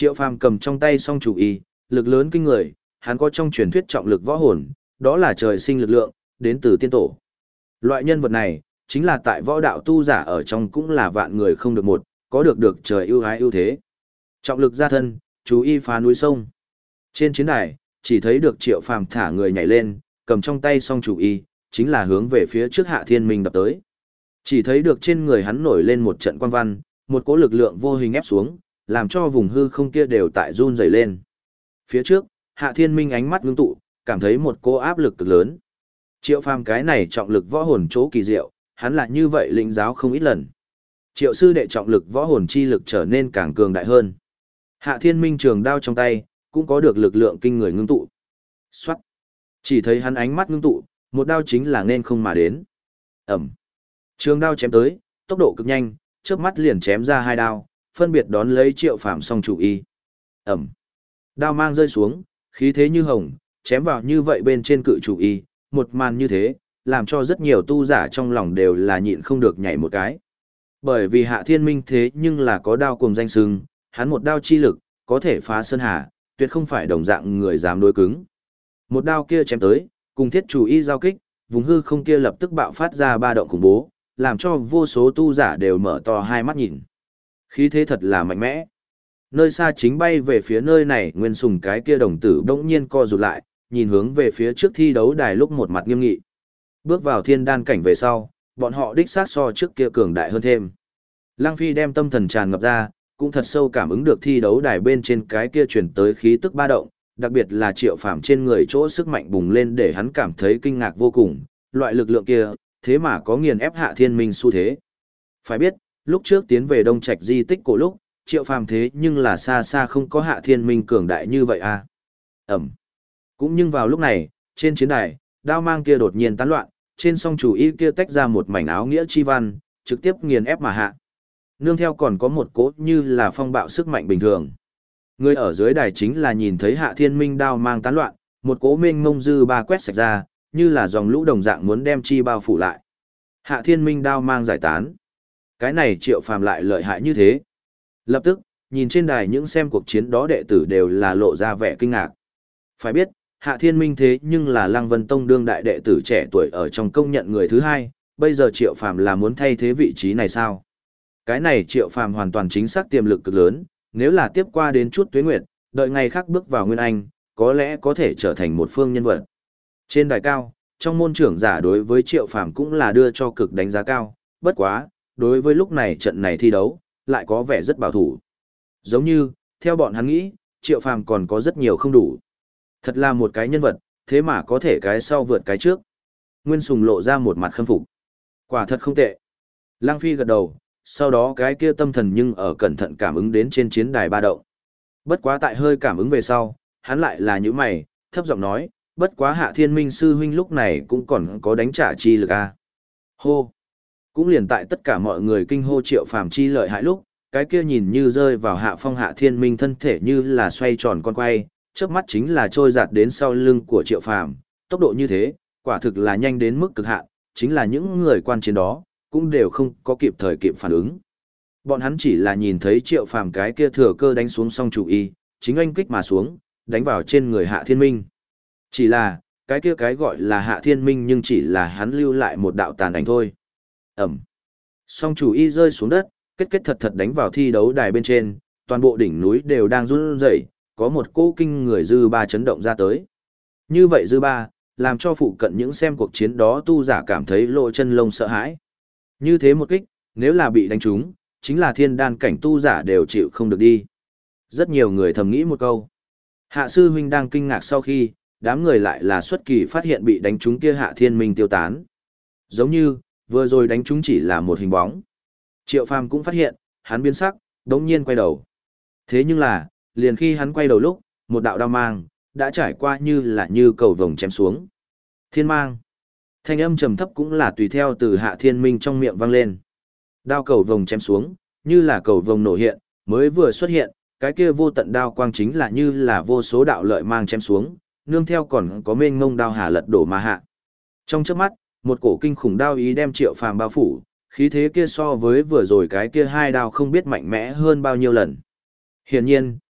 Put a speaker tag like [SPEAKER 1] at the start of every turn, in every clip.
[SPEAKER 1] Triệu Phàm cầm trong tay song chủ y, lực lớn kinh người, hắn có trong truyền thuyết trọng lực võ hồn, đó là trời sinh lực lượng, đến từ tiên tổ. Loại nhân vật này, chính là tại võ đạo tu giả ở trong cũng là vạn người không được một, có được trời ưu ái ưu thế. Trọng lực ra thân, chú y phá núi sông. Trên chiến đài, chỉ thấy được Triệu Phàm thả người nhảy lên, cầm trong tay song chủ y, chính là hướng về phía trước Hạ Thiên Minh đập tới. Chỉ thấy được trên người hắn nổi lên một trận quang văn, một cỗ lực lượng vô hình ép xuống, làm cho vùng hư không kia đều tại run rẩy lên. Phía trước, Hạ Thiên Minh ánh mắt ngưng tụ, cảm thấy một cỗ áp lực cực lớn. Triệu Phàm cái này trọng lực võ hồn chỗ kỳ diệu, hắn lại như vậy lĩnh giáo không ít lần. Triệu sư đệ trọng lực võ hồn chi lực trở nên càng cường đại hơn. Hạ Thiên Minh trường đao trong tay, cũng có được lực lượng kinh người ngưng tụ. Soát. Chỉ thấy hắn ánh mắt ngưng tụ, một đao chính là nên không mà đến. Ẩm. Trường đao chém tới, tốc độ cực nhanh, chớp mắt liền chém ra hai đao, phân biệt đón lấy Triệu Phàm song chủ y. Ẩm. Đao mang rơi xuống, khí thế như hồng, chém vào như vậy bên trên cự chủ y, một màn như thế, làm cho rất nhiều tu giả trong lòng đều là nhịn không được nhảy một cái. Bởi vì Hạ Thiên Minh thế nhưng là có đao cùng danh sừng, hắn một đao chi lực, có thể phá sơn hà, tuyệt không phải đồng dạng người dám đối cứng. Một đao kia chém tới, cùng thiết chủ y giao kích, vùng hư không kia lập tức bạo phát ra ba động khủng bố, làm cho vô số tu giả đều mở to hai mắt nhìn. Khí thế thật là mạnh mẽ. Nơi xa chính bay về phía nơi này, Nguyên Sùng cái kia đồng tử bỗng nhiên co rụt lại, nhìn hướng về phía trước thi đấu đài lúc một mặt nghiêm nghị. Bước vào thiên đan cảnh về sau, bọn họ đích xác so trước kia cường đại hơn thêm. Lăng Phi đem tâm thần tràn ngập ra, cũng thật sâu cảm ứng được thi đấu đài bên trên cái kia truyền tới khí tức ba động, đặc biệt là Triệu Phàm trên người chỗ sức mạnh bùng lên để hắn cảm thấy kinh ngạc vô cùng, loại lực lượng kia, thế mà có nghiền ép Hạ Thiên Minh xu thế. Phải biết, lúc trước tiến về Đông Trạch di tích cổ lúc, Triệu Phàm thế nhưng là xa xa không có Hạ Thiên Minh cường đại như vậy à. Ẩm. Cũng nhưng vào lúc này, trên chiến đài, đao mang kia đột nhiên tán loạn, trên song chủ y kia tách ra một mảnh áo nghĩa chi văn, trực tiếp nghiền ép mà hạ. Nương theo còn có một cỗ như là phong bạo sức mạnh bình thường. Người ở dưới đài chính là nhìn thấy Hạ Thiên Minh đao mang tán loạn, một cỗ mênh mông dư ba quét sạch ra, như là dòng lũ đồng dạng muốn đem chi bao phủ lại. Hạ Thiên Minh đao mang giải tán. Cái này Triệu Phàm lại lợi hại như thế. Lập tức, nhìn trên đài những xem cuộc chiến đó đệ tử đều là lộ ra vẻ kinh ngạc. Phải biết, Hạ Thiên Minh thế nhưng là Lăng Vân Tông đương đại đệ tử trẻ tuổi ở trong công nhận người thứ hai, bây giờ Triệu Phàm là muốn thay thế vị trí này sao? Cái này Triệu Phàm hoàn toàn chính xác tiềm lực cực lớn, nếu là tiếp qua đến chút tuế nguyệt, đợi ngày khác bước vào Nguyên Anh, có lẽ có thể trở thành một phương nhân vật. Trên đài cao, trong môn trưởng giả đối với Triệu Phàm cũng là đưa cho cực đánh giá cao, bất quá, đối với lúc này trận này thi đấu, lại có vẻ rất bảo thủ. Giống như, theo bọn hắn nghĩ, Triệu Phàm còn có rất nhiều không đủ. Thật là một cái nhân vật, thế mà có thể cái sau vượt cái trước. Nguyên Sùng lộ ra một mặt khâm phục. Quả thật không tệ. Lăng Phi gật đầu, sau đó cái kia tâm thần nhưng ở cẩn thận cảm ứng đến trên chiến đài ba động. Bất quá tại hơi cảm ứng về sau, hắn lại là những mày, thấp giọng nói, bất quá Hạ Thiên Minh sư huynh lúc này cũng còn có đánh trả chi lực a. Hô. Cũng liền tại tất cả mọi người kinh hô Triệu Phàm chi lợi hại lúc, cái kia nhìn như rơi vào hạ phong Hạ Thiên Minh thân thể như là xoay tròn con quay, chớp mắt chính là trôi giạt đến sau lưng của Triệu Phàm, tốc độ như thế, quả thực là nhanh đến mức cực hạn, chính là những người quan chiến đó, cũng đều không có kịp thời kịp phản ứng. Bọn hắn chỉ là nhìn thấy Triệu Phàm cái kia thừa cơ đánh xuống song chủ y, chính oanh kích mà xuống, đánh vào trên người Hạ Thiên Minh. Chỉ là, cái kia cái gọi là Hạ Thiên Minh nhưng chỉ là hắn lưu lại một đạo tàn ảnh thôi. Ẩm. Song chủ y rơi xuống đất, kết thật thật đánh vào thi đấu đài bên trên, toàn bộ đỉnh núi đều đang run rẩy, có một cỗ kinh người dư ba chấn động ra tới. Như vậy dư ba, làm cho phụ cận những xem cuộc chiến đó tu giả cảm thấy lộ chân lông sợ hãi. Như thế một kích, nếu là bị đánh trúng, chính là thiên đan cảnh tu giả đều chịu không được đi. Rất nhiều người thầm nghĩ một câu. Hạ sư huynh đang kinh ngạc sau khi, đám người lại là xuất kỳ phát hiện bị đánh trúng kia Hạ Thiên Minh tiêu tán. Giống như, vừa rồi đánh trúng chỉ là một hình bóng. Triệu Phàm cũng phát hiện, hắn biến sắc, đống nhiên quay đầu. Thế nhưng là, liền khi hắn quay đầu lúc, một đạo đao mang, đã trải qua như cầu vồng chém xuống. Thiên mang. Thanh âm trầm thấp cũng là tùy theo từ Hạ Thiên Minh trong miệng vang lên. Đao cầu vồng chém xuống, như là cầu vồng nổ hiện, mới vừa xuất hiện, cái kia vô tận đao quang chính là như là vô số đạo lợi mang chém xuống, nương theo còn có mênh mông đao hà lật đổ mà hạ. Trong chớp mắt, một cổ kinh khủng đao ý đem Triệu Phàm bao phủ, khí thế kia so với vừa rồi cái kia hai đao không biết mạnh mẽ hơn bao nhiêu lần. Hiển nhiên,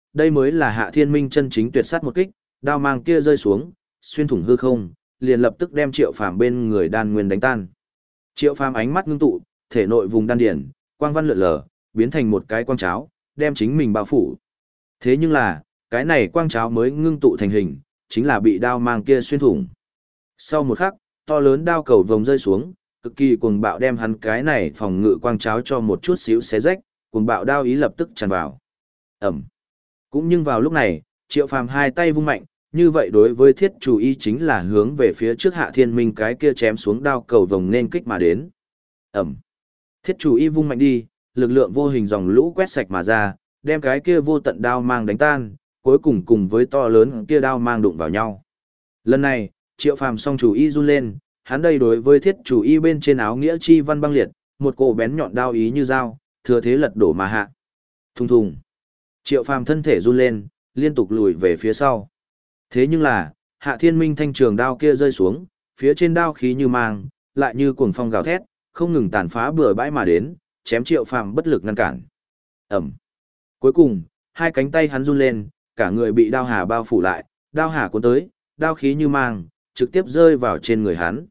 [SPEAKER 1] đây mới là Hạ Thiên Minh chân chính tuyệt sát một kích, đao mang kia rơi xuống, xuyên thủng hư không, liền lập tức đem Triệu Phàm bên người đan nguyên đánh tan. Triệu Phàm ánh mắt ngưng tụ, thể nội vùng đan điển, quang văn lượn lờ, biến thành một cái quang cháo, đem chính mình bao phủ. Thế nhưng là, cái này quang cháo mới ngưng tụ thành hình, chính là bị đao mang kia xuyên thủng. Sau một khắc, to lớn đao cầu vồng rơi xuống, cực kỳ cuồng bạo đem hắn cái này phòng ngự quang cháo cho một chút xíu xé rách, cuồng bạo đao ý lập tức tràn vào. Ẩm. Cũng nhưng vào lúc này, Triệu Phàm hai tay vung mạnh, như vậy đối với thiết chủ y chính là hướng về phía trước Hạ Thiên Minh cái kia chém xuống đao cầu vồng nên kích mà đến. Ẩm. Thiết chủ y vung mạnh đi, lực lượng vô hình dòng lũ quét sạch mà ra, đem cái kia vô tận đao mang đánh tan, cuối cùng cùng với to lớn kia đao mang đụng vào nhau. Lần này, Triệu Phàm song chủ y run lên, hắn đây đối với thiết chủ y bên trên áo nghĩa chi văn băng liệt, một cổ bén nhọn đao ý như dao, thừa thế lật đổ mà hạ. Thùng thùng. Triệu Phàm thân thể run lên, liên tục lùi về phía sau. Thế nhưng là, Hạ Thiên Minh thanh trường đao kia rơi xuống, phía trên đao khí như mang, lại như cuồng phong gào thét, không ngừng tàn phá bừa bãi mà đến, chém Triệu Phàm bất lực ngăn cản. Ẩm. Cuối cùng, hai cánh tay hắn run lên, cả người bị đao hà bao phủ lại, đao hà cuốn tới, đao khí như mang, trực tiếp rơi vào trên người hắn.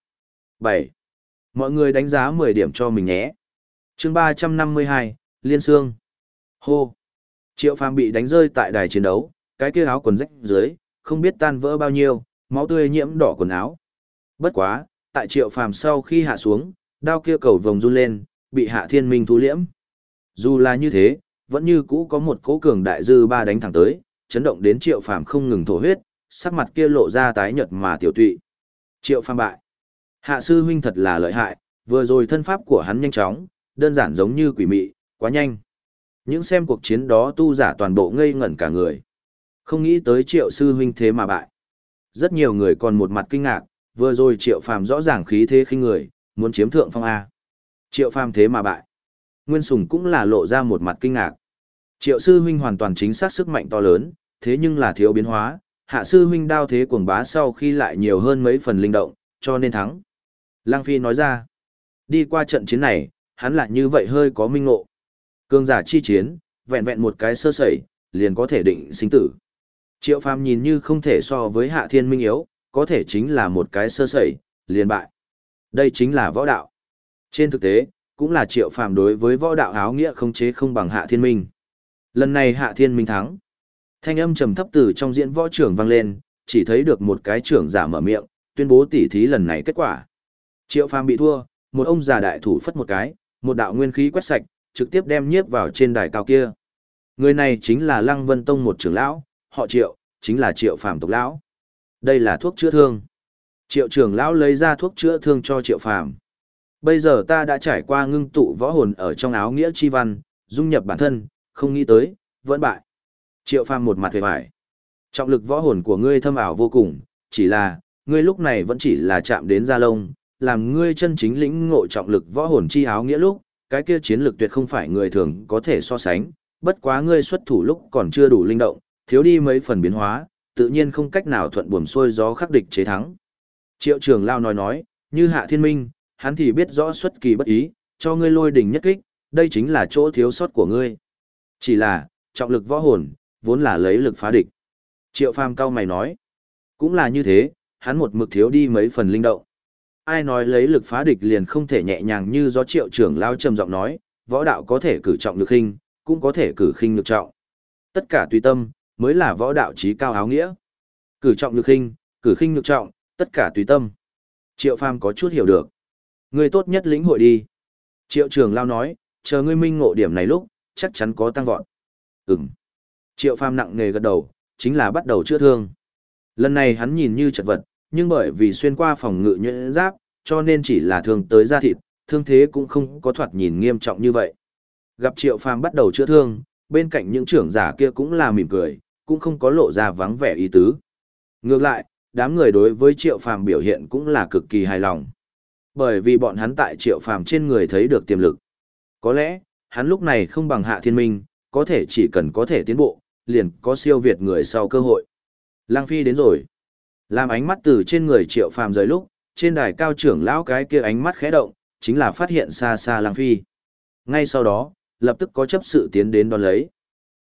[SPEAKER 1] 7. Mọi người đánh giá 10 điểm cho mình nhé. Chương 352, Liên Xương. Hô. Triệu Phàm bị đánh rơi tại đài chiến đấu, cái kia áo quần rách dưới, không biết tan vỡ bao nhiêu, máu tươi nhiễm đỏ quần áo. Bất quá, tại Triệu Phàm sau khi hạ xuống, đao kia cầu vồng run lên, bị Hạ Thiên Minh thu liễm. Dù là như thế, vẫn như cũ có một cỗ cường đại dư ba đánh thẳng tới, chấn động đến Triệu Phàm không ngừng thổ huyết, sắc mặt kia lộ ra tái nhợt mà tiểu tụy. Triệu Phàm bại. Hạ sư huynh thật là lợi hại, vừa rồi thân pháp của hắn nhanh chóng, đơn giản giống như quỷ mị, quá nhanh. Những xem cuộc chiến đó tu giả toàn bộ ngây ngẩn cả người. Không nghĩ tới Triệu sư huynh thế mà bại. Rất nhiều người còn một mặt kinh ngạc, vừa rồi Triệu Phàm rõ ràng khí thế khinh người, muốn chiếm thượng phong A. Triệu Phàm thế mà bại. Nguyên Sùng cũng là lộ ra một mặt kinh ngạc. Triệu sư huynh hoàn toàn chính xác sức mạnh to lớn, thế nhưng là thiếu biến hóa, Hạ sư huynh đao thế cuồng bá sau khi lại nhiều hơn mấy phần linh động, cho nên thắng. Lăng Phi nói ra, đi qua trận chiến này, hắn lại như vậy hơi có minh ngộ. Cường giả chi chiến, vẹn vẹn một cái sơ sẩy, liền có thể định sinh tử. Triệu Phàm nhìn như không thể so với Hạ Thiên Minh yếu, có thể chính là một cái sơ sẩy, liền bại. Đây chính là võ đạo. Trên thực tế, cũng là Triệu Phàm đối với võ đạo áo nghĩa không chế không bằng Hạ Thiên Minh. Lần này Hạ Thiên Minh thắng. Thanh âm trầm thấp từ trong diễn võ trưởng vang lên, chỉ thấy được một cái trưởng giả mở miệng, tuyên bố tỉ thí lần này kết quả. Triệu Phàm bị thua, một ông già đại thủ phất một cái, một đạo nguyên khí quét sạch, trực tiếp đem nhiếp vào trên đài cao kia. Người này chính là Lăng Vân Tông một trưởng lão, họ Triệu, chính là Triệu Phàm tộc lão. Đây là thuốc chữa thương. Triệu trưởng lão lấy ra thuốc chữa thương cho Triệu Phàm. Bây giờ ta đã trải qua ngưng tụ võ hồn ở trong áo nghĩa chi văn, dung nhập bản thân, không nghĩ tới, vẫn bại. Triệu Phàm một mặt vẻ vải. Trọng lực võ hồn của ngươi thâm ảo vô cùng, chỉ là, ngươi lúc này vẫn chỉ là chạm đến da lông, làm ngươi chân chính lĩnh ngộ trọng lực võ hồn chi áo nghĩa lúc, cái kia chiến lực tuyệt không phải người thường có thể so sánh, bất quá ngươi xuất thủ lúc còn chưa đủ linh động, thiếu đi mấy phần biến hóa, tự nhiên không cách nào thuận buồm xuôi gió khắc địch chế thắng. Triệu trưởng lao nói, như Hạ Thiên Minh, hắn thì biết rõ xuất kỳ bất ý, cho ngươi lôi đỉnh nhất kích, đây chính là chỗ thiếu sót của ngươi. Chỉ là, trọng lực võ hồn, vốn là lấy lực phá địch. Triệu Phàm cao mày nói, cũng là như thế, hắn một mực thiếu đi mấy phần linh động. Ai nói lấy lực phá địch liền không thể nhẹ nhàng như do Triệu trưởng lao trầm giọng nói, võ đạo có thể cử trọng lực khinh, cũng có thể cử khinh lực trọng. Tất cả tùy tâm, mới là võ đạo chí cao áo nghĩa. Cử trọng lực khinh, cử khinh lực trọng, tất cả tùy tâm. Triệu Phàm có chút hiểu được. Ngươi tốt nhất lĩnh hội đi. Triệu trưởng lao nói, chờ ngươi minh ngộ điểm này lúc, chắc chắn có tăng vọt. Ừm. Triệu Phàm nặng nề gật đầu, chính là bắt đầu chữa thương. Lần này hắn nhìn như chật vật, nhưng bởi vì xuyên qua phòng ngự nhuyễn giáp, cho nên chỉ là thương tới da thịt, thương thế cũng không có thoạt nhìn nghiêm trọng như vậy. Gặp Triệu Phàm bắt đầu chữa thương, bên cạnh những trưởng giả kia cũng là mỉm cười, cũng không có lộ ra vắng vẻ ý tứ. Ngược lại, đám người đối với Triệu Phàm biểu hiện cũng là cực kỳ hài lòng. Bởi vì bọn hắn tại Triệu Phàm trên người thấy được tiềm lực. Có lẽ, hắn lúc này không bằng Hạ Thiên Minh, có thể chỉ cần có thể tiến bộ, liền có siêu việt người sau cơ hội. Lăng Phi đến rồi. Làm ánh mắt từ trên người Triệu Phàm rời lúc, trên đài cao trưởng lão cái kia ánh mắt khẽ động, chính là phát hiện xa xa Lăng Phi. Ngay sau đó, lập tức có chấp sự tiến đến đón lấy.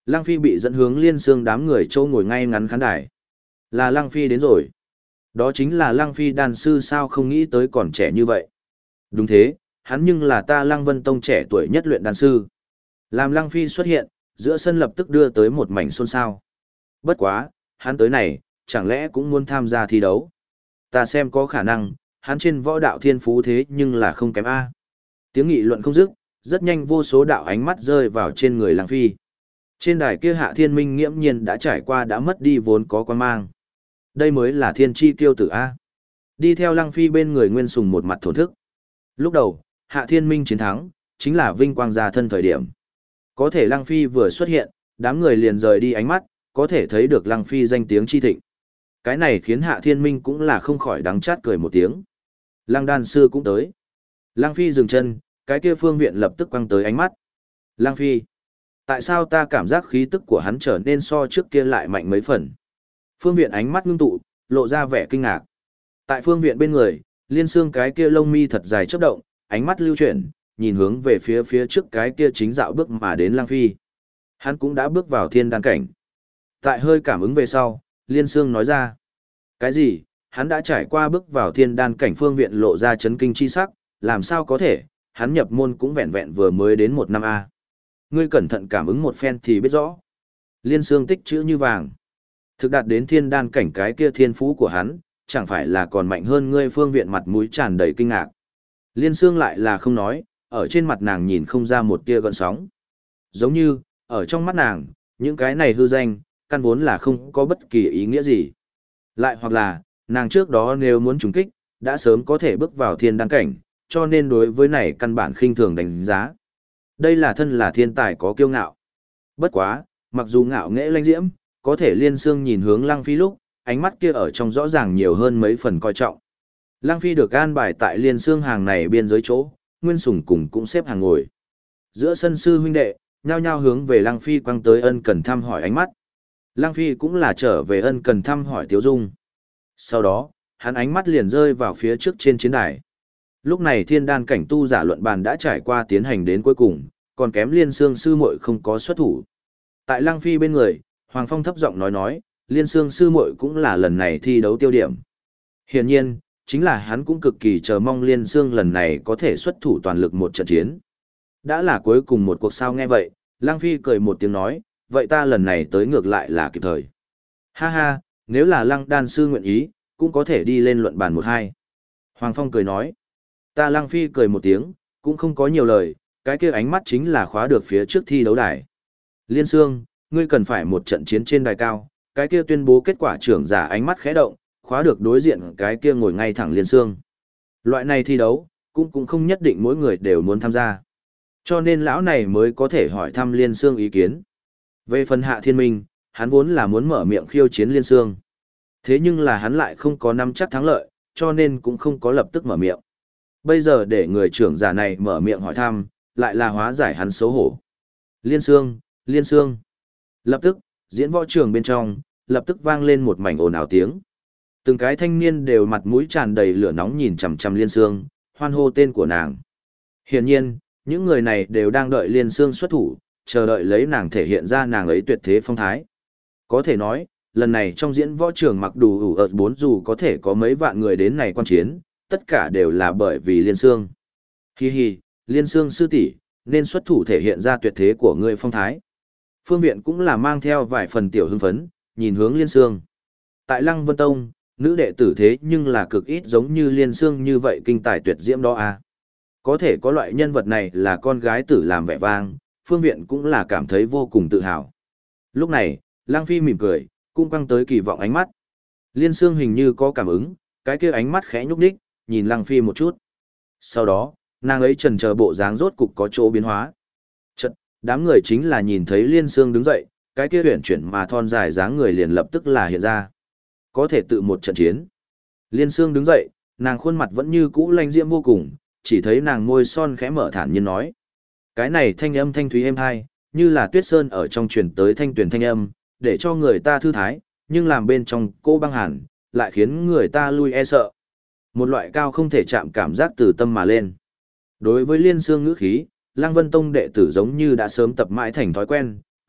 [SPEAKER 1] Lăng Phi bị dẫn hướng Liên Xương đám người châu ngồi ngay ngắn khán đài. Là Lăng Phi đến rồi. Đó chính là Lăng Phi đan sư sao không nghĩ tới còn trẻ như vậy. Đúng thế, hắn nhưng là ta Lăng Vân Tông trẻ tuổi nhất luyện đan sư. Làm Lăng Phi xuất hiện, giữa sân lập tức đưa tới một mảnh xôn xao. Bất quá, hắn tới này, chẳng lẽ cũng muốn tham gia thi đấu. Ta xem có khả năng, hắn trên võ đạo thiên phú thế nhưng là không kém A. Tiếng nghị luận không dứt, rất nhanh vô số đạo ánh mắt rơi vào trên người Lăng Phi. Trên đài kia Hạ Thiên Minh nghiễm nhiên đã trải qua đã mất đi vốn có quan mang. Đây mới là thiên chi kiêu tử A. Đi theo Lăng Phi bên người Nguyên Sùng một mặt thổn thức. Lúc đầu, Hạ Thiên Minh chiến thắng, chính là vinh quang gia thân thời điểm. Có thể Lăng Phi vừa xuất hiện, đám người liền rời đi ánh mắt, có thể thấy được Lăng Phi danh tiếng chi thịnh. Cái này khiến Hạ Thiên Minh cũng là không khỏi đắng chát cười một tiếng. Lăng đan sư cũng tới. Lăng Phi dừng chân, cái kia Phương Viện lập tức quăng tới ánh mắt. Lăng Phi, tại sao ta cảm giác khí tức của hắn trở nên so trước kia lại mạnh mấy phần? Phương Viện ánh mắt ngưng tụ, lộ ra vẻ kinh ngạc. Tại Phương Viện bên người, Liên Xương cái kia lông mi thật dài chớp động, ánh mắt lưu chuyển, nhìn hướng về phía trước cái kia chính dạo bước mà đến Lăng Phi. Hắn cũng đã bước vào thiên đan cảnh. Tại hơi cảm ứng về sau, Liên Xương nói ra. Cái gì? Hắn đã trải qua bước vào thiên đan cảnh. Phương Viện lộ ra chấn kinh chi sắc, làm sao có thể, hắn nhập môn cũng vẹn vẹn vừa mới đến 1 năm A. Ngươi cẩn thận cảm ứng một phen thì biết rõ. Liên Xương tích chữ như vàng. Thực đạt đến thiên đan cảnh cái kia thiên phú của hắn, chẳng phải là còn mạnh hơn ngươi. Phương Viện mặt mũi tràn đầy kinh ngạc. Liên Xương lại là không nói, ở trên mặt nàng nhìn không ra một tia gợn sóng. Giống như, ở trong mắt nàng, những cái này hư danh, căn vốn là không có bất kỳ ý nghĩa gì. Lại hoặc là, nàng trước đó nếu muốn trùng kích, đã sớm có thể bước vào thiên đan cảnh, cho nên đối với này căn bản khinh thường đánh giá. Đây là thân là thiên tài có kiêu ngạo. Bất quá, mặc dù ngạo nghễ lanh diễm, có thể Liên Xương nhìn hướng Lăng Phi lúc, ánh mắt kia ở trong rõ ràng nhiều hơn mấy phần coi trọng. Lăng Phi được an bài tại Liên Xương hàng này biên giới chỗ, Nguyên Sùng cùng cũng xếp hàng ngồi. Giữa sân sư huynh đệ, nhao nhao hướng về Lăng Phi quăng tới ân cần thăm hỏi ánh mắt. Lăng Phi cũng là trở về ân cần thăm hỏi Tiếu Dung. Sau đó, hắn ánh mắt liền rơi vào phía trước trên chiến đài. Lúc này thiên đan cảnh tu giả luận bàn đã trải qua tiến hành đến cuối cùng, còn kém Liên Xương sư muội không có xuất thủ. Tại Lăng Phi bên người, Hoàng Phong thấp giọng nói, Liên Xương sư muội cũng là lần này thi đấu tiêu điểm. Hiển nhiên, chính là hắn cũng cực kỳ chờ mong Liên Xương lần này có thể xuất thủ toàn lực một trận chiến. Đã là cuối cùng một cuộc sao nghe vậy, Lăng Phi cười một tiếng nói, vậy ta lần này tới ngược lại là kịp thời. Ha ha, nếu là Lăng đan sư nguyện ý, cũng có thể đi lên luận bàn 1-2. Hoàng Phong cười nói, ta Lăng Phi cười một tiếng, cũng không có nhiều lời, cái kia ánh mắt chính là khóa được phía trước thi đấu đài. Liên Xương, ngươi cần phải một trận chiến trên đài cao, cái kia tuyên bố kết quả trưởng giả ánh mắt khẽ động, khóa được đối diện cái kia ngồi ngay thẳng Liên Xương. Loại này thi đấu, cũng không nhất định mỗi người đều muốn tham gia. Cho nên lão này mới có thể hỏi thăm Liên Xương ý kiến. Về phần Hạ Thiên Minh, hắn vốn là muốn mở miệng khiêu chiến Liên Xương. Thế nhưng là hắn lại không có nắm chắc thắng lợi, cho nên cũng không có lập tức mở miệng. Bây giờ để người trưởng giả này mở miệng hỏi thăm, lại là hóa giải hắn xấu hổ. Liên Xương, Liên Xương. Lập tức, diễn võ trường bên trong, lập tức vang lên một mảnh ồn ào tiếng. Từng cái thanh niên đều mặt mũi tràn đầy lửa nóng nhìn chằm chằm Liên Xương, hoan hô tên của nàng. Hiển nhiên, những người này đều đang đợi Liên Xương xuất thủ, chờ đợi lấy nàng thể hiện ra nàng ấy tuyệt thế phong thái. Có thể nói, lần này trong diễn võ trường mặc đủ ở 4 dù có thể có mấy vạn người đến này quan chiến, tất cả đều là bởi vì Liên Xương. Hi hi, Liên Xương sư tỷ, nên xuất thủ thể hiện ra tuyệt thế của ngươi phong thái. Phương Viện cũng là mang theo vài phần tiểu hưng phấn, nhìn hướng Liên Xương. Tại Lăng Vân Tông, nữ đệ tử thế nhưng là cực ít giống như Liên Xương như vậy kinh tài tuyệt diễm đó à. Có thể có loại nhân vật này là con gái tử làm vẻ vang, Phương Viện cũng là cảm thấy vô cùng tự hào. Lúc này, Lăng Phi mỉm cười, cũng quăng tới kỳ vọng ánh mắt. Liên Xương hình như có cảm ứng, cái kia ánh mắt khẽ nhúc nhích, nhìn Lăng Phi một chút. Sau đó, nàng ấy chần chờ bộ dáng rốt cục có chỗ biến hóa. Chợt, đám người chính là nhìn thấy Liên Xương đứng dậy, cái kia huyền chuyển mà thon dài dáng người liền lập tức là hiện ra. Có thể tự một trận chiến. Liên Xương đứng dậy, nàng khuôn mặt vẫn như cũ lanh diễm vô cùng, chỉ thấy nàng môi son khẽ mở thản nhiên nói. Cái này thanh âm thanh thúy êm hai, như là tuyết sơn ở trong truyền tới thanh tuyển thanh âm, để cho người ta thư thái, nhưng làm bên trong cô băng hẳn, lại khiến người ta lui e sợ. Một loại cao không thể chạm cảm giác từ tâm mà lên. Đối với Liên Xương ngữ khí, Lăng Vân Tông đệ tử giống như đã sớm tập mãi thành thói quen,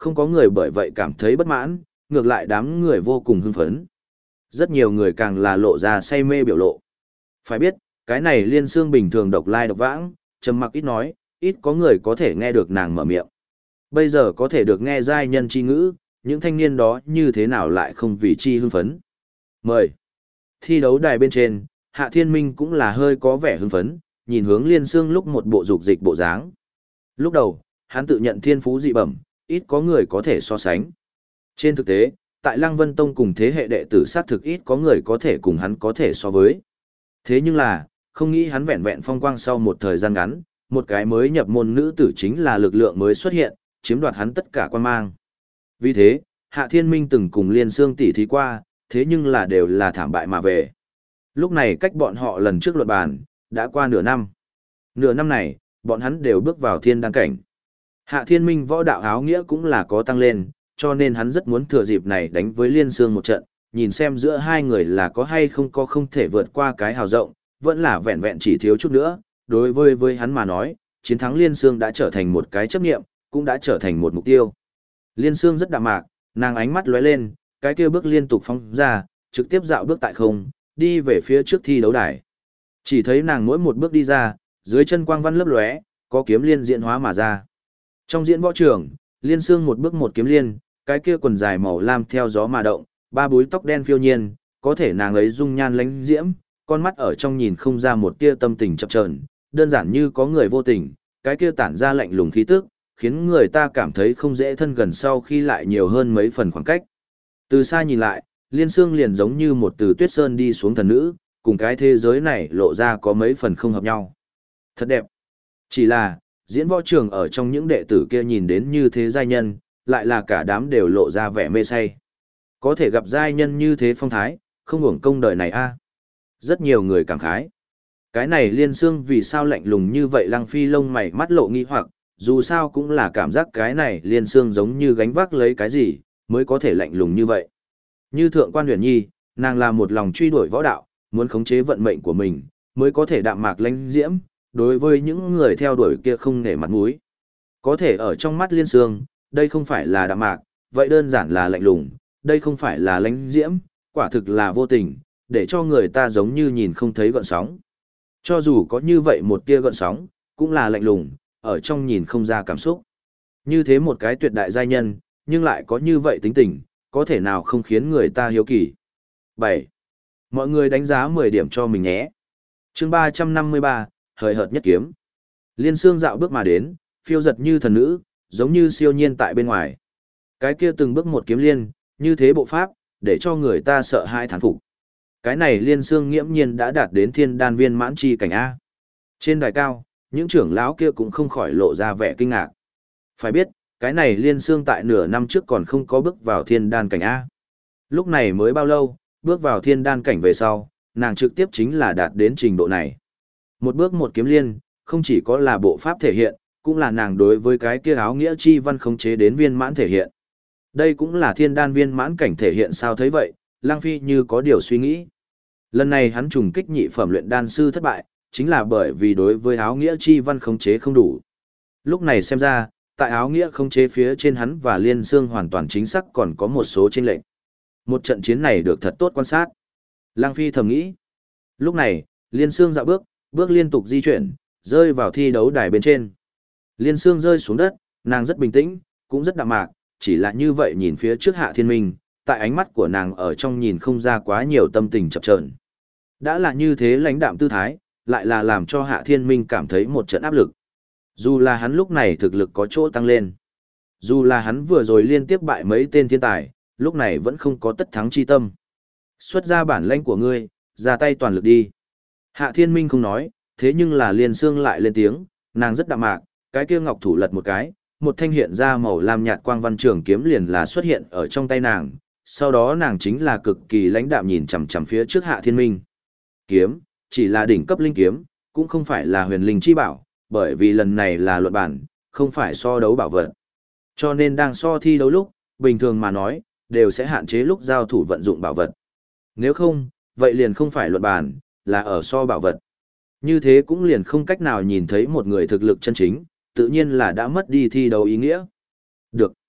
[SPEAKER 1] không có người bởi vậy cảm thấy bất mãn, ngược lại đám người vô cùng hưng phấn. Rất nhiều người càng là lộ ra say mê biểu lộ. Phải biết, cái này Liên Xương bình thường độc lai độc vãng, trầm mặc ít nói, ít có người có thể nghe được nàng mở miệng. Bây giờ có thể được nghe giai nhân chi ngữ, những thanh niên đó như thế nào lại không vì chi hưng phấn. Mời. Thi đấu đài bên trên, Hạ Thiên Minh cũng là hơi có vẻ hưng phấn, nhìn hướng Liên Xương lúc một bộ dục dịch bộ dáng. Lúc đầu, hắn tự nhận thiên phú dị bẩm, ít có người có thể so sánh. Trên thực tế, tại Lăng Vân Tông cùng thế hệ đệ tử sát thực ít có người có thể cùng hắn có thể so với. Thế nhưng là, không nghĩ hắn vẹn vẹn phong quang sau một thời gian ngắn, một cái mới nhập môn nữ tử chính là lực lượng mới xuất hiện, chiếm đoạt hắn tất cả quan mang. Vì thế, Hạ Thiên Minh từng cùng Liên Xương tỉ thí qua, thế nhưng là đều là thảm bại mà về. Lúc này cách bọn họ lần trước luận bàn, đã qua nửa năm. Nửa năm này, bọn hắn đều bước vào thiên đan cảnh. Hạ Thiên Minh võ đạo áo nghĩa cũng là có tăng lên, cho nên hắn rất muốn thừa dịp này đánh với Liên Xương một trận, nhìn xem giữa hai người là có hay không có không thể vượt qua cái hào rộng, vẫn là vẹn vẹn chỉ thiếu chút nữa. Đối với hắn mà nói, chiến thắng Liên Xương đã trở thành một cái chấp niệm, cũng đã trở thành một mục tiêu. Liên Xương rất đạm mạc, nàng ánh mắt lóe lên, cái kia bước liên tục phóng ra, trực tiếp dạo bước tại không, đi về phía trước thi đấu đài. Chỉ thấy nàng mỗi một bước đi ra, dưới chân quang văn lấp lóe, có kiếm liên diễn hóa mà ra. Trong diễn võ trường, Liên Xương một bước một kiếm liên, cái kia quần dài màu lam theo gió mà động, ba búi tóc đen phiêu nhiên, có thể nàng ấy dung nhan lánh diễm, con mắt ở trong nhìn không ra một tia tâm tình chập chờn, đơn giản như có người vô tình, cái kia tản ra lạnh lùng khí tức, khiến người ta cảm thấy không dễ thân gần sau khi lại nhiều hơn mấy phần khoảng cách. Từ xa nhìn lại, Liên Xương liền giống như một từ tuyết sơn đi xuống thần nữ, cùng cái thế giới này lộ ra có mấy phần không hợp nhau. Thật đẹp. Chỉ là, diễn võ trường ở trong những đệ tử kia nhìn đến như thế giai nhân, lại là cả đám đều lộ ra vẻ mê say. Có thể gặp giai nhân như thế phong thái, không uổng công đời này a. Rất nhiều người cảm khái. Cái này Liên Xương vì sao lạnh lùng như vậy, Lăng Phi lông mày mắt lộ nghi hoặc, dù sao cũng là cảm giác cái này Liên Xương giống như gánh vác lấy cái gì, mới có thể lạnh lùng như vậy. Như Thượng quan Huyền Nhi, nàng là một lòng truy đuổi võ đạo, muốn khống chế vận mệnh của mình, mới có thể đạm mạc lãnh diễm, đối với những người theo đuổi kia không nể mặt mũi. Có thể ở trong mắt Liên Xương, đây không phải là đạm mạc, vậy đơn giản là lạnh lùng, đây không phải là lãnh diễm, quả thực là vô tình, để cho người ta giống như nhìn không thấy gợn sóng. Cho dù có như vậy một tia gợn sóng, cũng là lạnh lùng, ở trong nhìn không ra cảm xúc. Như thế một cái tuyệt đại giai nhân, nhưng lại có như vậy tính tình, có thể nào không khiến người ta hiếu kỳ. 7. Mọi người đánh giá 10 điểm cho mình nhé. Chương 353, hời hợt nhất kiếm. Liên Xương dạo bước mà đến, phiêu giật như thần nữ, giống như siêu nhiên tại bên ngoài. Cái kia từng bước một kiếm liên, như thế bộ pháp, để cho người ta sợ hãi thán phục. Cái này Liên Xương nghiễm nhiên đã đạt đến thiên đan viên mãn chi cảnh A. Trên đài cao, những trưởng lão kia cũng không khỏi lộ ra vẻ kinh ngạc. Phải biết, cái này Liên Xương tại nửa năm trước còn không có bước vào thiên đan cảnh A. Lúc này mới bao lâu, bước vào thiên đan cảnh về sau, nàng trực tiếp chính là đạt đến trình độ này. Một bước một kiếm liên, không chỉ có là bộ pháp thể hiện, cũng là nàng đối với cái kia áo nghĩa chi văn khống chế đến viên mãn thể hiện. Đây cũng là thiên đan viên mãn cảnh thể hiện sao thấy vậy, Lăng Phi như có điều suy nghĩ. Lần này hắn trùng kích nhị phẩm luyện đan sư thất bại, chính là bởi vì đối với áo nghĩa chi văn khống chế không đủ. Lúc này xem ra, tại áo nghĩa khống chế phía trên hắn và Liên Xương hoàn toàn chính xác còn có một số chênh lệch. Một trận chiến này được thật tốt quan sát. Lăng Phi thầm nghĩ. Lúc này, Liên Xương dạo bước, bước liên tục di chuyển, rơi vào thi đấu đài bên trên. Liên Xương rơi xuống đất, nàng rất bình tĩnh, cũng rất đạm mạc, chỉ là như vậy nhìn phía trước Hạ Thiên Minh, tại ánh mắt của nàng ở trong nhìn không ra quá nhiều tâm tình chập chờn. Đã là như thế lãnh đạm tư thái, lại là làm cho Hạ Thiên Minh cảm thấy một trận áp lực. Dù là hắn lúc này thực lực có chỗ tăng lên, dù là hắn vừa rồi liên tiếp bại mấy tên thiên tài, lúc này vẫn không có tất thắng chi tâm. Xuất ra bản lãnh của ngươi, ra tay toàn lực đi. Hạ Thiên Minh không nói, thế nhưng là Liên Xương lại lên tiếng, nàng rất đạm mạc, cái kia ngọc thủ lật một cái, một thanh hiện ra màu lam nhạt quang văn trường kiếm liền là xuất hiện ở trong tay nàng, sau đó nàng chính là cực kỳ lãnh đạm nhìn chằm chằm phía trước Hạ Thiên Minh. Kiếm, chỉ là đỉnh cấp linh kiếm, cũng không phải là huyền linh chi bảo, bởi vì lần này là luận bản, không phải so đấu bảo vật. Cho nên đang so thi đấu lúc, bình thường mà nói, đều sẽ hạn chế lúc giao thủ vận dụng bảo vật. Nếu không, vậy liền không phải luận bản, là ở so bảo vật. Như thế cũng liền không cách nào nhìn thấy một người thực lực chân chính, tự nhiên là đã mất đi thi đấu ý nghĩa. Được.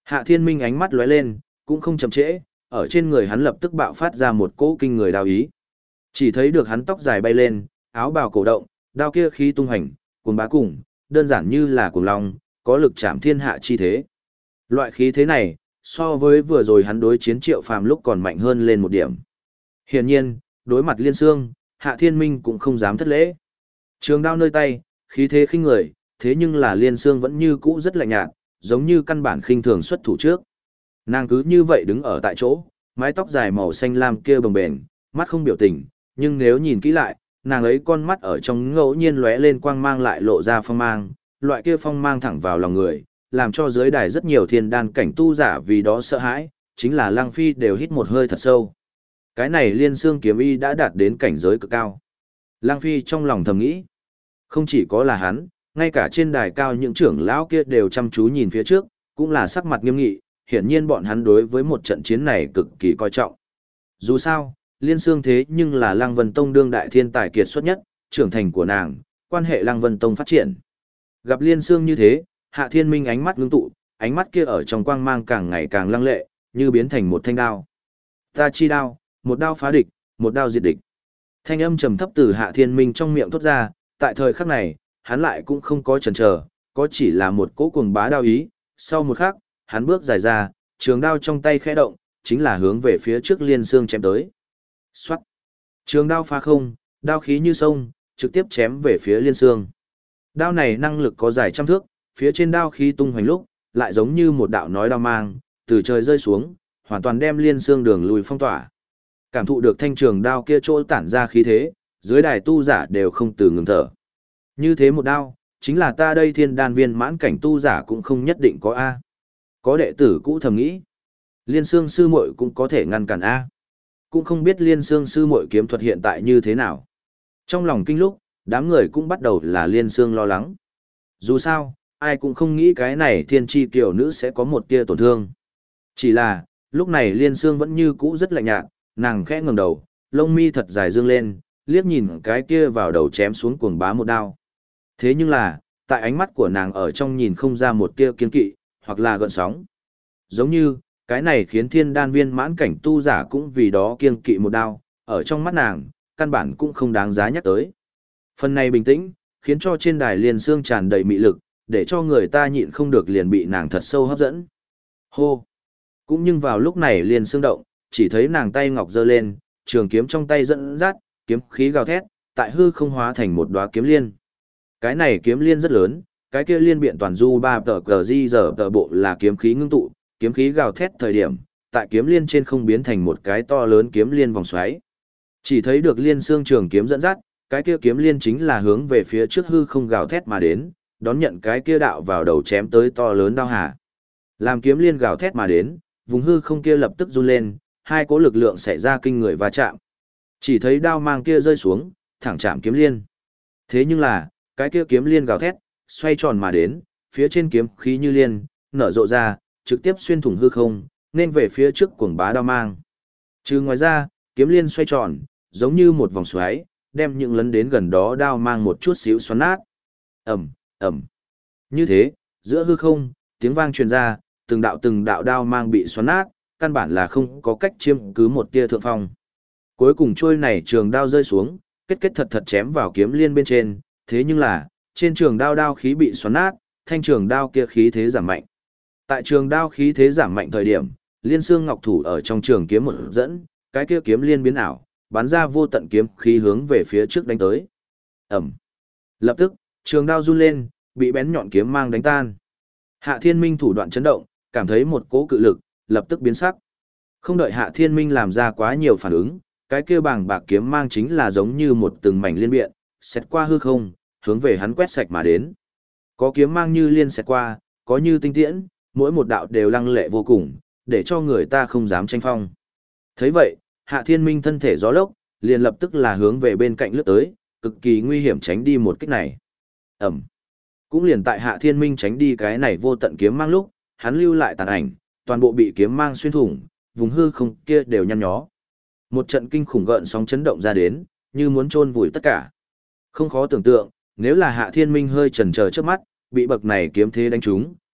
[SPEAKER 1] Hạ Thiên Minh ánh mắt lóe lên, cũng không chậm trễ, ở trên người hắn lập tức bạo phát ra một cỗ kinh người đao ý. Chỉ thấy được hắn tóc dài bay lên, áo bào cổ động, đao kia khí tung hành, cuồng bá cùng, đơn giản như là cuồng long, có lực chạm thiên hạ chi thế. Loại khí thế này, so với vừa rồi hắn đối chiến Triệu Phàm lúc còn mạnh hơn lên một điểm. Hiển nhiên, đối mặt Liên Xương, Hạ Thiên Minh cũng không dám thất lễ. Trường đao nơi tay, khí thế khinh người, thế nhưng là Liên Xương vẫn như cũ rất lạnh nhạt, giống như căn bản khinh thường xuất thủ trước. Nàng cứ như vậy đứng ở tại chỗ, mái tóc dài màu xanh lam kia bồng bềnh, mắt không biểu tình, nhưng nếu nhìn kỹ lại, nàng ấy con mắt ở trong ngẫu nhiên lóe lên quang mang lại lộ ra phong mang, loại kia phong mang thẳng vào lòng người, làm cho dưới đài rất nhiều thiên đan cảnh tu giả vì đó sợ hãi, chính là Lăng Phi đều hít một hơi thật sâu. Cái này Liên Xương kiếm y đã đạt đến cảnh giới cực cao. Lăng Phi trong lòng thầm nghĩ, không chỉ có là hắn, ngay cả trên đài cao những trưởng lão kia đều chăm chú nhìn phía trước, cũng là sắc mặt nghiêm nghị, hiển nhiên bọn hắn đối với một trận chiến này cực kỳ coi trọng. Dù sao, Liên Xương thế nhưng là Lăng Vân Tông đương đại thiên tài kiệt xuất nhất, trưởng thành của nàng, quan hệ Lăng Vân Tông phát triển. Gặp Liên Xương như thế, Hạ Thiên Minh ánh mắt ngưng tụ, ánh mắt kia ở trong quang mang càng ngày càng lăng lệ, như biến thành một thanh đao. Ta chi đao, một đao phá địch, một đao diệt địch. Thanh âm trầm thấp từ Hạ Thiên Minh trong miệng thốt ra, tại thời khắc này, hắn lại cũng không có chần chờ, có chỉ là một cỗ cuồng bá đao ý, sau một khắc, hắn bước dài ra, trường đao trong tay khẽ động, chính là hướng về phía trước Liên Xương chém tới. Soát. Trường đao phá không, đao khí như sông, trực tiếp chém về phía Liên Xương. Đao này năng lực có dài trăm thước, phía trên đao khí tung hoành lúc, lại giống như một đạo nói đao mang, từ trời rơi xuống, hoàn toàn đem Liên Xương đường lùi phong tỏa. Cảm thụ được thanh trường đao kia chỗ tản ra khí thế, dưới đài tu giả đều không từ ngừng thở. Như thế một đao, chính là ta đây thiên đan viên mãn cảnh tu giả cũng không nhất định có A. Có đệ tử cũ thầm nghĩ, Liên Xương sư muội cũng có thể ngăn cản A. Cũng không biết Liên Xương sư muội kiếm thuật hiện tại như thế nào. Trong lòng kinh lúc, đám người cũng bắt đầu là Liên Xương lo lắng. Dù sao, ai cũng không nghĩ cái này thiên tri kiều nữ sẽ có một tia tổn thương. Chỉ là, lúc này Liên Xương vẫn như cũ rất lạnh nhạt, nàng khẽ ngẩng đầu, lông mi thật dài dương lên, liếc nhìn cái kia vào đầu chém xuống cuồng bá một đao. Thế nhưng là, tại ánh mắt của nàng ở trong nhìn không ra một tia kiên kỵ, hoặc là gợn sóng. Giống như, cái này khiến thiên đan viên mãn cảnh tu giả cũng vì đó kiên kỵ một đao, ở trong mắt nàng, căn bản cũng không đáng giá nhắc tới. Phần này bình tĩnh, khiến cho trên đài Liên Xương tràn đầy mị lực, để cho người ta nhịn không được liền bị nàng thật sâu hấp dẫn. Hô! Cũng nhưng vào lúc này Liên Xương động, chỉ thấy nàng tay ngọc giơ lên, trường kiếm trong tay dẫn dắt, kiếm khí gào thét, tại hư không hóa thành một đóa kiếm liên. Cái này kiếm liên rất lớn, cái kia liên biện toàn du ba tờ cờ di giờ tờ bộ là kiếm khí ngưng tụ, kiếm khí gào thét thời điểm, tại kiếm liên trên không biến thành một cái to lớn kiếm liên vòng xoáy. Chỉ thấy được Liên Xương trường kiếm dẫn dắt, cái kia kiếm liên chính là hướng về phía trước hư không gào thét mà đến, đón nhận cái kia đạo vào đầu chém tới to lớn đao hà. Làm kiếm liên gào thét mà đến, vùng hư không kia lập tức run lên, hai cỗ lực lượng xảy ra kinh người va chạm. Chỉ thấy đao mang kia rơi xuống, thẳng chạm kiếm liên. Thế nhưng là, cái kia kiếm liên gào thét, xoay tròn mà đến, phía trên kiếm khí như liên, nở rộ ra, trực tiếp xuyên thủng hư không, nên về phía trước cuồng bá đao mang. Trừ ngoài ra, kiếm liên xoay tròn, giống như một vòng xoáy, đem những lấn đến gần đó đao mang một chút xíu xoắn nát. Ầm, ầm. Như thế, giữa hư không, tiếng vang truyền ra, từng đạo đao mang bị xoắn nát, căn bản là không có cách chiếm cứ một tia thượng phong. Cuối cùng trôi này trường đao rơi xuống, kết thật thật chém vào kiếm liên bên trên, thế nhưng là, trên trường đao đao khí bị xoắn nát, thanh trường đao kia khí thế giảm mạnh. Tại trường đao khí thế giảm mạnh thời điểm, Liên Xương ngọc thủ ở trong trường kiếm một dẫn, cái kia kiếm liên biến ảo, bắn ra vô tận kiếm khí hướng về phía trước đánh tới. Ầm. Lập tức, trường đao run lên, bị bén nhọn kiếm mang đánh tan. Hạ Thiên Minh thủ đoạn chấn động, cảm thấy một cỗ cự lực, lập tức biến sắc. Không đợi Hạ Thiên Minh làm ra quá nhiều phản ứng, cái kia bàng bạc kiếm mang chính là giống như một từng mảnh liên biện, xẹt qua hư không, hướng về hắn quét sạch mà đến. Có kiếm mang như liên xẹt qua, có như tinh tiễn, mỗi một đạo đều lăng lệ vô cùng, để cho người ta không dám tranh phong. Thấy vậy, Hạ Thiên Minh thân thể gió lốc, liền lập tức là hướng về bên cạnh lướt tới, cực kỳ nguy hiểm tránh đi một kích này. Ẩm. Cũng liền tại Hạ Thiên Minh tránh đi cái này vô tận kiếm mang lúc, hắn lưu lại tàn ảnh, toàn bộ bị kiếm mang xuyên thủng, vùng hư không kia đều nhăn nhó. Một trận kinh khủng gợn sóng chấn động ra đến, như muốn chôn vùi tất cả. Không khó tưởng tượng, nếu là Hạ Thiên Minh hơi chần chờ trước mắt, bị bậc này kiếm thế đánh trúng,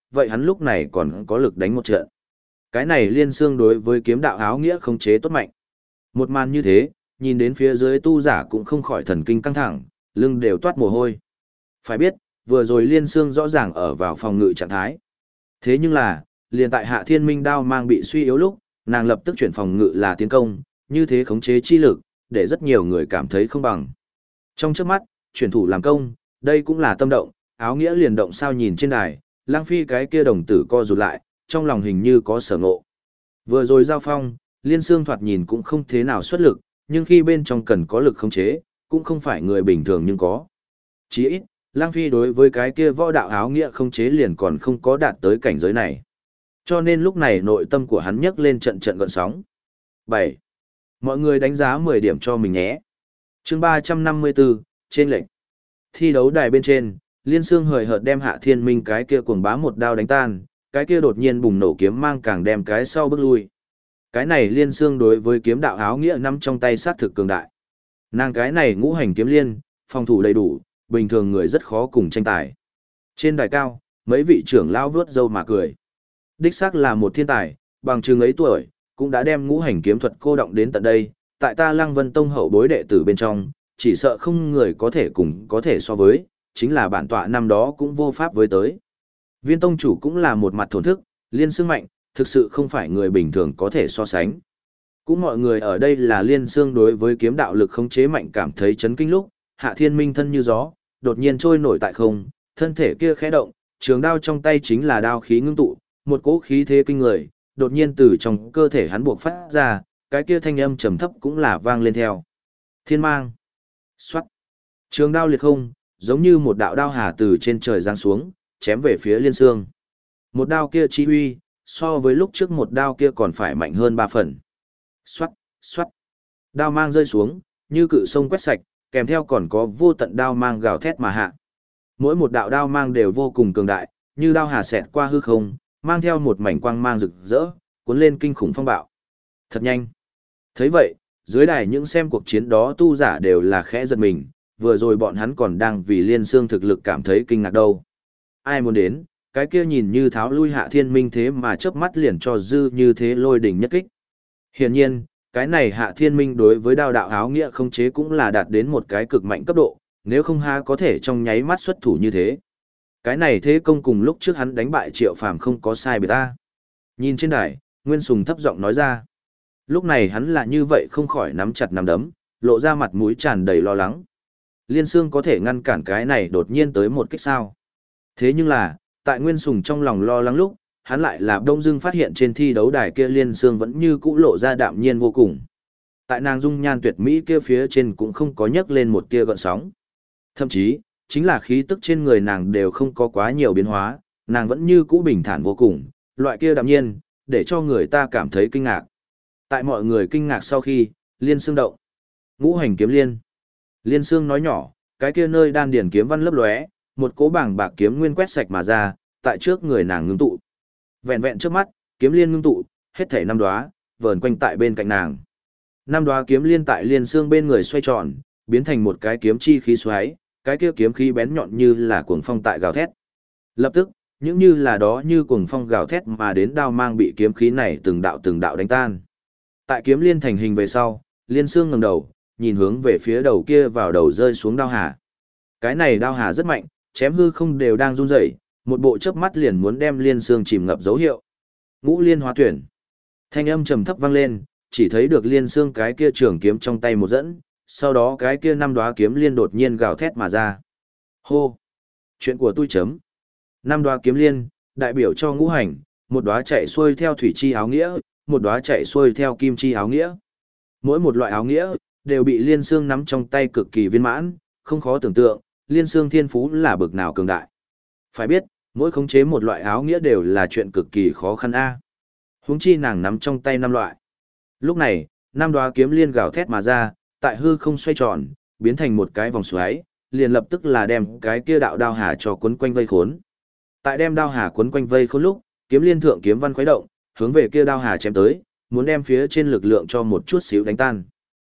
[SPEAKER 1] vậy hắn lúc này còn có lực đánh một trận. Cái này Liên Xương đối với kiếm đạo áo nghĩa khống chế tốt mạnh. Một màn như thế, nhìn đến phía dưới tu giả cũng không khỏi thần kinh căng thẳng, lưng đều toát mồ hôi. Phải biết, vừa rồi Liên Xương rõ ràng ở vào phòng ngự trạng thái. Thế nhưng là, liền tại Hạ Thiên Minh đao mang bị suy yếu lúc, nàng lập tức chuyển phòng ngự là tiến công, như thế khống chế chi lực, để rất nhiều người cảm thấy không bằng. Trong chớp mắt, chuyển thủ làm công, đây cũng là tâm động, áo nghĩa liền động sao nhìn trên đài, Lang Phi cái kia đồng tử co rụt lại, trong lòng hình như có sở ngộ. Vừa rồi giao phong, Liên Xương thoạt nhìn cũng không thế nào xuất lực, nhưng khi bên trong cần có lực khống chế, cũng không phải người bình thường nhưng có. Chỉ ít, Lang Phi đối với cái kia võ đạo áo nghĩa khống chế liền còn không có đạt tới cảnh giới này. Cho nên lúc này nội tâm của hắn nhấc lên trận trận gợn sóng. 7. Mọi người đánh giá 10 điểm cho mình nhé. Chương 354, trên lệnh. Thi đấu đài bên trên, Liên Xương hời hợt đem Hạ Thiên Minh cái kia cuồng bá một đao đánh tan, cái kia đột nhiên bùng nổ kiếm mang càng đem cái sau bước lui. Cái này Liên Xương đối với kiếm đạo áo nghĩa nắm trong tay sát thực cường đại. Nàng cái này ngũ hành kiếm liên, phòng thủ đầy đủ, bình thường người rất khó cùng tranh tài. Trên đài cao, mấy vị trưởng lão vướt râu mà cười. Đích xác là một thiên tài, bằng chừng ấy tuổi, cũng đã đem ngũ hành kiếm thuật cô động đến tận đây, tại ta Lăng Vân Tông hậu bối đệ tử bên trong, chỉ sợ không người có thể cùng có thể so với, chính là bản tọa năm đó cũng vô pháp với tới. Viên tông chủ cũng là một mặt thổn thức, Liên Xương mạnh, thực sự không phải người bình thường có thể so sánh. Cũng mọi người ở đây là Liên Xương đối với kiếm đạo lực khống chế mạnh cảm thấy chấn kinh lúc, Hạ Thiên Minh thân như gió, đột nhiên trôi nổi tại không, thân thể kia khẽ động, trường đao trong tay chính là đao khí ngưng tụ, một cỗ khí thế kinh người, đột nhiên từ trong cơ thể hắn buộc phát ra, cái kia thanh âm trầm thấp cũng là vang lên theo. Thiên mang. Xoát. Trường đao liệt không, giống như một đạo đao hà từ trên trời giáng xuống, chém về phía Liên Xương. Một đao kia chi uy, so với lúc trước một đao kia còn phải mạnh hơn 3 phần. Xoát, xoát. Đao mang rơi xuống, như cự sông quét sạch, kèm theo còn có vô tận đao mang gào thét mà hạ. Mỗi một đạo đao mang đều vô cùng cường đại, như đao hà xẹt qua hư không, mang theo một mảnh quang mang rực rỡ, cuốn lên kinh khủng phong bạo. Thật nhanh. Thấy vậy, dưới đài những xem cuộc chiến đó tu giả đều là khẽ giật mình, vừa rồi bọn hắn còn đang vì Liên Xương thực lực cảm thấy kinh ngạc đâu. Ai muốn đến, cái kia nhìn như tháo lui Hạ Thiên Minh thế mà chớp mắt liền cho dư như thế lôi đỉnh nhất kích. Hiển nhiên, cái này Hạ Thiên Minh đối với đao đạo áo nghĩa không chế cũng là đạt đến một cái cực mạnh cấp độ, nếu không ha có thể trong nháy mắt xuất thủ như thế. Cái này thế công cùng lúc trước hắn đánh bại Triệu Phàm không có sai biệt ta. Nhìn trên đài, Nguyên Sùng thấp giọng nói ra. Lúc này hắn là như vậy không khỏi nắm chặt nắm đấm, lộ ra mặt mũi tràn đầy lo lắng. Liên Xương có thể ngăn cản cái này đột nhiên tới một kích sao. Thế nhưng là, tại Nguyên Sùng trong lòng lo lắng lúc, hắn lại là đông dưng phát hiện trên thi đấu đài kia Liên Xương vẫn như cũ lộ ra đạm nhiên vô cùng. Tại nàng dung nhan tuyệt mỹ kia phía trên cũng không có nhấc lên một tia gợn sóng. Thậm chí, chính là khí tức trên người nàng đều không có quá nhiều biến hóa, nàng vẫn như cũ bình thản vô cùng, loại kia đạm nhiên, để cho người ta cảm thấy kinh ngạc. Tại mọi người kinh ngạc sau khi, Liên Xương động. Ngũ hành kiếm liên. Liên Xương nói nhỏ, cái kia nơi đan điển kiếm văn lấp lóe, một cỗ bảng bạc kiếm nguyên quét sạch mà ra, tại trước người nàng ngưng tụ. Vẹn vẹn trước mắt, kiếm liên ngưng tụ, hết thảy 5 đóa, vờn quanh tại bên cạnh nàng. 5 đóa kiếm liên tại Liên Xương bên người xoay tròn, biến thành một cái kiếm chi khí xoáy, cái kia kiếm khí bén nhọn như là cuồng phong tại gào thét. Lập tức, những như là đó như cuồng phong gào thét mà đến đao mang bị kiếm khí này từng đạo đánh tan. Tại kiếm liên thành hình về sau, Liên Xương ngẩng đầu, nhìn hướng về phía đầu kia vào đầu rơi xuống đao hà. Cái này đao hà rất mạnh, chém hư không đều đang run rẩy, một bộ chớp mắt liền muốn đem Liên Xương chìm ngập dấu hiệu. Ngũ liên hóa tuyển. Thanh âm trầm thấp vang lên, chỉ thấy được Liên Xương cái kia trường kiếm trong tay một dẫn, sau đó cái kia 5 đóa kiếm liên đột nhiên gào thét mà ra. Hô! Chuyện của tôi chấm. 5 đóa kiếm liên, đại biểu cho ngũ hành, một đóa chạy xuôi theo thủy chi áo nghĩa, một đóa chạy xuôi theo kim chi áo nghĩa. Mỗi một loại áo nghĩa, đều bị Liên Xương nắm trong tay cực kỳ viên mãn, không khó tưởng tượng, Liên Xương thiên phú là bực nào cường đại. Phải biết, mỗi khống chế một loại áo nghĩa đều là chuyện cực kỳ khó khăn a. Huống chi nàng nắm trong tay 5 loại. Lúc này, 5 đóa kiếm liên gào thét mà ra, tại hư không xoay tròn, biến thành một cái vòng xoáy, liền lập tức là đem cái kia đạo đao hà cho quấn quanh vây khốn. Tại đem đao hà quấn quanh vây khốn lúc, kiếm liên thượng kiếm văn khuấy động, hướng về kia đao hà chém tới, muốn đem phía trên lực lượng cho một chút xíu đánh tan.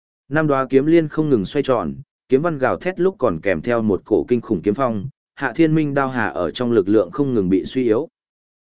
[SPEAKER 1] 5 đóa kiếm liên không ngừng xoay tròn, kiếm văn gào thét lúc còn kèm theo một cổ kinh khủng kiếm phong, Hạ Thiên Minh đao hà ở trong lực lượng không ngừng bị suy yếu.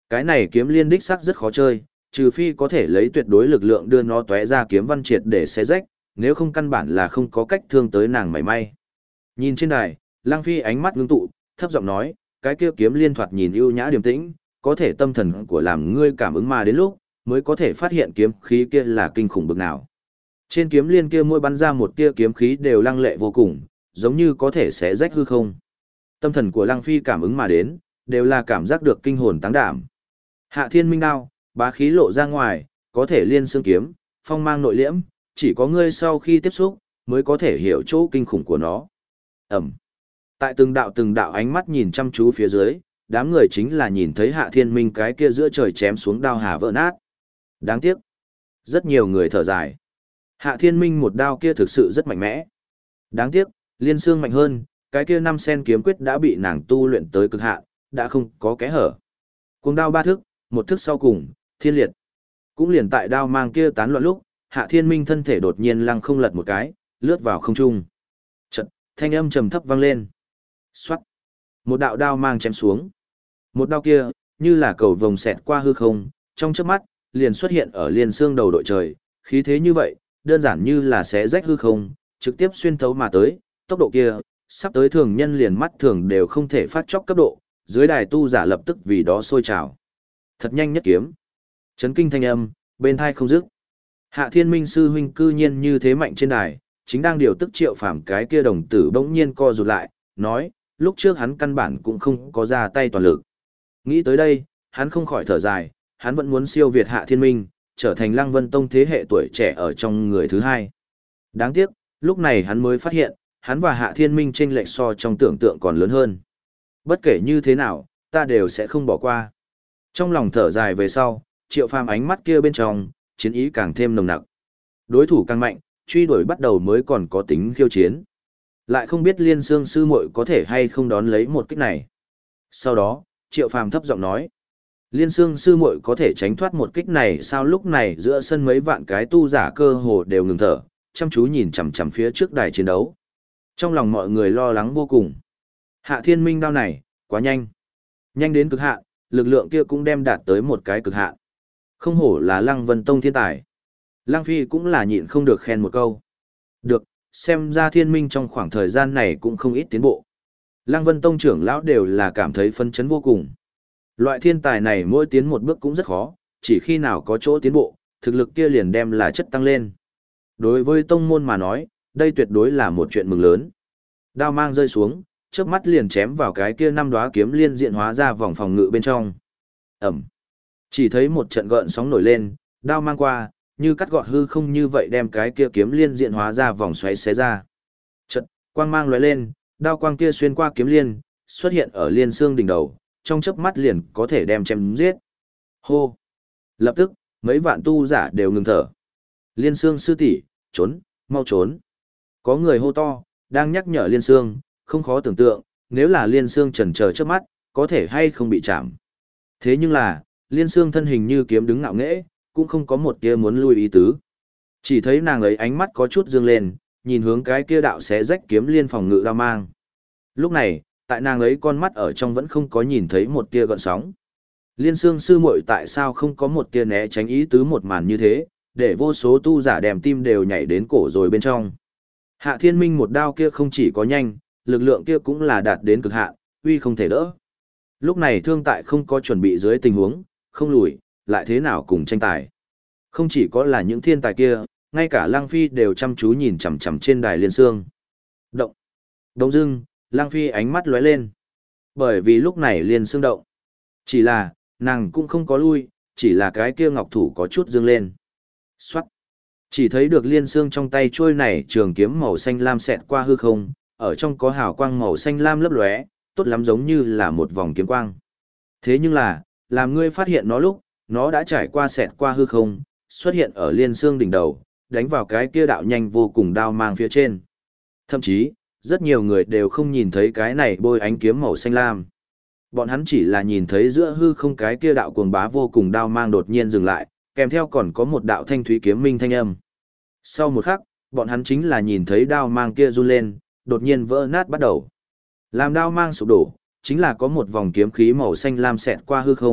[SPEAKER 1] Cái này kiếm liên đích sắc rất khó chơi, trừ phi có thể lấy tuyệt đối lực lượng đưa nó tóe ra kiếm văn triệt để xé rách, nếu không căn bản là không có cách thương tới nàng mảy may. Nhìn trên đài, Lăng Phi ánh mắt ngưng tụ, thấp giọng nói, cái kia kiếm liên thoạt nhìn ưu nhã điềm tĩnh, có thể tâm thần của làm ngươi cảm ứng mà đến lúc, mới có thể phát hiện kiếm khí kia là kinh khủng bực nào. Trên kiếm liên kia mỗi bắn ra một tia kiếm khí đều lăng lệ vô cùng, giống như có thể xé rách hư không. Tâm thần của Lăng Phi cảm ứng mà đến, đều là cảm giác được kinh hồn táng đảm. Hạ Thiên Minh đao, bá khí lộ ra ngoài, có thể liên xương kiếm, phong mang nội liễm, chỉ có ngươi sau khi tiếp xúc, mới có thể hiểu chỗ kinh khủng của nó. Ẩm. Tại từng đạo ánh mắt nhìn chăm chú phía dưới, đám người chính là nhìn thấy Hạ Thiên Minh cái kia giữa trời chém xuống đao hà vỡ nát. Đáng tiếc. Rất nhiều người thở dài. Hạ Thiên Minh một đao kia thực sự rất mạnh mẽ. Đáng tiếc, liên xương mạnh hơn, cái kia 5 sen kiếm quyết đã bị nàng tu luyện tới cực hạn, đã không có kẽ hở. Cuồng đao 3 thức, một thức sau cùng, thiên liệt. Cũng liền tại đao mang kia tán loạn lúc, Hạ Thiên Minh thân thể đột nhiên lăng không lật một cái, lướt vào không trung. Chợt, thanh âm trầm thấp vang lên. Xoát. Một đạo đao mang chém xuống. Một đao kia, như là cầu vồng xẹt qua hư không, trong chớp mắt, liền xuất hiện ở liên xương đầu đội trời, khí thế như vậy, đơn giản như là xé rách hư không, trực tiếp xuyên thấu mà tới, tốc độ kia, sắp tới thường nhân liền mắt thường đều không thể phát chóc cấp độ, dưới đài tu giả lập tức vì đó sôi trào. Thật nhanh nhất kiếm. Chấn kinh thanh âm, bên thai không dứt. Hạ Thiên Minh sư huynh cư nhiên như thế mạnh trên đài, chính đang điều tức Triệu Phàm cái kia đồng tử bỗng nhiên co rụt lại, nói, lúc trước hắn căn bản cũng không có ra tay toàn lực. Nghĩ tới đây, hắn không khỏi thở dài, hắn vẫn muốn siêu việt Hạ Thiên Minh, trở thành Lăng Vân Tông thế hệ tuổi trẻ ở trong người thứ hai. Đáng tiếc, lúc này hắn mới phát hiện, hắn và Hạ Thiên Minh chênh lệch so trong tưởng tượng còn lớn hơn. Bất kể như thế nào, ta đều sẽ không bỏ qua. Trong lòng thở dài về sau, Triệu Phàm ánh mắt kia bên trong, chiến ý càng thêm nồng nặc. Đối thủ càng mạnh, truy đuổi bắt đầu mới còn có tính khiêu chiến. Lại không biết Liên Xương sư muội có thể hay không đón lấy một kích này. Sau đó, Triệu Phàm thấp giọng nói, Liên Xương sư muội có thể tránh thoát một kích này sao? Lúc này giữa sân mấy vạn cái tu giả cơ hồ đều ngừng thở, chăm chú nhìn chằm chằm phía trước đài chiến đấu. Trong lòng mọi người lo lắng vô cùng. Hạ Thiên Minh đao này, quá nhanh. Nhanh đến cực hạn, lực lượng kia cũng đem đạt tới một cái cực hạn. Không hổ là Lăng Vân Tông thiên tài. Lăng Phi cũng là nhịn không được khen một câu. Được, xem ra Thiên Minh trong khoảng thời gian này cũng không ít tiến bộ. Lăng Vân Tông trưởng lão đều là cảm thấy phấn chấn vô cùng. Loại thiên tài này mỗi tiến một bước cũng rất khó, chỉ khi nào có chỗ tiến bộ, thực lực kia liền đem là chất tăng lên. Đối với tông môn mà nói, đây tuyệt đối là một chuyện mừng lớn. Đao mang rơi xuống, chớp mắt liền chém vào cái kia 5 đóa kiếm liên diện hóa ra vòng phòng ngự bên trong. Ẩm. Chỉ thấy một trận gợn sóng nổi lên, đao mang qua, như cắt gọt hư không như vậy đem cái kia kiếm liên diện hóa ra vòng xoáy xé ra. Trận, quang mang lóe lên, đao quang kia xuyên qua kiếm liên, xuất hiện ở liên xương đỉnh đầu, trong chớp mắt liền có thể đem chém giết. Hô. Lập tức, mấy vạn tu giả đều ngừng thở. Liên xương sư tỷ, trốn, mau trốn. Có người hô to, đang nhắc nhở Liên Xương, không khó tưởng tượng, nếu là Liên Xương chần chờ trước mắt, có thể hay không bị chạm. Thế nhưng là, Liên Xương thân hình như kiếm đứng ngạo nghễ, cũng không có một tia muốn lui ý tứ. Chỉ thấy nàng ấy ánh mắt có chút dương lên, nhìn hướng cái kia đạo xé rách kiếm liên phòng ngự đao mang. Lúc này, tại nàng ấy con mắt ở trong vẫn không có nhìn thấy một tia gợn sóng. Liên Xương sư muội tại sao không có một tia né tránh ý tứ một màn như thế, để vô số tu giả đèm tim đều nhảy đến cổ rồi bên trong. Hạ Thiên Minh một đao kia không chỉ có nhanh, lực lượng kia cũng là đạt đến cực hạn, uy không thể đỡ. Lúc này thương tại không có chuẩn bị dưới tình huống, không lùi, lại thế nào cùng tranh tài. Không chỉ có là những thiên tài kia, ngay cả Lăng Phi đều chăm chú nhìn chằm chằm trên đài Liên Xương. Động. Đông dưng, Lăng Phi ánh mắt lóe lên. Bởi vì lúc này Liên Xương động. Chỉ là, nàng cũng không có lui, chỉ là cái kia ngọc thủ có chút dương lên. Xoát. Chỉ thấy được Liên Xương trong tay trôi này trường kiếm màu xanh lam xẹt qua hư không, ở trong có hào quang màu xanh lam lấp lóe, tốt lắm giống như là một vòng kiếm quang. Thế nhưng là, làm ngươi phát hiện nó lúc, nó đã trải qua xẹt qua hư không, xuất hiện ở Liên Xương đỉnh đầu, đánh vào cái kia đạo nhanh vô cùng đao mang phía trên. Thậm chí, rất nhiều người đều không nhìn thấy cái này bôi ánh kiếm màu xanh lam. Bọn hắn chỉ là nhìn thấy giữa hư không cái kia đạo cuồng bá vô cùng đao mang đột nhiên dừng lại, kèm theo còn có một đạo thanh thúy kiếm minh thanh âm. Sau một khắc, bọn hắn chính là nhìn thấy đao mang kia run lên, đột nhiên vỡ nát bắt đầu. Làm đao mang sụp đổ, chính là có một vòng kiếm khí màu xanh lam xẹt qua hư không,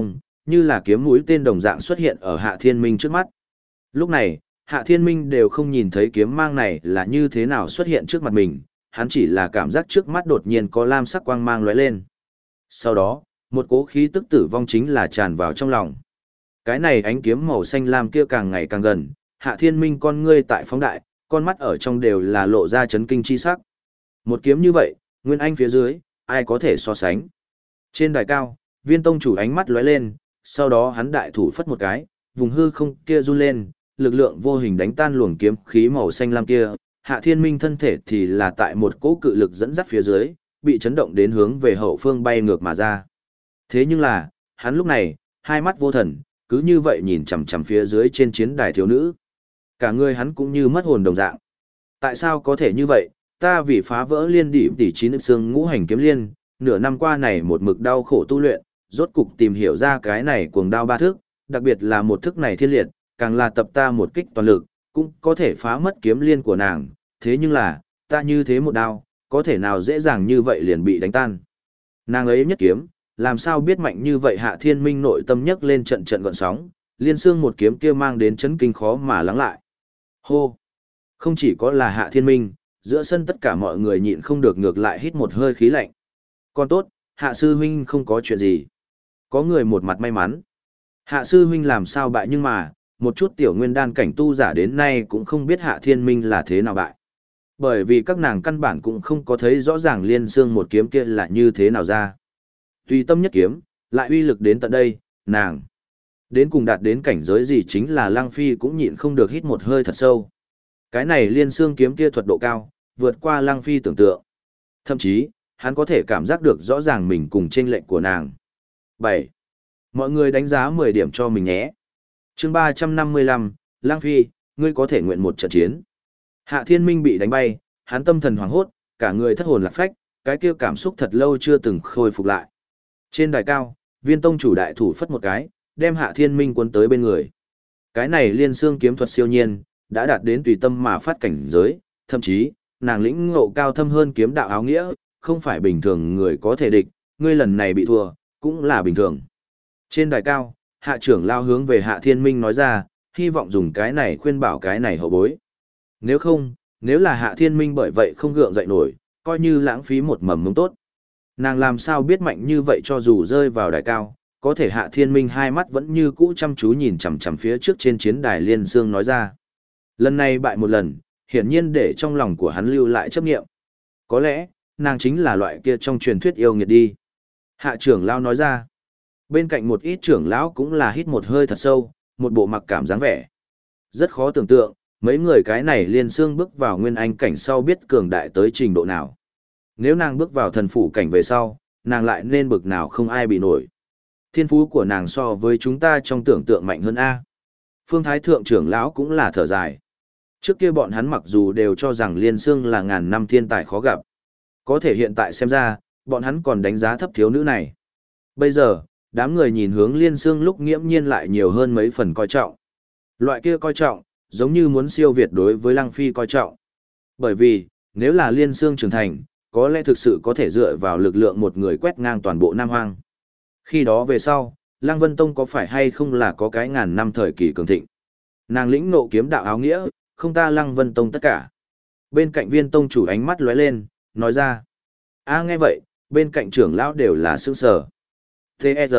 [SPEAKER 1] như là kiếm mũi tên đồng dạng xuất hiện ở Hạ Thiên Minh trước mắt. Lúc này, Hạ Thiên Minh đều không nhìn thấy kiếm mang này là như thế nào xuất hiện trước mặt mình, hắn chỉ là cảm giác trước mắt đột nhiên có lam sắc quang mang lóe lên. Sau đó, một cỗ khí tức tử vong chính là tràn vào trong lòng. Cái này ánh kiếm màu xanh lam kia càng ngày càng gần, Hạ Thiên Minh con ngươi tại phóng đại, con mắt ở trong đều là lộ ra chấn kinh chi sắc. Một kiếm như vậy, Nguyên Anh phía dưới, ai có thể so sánh. Trên đài cao, Viên tông chủ ánh mắt lóe lên, sau đó hắn đại thủ phất một cái, vùng hư không kia run lên, lực lượng vô hình đánh tan luồng kiếm khí màu xanh lam kia, Hạ Thiên Minh thân thể thì là tại một cỗ cự lực dẫn dắt phía dưới, bị chấn động đến hướng về hậu phương bay ngược mà ra. Thế nhưng là, hắn lúc này, hai mắt vô thần, cứ như vậy nhìn chằm chằm phía dưới trên chiến đài thiếu nữ. Cả người hắn cũng như mất hồn đồng dạng. Tại sao có thể như vậy? Ta vì phá vỡ liên đỉ tỷ chín xương ngũ hành kiếm liên, nửa năm qua này một mực đau khổ tu luyện, rốt cục tìm hiểu ra cái này cuồng đao ba thức, đặc biệt là một thức này thiên liệt, càng là tập ta một kích toàn lực, cũng có thể phá mất kiếm liên của nàng, thế nhưng là, ta như thế một đao, có thể nào dễ dàng như vậy liền bị đánh tan. Nàng ấy nhất kiếm, làm sao biết mạnh như vậy? Hạ Thiên Minh nội tâm nhấc lên trận trận gợn sóng, liên xương một kiếm kia mang đến chấn kinh khó mà lắng lại. Hô! Không chỉ có là Hạ Thiên Minh, giữa sân tất cả mọi người nhịn không được ngược lại hít một hơi khí lạnh. Còn tốt, Hạ sư huynh không có chuyện gì. Có người một mặt may mắn. Hạ sư huynh làm sao bại, nhưng mà, một chút tiểu nguyên đan cảnh tu giả đến nay cũng không biết Hạ Thiên Minh là thế nào bại. Bởi vì các nàng căn bản cũng không có thấy rõ ràng liên xương một kiếm kia là như thế nào ra. Tùy tâm nhất kiếm, lại uy lực đến tận đây, nàng đến cùng đạt đến cảnh giới gì chính là Lăng Phi cũng nhịn không được hít một hơi thật sâu. Cái này liên xương kiếm kia thuật độ cao, vượt qua Lăng Phi tưởng tượng. Thậm chí, hắn có thể cảm giác được rõ ràng mình cùng chênh lệch của nàng. 7. Mọi người đánh giá 10 điểm cho mình nhé. Chương 355, Lăng Phi, ngươi có thể nguyện một trận chiến. Hạ Thiên Minh bị đánh bay, hắn tâm thần hoảng hốt, cả người thất hồn lạc phách, cái kia cảm xúc thật lâu chưa từng khôi phục lại. Trên đài cao, Viên tông chủ đại thủ phất một cái, đem Hạ Thiên Minh cuốn tới bên người. Cái này liên xương kiếm thuật siêu nhiên, đã đạt đến tùy tâm mà phát cảnh giới, thậm chí, nàng lĩnh ngộ cao thâm hơn kiếm đạo áo nghĩa, không phải bình thường người có thể địch, ngươi lần này bị thua, cũng là bình thường. Trên đài cao, Hạ trưởng lao hướng về Hạ Thiên Minh nói ra, hy vọng dùng cái này khuyên bảo cái này hậu bối. Nếu không, nếu là Hạ Thiên Minh bởi vậy không gượng dậy nổi, coi như lãng phí một mầm mống tốt. Nàng làm sao biết mạnh như vậy, cho dù rơi vào đài cao, có thể Hạ Thiên Minh hai mắt vẫn như cũ chăm chú nhìn chằm chằm phía trước trên chiến đài liên xương nói ra. Lần này bại một lần, hiển nhiên để trong lòng của hắn lưu lại chấp nghiệm. Có lẽ, nàng chính là loại kia trong truyền thuyết yêu nghiệt đi. Hạ trưởng lão nói ra. Bên cạnh một ít trưởng lão cũng là hít một hơi thật sâu, một bộ mặc cảm dáng vẻ. Rất khó tưởng tượng, mấy người cái này liên xương bước vào nguyên anh cảnh sau biết cường đại tới trình độ nào. Nếu nàng bước vào thần phủ cảnh về sau, nàng lại nên bực nào không ai bị nổi. Thiên phú của nàng so với chúng ta trong tưởng tượng mạnh hơn A. Phương Thái Thượng trưởng lão cũng là thở dài. Trước kia bọn hắn mặc dù đều cho rằng liên xương là ngàn năm thiên tài khó gặp. Có thể hiện tại xem ra, bọn hắn còn đánh giá thấp thiếu nữ này. Bây giờ, đám người nhìn hướng liên xương lúc nghiễm nhiên lại nhiều hơn mấy phần coi trọng. Loại kia coi trọng, giống như muốn siêu việt đối với Lăng Phi coi trọng. Bởi vì, nếu là liên xương trưởng thành, có lẽ thực sự có thể dựa vào lực lượng một người quét ngang toàn bộ Nam Hoang. Khi đó về sau, Lăng Vân Tông có phải hay không là có cái ngàn năm thời kỳ cường thịnh. Nàng lĩnh ngộ kiếm đạo áo nghĩa, không ta Lăng Vân Tông tất cả. Bên cạnh Viên tông chủ ánh mắt lóe lên, nói ra. Nghe vậy, bên cạnh trưởng lão đều là sững sờ. T.E.R.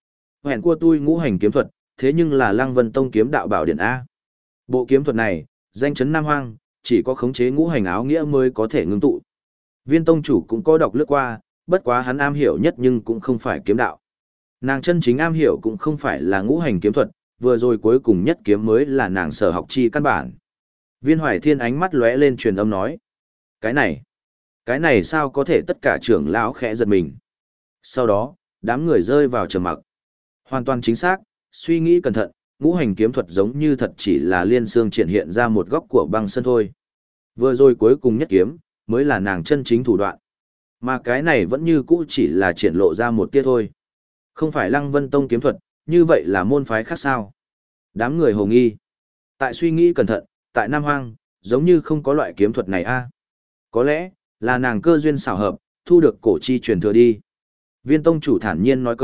[SPEAKER 1] Hẹn của tôi ngũ hành kiếm thuật, thế nhưng là Lăng Vân Tông kiếm đạo bảo điện A. Bộ kiếm thuật này, danh chấn Nam Hoang, chỉ có khống chế ngũ hành áo nghĩa mới có thể ngưng tụ. Viên tông chủ cũng có đọc lướt qua, bất quá hắn am hiểu nhất nhưng cũng không phải kiếm đạo. Nàng chân chính am hiểu cũng không phải là ngũ hành kiếm thuật, vừa rồi cuối cùng nhất kiếm mới là nàng sở học chi căn bản. Viên Hoài Thiên ánh mắt lóe lên truyền âm nói. Cái này sao có thể? Tất cả trưởng lão khẽ giật mình. Sau đó, đám người rơi vào trầm mặc. Hoàn toàn chính xác, suy nghĩ cẩn thận, ngũ hành kiếm thuật giống như thật chỉ là liên xương triển hiện ra một góc của băng sơn thôi. Vừa rồi cuối cùng nhất kiếm, mới là nàng chân chính thủ đoạn. Mà cái này vẫn như cũ chỉ là triển lộ ra một tia thôi. Không phải Lăng Vân Tông kiếm thuật, như vậy là môn phái khác sao? Đám người hồ nghi. Tại suy nghĩ cẩn thận, tại Nam Hoang, giống như không có loại kiếm thuật này a. Có lẽ, là nàng cơ duyên xảo hợp, thu được cổ chi truyền thừa đi. Viên tông chủ thản nhiên nói câu,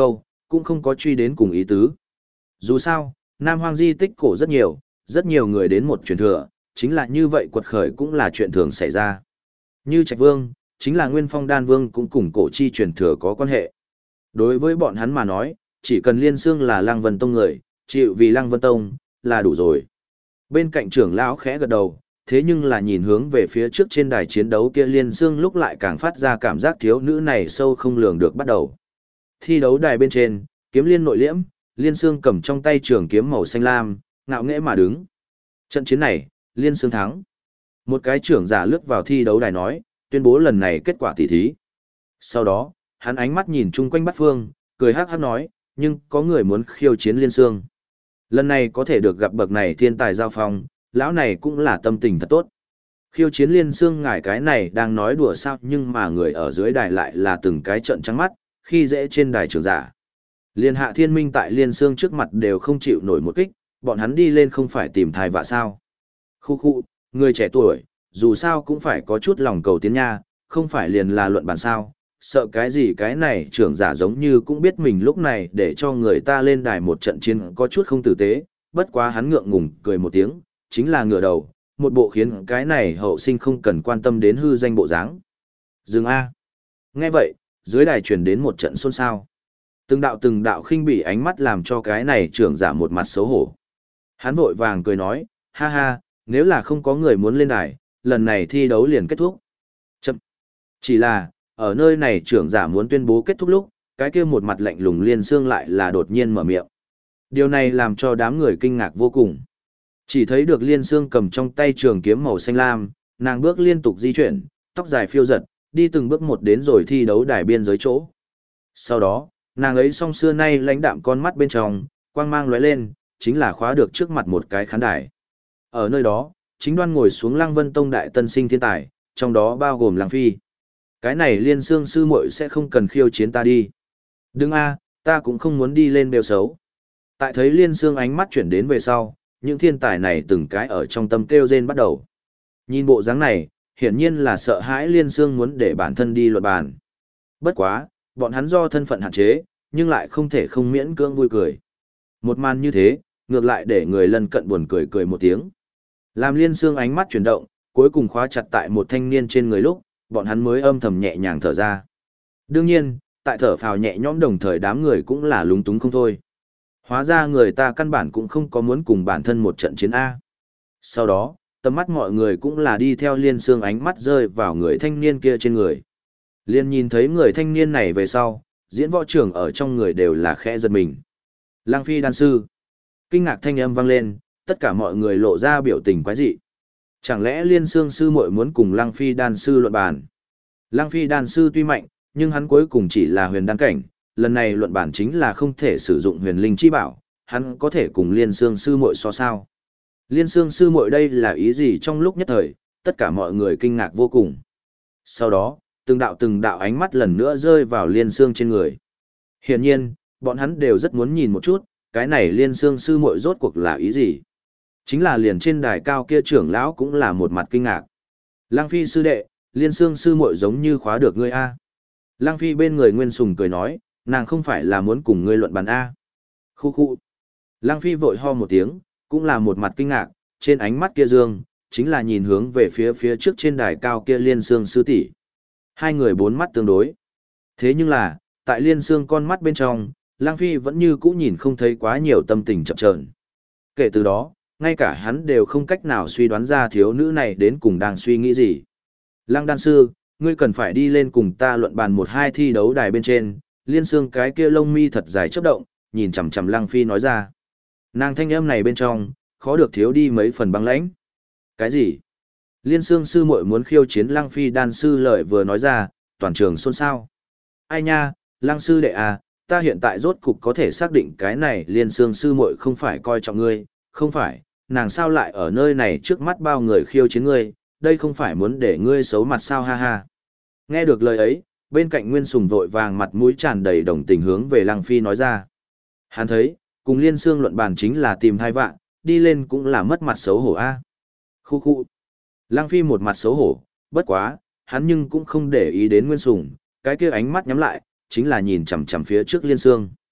[SPEAKER 1] cũng không có truy đến cùng ý tứ. Dù sao, Nam Hoang di tích cổ rất nhiều người đến một truyền thừa, chính là như vậy quật khởi cũng là chuyện thường xảy ra. Như Trạch Vương, chính là Nguyên Phong Đan Vương cũng cùng cổ chi truyền thừa có quan hệ. Đối với bọn hắn mà nói, chỉ cần Liên Xương là Lăng Vân Tông người, chịu vì Lăng Vân Tông, là đủ rồi. Bên cạnh trưởng lão khẽ gật đầu, thế nhưng là nhìn hướng về phía trước trên đài chiến đấu kia Liên Xương lúc lại càng phát ra cảm giác thiếu nữ này sâu không lường được bắt đầu. Thi đấu đài bên trên, kiếm liên nội liễm, Liên Xương cầm trong tay trường kiếm màu xanh lam, ngạo nghễ mà đứng. Trận chiến này, Liên Xương thắng. Một cái trưởng giả lướt vào thi đấu đài nói, tuyên bố lần này kết quả tỷ thí. Sau đó, hắn ánh mắt nhìn chung quanh bát phương, cười hắc hắc nói, nhưng có người muốn khiêu chiến Liên Xương. Lần này có thể được gặp bậc này thiên tài giao phong, lão này cũng là tâm tình thật tốt. Khiêu chiến Liên Xương ngài cái này đang nói đùa sao, nhưng mà người ở dưới đài lại là từng cái trận trắng mắt, khi dễ trên đài trưởng giả. Liên Hạ Thiên Minh tại Liên Xương trước mặt đều không chịu nổi một kích, bọn hắn đi lên không phải tìm thai vạ sao. Khu khu, người trẻ tuổi, dù sao cũng phải có chút lòng cầu tiến nha, không phải liền là luận bàn sao, sợ cái gì cái này trưởng giả giống như cũng biết mình lúc này để cho người ta lên đài một trận chiến có chút không tử tế, bất quá hắn ngượng ngùng cười một tiếng, chính là ngửa đầu, một bộ khiến cái này hậu sinh không cần quan tâm đến hư danh bộ dáng. Dừng A. Nghe vậy, dưới đài truyền đến một trận xôn xao. Từng đạo khinh bỉ ánh mắt làm cho cái này trưởng giả một mặt xấu hổ. Hắn vội vàng cười nói, ha ha, nếu là không có người muốn lên đài, lần này thi đấu liền kết thúc. Chậm. Chỉ là, ở nơi này trưởng giả muốn tuyên bố kết thúc lúc, cái kia một mặt lạnh lùng Liên Xương lại là đột nhiên mở miệng. Điều này làm cho đám người kinh ngạc vô cùng. Chỉ thấy được Liên Xương cầm trong tay trường kiếm màu xanh lam, nàng bước liên tục di chuyển, tóc dài phiêu giật, đi từng bước một đến rồi thi đấu đài biên giới chỗ. Sau đó, nàng ấy song xưa nay lãnh đạm con mắt bên trong, quang mang lóe lên, chính là khóa được trước mặt một cái khán đài. Ở nơi đó, chính đoan ngồi xuống Lăng Vân Tông đại tân sinh thiên tài, trong đó bao gồm Lăng Phi. Cái này Liên Xương sư muội sẽ không cần khiêu chiến ta đi. Đừng a, ta cũng không muốn đi lên bêu xấu. Tại thấy Liên Xương ánh mắt chuyển đến về sau, những thiên tài này từng cái ở trong tâm kêu rên bắt đầu. Nhìn bộ dáng này, hiển nhiên là sợ hãi Liên Xương muốn để bản thân đi luận bàn. Bất quá, bọn hắn do thân phận hạn chế, nhưng lại không thể không miễn cưỡng vui cười. Một màn như thế, ngược lại để người lân cận buồn cười cười một tiếng. Làm Liên Xương ánh mắt chuyển động, cuối cùng khóa chặt tại một thanh niên trên người lúc, bọn hắn mới âm thầm nhẹ nhàng thở ra. Đương nhiên, tại thở phào nhẹ nhõm đồng thời đám người cũng là lúng túng không thôi. Hóa ra người ta căn bản cũng không có muốn cùng bản thân một trận chiến A. Sau đó, tầm mắt mọi người cũng là đi theo Liên Xương ánh mắt rơi vào người thanh niên kia trên người. Liên nhìn thấy người thanh niên này về sau, diễn võ trưởng ở trong người đều là khẽ giật mình. Lăng Phi đan sư. Kinh ngạc thanh âm vang lên, tất cả mọi người lộ ra biểu tình quái dị. Chẳng lẽ Liên Xương sư muội muốn cùng Lăng Phi đan sư luận bàn? Lăng Phi đan sư tuy mạnh, nhưng hắn cuối cùng chỉ là huyền đan cảnh, lần này luận bàn chính là không thể sử dụng huyền linh chi bảo, hắn có thể cùng Liên Xương sư muội so sao? Liên Xương sư muội đây là ý gì trong lúc nhất thời, tất cả mọi người kinh ngạc vô cùng. Sau đó, từng đạo ánh mắt lần nữa rơi vào Liên Xương trên người. Hiển nhiên, bọn hắn đều rất muốn nhìn một chút, cái này Liên Xương sư muội rốt cuộc là ý gì? Chính là liền trên đài cao kia trưởng lão cũng là một mặt kinh ngạc. Lăng Phi sư đệ, Liên Xương sư muội giống như khóa được ngươi a. Lăng Phi bên người Nguyên Sùng cười nói, nàng không phải là muốn cùng ngươi luận bàn a. Khu khu. Lăng Phi vội ho một tiếng, cũng là một mặt kinh ngạc, trên ánh mắt kia dương, chính là nhìn hướng về phía trước trên đài cao kia Liên Xương sư tỷ. Hai người bốn mắt tương đối. Thế nhưng là, tại Liên Xương con mắt bên trong, Lăng Phi vẫn như cũ nhìn không thấy quá nhiều tâm tình chập chờn. Kể từ đó, ngay cả hắn đều không cách nào suy đoán ra thiếu nữ này đến cùng đang suy nghĩ gì. Lăng đan sư, ngươi cần phải đi lên cùng ta luận bàn một hai thi đấu đài bên trên, Liên Xương cái kia lông mi thật dài chớp động, nhìn chằm chằm Lăng Phi nói ra. Nàng thanh âm này bên trong, khó được thiếu đi mấy phần băng lãnh. Cái gì? Liên Xương sư muội muốn khiêu chiến Lăng Phi đan sư lời vừa nói ra, toàn trường xôn xao. Ai nha, Lăng sư đệ à, ta hiện tại rốt cục có thể xác định cái này Liên Xương sư muội không phải coi trọng ngươi, không phải, nàng sao lại ở nơi này trước mắt bao người khiêu chiến ngươi, đây không phải muốn để ngươi xấu mặt sao ha ha. Nghe được lời ấy, bên cạnh Nguyên Sùng vội vàng mặt mũi tràn đầy đồng tình hướng về Lăng Phi nói ra. Hắn thấy, cùng Liên Xương luận bàn chính là tìm hai vạn, đi lên cũng là mất mặt xấu hổ a. Khu khu. Lăng Phi một mặt xấu hổ, bất quá, hắn nhưng cũng không để ý đến Nguyên Sùng, cái kia ánh mắt nhắm lại, chính là nhìn chằm chằm phía trước Liên Xương.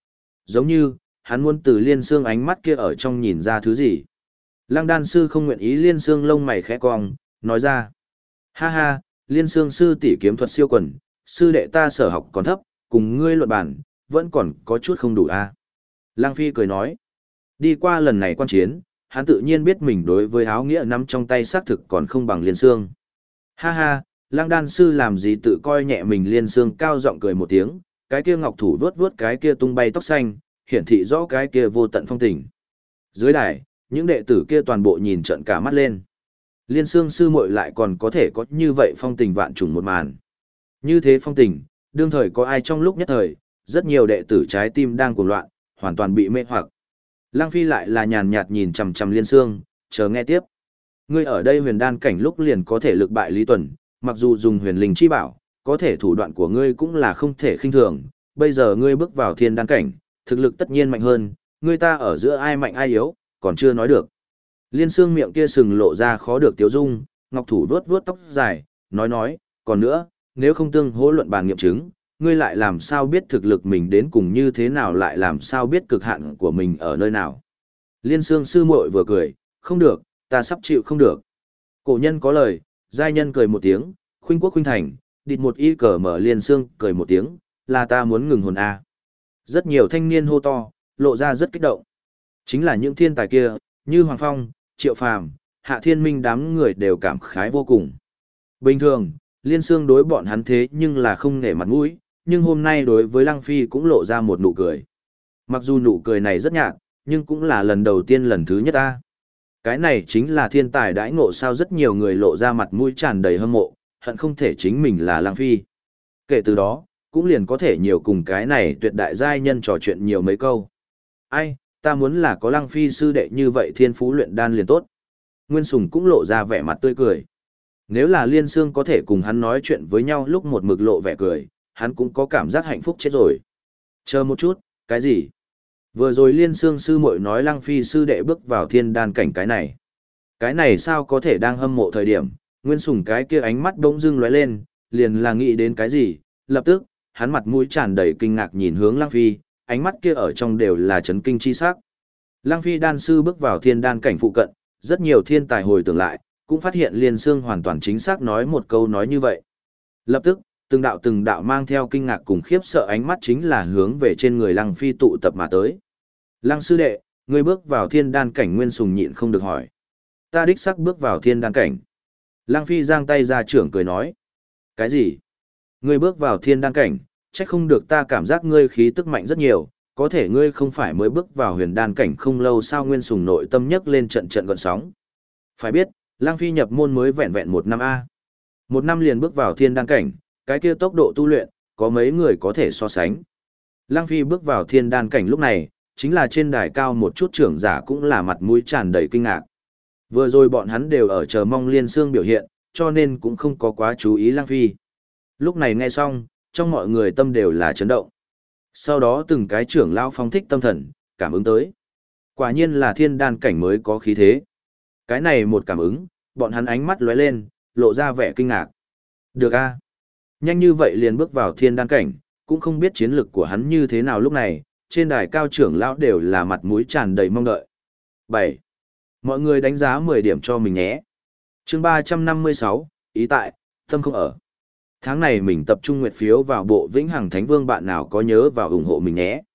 [SPEAKER 1] giống như, hắn muốn từ Liên Sương ánh mắt kia ở trong nhìn ra thứ gì. Lăng đan sư không nguyện ý Liên Sương lông mày khẽ cong, nói ra. Ha ha, Liên Sương sư tỷ kiếm thuật siêu quần, sư đệ ta sở học còn thấp, cùng ngươi luận bản, vẫn còn có chút không đủ a. Lăng Phi cười nói. Đi qua lần này quan chiến, hắn tự nhiên biết mình đối với áo nghĩa nắm trong tay xác thực còn không bằng Liên Sương. Ha ha, Lăng đan sư làm gì tự coi nhẹ mình. Liên Sương cao giọng cười một tiếng, cái kia ngọc thủ vuốt vuốt cái kia tung bay tóc xanh, hiển thị rõ cái kia vô tận phong tình. Dưới đài, những đệ tử kia toàn bộ nhìn trợn cả mắt lên. Liên Sương sư muội lại còn có thể có như vậy phong tình vạn trùng một màn. Như thế phong tình, đương thời có ai trong lúc nhất thời, rất nhiều đệ tử trái tim đang cuồng loạn, hoàn toàn bị mê hoặc. Lăng Phi lại là nhàn nhạt nhìn chằm chằm Liên Sương, chờ nghe tiếp. Ngươi ở đây huyền đan cảnh lúc liền có thể lực bại Lý Tuần, mặc dù dùng huyền linh chi bảo, có thể thủ đoạn của ngươi cũng là không thể khinh thường, bây giờ ngươi bước vào thiên đan cảnh, thực lực tất nhiên mạnh hơn, ngươi ta ở giữa ai mạnh ai yếu, còn chưa nói được. Liên Sương miệng kia sừng lộ ra khó được tiếu dung, ngọc thủ vuốt vuốt tóc dài, nói, còn nữa, nếu không tương hỗ luận bàn nghiệm chứng, ngươi lại làm sao biết thực lực mình đến cùng như thế nào, lại làm sao biết cực hạn của mình ở nơi nào. Liên Sương sư muội vừa cười, không được, ta sắp chịu không được. Cổ nhân có lời, giai nhân cười một tiếng, khuynh quốc khuynh thành, địt một y cờ mở. Liên Sương cười một tiếng, là ta muốn ngừng hồn a. Rất nhiều thanh niên hô to, lộ ra rất kích động. Chính là những thiên tài kia, như Hoàng Phong, Triệu Phàm, Hạ Thiên Minh, đám người đều cảm khái vô cùng. Bình thường, Liên Sương đối bọn hắn thế nhưng là không nể mặt mũi, nhưng hôm nay đối với Lăng Phi cũng lộ ra một nụ cười. Mặc dù nụ cười này rất nhạt, nhưng cũng là lần đầu tiên lần thứ nhất ta. Cái này chính là thiên tài đãi ngộ sao. Rất nhiều người lộ ra mặt mũi tràn đầy hâm mộ, hận không thể chính mình là Lăng Phi. Kể từ đó, cũng liền có thể nhiều cùng cái này tuyệt đại giai nhân trò chuyện nhiều mấy câu. Ai, ta muốn là có Lăng Phi sư đệ như vậy thiên phú luyện đan liền tốt. Nguyên Sùng cũng lộ ra vẻ mặt tươi cười. Nếu là Liên Sương có thể cùng hắn nói chuyện với nhau lúc một mực lộ vẻ cười, hắn cũng có cảm giác hạnh phúc chết rồi. Chờ một chút, cái gì? Vừa rồi Liên Sương sư muội nói Lăng Phi sư đệ bước vào thiên đan cảnh cái này. Cái này sao có thể đang hâm mộ thời điểm, Nguyên Sùng cái kia ánh mắt bỗng dưng lóe lên, liền là nghĩ đến cái gì, lập tức, hắn mặt mũi tràn đầy kinh ngạc nhìn hướng Lăng Phi, ánh mắt kia ở trong đều là chấn kinh chi sắc. Lăng Phi đan sư bước vào thiên đan cảnh phụ cận, rất nhiều thiên tài hồi tưởng lại, cũng phát hiện Liên Sương hoàn toàn chính xác nói một câu nói như vậy. Lập tức, từng đạo mang theo kinh ngạc cùng khiếp sợ ánh mắt chính là hướng về trên người Lăng Phi tụ tập mà tới. Lăng sư đệ, ngươi bước vào thiên đan cảnh. Nguyên Sùng nhịn không được hỏi. Ta đích xác bước vào thiên đan cảnh. Lăng Phi giang tay ra trưởng cười nói. Cái gì? Ngươi bước vào thiên đan cảnh, chắc không được ta cảm giác ngươi khí tức mạnh rất nhiều, có thể ngươi không phải mới bước vào huyền đan cảnh không lâu sao? Nguyên Sùng nội tâm nhấc lên trận trận gợn sóng. Phải biết, Lăng Phi nhập môn mới vẹn vẹn 1 năm A. 1 năm liền bước vào thiên đan cảnh, cái kia tốc độ tu luyện, có mấy người có thể so sánh. Lăng Phi bước vào thiên đan cảnh lúc này, chính là trên đài cao một chút trưởng giả cũng là mặt mũi tràn đầy kinh ngạc. Vừa rồi bọn hắn đều ở chờ mong Liên Sương biểu hiện, cho nên cũng không có quá chú ý Lăng Phi. Lúc này nghe xong, trong mọi người tâm đều là chấn động. Sau đó từng cái trưởng lão phong thích tâm thần, cảm ứng tới. Quả nhiên là thiên đan cảnh mới có khí thế. Cái này một cảm ứng, bọn hắn ánh mắt lóe lên, lộ ra vẻ kinh ngạc. Được a, nhanh như vậy liền bước vào thiên đan cảnh, cũng không biết chiến lực của hắn như thế nào. Lúc này, trên đài cao trưởng lão đều là mặt mũi tràn đầy mong đợi. 7. Mọi người đánh giá 10 điểm cho mình nhé. Chương 356, ý tại, tâm không ở. Tháng này mình tập trung nguyệt phiếu vào bộ Vĩnh Hằng Thánh Vương, bạn nào có nhớ vào ủng hộ mình nhé.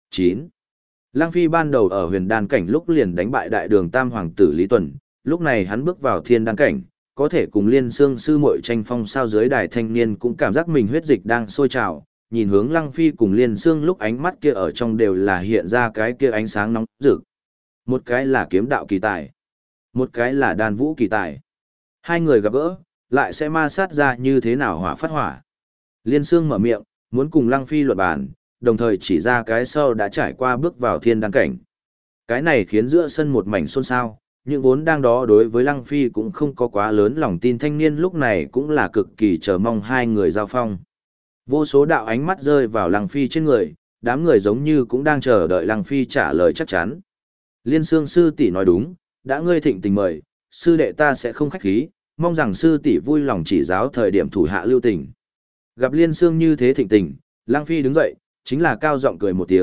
[SPEAKER 1] 9. Lăng Phi ban đầu ở huyền đan cảnh lúc liền đánh bại đại đường tam hoàng tử Lý Tuần, lúc này hắn bước vào thiên đan cảnh, có thể cùng Liên Sương sư muội tranh phong sao. Dưới đài thanh niên cũng cảm giác mình huyết dịch đang sôi trào, nhìn hướng Lăng Phi cùng Liên Sương lúc ánh mắt kia ở trong đều là hiện ra cái kia ánh sáng nóng rực. Một cái là kiếm đạo kỳ tài, một cái là đan vũ kỳ tài. Hai người gặp gỡ, lại sẽ ma sát ra như thế nào hỏa phát hỏa. Liên Sương mở miệng, muốn cùng Lăng Phi luận bàn, đồng thời chỉ ra cái sau đã trải qua bước vào thiên đan cảnh. Cái này khiến giữa sân một mảnh xôn xao, những vốn đang đó đối với Lăng Phi cũng không có quá lớn lòng tin thanh niên lúc này cũng là cực kỳ chờ mong hai người giao phong. Vô số đạo ánh mắt rơi vào Lăng Phi trên người, đám người giống như cũng đang chờ đợi Lăng Phi trả lời chắc chắn. Liên Sương sư tỷ nói đúng, đã ngươi thịnh tình mời, sư đệ ta sẽ không khách khí, mong rằng sư tỷ vui lòng chỉ giáo thời điểm thủ hạ lưu tình. Gặp Liên Sương như thế thịnh tình, Lăng Phi đứng dậy, chính là cao giọng cười một tiếng,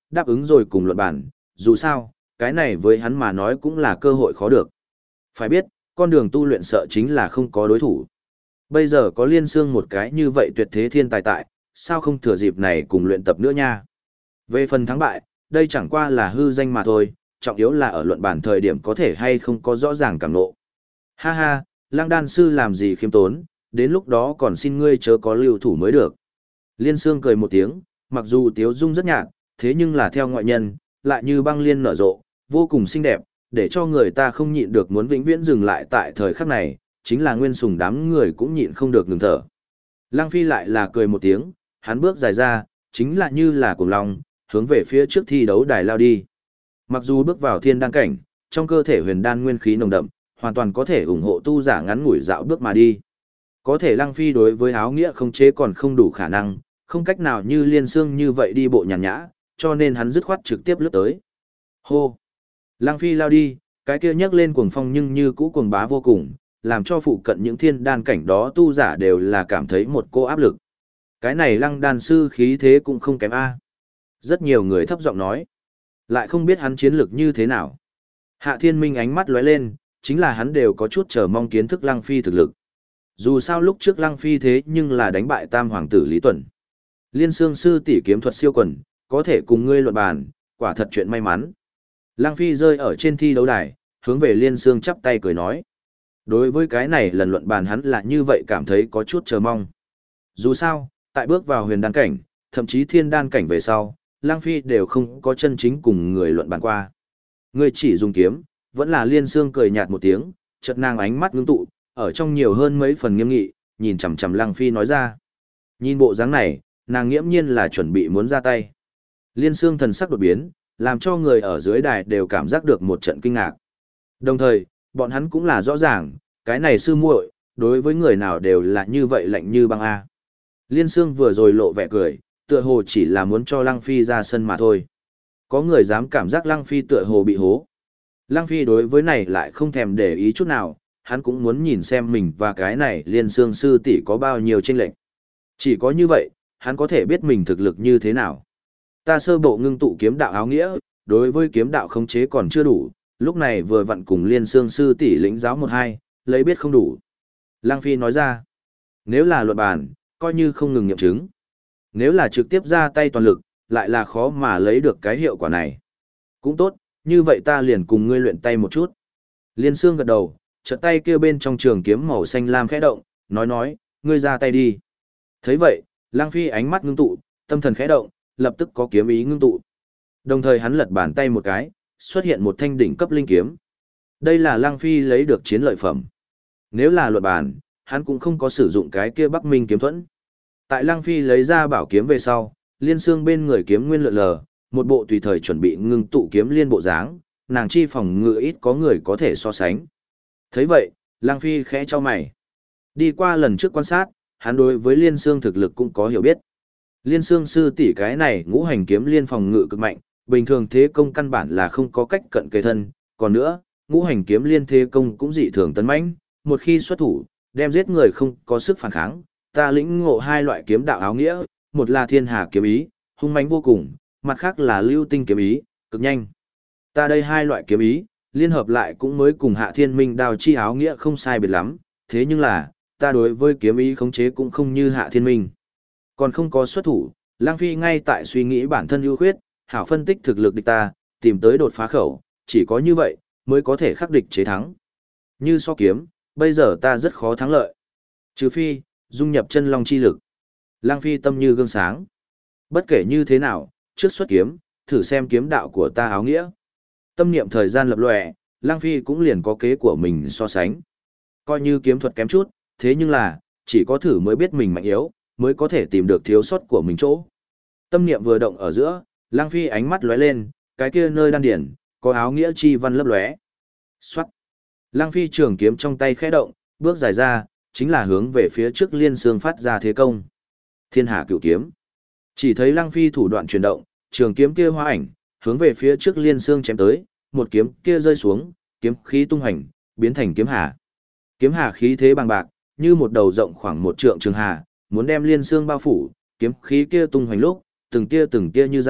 [SPEAKER 1] đáp ứng rồi cùng luận bản, dù sao, cái này với hắn mà nói cũng là cơ hội khó được. Phải biết, con đường tu luyện sợ chính là không có đối thủ. Bây giờ có Liên Xương một cái như vậy tuyệt thế thiên tài tại, sao không thừa dịp này cùng luyện tập nữa nha. Về phần thắng bại, đây chẳng qua là hư danh mà thôi, trọng yếu là ở luận bản thời điểm có thể hay không có rõ ràng cảm ngộ. Ha ha, Lăng đan sư làm gì khiêm tốn, đến lúc đó còn xin ngươi chớ có lưu thủ mới được. Liên Xương cười một tiếng, mặc dù tiếu dung rất nhạt, thế nhưng là theo ngoại nhân, lại như băng liên nở rộ, vô cùng xinh đẹp, để cho người ta không nhịn được muốn vĩnh viễn dừng lại tại thời khắc này, chính là Nguyên Sùng đám người cũng nhịn không được ngừng thở. Lăng Phi lại là cười một tiếng, hắn bước dài ra, chính là như là cuồng long, hướng về phía trước thi đấu đài lao đi. Mặc dù bước vào thiên đan cảnh, trong cơ thể huyền đan nguyên khí nồng đậm, hoàn toàn có thể ủng hộ tu giả ngắn ngủi dạo bước mà đi. Có thể Lăng Phi đối với áo nghĩa không chế còn không đủ khả năng, không cách nào như Liên Xương như vậy đi bộ nhàn nhã, cho nên hắn dứt khoát trực tiếp lướt tới. Hô! Lăng Phi lao đi, cái kia nhấc lên cuồng phong nhưng như cũ cuồng bá vô cùng, làm cho phụ cận những thiên đan cảnh đó tu giả đều là cảm thấy một cô áp lực. Cái này Lăng đan sư khí thế cũng không kém a. Rất nhiều người thấp giọng nói, lại không biết hắn chiến lực như thế nào. Hạ Thiên Minh ánh mắt lóe lên, chính là hắn đều có chút chờ mong kiến thức Lăng Phi thực lực. Dù sao lúc trước Lăng Phi thế nhưng là đánh bại Tam hoàng tử Lý Tuần. Liên Xương sư tỷ kiếm thuật siêu quần, có thể cùng ngươi luận bàn, quả thật chuyện may mắn. Lăng Phi rơi ở trên thi đấu đài, hướng về Liên Xương chắp tay cười nói. Đối với cái này lần luận bàn hắn là như vậy cảm thấy có chút chờ mong. Dù sao, tại bước vào huyền đan cảnh, thậm chí thiên đan cảnh về sau, Lăng Phi đều không có chân chính cùng người luận bàn qua. Ngươi chỉ dùng kiếm, vẫn là Liên Xương cười nhạt một tiếng, chợt nàng ánh mắt ngưng tụ, ở trong nhiều hơn mấy phần nghiêm nghị, nhìn chằm chằm Lăng Phi nói ra. Nhìn bộ dáng này, nàng nghiễm nhiên là chuẩn bị muốn ra tay. Liên Xương thần sắc đột biến, làm cho người ở dưới đài đều cảm giác được một trận kinh ngạc. Đồng thời, bọn hắn cũng là rõ ràng, cái này sư muội, đối với người nào đều là như vậy lạnh như băng a. Liên Xương vừa rồi lộ vẻ cười, tựa hồ chỉ là muốn cho Lăng Phi ra sân mà thôi. Có người dám cảm giác Lăng Phi tựa hồ bị hố. Lăng Phi đối với này lại không thèm để ý chút nào, hắn cũng muốn nhìn xem mình và cái này Liên Xương sư tỷ có bao nhiêu chênh lệch. Chỉ có như vậy, hắn có thể biết mình thực lực như thế nào. Ta sơ bộ ngưng tụ kiếm đạo áo nghĩa, đối với kiếm đạo khống chế còn chưa đủ, lúc này vừa vặn cùng Liên Xương sư tỷ lĩnh giáo một hai, lấy biết không đủ. Lăng Phi nói ra, nếu là luận bàn, coi như không ngừng nghiệm chứng. Nếu là trực tiếp ra tay toàn lực, lại là khó mà lấy được cái hiệu quả này. Cũng tốt, như vậy ta liền cùng ngươi luyện tay một chút. Liên Xương gật đầu, chợt tay kia bên trong trường kiếm màu xanh lam khẽ động, nói, ngươi ra tay đi. Thấy vậy, Lăng Phi ánh mắt ngưng tụ, tâm thần khẽ động, lập tức có kiếm ý ngưng tụ. Đồng thời hắn lật bàn tay một cái, xuất hiện một thanh đỉnh cấp linh kiếm. Đây là Lăng Phi lấy được chiến lợi phẩm. Nếu là luận bàn, hắn cũng không có sử dụng cái kia Bắc Minh kiếm thuẫn. Tại Lăng Phi lấy ra bảo kiếm về sau, Liên Xương bên người kiếm nguyên lượn lờ, một bộ tùy thời chuẩn bị ngưng tụ kiếm liên bộ dáng, nàng chi phòng ngự ít có người có thể so sánh. Thấy vậy, Lăng Phi khẽ chau mày. Đi qua lần trước quan sát, hắn đối với Liên Xương thực lực cũng có hiểu biết. Liên Xương sư tỷ cái này ngũ hành kiếm liên phòng ngự cực mạnh, bình thường thế công căn bản là không có cách cận kề thân, còn nữa, ngũ hành kiếm liên thế công cũng dị thường tấn mãnh, một khi xuất thủ, đem giết người không có sức phản kháng. Ta lĩnh ngộ hai loại kiếm đạo áo nghĩa, một là Thiên Hà kiếm ý, hung mãnh vô cùng, mặt khác là Lưu Tinh kiếm ý, cực nhanh. Ta đây hai loại kiếm ý, liên hợp lại cũng mới cùng Hạ Thiên Minh đao chi áo nghĩa không sai biệt lắm, thế nhưng là, ta đối với kiếm ý khống chế cũng không như Hạ Thiên Minh. Còn không có xuất thủ, Lăng Phi ngay tại suy nghĩ bản thân ưu khuyết, hảo phân tích thực lực địch ta, tìm tới đột phá khẩu, chỉ có như vậy, mới có thể khắc địch chế thắng. Như so kiếm, bây giờ ta rất khó thắng lợi. Trừ phi, dung nhập chân long chi lực. Lăng Phi tâm như gương sáng. Bất kể như thế nào, trước xuất kiếm, thử xem kiếm đạo của ta áo nghĩa. Tâm niệm thời gian lập lòe, Lăng Phi cũng liền có kế của mình so sánh. Coi như kiếm thuật kém chút, thế nhưng là, chỉ có thử mới biết mình mạnh yếu, mới có thể tìm được thiếu sót của mình chỗ. Tâm niệm vừa động ở giữa, Lăng Phi ánh mắt lóe lên, cái kia nơi đan điển, có áo nghĩa chi văn lấp lóe. Xoát. Lăng Phi trường kiếm trong tay khẽ động, bước dài ra, chính là hướng về phía trước Liên Xương phát ra thế công. Thiên Hà cửu kiếm. Chỉ thấy Lăng Phi thủ đoạn chuyển động, trường kiếm kia hóa ảnh, hướng về phía trước Liên Xương chém tới, một kiếm kia rơi xuống, kiếm khí tung hành, biến thành kiếm hà. Kiếm hà khí thế bằng bạc, như một đầu rộng khoảng một trượng trường hà, muốn đem Liên Xương bao phủ, kiếm khí kia tung hoành lúc, từng tia như dao,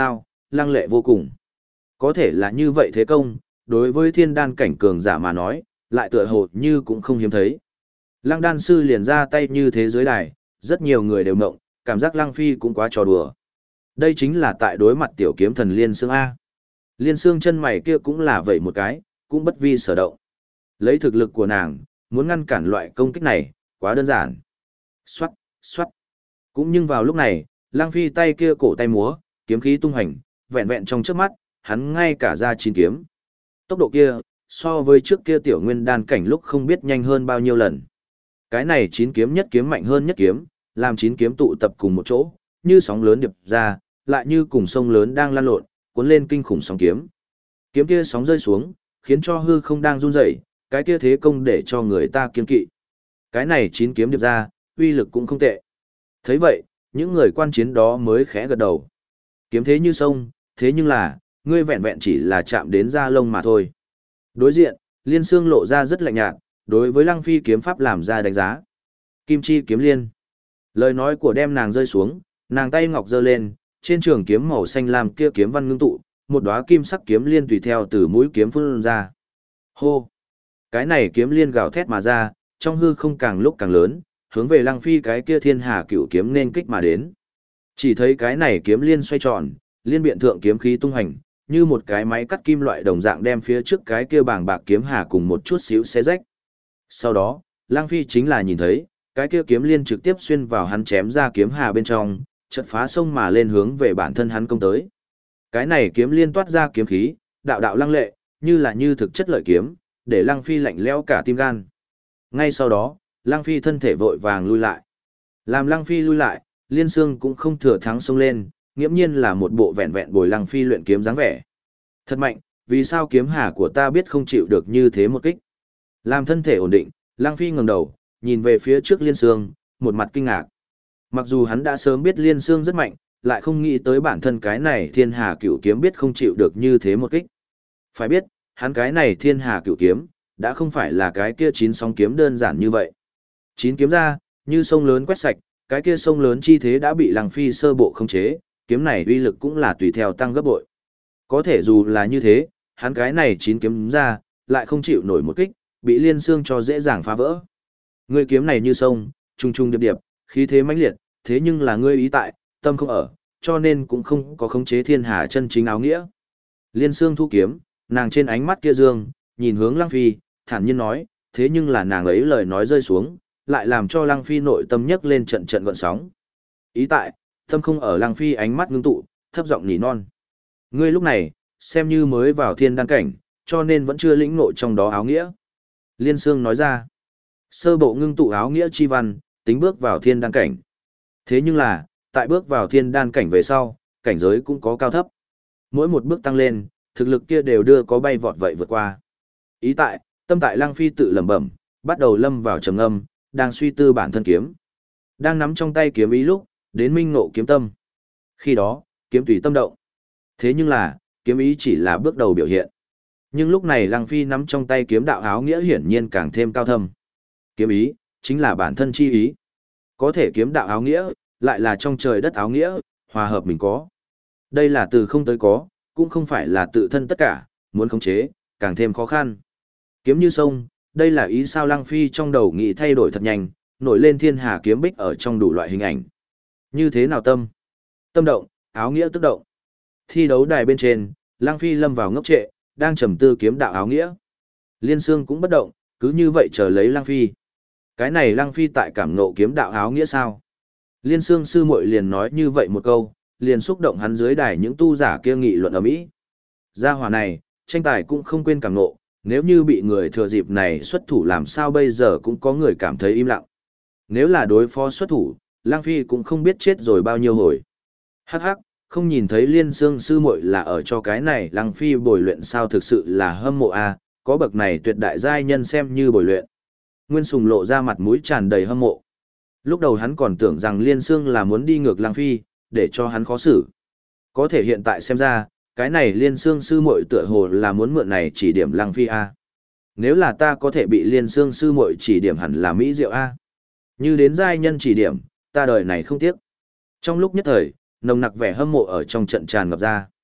[SPEAKER 1] lăng lệ vô cùng. Có thể là như vậy thế công, đối với thiên đan cảnh cường giả mà nói, lại tựa hồ như cũng không hiếm thấy. Lăng đan sư liền ra tay như thế dưới đài, rất nhiều người đều mộng, cảm giác Lăng Phi cũng quá trò đùa. Đây chính là tại đối mặt tiểu kiếm thần Liên Xương A. Liên Xương chân mày kia cũng là vậy một cái, cũng bất vi sở động. Lấy thực lực của nàng, muốn ngăn cản loại công kích này, quá đơn giản. Xoát, xoát. Cũng nhưng vào lúc này, Lăng Phi tay kia cổ tay múa, kiếm khí tung hành, vẹn vẹn trong trước mắt, hắn ngay cả ra 9 kiếm. Tốc độ kia, so với trước kia tiểu nguyên đan cảnh lúc không biết nhanh hơn bao nhiêu lần. Cái này 9 kiếm nhất kiếm mạnh hơn nhất kiếm, làm 9 kiếm tụ tập cùng một chỗ, như sóng lớn điệp ra, lại như cùng sông lớn đang lan lộn, cuốn lên kinh khủng sóng kiếm. Kiếm kia sóng rơi xuống, khiến cho hư không đang run rẩy, cái kia thế công để cho người ta kiên kỵ. Cái này 9 kiếm điệp ra, uy lực cũng không tệ. Thấy vậy, những người quan chiến đó mới khẽ gật đầu. Kiếm thế như sông, thế nhưng là, ngươi vẹn vẹn chỉ là chạm đến da lông mà thôi. Đối diện, Liên Xương lộ ra rất lạnh nhạt, đối với Lăng Phi kiếm pháp làm ra đánh giá. Kim chi kiếm liên. Lời nói của đem nàng rơi xuống, nàng tay ngọc giơ lên, trên trường kiếm màu xanh lam kia kiếm văn ngưng tụ, một đóa kim sắc kiếm liên tùy theo từ mũi kiếm phun ra. Hô! Cái này kiếm liên gào thét mà ra, trong hư không càng lúc càng lớn, hướng về Lăng Phi cái kia thiên hà cửu kiếm nên kích mà đến. Chỉ thấy cái này kiếm liên xoay tròn, liên biện thượng kiếm khí tung hành, như một cái máy cắt kim loại đồng dạng đem phía trước cái kia bàng bạc kiếm hà cùng một chút xíu xé rách. Sau đó, Lăng Phi chính là nhìn thấy, cái kia kiếm liên trực tiếp xuyên vào hắn chém ra kiếm hà bên trong, chợt phá sông mà lên hướng về bản thân hắn công tới. Cái này kiếm liên toát ra kiếm khí, đạo đạo lăng lệ, như là như thực chất lợi kiếm, để Lăng Phi lạnh lẽo cả tim gan. Ngay sau đó, Lăng Phi thân thể vội vàng lui lại. Làm Lăng Phi lui lại, Liên Xương cũng không thừa thắng xông lên, nghiễm nhiên là một bộ vẹn vẹn bồi Lăng Phi luyện kiếm dáng vẻ. Thật mạnh, vì sao kiếm hà của ta biết không chịu được như thế một kích? Làm thân thể ổn định, Lăng Phi ngẩng đầu, nhìn về phía trước Liên Xương, một mặt kinh ngạc. Mặc dù hắn đã sớm biết Liên Xương rất mạnh, lại không nghĩ tới bản thân cái này Thiên Hà Cửu Kiếm biết không chịu được như thế một kích. Phải biết, hắn cái này Thiên Hà Cửu Kiếm, đã không phải là cái kia 9 sóng kiếm đơn giản như vậy. 9 kiếm ra, như sông lớn quét sạch, cái kia sông lớn chi thế đã bị Lăng Phi sơ bộ khống chế, kiếm này uy lực cũng là tùy theo tăng gấp bội. Có thể dù là như thế, hắn cái này 9 kiếm ra, lại không chịu nổi một kích, bị Liên Xương cho dễ dàng phá vỡ. Ngươi kiếm này như sông, trung trung điệp điệp, khí thế mãnh liệt, thế nhưng là ngươi ý tại, tâm không ở, cho nên cũng không có khống chế thiên hà chân chính áo nghĩa. Liên Xương thu kiếm, nàng trên ánh mắt kia dương, nhìn hướng Lăng Phi, thản nhiên nói, thế nhưng là nàng ấy lời nói rơi xuống, lại làm cho Lăng Phi nội tâm nhấc lên trận trận gợn sóng. Ý tại, tâm không ở Lăng Phi ánh mắt ngưng tụ, thấp giọng nỉ non. Ngươi lúc này, xem như mới vào thiên đan cảnh, cho nên vẫn chưa lĩnh ngộ trong đó áo nghĩa. Liên Xương nói ra, sơ bộ ngưng tụ áo nghĩa chi văn, tính bước vào thiên đan cảnh. Thế nhưng là, tại bước vào thiên đan cảnh về sau, cảnh giới cũng có cao thấp. Mỗi một bước tăng lên, thực lực kia đều đưa có bay vọt vậy vượt qua. Ý tại, tâm tại Lăng Phi tự lẩm bẩm, bắt đầu lâm vào trầm ngâm, đang suy tư bản thân kiếm. Đang nắm trong tay kiếm ý lúc, đến minh ngộ kiếm tâm. Khi đó, kiếm tùy tâm động. Thế nhưng là, kiếm ý chỉ là bước đầu biểu hiện. Nhưng lúc này Lăng Phi nắm trong tay kiếm đạo áo nghĩa hiển nhiên càng thêm cao thâm. Kiếm ý, chính là bản thân chi ý. Có thể kiếm đạo áo nghĩa, lại là trong trời đất áo nghĩa, hòa hợp mình có. Đây là từ không tới có, cũng không phải là tự thân tất cả, muốn khống chế, càng thêm khó khăn. Kiếm như sông, đây là ý sao Lăng Phi trong đầu nghĩ thay đổi thật nhanh, nổi lên thiên hà kiếm bích ở trong đủ loại hình ảnh. Như thế nào tâm? Tâm động, áo nghĩa tức động. Thi đấu đài bên trên, Lăng Phi lâm vào ngốc trệ, đang trầm tư kiếm đạo áo nghĩa. Liên Xương cũng bất động, cứ như vậy chờ lấy Lăng Phi. Cái này Lăng Phi tại cảm ngộ kiếm đạo áo nghĩa sao? Liên Xương sư muội liền nói như vậy một câu, liền xúc động hắn dưới đài những tu giả kia nghị luận ầm ĩ. Gia hỏa này, tranh tài cũng không quên cảm ngộ, nếu như bị người thừa dịp này xuất thủ làm sao bây giờ cũng có người cảm thấy im lặng. Nếu là đối phó xuất thủ, Lăng Phi cũng không biết chết rồi bao nhiêu hồi. Hắc hắc, không nhìn thấy Liên Xương sư muội là ở cho cái này Lăng Phi bồi luyện sao, thực sự là hâm mộ a, có bậc này tuyệt đại giai nhân xem như bồi luyện. Nguyên Sùng lộ ra mặt mũi tràn đầy hâm mộ. Lúc đầu hắn còn tưởng rằng Liên Xương là muốn đi ngược Lăng Phi, để cho hắn khó xử. Có thể hiện tại xem ra, cái này Liên Xương sư muội tựa hồ là muốn mượn này chỉ điểm Lăng Phi a. Nếu là ta có thể bị Liên Xương sư muội chỉ điểm hẳn là mỹ diệu a. Như đến giai nhân chỉ điểm, ta đời này không tiếc. Trong lúc nhất thời, nồng nặc vẻ hâm mộ ở trong trận tràn ngập ra.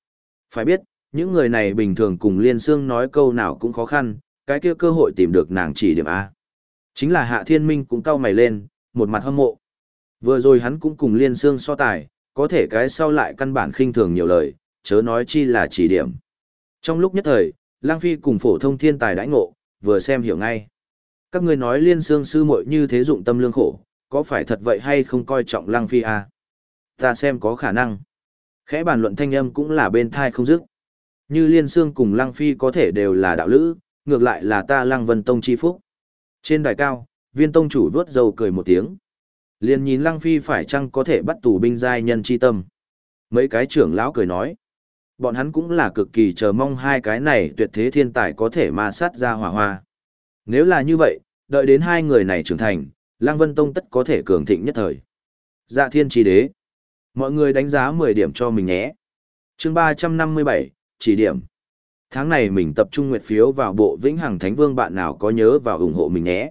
[SPEAKER 1] Phải biết, những người này bình thường cùng Liên Sương nói câu nào cũng khó khăn, cái kia cơ hội tìm được nàng chỉ điểm A. Chính là Hạ Thiên Minh cũng cau mày lên, một mặt hâm mộ. Vừa rồi hắn cũng cùng Liên Sương so tài, có thể cái sau lại căn bản khinh thường nhiều lời, chớ nói chi là chỉ điểm. Trong lúc nhất thời, Lang Phi cùng phổ thông thiên tài đãi ngộ, vừa xem hiểu ngay. Các ngươi nói Liên Sương sư muội như thế dụng tâm lương khổ, có phải thật vậy hay không coi trọng Lang Phi à? Ta xem có khả năng. Khẽ bàn luận thanh âm cũng là bên thai không dứt. Như Liên Sương cùng Lang Phi có thể đều là đạo lữ, ngược lại là ta Lăng Vân Tông chi phúc. Trên đài cao, Viên tông chủ vuốt râu cười một tiếng. Liền nhìn Lăng Phi phải chăng có thể bắt tù binh giai nhân chi tâm. Mấy cái trưởng lão cười nói. Bọn hắn cũng là cực kỳ chờ mong hai cái này tuyệt thế thiên tài có thể ma sát ra hỏa hoa. Nếu là như vậy, đợi đến hai người này trưởng thành, Lăng Vân Tông tất có thể cường thịnh nhất thời. Dạ thiên chỉ đế. Mọi người đánh giá 10 điểm cho mình nhé. Chương 357, chỉ điểm. Tháng này mình tập trung nguyệt phiếu vào bộ Vĩnh Hằng Thánh Vương, bạn nào có nhớ vào ủng hộ mình nhé.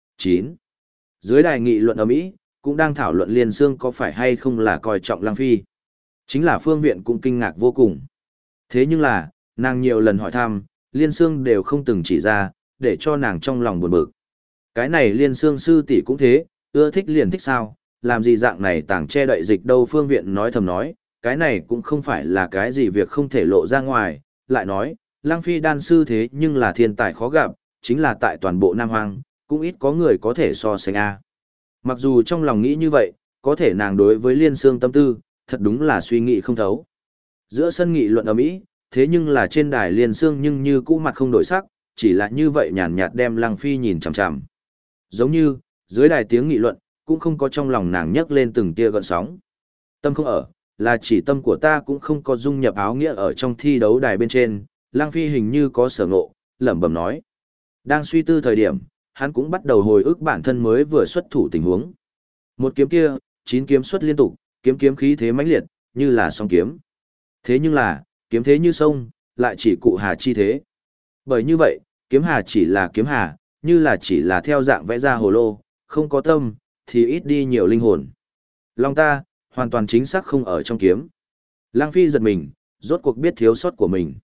[SPEAKER 1] 9. Dưới đài nghị luận ầm ĩ, cũng đang thảo luận Liên Sương có phải hay không là coi trọng Lăng Phi. Chính là Phương Viện cũng kinh ngạc vô cùng. Thế nhưng là, nàng nhiều lần hỏi thăm, Liên Sương đều không từng chỉ ra, để cho nàng trong lòng buồn bực. Cái này Liên Sương sư tỷ cũng thế, ưa thích liền thích sao, làm gì dạng này tàng che đậy dịch đâu. Phương Viện nói thầm nói, cái này cũng không phải là cái gì việc không thể lộ ra ngoài, lại nói, Lăng Phi đan sư thế nhưng là thiên tài khó gặp, chính là tại toàn bộ Nam Hoang, cũng ít có người có thể so sánh a. Mặc dù trong lòng nghĩ như vậy, có thể nàng đối với Liên Sương tâm tư, thật đúng là suy nghĩ không thấu. Giữa sân nghị luận ầm ĩ, thế nhưng là trên đài Liên Sương nhưng như cũ mặt không đổi sắc, chỉ là như vậy nhàn nhạt đem Lăng Phi nhìn chằm chằm. Giống như, dưới đài tiếng nghị luận, cũng không có trong lòng nàng nhấc lên từng tia gợn sóng. Tâm không ở, là chỉ tâm của ta cũng không có dung nhập áo nghĩa ở trong thi đấu đài bên trên. Lăng Phi hình như có sở ngộ, lẩm bẩm nói. Đang suy tư thời điểm, hắn cũng bắt đầu hồi ức bản thân mới vừa xuất thủ tình huống. Một kiếm kia, 9 kiếm xuất liên tục, kiếm khí thế mãnh liệt, như là song kiếm. Thế nhưng là, kiếm thế như sông, lại chỉ cụ hà chi thế. Bởi như vậy, kiếm hà chỉ là kiếm hà, như là chỉ là theo dạng vẽ ra hồ lô, không có tâm, thì ít đi nhiều linh hồn. Lòng ta, hoàn toàn chính xác không ở trong kiếm. Lăng Phi giật mình, rốt cuộc biết thiếu sót của mình.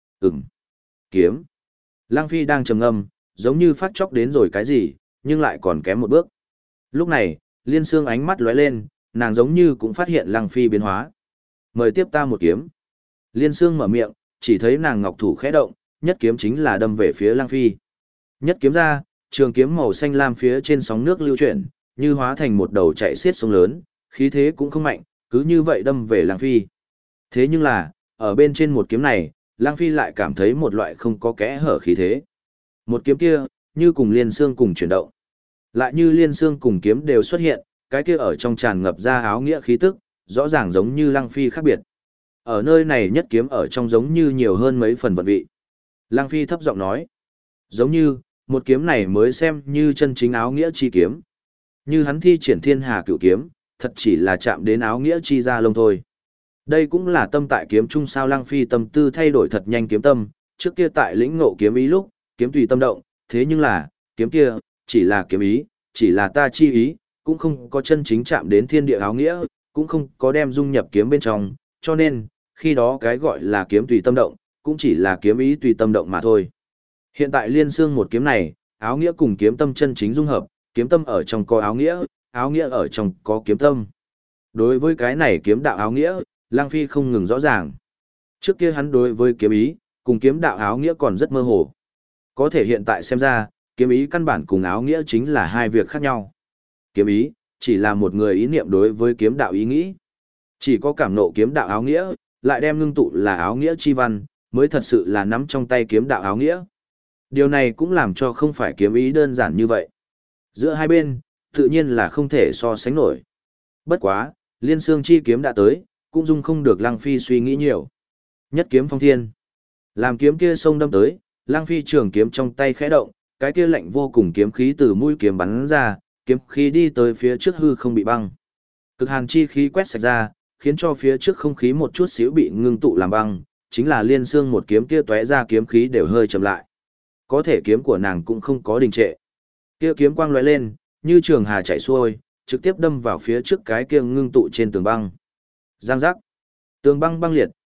[SPEAKER 1] Kiếm. Lăng Phi đang trầm ngâm, giống như phát chốc đến rồi cái gì, nhưng lại còn kém một bước. Lúc này, Liên Sương ánh mắt lóe lên, nàng giống như cũng phát hiện Lăng Phi biến hóa. Mời tiếp ta một kiếm. Liên Sương mở miệng, chỉ thấy nàng ngọc thủ khẽ động, nhất kiếm chính là đâm về phía Lăng Phi. Nhất kiếm ra, trường kiếm màu xanh lam phía trên sóng nước lưu chuyển, như hóa thành một đầu chạy xiết sông lớn, khí thế cũng không mạnh, cứ như vậy đâm về Lăng Phi. Thế nhưng là, ở bên trên một kiếm này, Lăng Phi lại cảm thấy một loại không có kẽ hở khí thế. Một kiếm kia, như cùng Liên Sương cùng chuyển động. Lại như Liên Sương cùng kiếm đều xuất hiện, cái kia ở trong tràn ngập ra áo nghĩa khí tức, rõ ràng giống như Lăng Phi khác biệt. Ở nơi này nhất kiếm ở trong giống như nhiều hơn mấy phần vận vị. Lăng Phi thấp giọng nói, giống như, một kiếm này mới xem như chân chính áo nghĩa chi kiếm. Như hắn thi triển thiên hà cửu kiếm, thật chỉ là chạm đến áo nghĩa chi ra lông thôi. Đây cũng là tâm tại kiếm chung sao. Lăng Phi tâm tư thay đổi thật nhanh. Kiếm tâm, trước kia tại lĩnh ngộ kiếm ý lúc, kiếm tùy tâm động, thế nhưng là, kiếm kia, chỉ là kiếm ý, chỉ là ta chi ý, cũng không có chân chính chạm đến thiên địa áo nghĩa, cũng không có đem dung nhập kiếm bên trong, cho nên, khi đó cái gọi là kiếm tùy tâm động, cũng chỉ là kiếm ý tùy tâm động mà thôi. Hiện tại Liên Sương một kiếm này, áo nghĩa cùng kiếm tâm chân chính dung hợp, kiếm tâm ở trong có áo nghĩa ở trong có kiếm tâm. Đối với cái này kiếm đạo áo nghĩa, Lăng Phi không ngừng rõ ràng. Trước kia hắn đối với kiếm ý, cùng kiếm đạo áo nghĩa còn rất mơ hồ. Có thể hiện tại xem ra, kiếm ý căn bản cùng áo nghĩa chính là hai việc khác nhau. Kiếm ý, chỉ là một người ý niệm đối với kiếm đạo ý nghĩ. Chỉ có cảm nộ kiếm đạo áo nghĩa, lại đem ngưng tụ là áo nghĩa chi văn, mới thật sự là nắm trong tay kiếm đạo áo nghĩa. Điều này cũng làm cho không phải kiếm ý đơn giản như vậy. Giữa hai bên, tự nhiên là không thể so sánh nổi. Bất quá, Liên Sương chi kiếm đã tới, cũng dung không được Lăng Phi suy nghĩ nhiều. Nhất kiếm phong thiên. Làm kiếm kia xông đâm tới, Lăng Phi trường kiếm trong tay khẽ động, cái kia lạnh vô cùng kiếm khí từ mũi kiếm bắn ra, kiếm khí đi tới phía trước hư không bị băng. Cực hàn chi khí quét sạch ra, khiến cho phía trước không khí một chút xíu bị ngưng tụ làm băng, chính là Liên Sương một kiếm kia tóe ra kiếm khí đều hơi chậm lại. Có thể kiếm của nàng cũng không có đình trệ. Kia kiếm quang lóe lên, như trường hà chảy xuôi, trực tiếp đâm vào phía trước cái kia ngưng tụ trên tường băng. Giang giác. Tường băng băng liệt,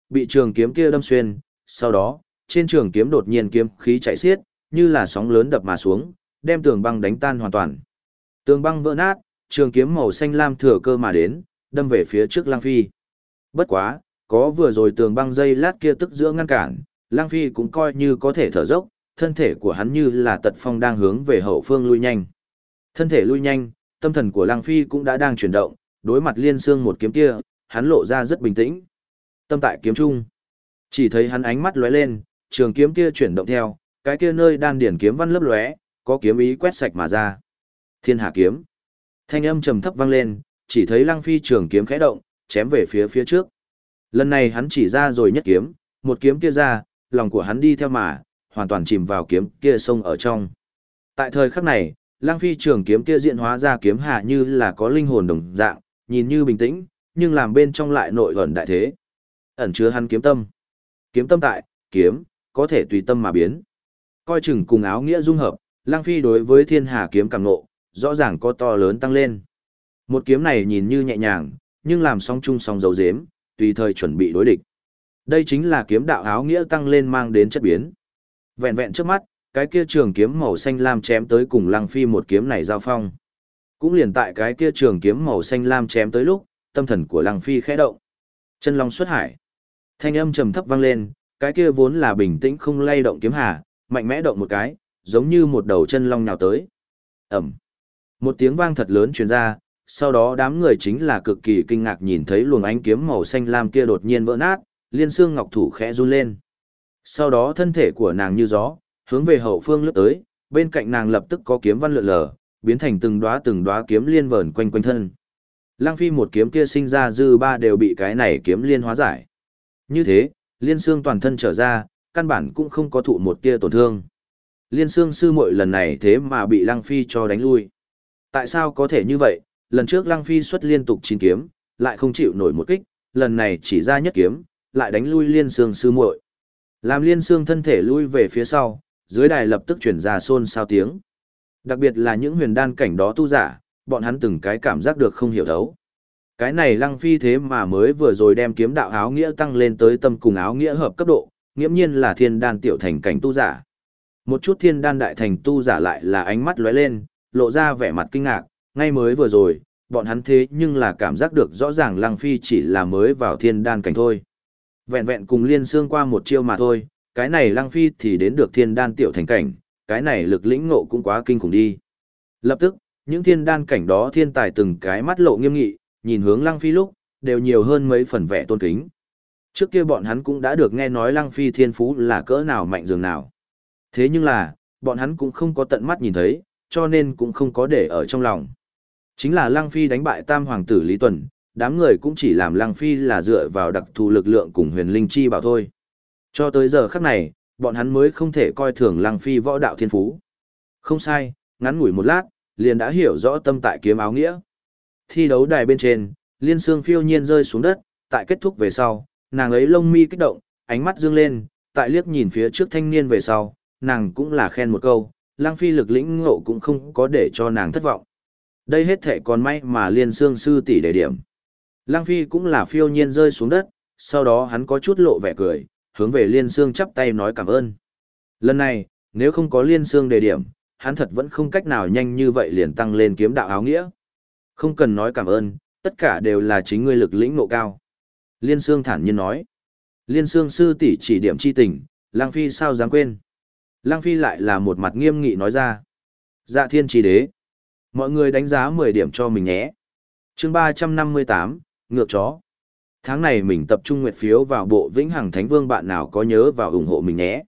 [SPEAKER 1] bị trường kiếm kia đâm xuyên, sau đó, trên trường kiếm đột nhiên kiếm khí chạy xiết, như là sóng lớn đập mà xuống, đem tường băng đánh tan hoàn toàn. Tường băng vỡ nát, trường kiếm màu xanh lam thừa cơ mà đến, đâm về phía trước Lăng Phi. Bất quá, có vừa rồi tường băng dây lát kia tức giữa ngăn cản, Lăng Phi cũng coi như có thể thở dốc, thân thể của hắn như là tật phong đang hướng về hậu phương lui nhanh. Thân thể lui nhanh, tâm thần của Lăng Phi cũng đã đang chuyển động, đối mặt Liên Xương một kiếm kia, hắn lộ ra rất bình tĩnh. Tâm tại kiếm trung. Chỉ thấy hắn ánh mắt lóe lên, trường kiếm kia chuyển động theo, cái kia nơi đan điển kiếm văn lấp lóe, có kiếm ý quét sạch mà ra. Thiên Hà kiếm. Thanh âm trầm thấp vang lên, chỉ thấy Lăng Phi trường kiếm khẽ động, chém về phía trước. Lần này hắn chỉ ra rồi nhất kiếm, một kiếm kia ra, lòng của hắn đi theo mà, hoàn toàn chìm vào kiếm kia sông ở trong. Tại thời khắc này, Lăng Phi trường kiếm kia diễn hóa ra kiếm hạ như là có linh hồn đồng dạng, nhìn như bình tĩnh, nhưng làm bên trong lại nội ẩn đại thế. Ẩn chứa hắn kiếm tâm. Kiếm tâm tại, kiếm, có thể tùy tâm mà biến. Coi chừng cùng áo nghĩa dung hợp, Lăng Phi đối với Thiên Hà kiếm cảm ngộ, rõ ràng có to lớn tăng lên. Một kiếm này nhìn như nhẹ nhàng, nhưng làm song chung song dấu dếm, tùy thời chuẩn bị đối địch. Đây chính là kiếm đạo áo nghĩa tăng lên mang đến chất biến. Vẹn vẹn trước mắt, cái kia trường kiếm màu xanh lam chém tới cùng Lăng Phi một kiếm này giao phong. Cũng liền tại cái kia trường kiếm màu xanh lam chém tới lúc, tâm thần của Lăng Phi khẽ động. Chân long xuất hải. Thanh âm trầm thấp vang lên, cái kia vốn là bình tĩnh không lay động kiếm hà, mạnh mẽ động một cái, giống như một đầu chân long nhào tới. Ầm. Một tiếng vang thật lớn truyền ra, sau đó đám người chính là cực kỳ kinh ngạc nhìn thấy luồng ánh kiếm màu xanh lam kia đột nhiên vỡ nát, Liên Xương ngọc thủ khẽ run lên. Sau đó thân thể của nàng như gió, hướng về hậu phương lướt tới, bên cạnh nàng lập tức có kiếm văn lượn lờ, biến thành từng đóa kiếm liên vờn quanh quanh thân. Lăng Phi một kiếm kia sinh ra dư ba đều bị cái này kiếm liên hóa giải. Như thế, Liên Xương toàn thân trở ra, căn bản cũng không có thụ một tia tổn thương. Liên Xương sư muội lần này thế mà bị Lăng Phi cho đánh lui. Tại sao có thể như vậy? Lần trước Lăng Phi xuất liên tục 9 kiếm, lại không chịu nổi một kích, lần này chỉ ra nhất kiếm, lại đánh lui Liên Xương sư muội. Làm Liên Xương thân thể lui về phía sau, dưới đài lập tức chuyển ra xôn xao tiếng. Đặc biệt là những huyền đan cảnh đó tu giả, bọn hắn từng cái cảm giác được không hiểu thấu. Cái này Lăng Phi thế mà mới vừa rồi đem kiếm đạo áo nghĩa tăng lên tới tâm cùng áo nghĩa hợp cấp độ, nghiễm nhiên là thiên đan tiểu thành cảnh tu giả. Một chút thiên đan đại thành tu giả lại là ánh mắt lóe lên, lộ ra vẻ mặt kinh ngạc, ngay mới vừa rồi, bọn hắn thế nhưng là cảm giác được rõ ràng Lăng Phi chỉ là mới vào thiên đan cảnh thôi. Vẹn vẹn cùng Liên Xương qua một chiêu mà thôi, cái này Lăng Phi thì đến được thiên đan tiểu thành cảnh, cái này lực lĩnh ngộ cũng quá kinh khủng đi. Lập tức, những thiên đan cảnh đó thiên tài từng cái mắt lộ nghiêm nghị, nhìn hướng Lăng Phi lúc, đều nhiều hơn mấy phần vẻ tôn kính. Trước kia bọn hắn cũng đã được nghe nói Lăng Phi thiên phú là cỡ nào mạnh dường nào. Thế nhưng là, bọn hắn cũng không có tận mắt nhìn thấy, cho nên cũng không có để ở trong lòng. Chính là Lăng Phi đánh bại Tam Hoàng tử Lý Tuần, đám người cũng chỉ làm Lăng Phi là dựa vào đặc thù lực lượng cùng huyền linh chi bảo thôi. Cho tới giờ khắc này, bọn hắn mới không thể coi thường Lăng Phi võ đạo thiên phú. Không sai, ngắn ngủi một lát, liền đã hiểu rõ tâm tại kiếm áo nghĩa. Thi đấu đài bên trên, Liên Xương phiêu nhiên rơi xuống đất, tại kết thúc về sau, nàng ấy lông mi kích động, ánh mắt dương lên, tại liếc nhìn phía trước thanh niên về sau, nàng cũng là khen một câu, Lăng Phi lực lĩnh ngộ cũng không có để cho nàng thất vọng. Đây hết thể còn may mà Liên Xương sư tỷ đề điểm. Lăng Phi cũng là phiêu nhiên rơi xuống đất, sau đó hắn có chút lộ vẻ cười, hướng về Liên Xương chắp tay nói cảm ơn. Lần này, nếu không có Liên Xương đề điểm, hắn thật vẫn không cách nào nhanh như vậy liền tăng lên kiếm đạo áo nghĩa. Không cần nói cảm ơn, tất cả đều là chính ngươi lực lĩnh ngộ cao. Liên Xương thản nhiên nói. Liên Xương sư tỷ chỉ điểm chi tình, Lăng Phi sao dám quên. Lăng Phi lại là một mặt nghiêm nghị nói ra. Dạ thiên chỉ đế. Mọi người đánh giá 10 điểm cho mình nhé. Chương 358, ngược chó. Tháng này mình tập trung nguyệt phiếu vào bộ Vĩnh Hằng Thánh Vương, bạn nào có nhớ vào ủng hộ mình nhé.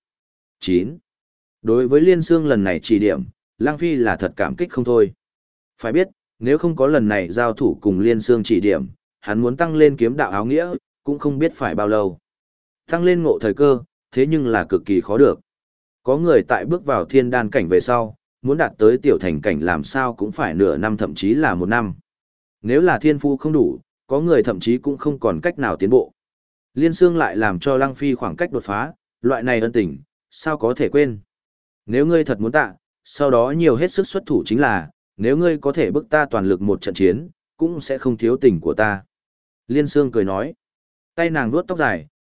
[SPEAKER 1] 9. Đối với Liên Xương lần này chỉ điểm, Lăng Phi là thật cảm kích không thôi. Phải biết, nếu không có lần này giao thủ cùng Liên Xương chỉ điểm, hắn muốn tăng lên kiếm đạo áo nghĩa, cũng không biết phải bao lâu. Tăng lên ngộ thời cơ, thế nhưng là cực kỳ khó được. Có người tại bước vào thiên đan cảnh về sau, muốn đạt tới tiểu thành cảnh làm sao cũng phải nửa năm thậm chí là 1 năm. Nếu là thiên phu không đủ, có người thậm chí cũng không còn cách nào tiến bộ. Liên Xương lại làm cho Lăng Phi khoảng cách đột phá, loại này ân tình, sao có thể quên. Nếu ngươi thật muốn tạ, sau đó nhiều hết sức xuất thủ chính là, nếu ngươi có thể bức ta toàn lực một trận chiến, cũng sẽ không thiếu tình của ta. Liên Xương cười nói, tay nàng vuốt tóc dài,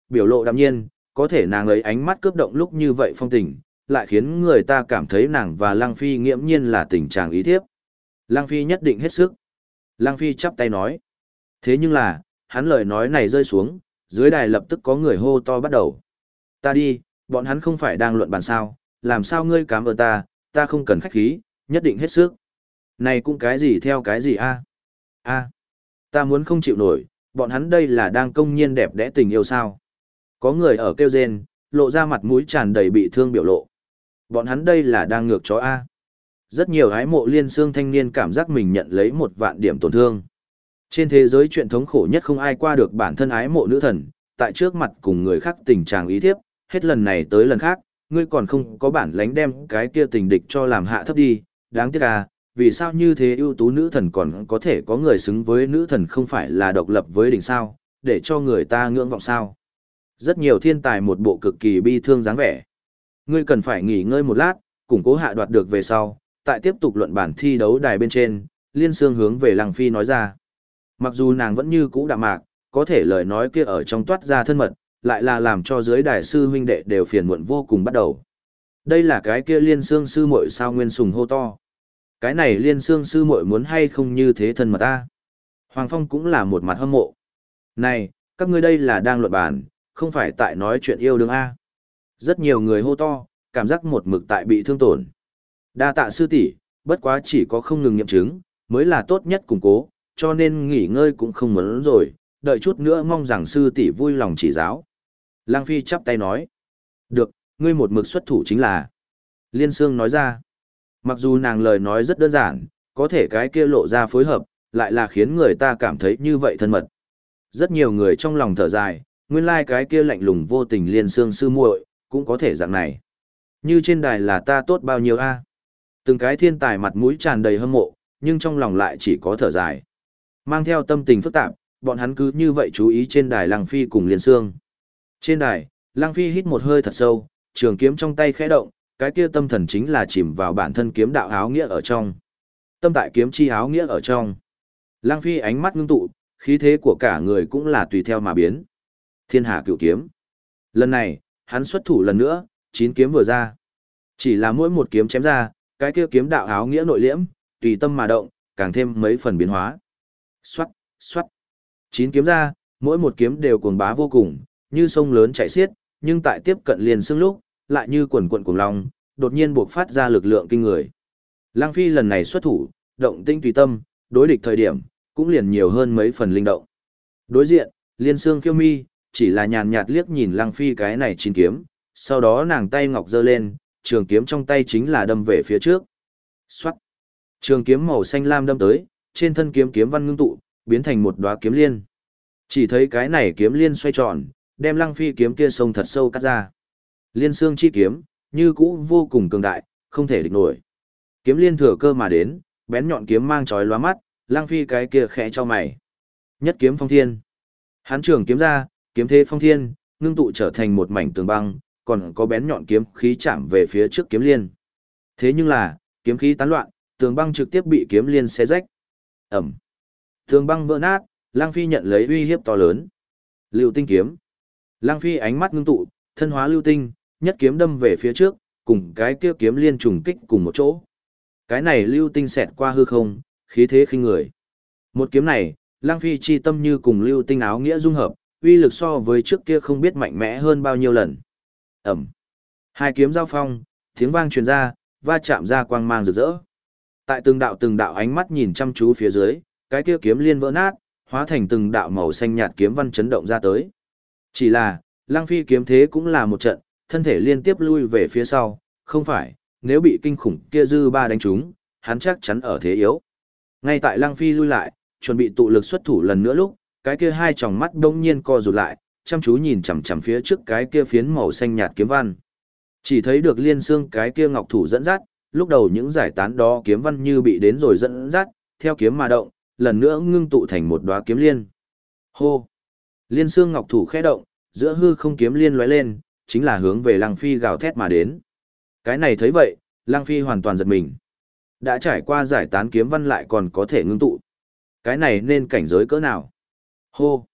[SPEAKER 1] biểu lộ đạm nhiên, có thể nàng ấy ánh mắt cướp động lúc như vậy phong tình, lại khiến người ta cảm thấy nàng và Lăng Phi nghiễm nhiên là tình trạng ý thiếp. Lăng Phi nhất định hết sức. Lăng Phi chắp tay nói. Thế nhưng là, hắn lời nói này rơi xuống, dưới đài lập tức có người hô to bắt đầu. Ta đi, bọn hắn không phải đang luận bàn sao, làm sao ngươi cảm ơn ta không cần khách khí, nhất định hết sức. Này cũng cái gì theo cái gì a? A, ta muốn không chịu nổi, bọn hắn đây là đang công nhiên đẹp đẽ tình yêu sao? Có người ở kêu rên, lộ ra mặt mũi tràn đầy bị thương biểu lộ. Bọn hắn đây là đang ngược chó a. Rất nhiều ái mộ Liên Xương thanh niên cảm giác mình nhận lấy 1 vạn điểm tổn thương. Trên thế giới chuyện thống khổ nhất không ai qua được bản thân ái mộ nữ thần, tại trước mặt cùng người khác tình trạng ý thiếp, hết lần này tới lần khác, ngươi còn không có bản lánh đem cái kia tình địch cho làm hạ thấp đi, đáng tiếc à, vì sao như thế ưu tú nữ thần còn có thể có người xứng với nữ thần không phải là độc lập với đỉnh sao, để cho người ta ngưỡng vọng sao. Rất nhiều thiên tài một bộ cực kỳ bi thương dáng vẻ. Ngươi cần phải nghỉ ngơi một lát, củng cố hạ đoạt được về sau, tại tiếp tục luận bản thi đấu đài bên trên, Liên Xương hướng về Lăng Phi nói ra. Mặc dù nàng vẫn như cũ đạm mạc, có thể lời nói kia ở trong toát ra thân mật, lại là làm cho dưới đài sư huynh đệ đều phiền muộn vô cùng bắt đầu. Đây là cái kia Liên Xương sư muội sao Nguyên Sùng hô to. Cái này Liên Xương sư muội muốn hay không như thế thân mật ta. Hoàng Phong cũng là một mặt hâm mộ. Này, các ngươi đây là đang luận bàn, không phải tại nói chuyện yêu đương a. Rất nhiều người hô to, cảm giác một mực tại bị thương tổn. Đa tạ sư tỷ, bất quá chỉ có không ngừng nghiệm chứng, mới là tốt nhất củng cố, cho nên nghỉ ngơi cũng không muốn rồi, đợi chút nữa mong rằng sư tỷ vui lòng chỉ giáo. Lăng Phi chắp tay nói. Được, ngươi một mực xuất thủ chính là. Liên Xương nói ra. Mặc dù nàng lời nói rất đơn giản, có thể cái kia lộ ra phối hợp, lại là khiến người ta cảm thấy như vậy thân mật. Rất nhiều người trong lòng thở dài, nguyên lai cái kia lạnh lùng vô tình Liên Xương sư muội cũng có thể dạng này. Như trên đài là ta tốt bao nhiêu a? Từng cái thiên tài mặt mũi tràn đầy hâm mộ, nhưng trong lòng lại chỉ có thở dài. Mang theo tâm tình phức tạp, bọn hắn cứ như vậy chú ý trên đài Lăng Phi cùng Liên Xương. Trên đài, Lăng Phi hít một hơi thật sâu, trường kiếm trong tay khẽ động, cái kia tâm thần chính là chìm vào bản thân kiếm đạo áo nghĩa ở trong. Tâm tại kiếm chi áo nghĩa ở trong. Lăng Phi ánh mắt ngưng tụ, khí thế của cả người cũng là tùy theo mà biến. Thiên Hà Cửu Kiếm. Lần này, hắn xuất thủ lần nữa, 9 kiếm vừa ra. Chỉ là mỗi một kiếm chém ra, cái kia kiếm đạo áo nghĩa nội liễm, tùy tâm mà động, càng thêm mấy phần biến hóa. Xoát, xoát. 9 kiếm ra, mỗi một kiếm đều cuồng bá vô cùng, như sông lớn chảy xiết, nhưng tại tiếp cận Liên Xương lúc, lại như quần quần cuồng long, đột nhiên bộc phát ra lực lượng kinh người. Lăng Phi lần này xuất thủ, động tinh tùy tâm, đối địch thời điểm, cũng liền nhiều hơn mấy phần linh động. Đối diện, Liên Xương Kiêu Mi, chỉ là nhàn nhạt liếc nhìn Lăng Phi cái này 9 kiếm, sau đó nàng tay ngọc giơ lên, trường kiếm trong tay chính là đâm về phía trước. Xoát. Trường kiếm màu xanh lam đâm tới, trên thân kiếm kiếm văn ngưng tụ, biến thành một đóa kiếm liên. Chỉ thấy cái này kiếm liên xoay tròn, đem Lăng Phi kiếm kia sông thật sâu cắt ra. Liên Xương chi kiếm, như cũ vô cùng cường đại, không thể địch nổi. Kiếm liên thừa cơ mà đến, bén nhọn kiếm mang chói lóa mắt, Lăng Phi cái kia khẽ cho mày. Nhất kiếm phong thiên. Hắn trường kiếm ra, kiếm thế phong thiên, ngưng tụ trở thành một mảnh tường băng, còn có bén nhọn kiếm khí chạm về phía trước kiếm liên. Thế nhưng là, kiếm khí tán loạn, tường băng trực tiếp bị kiếm liên xé rách. Ẩm. Tường băng vỡ nát, Lăng Phi nhận lấy uy hiếp to lớn. Lưu tinh kiếm. Lăng Phi ánh mắt ngưng tụ, thân hóa lưu tinh, nhất kiếm đâm về phía trước, cùng cái kia kiếm liên trùng kích cùng một chỗ. Cái này lưu tinh xẹt qua hư không, khí thế khinh người. Một kiếm này, Lăng Phi chi tâm như cùng lưu tinh áo nghĩa dung hợp, uy lực so với trước kia không biết mạnh mẽ hơn bao nhiêu lần. Ẩm. Hai kiếm giao phong, tiếng vang truyền ra, va chạm ra quang mang rực rỡ. Tại từng đạo ánh mắt nhìn chăm chú phía dưới, cái kia kiếm liên vỡ nát, hóa thành từng đạo màu xanh nhạt kiếm văn chấn động ra tới. Chỉ là, Lăng Phi kiếm thế cũng là một trận, thân thể liên tiếp lui về phía sau, không phải, nếu bị kinh khủng kia dư ba đánh trúng, hắn chắc chắn ở thế yếu. Ngay tại Lăng Phi lui lại, chuẩn bị tụ lực xuất thủ lần nữa lúc, cái kia hai tròng mắt đông nhiên co rụt lại, chăm chú nhìn chằm chằm phía trước cái kia phiến màu xanh nhạt kiếm văn. Chỉ thấy được Liên Xương cái kia ngọc thủ dẫn dắt, lúc đầu những giải tán đó kiếm văn như bị đến rồi dẫn dắt, theo kiếm mà động, lần nữa ngưng tụ thành một đóa kiếm liên. Hô! Liên Xương ngọc thủ khẽ động, giữa hư không kiếm liên lóe lên, chính là hướng về Lăng Phi gào thét mà đến. Cái này thấy vậy, Lăng Phi hoàn toàn giật mình. Đã trải qua giải tán kiếm văn lại còn có thể ngưng tụ. Cái này nên cảnh giới cỡ nào? Hô!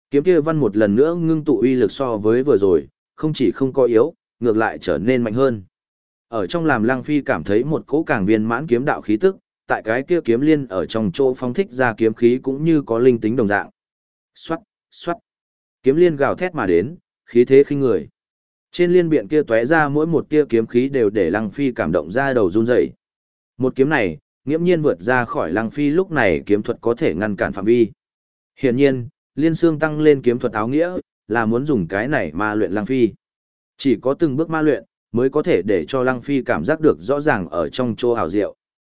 [SPEAKER 1] Kiếm kia văn một lần nữa ngưng tụ uy lực so với vừa rồi, không chỉ không có yếu, ngược lại trở nên mạnh hơn. Ở trong làm Lăng Phi cảm thấy một cỗ càng viên mãn kiếm đạo khí tức, tại cái kia kiếm liên ở trong chỗ phóng thích ra kiếm khí cũng như có linh tính đồng dạng. Xoát, xoát. Kiếm liên gào thét mà đến, khí thế khinh người. Trên liên biện kia tóe ra mỗi một tia kiếm khí đều để Lăng Phi cảm động ra đầu run rẩy. Một kiếm này, nghiễm nhiên vượt ra khỏi Lăng Phi lúc này kiếm thuật có thể ngăn cản phạm vi. Hiển nhiên, Liên Xương tăng lên kiếm thuật áo nghĩa, là muốn dùng cái này ma luyện Lăng Phi. Chỉ có từng bước ma luyện, mới có thể để cho Lăng Phi cảm giác được rõ ràng ở trong chỗ ảo diệu.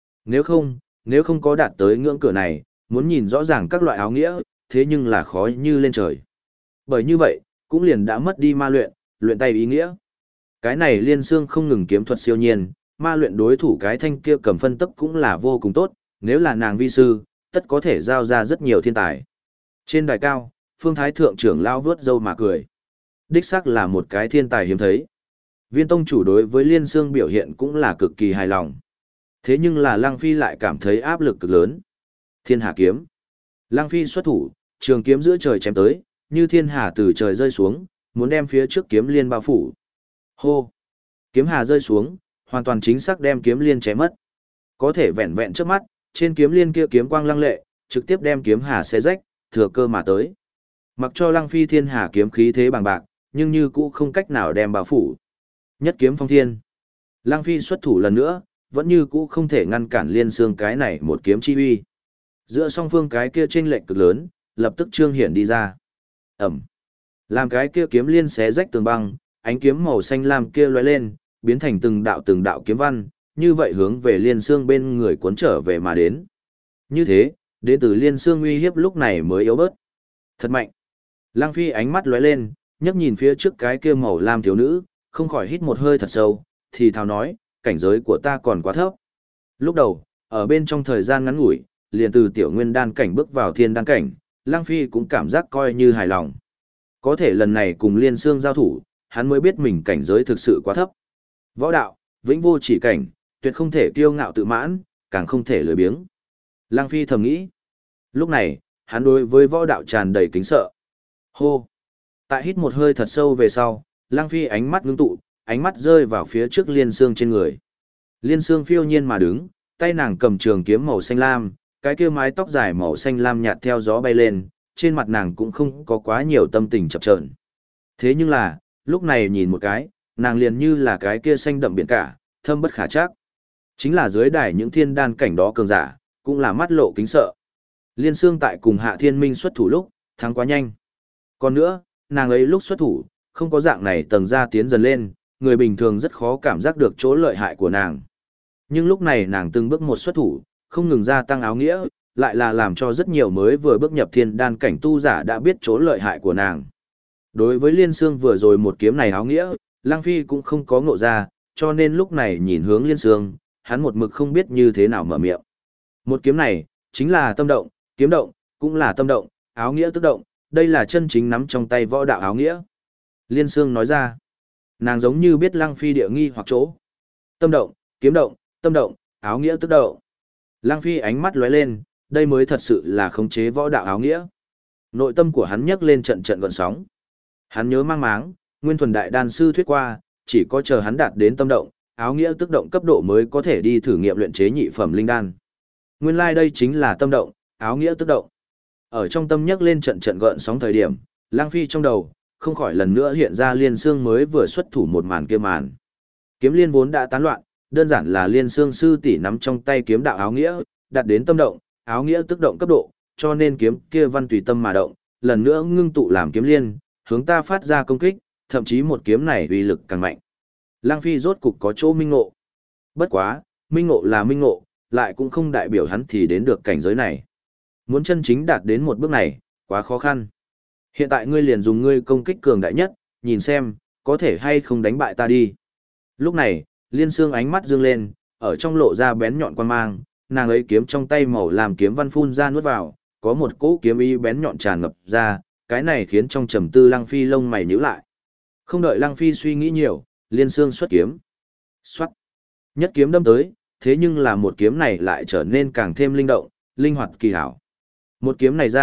[SPEAKER 1] Nếu không có đạt tới ngưỡng cửa này, muốn nhìn rõ ràng các loại áo nghĩa, thế nhưng là khó như lên trời. Bởi như vậy, cũng liền đã mất đi ma luyện, luyện tay ý nghĩa. Cái này Liên Xương không ngừng kiếm thuật siêu nhiên, ma luyện đối thủ cái thanh kia cầm phân tốc cũng là vô cùng tốt, nếu là nàng vi sư, tất có thể giao ra rất nhiều thiên tài. Trên đài cao, Phương Thái Thượng trưởng lao vướt râu mà cười. Đích xác là một cái thiên tài hiếm thấy. Viên tông chủ đối với Liên Xương biểu hiện cũng là cực kỳ hài lòng. Thế nhưng là Lăng Phi lại cảm thấy áp lực cực lớn. Thiên Hà kiếm. Lăng Phi xuất thủ, trường kiếm giữa trời chém tới, như thiên hà từ trời rơi xuống, muốn đem phía trước kiếm liên bao phủ. Hô! Kiếm hà rơi xuống, hoàn toàn chính xác đem kiếm liên chém mất. Có thể vẹn vẹn trước mắt, trên kiếm liên kia kiếm quang lăng lệ, trực tiếp đem kiếm hà xé rách, thừa cơ mà tới. Mặc cho Lăng Phi thiên hà kiếm khí thế bằng bạc, nhưng như cũ không cách nào đem bao phủ. Nhất kiếm phong thiên. Lăng Phi xuất thủ lần nữa, vẫn như cũ không thể ngăn cản Liên Xương cái này một kiếm chi uy. Giữa song phương cái kia chênh lệch cực lớn, lập tức trương hiển đi ra. Ẩm. Làm cái kia kiếm liên xé rách tường băng, ánh kiếm màu xanh lam kia lóe lên, biến thành từng đạo kiếm văn, như vậy hướng về Liên Xương bên người cuốn trở về mà đến. Như thế, đến từ Liên Xương uy hiếp lúc này mới yếu bớt. Thật mạnh. Lăng Phi ánh mắt lóe lên, nhấc nhìn phía trước cái kia màu lam thiếu nữ, không khỏi hít một hơi thật sâu, thì thào nói, cảnh giới của ta còn quá thấp. Lúc đầu, ở bên trong thời gian ngắn ngủi, liền từ tiểu nguyên đan cảnh bước vào thiên đan cảnh, Lăng Phi cũng cảm giác coi như hài lòng. Có thể lần này cùng Liên Xương giao thủ, hắn mới biết mình cảnh giới thực sự quá thấp. Võ đạo, vĩnh vô chỉ cảnh, tuyệt không thể kiêu ngạo tự mãn, càng không thể lười biếng. Lăng Phi thầm nghĩ. Lúc này, hắn đối với võ đạo tràn đầy kính sợ. Hô! Tại hít một hơi thật sâu về sau, Lăng Phi ánh mắt ngưng tụ, ánh mắt rơi vào phía trước Liên Xương trên người. Liên Xương phiêu nhiên mà đứng, tay nàng cầm trường kiếm màu xanh lam, cái kia mái tóc dài màu xanh lam nhạt theo gió bay lên, trên mặt nàng cũng không có quá nhiều tâm tình chập chờn. Thế nhưng là, lúc này nhìn một cái, nàng liền như là cái kia xanh đậm biển cả, thâm bất khả trắc. Chính là dưới đài những thiên đan cảnh đó cường giả, cũng là mắt lộ kính sợ. Liên Xương tại cùng Hạ Thiên Minh xuất thủ lúc, thắng quá nhanh. Còn nữa, nàng ấy lúc xuất thủ, không có dạng này tầng ra tiến dần lên, người bình thường rất khó cảm giác được chỗ lợi hại của nàng. Nhưng lúc này nàng từng bước một xuất thủ, không ngừng gia tăng áo nghĩa, lại là làm cho rất nhiều mới vừa bước nhập thiên đan cảnh tu giả đã biết chỗ lợi hại của nàng. Đối với Liên Xương vừa rồi một kiếm này áo nghĩa, Lăng Phi cũng không có ngộ ra, cho nên lúc này nhìn hướng Liên Xương, hắn một mực không biết như thế nào mở miệng. Một kiếm này, chính là tâm động, kiếm động, cũng là tâm động, áo nghĩa tức động, đây là chân chính nắm trong tay võ đạo áo nghĩa. Liên Xương nói ra, nàng giống như biết Lăng Phi địa nghi hoặc chỗ. Tâm động, kiếm động, tâm động, áo nghĩa tức động. Lăng Phi ánh mắt lóe lên, đây mới thật sự là khống chế võ đạo áo nghĩa. Nội tâm của hắn nhấc lên trận trận gợn sóng. Hắn nhớ mang máng, Nguyên Thuần Đại Đan Sư thuyết qua, chỉ có chờ hắn đạt đến tâm động, áo nghĩa tức động cấp độ mới có thể đi thử nghiệm luyện chế nhị phẩm linh đan. Nguyên lai đây chính là tâm động, áo nghĩa tức động. Ở trong tâm nhấc lên trận trận gợn sóng thời điểm, Lăng Phi trong đầu, không khỏi lần nữa hiện ra Liên Xương mới vừa xuất thủ một màn kia màn. Kiếm liên vốn đã tán loạn, đơn giản là Liên Xương sư tỷ nắm trong tay kiếm đạo áo nghĩa, đạt đến tâm động, áo nghĩa tức động cấp độ, cho nên kiếm kia văn tùy tâm mà động, lần nữa ngưng tụ làm kiếm liên, hướng ta phát ra công kích, thậm chí một kiếm này uy lực càng mạnh. Lăng Phi rốt cục có chỗ minh ngộ. Bất quá, minh ngộ là minh ngộ, lại cũng không đại biểu hắn thì đến được cảnh giới này. Muốn chân chính đạt đến một bước này, quá khó khăn. Hiện tại ngươi liền dùng ngươi công kích cường đại nhất, nhìn xem, có thể hay không đánh bại ta đi. Lúc này, Liên Xương ánh mắt dương lên, ở trong lộ ra bén nhọn quan mang, nàng ấy kiếm trong tay màu làm kiếm văn phun ra nuốt vào, có một cỗ kiếm ý bén nhọn tràn ngập ra, cái này khiến trong trầm tư Lăng Phi lông mày nhíu lại. Không đợi Lăng Phi suy nghĩ nhiều, Liên Xương xuất kiếm. Xoát. Nhất kiếm đâm tới, thế nhưng là một kiếm này lại trở nên càng thêm linh động, linh hoạt kỳ hảo. Một kiếm này ra,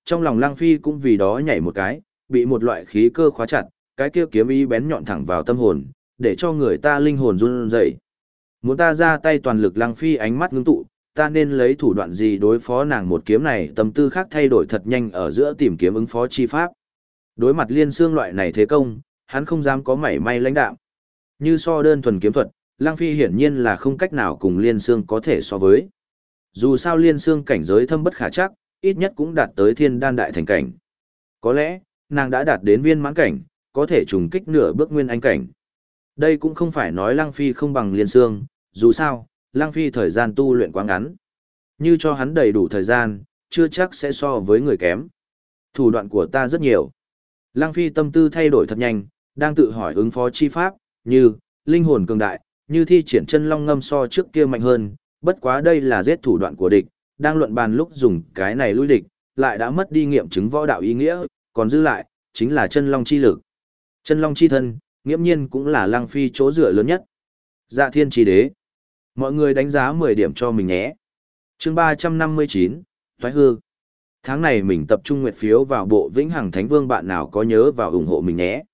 [SPEAKER 1] trong lòng Lăng Phi cũng vì đó nhảy một cái, bị một loại khí cơ khóa chặt, cái kia kiếm ý bén nhọn thẳng vào tâm hồn, để cho người ta linh hồn run rẩy. Muốn ta ra tay toàn lực, Lăng Phi ánh mắt ngưng tụ, ta nên lấy thủ đoạn gì đối phó nàng một kiếm này, tâm tư khác thay đổi thật nhanh ở giữa tìm kiếm ứng phó chi pháp. Đối mặt Liên Xương loại này thế công, hắn không dám có mảy may lãnh đạm. Như so đơn thuần kiếm thuật, Lăng Phi hiển nhiên là không cách nào cùng Liên Xương có thể so với. Dù sao Liên Xương cảnh giới thâm bất khả chắc, ít nhất cũng đạt tới thiên đan đại thành cảnh. Có lẽ, nàng đã đạt đến viên mãn cảnh, có thể trùng kích nửa bước nguyên anh cảnh. Đây cũng không phải nói Lăng Phi không bằng Liên Xương, dù sao, Lăng Phi thời gian tu luyện quá ngắn. Như cho hắn đầy đủ thời gian, chưa chắc sẽ so với người kém. Thủ đoạn của ta rất nhiều. Lăng Phi tâm tư thay đổi thật nhanh, đang tự hỏi ứng phó chi pháp, như, linh hồn cường đại, như thi triển chân long ngâm so trước kia mạnh hơn, bất quá đây là giết thủ đoạn của địch, đang luận bàn lúc dùng cái này lui địch, lại đã mất đi nghiệm chứng võ đạo ý nghĩa, còn dư lại, chính là chân long chi lực. Chân long chi thân, nghiễm nhiên cũng là Lăng Phi chỗ dựa lớn nhất. Dạ thiên chi đế. Mọi người đánh giá 10 điểm cho mình nhé. Chương 359, Thoái hư. Tháng này mình tập trung nguyệt phiếu vào bộ Vĩnh Hằng Thánh Vương, bạn nào có nhớ vào ủng hộ mình nhé.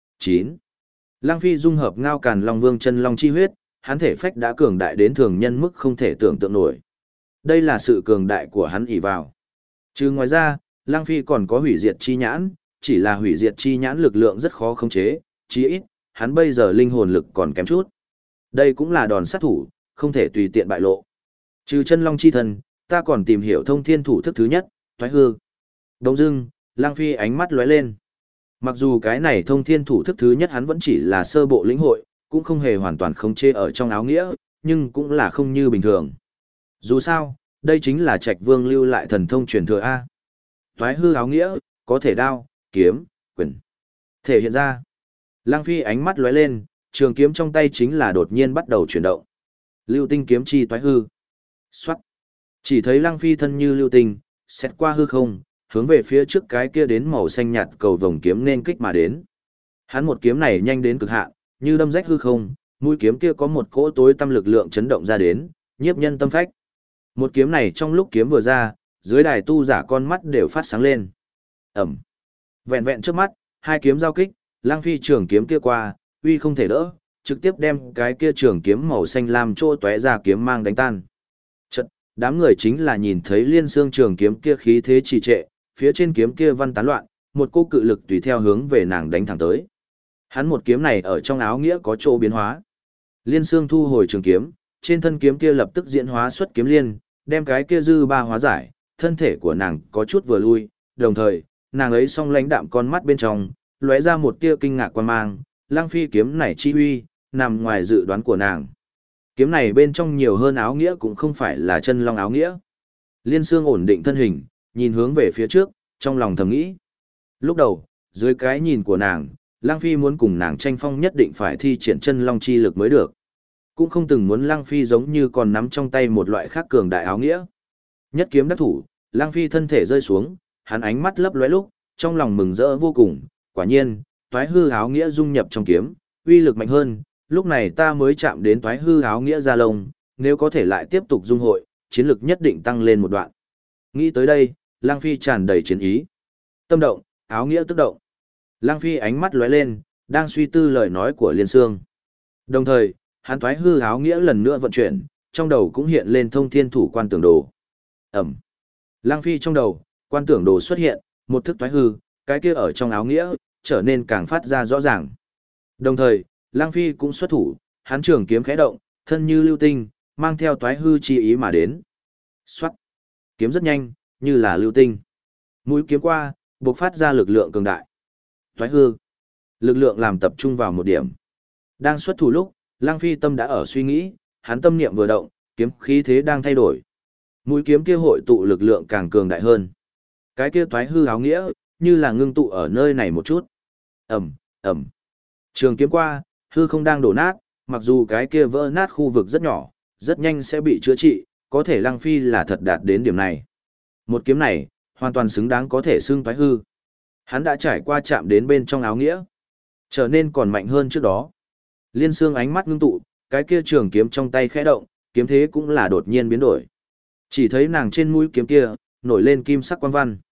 [SPEAKER 1] 9. Lăng Phi dung hợp Ngao Càn Long Vương chân long chi huyết, hắn thể phách đã cường đại đến thường nhân mức không thể tưởng tượng nổi. Đây là sự cường đại của hắn ỷ vào. Chứ ngoài ra, Lăng Phi còn có hủy diệt chi nhãn, chỉ là hủy diệt chi nhãn lực lượng rất khó khống chế, chí ít, hắn bây giờ linh hồn lực còn kém chút. Đây cũng là đòn sát thủ, không thể tùy tiện bại lộ. Trừ chân long chi thần, ta còn tìm hiểu thông thiên thủ thức thứ nhất, thoái hư. Đông dưng, Lăng Phi ánh mắt lóe lên. Mặc dù cái này thông thiên thủ thức thứ nhất hắn vẫn chỉ là sơ bộ lĩnh hội, cũng không hề hoàn toàn khống chế ở trong áo nghĩa, nhưng cũng là không như bình thường. Dù sao, đây chính là Trạch Vương lưu lại thần thông truyền thừa A. Thoái hư áo nghĩa, có thể đao, kiếm, quyền. Thể hiện ra. Lăng Phi ánh mắt lóe lên, trường kiếm trong tay chính là đột nhiên bắt đầu chuyển động. Lưu tinh kiếm chi thoái hư. Xoát. Chỉ thấy Lăng Phi thân như lưu tinh, xét qua hư không, hướng về phía trước cái kia đến màu xanh nhạt cầu vồng kiếm nên kích mà đến. Hắn một kiếm này nhanh đến cực hạn, như đâm rách hư không, mũi kiếm kia có một cỗ tối tâm lực lượng chấn động ra đến, nhiếp nhân tâm phách. Một kiếm này trong lúc kiếm vừa ra, dưới đài tu giả con mắt đều phát sáng lên. Ẩm. Vẹn vẹn trước mắt, hai kiếm giao kích, Lăng Phi trường kiếm kia qua, uy không thể đỡ, trực tiếp đem cái kia trường kiếm màu xanh lam trô tóe ra kiếm mang đánh tan. Chật, đám người chính là nhìn thấy Liên Xương trường kiếm kia khí thế trì trệ, phía trên kiếm kia văn tán loạn, một cô cự lực tùy theo hướng về nàng đánh thẳng tới. Hắn một kiếm này ở trong áo nghĩa có chỗ biến hóa. Liên Xương thu hồi trường kiếm, trên thân kiếm kia lập tức diễn hóa xuất kiếm liên, đem cái kia dư ba hóa giải, thân thể của nàng có chút vừa lui, đồng thời, nàng ấy song lãnh đạm con mắt bên trong, lóe ra một tia kinh ngạc quan mang, Lăng Phi kiếm này chi uy, nằm ngoài dự đoán của nàng. Kiếm này bên trong nhiều hơn áo nghĩa cũng không phải là chân long áo nghĩa. Liên Xương ổn định thân hình, nhìn hướng về phía trước, trong lòng thầm nghĩ. Lúc đầu, dưới cái nhìn của nàng, Lăng Phi muốn cùng nàng tranh phong nhất định phải thi triển chân long chi lực mới được. Cũng không từng muốn Lăng Phi giống như còn nắm trong tay một loại khác cường đại áo nghĩa. Nhất kiếm đắc thủ, Lăng Phi thân thể rơi xuống, hắn ánh mắt lấp lóe lúc, trong lòng mừng rỡ vô cùng, quả nhiên, toái hư áo nghĩa dung nhập trong kiếm, uy lực mạnh hơn, lúc này ta mới chạm đến toái hư áo nghĩa ra lông, nếu có thể lại tiếp tục dung hội, chiến lực nhất định tăng lên một đoạn. Nghĩ tới đây, Lăng Phi tràn đầy chiến ý. Tâm động, áo nghĩa tức động. Lăng Phi ánh mắt lóe lên, đang suy tư lời nói của Liên Xương. Đồng thời, hắn toái hư áo nghĩa lần nữa vận chuyển, trong đầu cũng hiện lên thông thiên thủ quan tưởng đồ. Ẩm. Lăng Phi trong đầu, quan tưởng đồ xuất hiện, một thức toái hư, cái kia ở trong áo nghĩa, trở nên càng phát ra rõ ràng. Đồng thời, Lăng Phi cũng xuất thủ, hắn trường kiếm khẽ động, thân như lưu tinh, mang theo toái hư chi ý mà đến. Xoát. Kiếm rất nhanh, như là lưu tinh. Mũi kiếm qua, bộc phát ra lực lượng cường đại. Toái hư. Lực lượng làm tập trung vào một điểm. Đang xuất thủ lúc, Lăng Phi tâm đã ở suy nghĩ, hắn tâm niệm vừa động, kiếm khí thế đang thay đổi. Mũi kiếm kia hội tụ lực lượng càng cường đại hơn. Cái kia toái hư áo nghĩa, như là ngưng tụ ở nơi này một chút. Ẩm, Ẩm. Trường kiếm qua, hư không đang đổ nát, mặc dù cái kia vỡ nát khu vực rất nhỏ, rất nhanh sẽ bị chữa trị, có thể Lăng Phi là thật đạt đến điểm này. Một kiếm này, hoàn toàn xứng đáng có thể xưng toái hư. Hắn đã trải qua chạm đến bên trong áo nghĩa, trở nên còn mạnh hơn trước đó. Liên Xương ánh mắt ngưng tụ, cái kia trường kiếm trong tay khẽ động, kiếm thế cũng là đột nhiên biến đổi. Chỉ thấy nàng trên mũi kiếm kia, nổi lên kim sắc quang văn.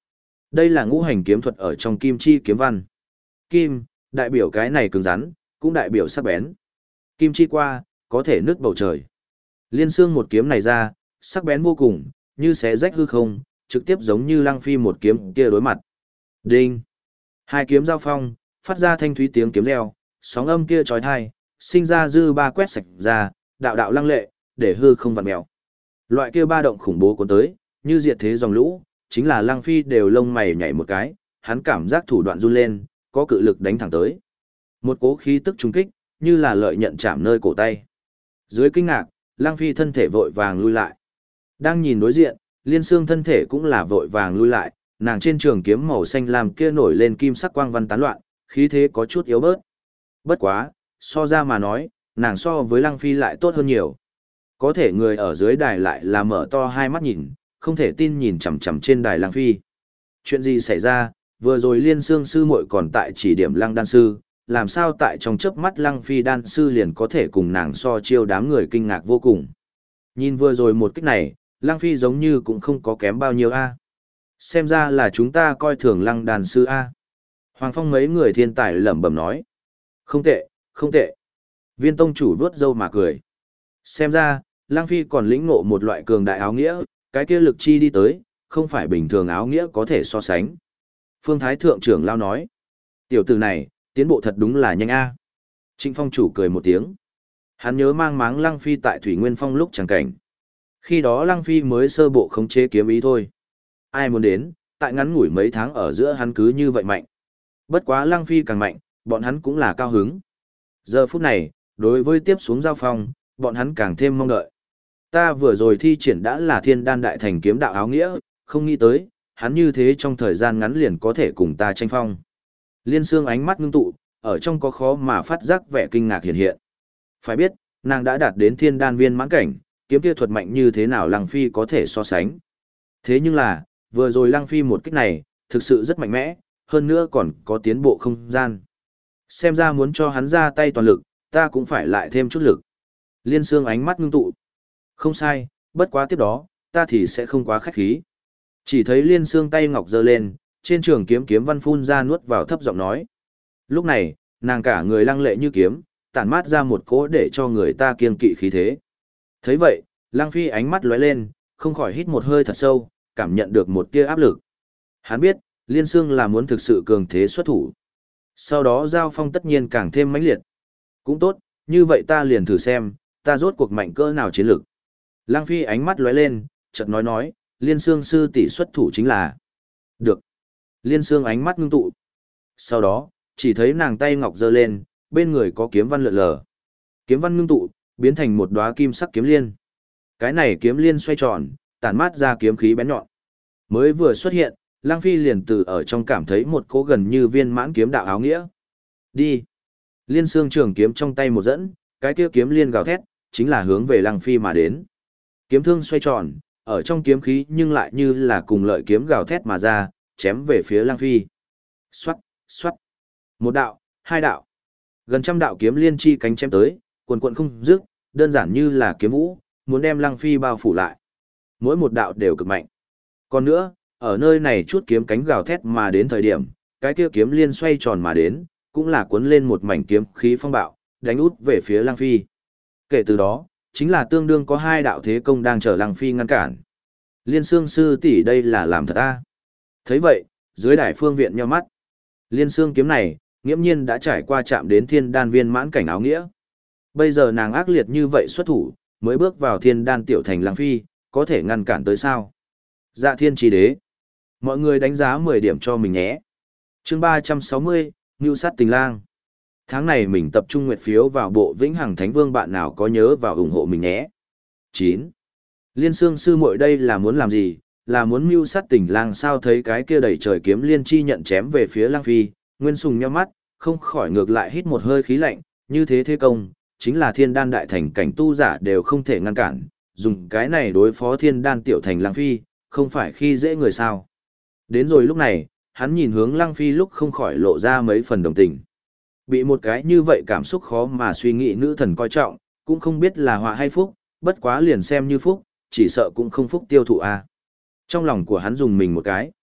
[SPEAKER 1] Đây là ngũ hành kiếm thuật ở trong kim chi kiếm văn. Kim, đại biểu cái này cứng rắn, cũng đại biểu sắc bén. Kim chi qua, có thể nứt bầu trời. Liên xương một kiếm này ra, sắc bén vô cùng, như xé rách hư không, trực tiếp giống như Lăng Phi một kiếm kia đối mặt. Đinh! Hai kiếm giao phong, phát ra thanh thúy tiếng kiếm reo, sóng âm kia chói tai, sinh ra dư ba quét sạch ra, đạo đạo lăng lệ, để hư không vặn mèo. Loại kia ba động khủng bố cuốn tới, như diệt thế dòng lũ, chính là Lăng Phi đều lông mày nhảy một cái, hắn cảm giác thủ đoạn run lên, có cự lực đánh thẳng tới. Một cỗ khí tức trùng kích, như là lợi nhận chạm nơi cổ tay. Dưới kinh ngạc, Lăng Phi thân thể vội vàng lui lại. Đang nhìn đối diện, Liên Xương thân thể cũng là vội vàng lui lại, nàng trên trường kiếm màu xanh lam kia nổi lên kim sắc quang văn tán loạn, khí thế có chút yếu bớt. Bất quá, so ra mà nói, nàng so với Lăng Phi lại tốt hơn nhiều. Có thể người ở dưới đài lại là mở to hai mắt nhìn, không thể tin nhìn chằm chằm trên đài Lăng Phi. Chuyện gì xảy ra, vừa rồi Liên Xương sư muội còn tại chỉ điểm Lăng đan sư, làm sao tại trong chớp mắt Lăng Phi đan sư liền có thể cùng nàng so chiêu, đám người kinh ngạc vô cùng. Nhìn vừa rồi một kích này, Lăng Phi giống như cũng không có kém bao nhiêu a. Xem ra là chúng ta coi thường Lăng đan sư a. Hoàng Phong mấy người thiên tài lẩm bẩm nói. Không tệ, không tệ. Viên tông chủ vuốt râu mà cười. Xem ra, Lăng Phi còn lĩnh ngộ một loại cường đại áo nghĩa, cái kia lực chi đi tới, không phải bình thường áo nghĩa có thể so sánh. Phương Thái Thượng trưởng lao nói. Tiểu tử này, tiến bộ thật đúng là nhanh a. Trịnh Phong chủ cười một tiếng. Hắn nhớ mang máng Lăng Phi tại Thủy Nguyên Phong lúc chẳng cảnh. Khi đó Lăng Phi mới sơ bộ khống chế kiếm ý thôi. Ai muốn đến, tại ngắn ngủi mấy tháng ở giữa hắn cứ như vậy mạnh. Bất quá Lăng Phi càng mạnh, bọn hắn cũng là cao hứng. Giờ phút này, đối với tiếp xuống giao phong, bọn hắn càng thêm mong đợi. Ta vừa rồi thi triển đã là Thiên Đan Đại Thành kiếm đạo áo nghĩa, không nghĩ tới, hắn như thế trong thời gian ngắn liền có thể cùng ta tranh phong. Liên Xương ánh mắt ngưng tụ, ở trong có khó mà phát giác vẻ kinh ngạc hiện hiện. Phải biết, nàng đã đạt đến Thiên Đan viên mãn cảnh, kiếm kia thuật mạnh như thế nào Lăng Phi có thể so sánh. Thế nhưng là, vừa rồi Lăng Phi một kích này, thực sự rất mạnh mẽ, hơn nữa còn có tiến bộ không gian. Xem ra muốn cho hắn ra tay toàn lực, ta cũng phải lại thêm chút lực. Liên Xương ánh mắt ngưng tụ. Không sai, bất quá tiếp đó, ta thì sẽ không quá khách khí. Chỉ thấy Liên Xương tay ngọc giơ lên, trên trường kiếm kiếm văn phun ra nuốt vào thấp giọng nói. Lúc này, nàng cả người lăng lệ như kiếm, tản mát ra một cỗ để cho người ta kiêng kỵ khí thế. Thấy vậy, Lăng Phi ánh mắt lóe lên, không khỏi hít một hơi thật sâu, cảm nhận được một tia áp lực. Hắn biết, Liên Xương là muốn thực sự cường thế xuất thủ. Sau đó giao phong tất nhiên càng thêm mãnh liệt. Cũng tốt, như vậy ta liền thử xem, ta rốt cuộc mạnh cỡ nào chiến lực. Lăng Phi ánh mắt lóe lên, chợt nói, Liên Xương sư tỷ xuất thủ chính là. Được. Liên Xương ánh mắt ngưng tụ. Sau đó, chỉ thấy nàng tay ngọc giơ lên, bên người có kiếm văn lượn lờ. Kiếm văn ngưng tụ, biến thành một đóa kim sắc kiếm liên. Cái này kiếm liên xoay tròn, tản mát ra kiếm khí bén nhọn. Mới vừa xuất hiện, Lăng Phi liền từ ở trong cảm thấy một cỗ gần như viên mãn kiếm đạo áo nghĩa. Đi. Liên Xương trường kiếm trong tay một dẫn, cái kia kiếm liên gào thét, chính là hướng về Lăng Phi mà đến. Kiếm thương xoay tròn, ở trong kiếm khí nhưng lại như là cùng lợi kiếm gào thét mà ra, chém về phía Lăng Phi. Xoát, xoát. Một đạo, hai đạo. Gần trăm đạo kiếm liên chi cánh chém tới, quần quần không dứt, đơn giản như là kiếm vũ, muốn đem Lăng Phi bao phủ lại. Mỗi một đạo đều cực mạnh. Còn nữa, ở nơi này chút kiếm cánh gào thét mà đến thời điểm, cái kia kiếm liên xoay tròn mà đến, cũng là cuốn lên một mảnh kiếm khí phong bạo, đánh út về phía Lăng Phi. Kể từ đó, chính là tương đương có hai đạo thế công đang chờ Lăng Phi ngăn cản. Liên Xương sư tỷ đây là làm thật a. Thấy vậy, dưới đài phương viện nhíu mắt. Liên Xương kiếm này, nghiễm nhiên đã trải qua chạm đến Thiên Đan viên mãn cảnh áo nghĩa. Bây giờ nàng ác liệt như vậy xuất thủ, mới bước vào Thiên Đan tiểu thành Lăng Phi, có thể ngăn cản tới sao? Dạ Thiên Chí Đế. Mọi người đánh giá 10 điểm cho mình nhé. Chương 360, Nưu Sát Tình Lang. Tháng này mình tập trung nguyệt phiếu vào bộ Vĩnh Hằng Thánh Vương, bạn nào có nhớ vào ủng hộ mình nhé. 9. Liên Xương sư muội đây là muốn làm gì? Là muốn mưu sát Tình Lang sao? Thấy cái kia đẩy trời kiếm liên chi nhận chém về phía Lăng Phi, Nguyên Sùng nhíu mắt, không khỏi ngược lại hít một hơi khí lạnh, như thế thế công, chính là Thiên Đan đại thành cảnh tu giả đều không thể ngăn cản, dùng cái này đối phó Thiên Đan tiểu thành Lăng Phi, không phải khi dễ người sao? Đến rồi lúc này, hắn nhìn hướng Lăng Phi lúc không khỏi lộ ra mấy phần đồng tình. Bị một cái như vậy cảm xúc khó mà suy nghĩ nữ thần coi trọng, cũng không biết là họa hay phúc, bất quá liền xem như phúc, chỉ sợ cũng không phúc tiêu thụ a. Trong lòng của hắn dùng mình một cái.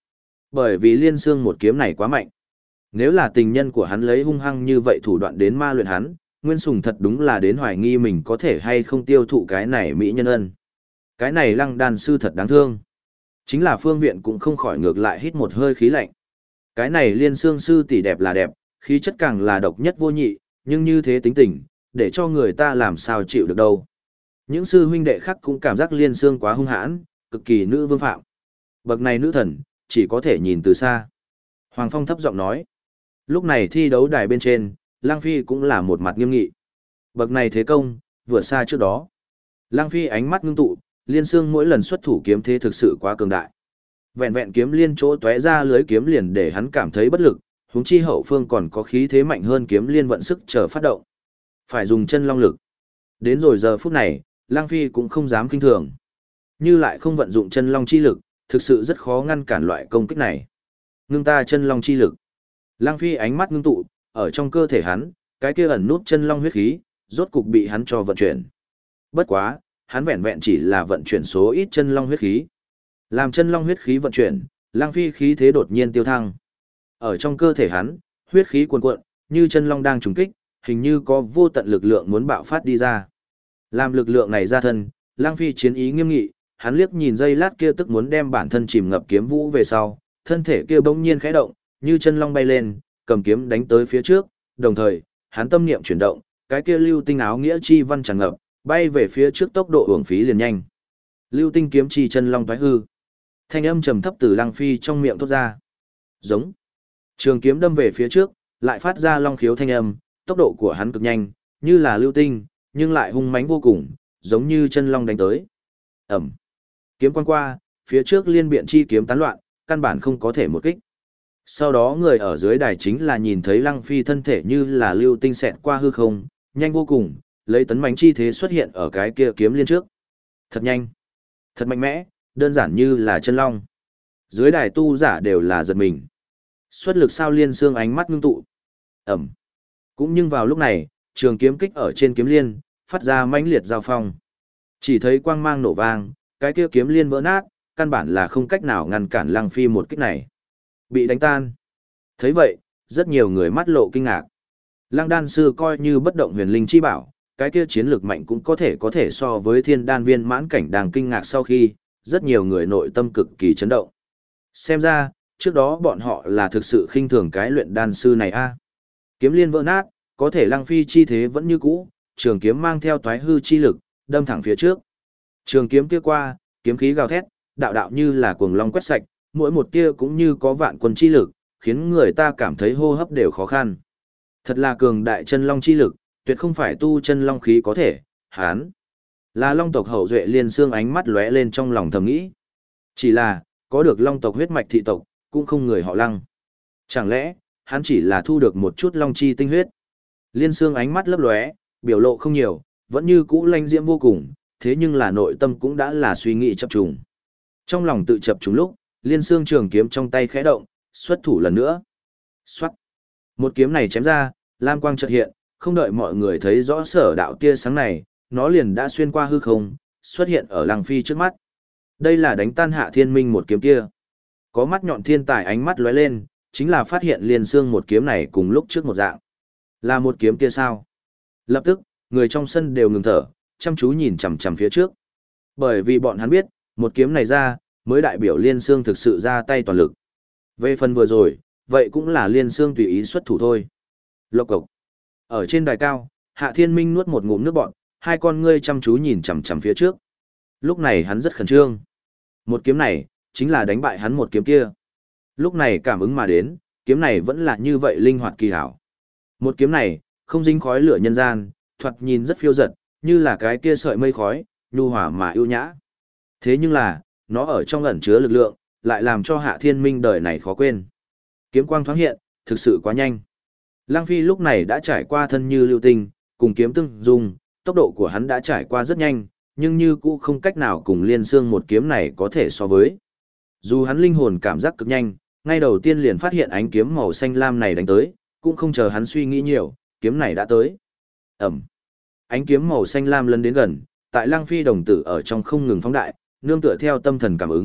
[SPEAKER 1] Bởi vì Liên Xương một kiếm này quá mạnh. Nếu là tình nhân của hắn lấy hung hăng như vậy thủ đoạn đến ma luyện hắn, Nguyên Sùng thật đúng là đến hoài nghi mình có thể hay không tiêu thụ cái này mỹ nhân ân. Cái này Lăng đan sư thật đáng thương. Chính là Phương Viện cũng không khỏi ngược lại hít một hơi khí lạnh. Cái này Liên Xương sư tỷ đẹp là đẹp, khí chất càng là độc nhất vô nhị, nhưng như thế tính tình, để cho người ta làm sao chịu được đâu. Những sư huynh đệ khác cũng cảm giác Liên Xương quá hung hãn, cực kỳ nữ vương phạm. Bậc này nữ thần, chỉ có thể nhìn từ xa. Hoàng Phong thấp giọng nói. Lúc này thi đấu đài bên trên, Lang Phi cũng là một mặt nghiêm nghị. Bậc này thế công, vượt xa trước đó. Lang Phi ánh mắt ngưng tụ, Liên Xương mỗi lần xuất thủ kiếm thế thực sự quá cường đại. Vẹn vẹn kiếm liên chỗ tóe ra lưới kiếm liền để hắn cảm thấy bất lực, huống chi hậu phương còn có khí thế mạnh hơn kiếm liên vận sức chờ phát động. Phải dùng chân long lực. Đến rồi giờ phút này, Lang Phi cũng không dám kinh thường. Như lại không vận dụng chân long chi lực, thực sự rất khó ngăn cản loại công kích này. Ngưng ta chân long chi lực. Lang Phi ánh mắt ngưng tụ, ở trong cơ thể hắn, cái kia ẩn nút chân long huyết khí, rốt cục bị hắn cho vận chuyển. Bất quá, hắn vẹn vẹn chỉ là vận chuyển số ít chân long huyết khí. Làm chân long huyết khí vận chuyển, Lang Phi khí thế đột nhiên tiêu thăng. Ở trong cơ thể hắn, huyết khí cuồn cuộn, như chân long đang trùng kích, hình như có vô tận lực lượng muốn bạo phát đi ra. Làm lực lượng này ra thân, Lang Phi chiến ý nghiêm nghị, hắn liếc nhìn giây lát kia tức muốn đem bản thân chìm ngập kiếm vũ về sau, thân thể kia bỗng nhiên khẽ động, như chân long bay lên, cầm kiếm đánh tới phía trước, đồng thời, hắn tâm niệm chuyển động, cái kia lưu tinh áo nghĩa chi văn tràn ngập, bay về phía trước tốc độ uổng phí liền nhanh. Lưu tinh kiếm chi chân long toái hư. Thanh âm trầm thấp từ Lăng Phi trong miệng thốt ra. Giống. Trường kiếm đâm về phía trước, lại phát ra long khiếu thanh âm, tốc độ của hắn cực nhanh, như là lưu tinh, nhưng lại hung mãnh vô cùng, giống như chân long đánh tới. Ẩm. Kiếm quang qua, phía trước liên biện chi kiếm tán loạn, căn bản không có thể một kích. Sau đó người ở dưới đài chính là nhìn thấy Lăng Phi thân thể như là lưu tinh xẹt qua hư không, nhanh vô cùng, lấy tấn mãnh chi thế xuất hiện ở cái kia kiếm liên trước. Thật nhanh, thật mạnh mẽ, đơn giản như là chân long. Dưới đài tu giả đều là giật mình. Xuất lực sao Liên Xương ánh mắt ngưng tụ. Ẩm. Cũng nhưng vào lúc này, trường kiếm kích ở trên kiếm liên, phát ra mãnh liệt giao phong. Chỉ thấy quang mang nổ vang, cái kia kiếm liên vỡ nát, căn bản là không cách nào ngăn cản Lăng Phi một kích này. Bị đánh tan. Thấy vậy, rất nhiều người mắt lộ kinh ngạc. Lăng đan sư coi như bất động huyền linh chi bảo, cái kia chiến lược mạnh cũng có thể so với thiên đan viên mãn cảnh đang kinh ngạc sau khi, rất nhiều người nội tâm cực kỳ chấn động. Xem ra, trước đó bọn họ là thực sự khinh thường cái luyện đan sư này a. Kiếm liên vỡ nát, có thể Lăng Phi chi thế vẫn như cũ, trường kiếm mang theo toái hư chi lực, đâm thẳng phía trước. Trường kiếm kia qua, kiếm khí gào thét, đạo đạo như là cuồng long quét sạch, mỗi một tia cũng như có vạn quân chi lực, khiến người ta cảm thấy hô hấp đều khó khăn. Thật là cường đại chân long chi lực, tuyệt không phải tu chân long khí có thể, hán. Là long tộc hậu duệ Liên Xương ánh mắt lóe lên trong lòng thầm nghĩ. Chỉ là, có được long tộc huyết mạch thị tộc, cũng không người họ Lăng. Chẳng lẽ, hắn chỉ là thu được một chút long chi tinh huyết. Liên Xương ánh mắt lấp lóe, biểu lộ không nhiều, vẫn như cũ lanh diễm vô cùng, thế nhưng là nội tâm cũng đã là suy nghĩ chập trùng. Trong lòng tự chập trùng lúc, Liên Xương trường kiếm trong tay khẽ động, xuất thủ lần nữa. Xoát. Một kiếm này chém ra, lam quang chợt hiện, không đợi mọi người thấy rõ sở đạo tia sáng này, nó liền đã xuyên qua hư không, xuất hiện ở Lăng Phi trước mắt. Đây là đánh tan Hạ Thiên Minh một kiếm kia. Có mắt nhọn thiên tài ánh mắt lóe lên, chính là phát hiện Liên Xương một kiếm này cùng lúc trước một dạng. Là một kiếm kia sao? Lập tức, người trong sân đều ngừng thở, chăm chú nhìn chằm chằm phía trước. Bởi vì bọn hắn biết, một kiếm này ra, mới đại biểu Liên Xương thực sự ra tay toàn lực. Về phần vừa rồi, vậy cũng là Liên Xương tùy ý xuất thủ thôi. Lộc cộc. Ở trên đài cao, Hạ Thiên Minh nuốt một ngụm nước bọt, hai con ngươi chăm chú nhìn chằm chằm phía trước. Lúc này hắn rất khẩn trương. Một kiếm này, chính là đánh bại hắn một kiếm kia. Lúc này cảm ứng mà đến, kiếm này vẫn là như vậy linh hoạt kỳ hảo. Một kiếm này, không dính khói lửa nhân gian, thoạt nhìn rất phiêu dật, như là cái kia sợi mây khói, nhu hòa mà ưu nhã. Thế nhưng là, nó ở trong ẩn chứa lực lượng, lại làm cho Hạ Thiên Minh đời này khó quên. Kiếm quang thoáng hiện, thực sự quá nhanh. Lăng Phi lúc này đã trải qua thân như lưu tinh, cùng kiếm tương dung, tốc độ của hắn đã trải qua rất nhanh, nhưng như cũ không cách nào cùng Liên Xương một kiếm này có thể so với. Dù hắn linh hồn cảm giác cực nhanh, ngay đầu tiên liền phát hiện ánh kiếm màu xanh lam này đánh tới, cũng không chờ hắn suy nghĩ nhiều, kiếm này đã tới. Ẩm. Ánh kiếm màu xanh lam lấn đến gần, tại Lăng Phi đồng tử ở trong không ngừng phóng đại, nương tựa theo tâm thần cảm ứng,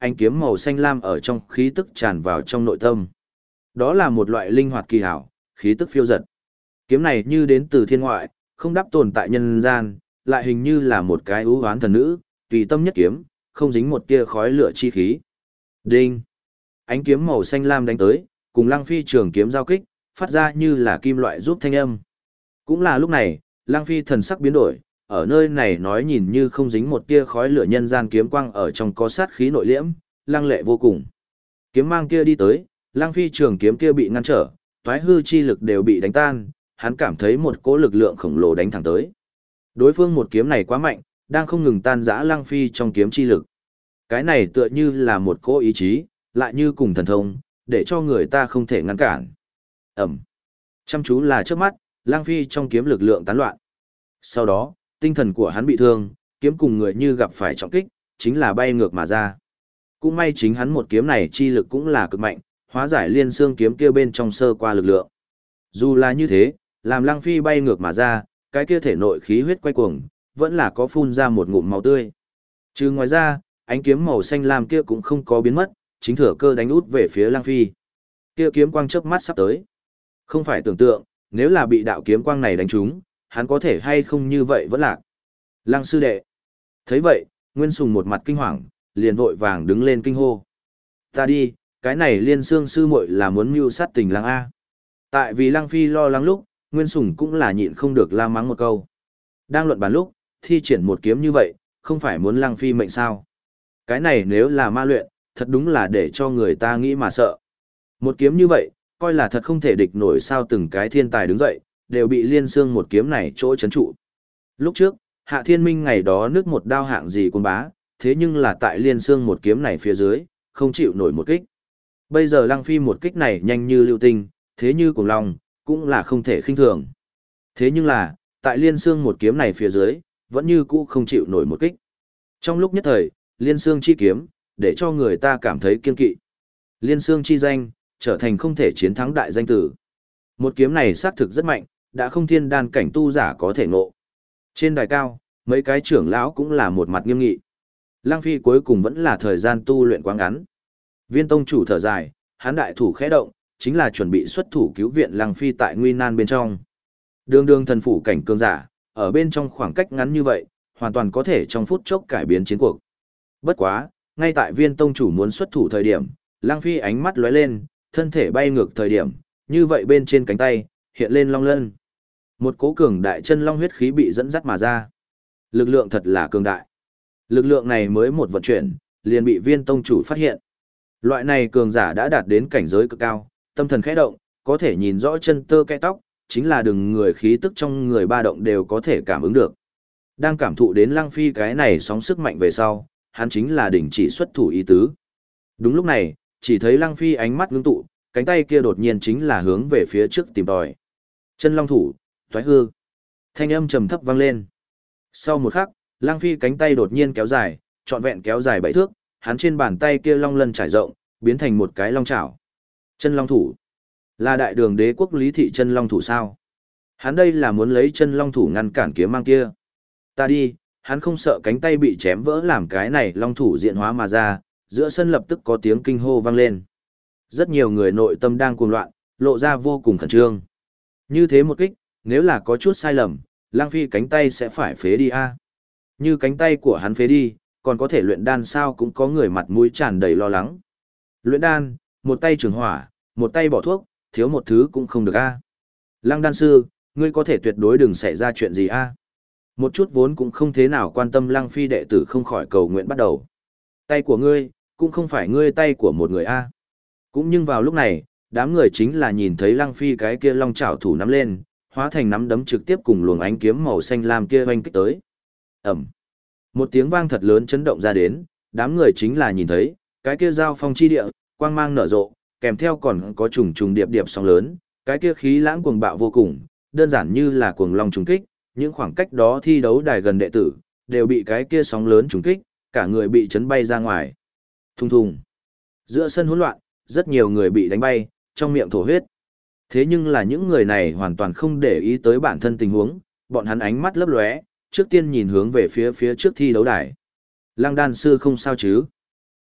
[SPEAKER 1] ánh kiếm màu xanh lam ở trong khí tức tràn vào trong nội tâm. Đó là một loại linh hoạt kỳ hảo, khí tức phiêu dật. Kiếm này như đến từ thiên ngoại, không đắp tồn tại nhân gian, lại hình như là một cái ưu hoán thần nữ, tùy tâm nhất kiếm, không dính một tia khói lửa chi khí. Đinh! Ánh kiếm màu xanh lam đánh tới, cùng Lăng Phi trường kiếm giao kích, phát ra như là kim loại giúp thanh âm. Cũng là lúc này, Lăng Phi thần sắc biến đổi, ở nơi này nói nhìn như không dính một tia khói lửa nhân gian kiếm quang ở trong có sát khí nội liễm, lăng lệ vô cùng. Kiếm mang kia đi tới, Lăng Phi trường kiếm kia bị ngăn trở, toái hư chi lực đều bị đánh tan, hắn cảm thấy một cỗ lực lượng khổng lồ đánh thẳng tới. Đối phương một kiếm này quá mạnh, đang không ngừng tan rã Lăng Phi trong kiếm chi lực. Cái này tựa như là một cỗ ý chí, lại như cùng thần thông, để cho người ta không thể ngăn cản. Ẩm. Chăm chú là trước mắt, Lăng Phi trong kiếm lực lượng tán loạn. Sau đó, tinh thần của hắn bị thương, kiếm cùng người như gặp phải trọng kích, chính là bay ngược mà ra. Cũng may chính hắn một kiếm này chi lực cũng là cực mạnh, hóa giải liên xương kiếm kia bên trong sơ qua lực lượng. Dù là như thế, làm Lăng Phi bay ngược mà ra, cái kia thể nội khí huyết quay cuồng, vẫn là có phun ra một ngụm máu tươi. Trừ ngoài ra, ánh kiếm màu xanh lam kia cũng không có biến mất, chính thừa cơ đánh út về phía Lăng Phi. Kia kiếm quang chớp mắt sắp tới. Không phải tưởng tượng, nếu là bị đạo kiếm quang này đánh trúng, hắn có thể hay không như vậy vẫn lạc. Lăng sư đệ. Thấy vậy, Nguyên Sùng một mặt kinh hoàng, liền vội vàng đứng lên kinh hô. Ta đi, cái này Liên Xương sư muội là muốn mưu sát tình Lăng A. Tại vì Lăng Phi lo lắng lúc, Nguyên Sùng cũng là nhịn không được la mắng một câu. Đang luận bàn lúc, thi triển một kiếm như vậy, không phải muốn Lăng Phi mệnh sao. Cái này nếu là ma luyện, thật đúng là để cho người ta nghĩ mà sợ. Một kiếm như vậy, coi là thật không thể địch nổi sao từng cái thiên tài đứng dậy, đều bị Liên Xương một kiếm này chỗ chấn trụ. Lúc trước, Hạ Thiên Minh ngày đó nước một đao hạng gì quân bá, thế nhưng là tại Liên Xương một kiếm này phía dưới, không chịu nổi một kích. Bây giờ Lăng Phi một kích này nhanh như lưu tinh, thế như cùng long, cũng là không thể khinh thường. Thế nhưng là, tại Liên Xương một kiếm này phía dưới, vẫn như cũ không chịu nổi một kích. Trong lúc nhất thời, Liên Xương chi kiếm, để cho người ta cảm thấy kiên kỵ. Liên Xương chi danh, trở thành không thể chiến thắng đại danh tử. Một kiếm này xác thực rất mạnh, đã không thiên đan cảnh tu giả có thể ngộ. Trên đài cao, mấy cái trưởng lão cũng là một mặt nghiêm nghị. Lăng Phi cuối cùng vẫn là thời gian tu luyện quá ngắn. Viên tông chủ thở dài, hắn đại thủ khẽ động, chính là chuẩn bị xuất thủ cứu viện Lăng Phi tại nguy nan bên trong. Đường đường thần phủ cảnh cường giả, ở bên trong khoảng cách ngắn như vậy, hoàn toàn có thể trong phút chốc cải biến chiến cuộc. Bất quá, ngay tại viên tông chủ muốn xuất thủ thời điểm, Lăng Phi ánh mắt lóe lên, thân thể bay ngược thời điểm, như vậy bên trên cánh tay, hiện lên long lân. Một cố cường đại chân long huyết khí bị dẫn dắt mà ra. Lực lượng thật là cường đại. Lực lượng này mới một vận chuyển, liền bị viên tông chủ phát hiện. Loại này cường giả đã đạt đến cảnh giới cực cao, tâm thần khẽ động, có thể nhìn rõ chân tơ kẽ tóc, chính là đừng người khí tức trong người ba động đều có thể cảm ứng được. Đang cảm thụ đến Lăng Phi cái này sóng sức mạnh về sau, hắn chính là đình chỉ xuất thủ ý tứ. Đúng lúc này, chỉ thấy Lăng Phi ánh mắt ngưng tụ, cánh tay kia đột nhiên chính là hướng về phía trước tìm tòi. Chân long thủ, toái hư. Thanh âm trầm thấp vang lên. Sau một khắc, Lăng Phi cánh tay đột nhiên kéo dài, trọn vẹn kéo dài 7 thước, hắn trên bàn tay kia long lân trải rộng, biến thành một cái long chảo. Chân long thủ. Là đại đường đế quốc Lý Thị chân long thủ sao? Hắn đây là muốn lấy chân long thủ ngăn cản kiếm mang kia. Ta đi, hắn không sợ cánh tay bị chém vỡ làm cái này long thủ diện hóa mà ra, giữa sân lập tức có tiếng kinh hô vang lên. Rất nhiều người nội tâm đang cuồng loạn, lộ ra vô cùng khẩn trương. Như thế một kích, nếu là có chút sai lầm, Lăng Phi cánh tay sẽ phải phế đi a. Như cánh tay của hắn phế đi, còn có thể luyện đan sao cũng có người mặt mũi tràn đầy lo lắng. Luyện đan, một tay trường hỏa, một tay bỏ thuốc, thiếu một thứ cũng không được a. Lăng đan sư, ngươi có thể tuyệt đối đừng xảy ra chuyện gì a. Một chút vốn cũng không thế nào quan tâm Lăng Phi đệ tử không khỏi cầu nguyện bắt đầu. Tay của ngươi, cũng không phải ngươi tay của một người a. Cũng nhưng vào lúc này, đám người chính là nhìn thấy Lăng Phi cái kia long chảo thủ nắm lên, hóa thành nắm đấm trực tiếp cùng luồng ánh kiếm màu xanh lam kia oanh kích tới. Ẩm. Một tiếng vang thật lớn chấn động ra đến, đám người chính là nhìn thấy, cái kia giao phong chi địa, quang mang nở rộ, kèm theo còn có trùng trùng điệp điệp sóng lớn, cái kia khí lãng cuồng bạo vô cùng, đơn giản như là cuồng long trùng kích, những khoảng cách đó thi đấu đài gần đệ tử, đều bị cái kia sóng lớn trùng kích, cả người bị chấn bay ra ngoài. Thùng thùng. Giữa sân hỗn loạn, rất nhiều người bị đánh bay, trong miệng thổ huyết. Thế nhưng là những người này hoàn toàn không để ý tới bản thân tình huống, bọn hắn ánh mắt lấp lóe, trước tiên nhìn hướng về phía trước thi đấu đài. Lăng đan sư không sao chứ?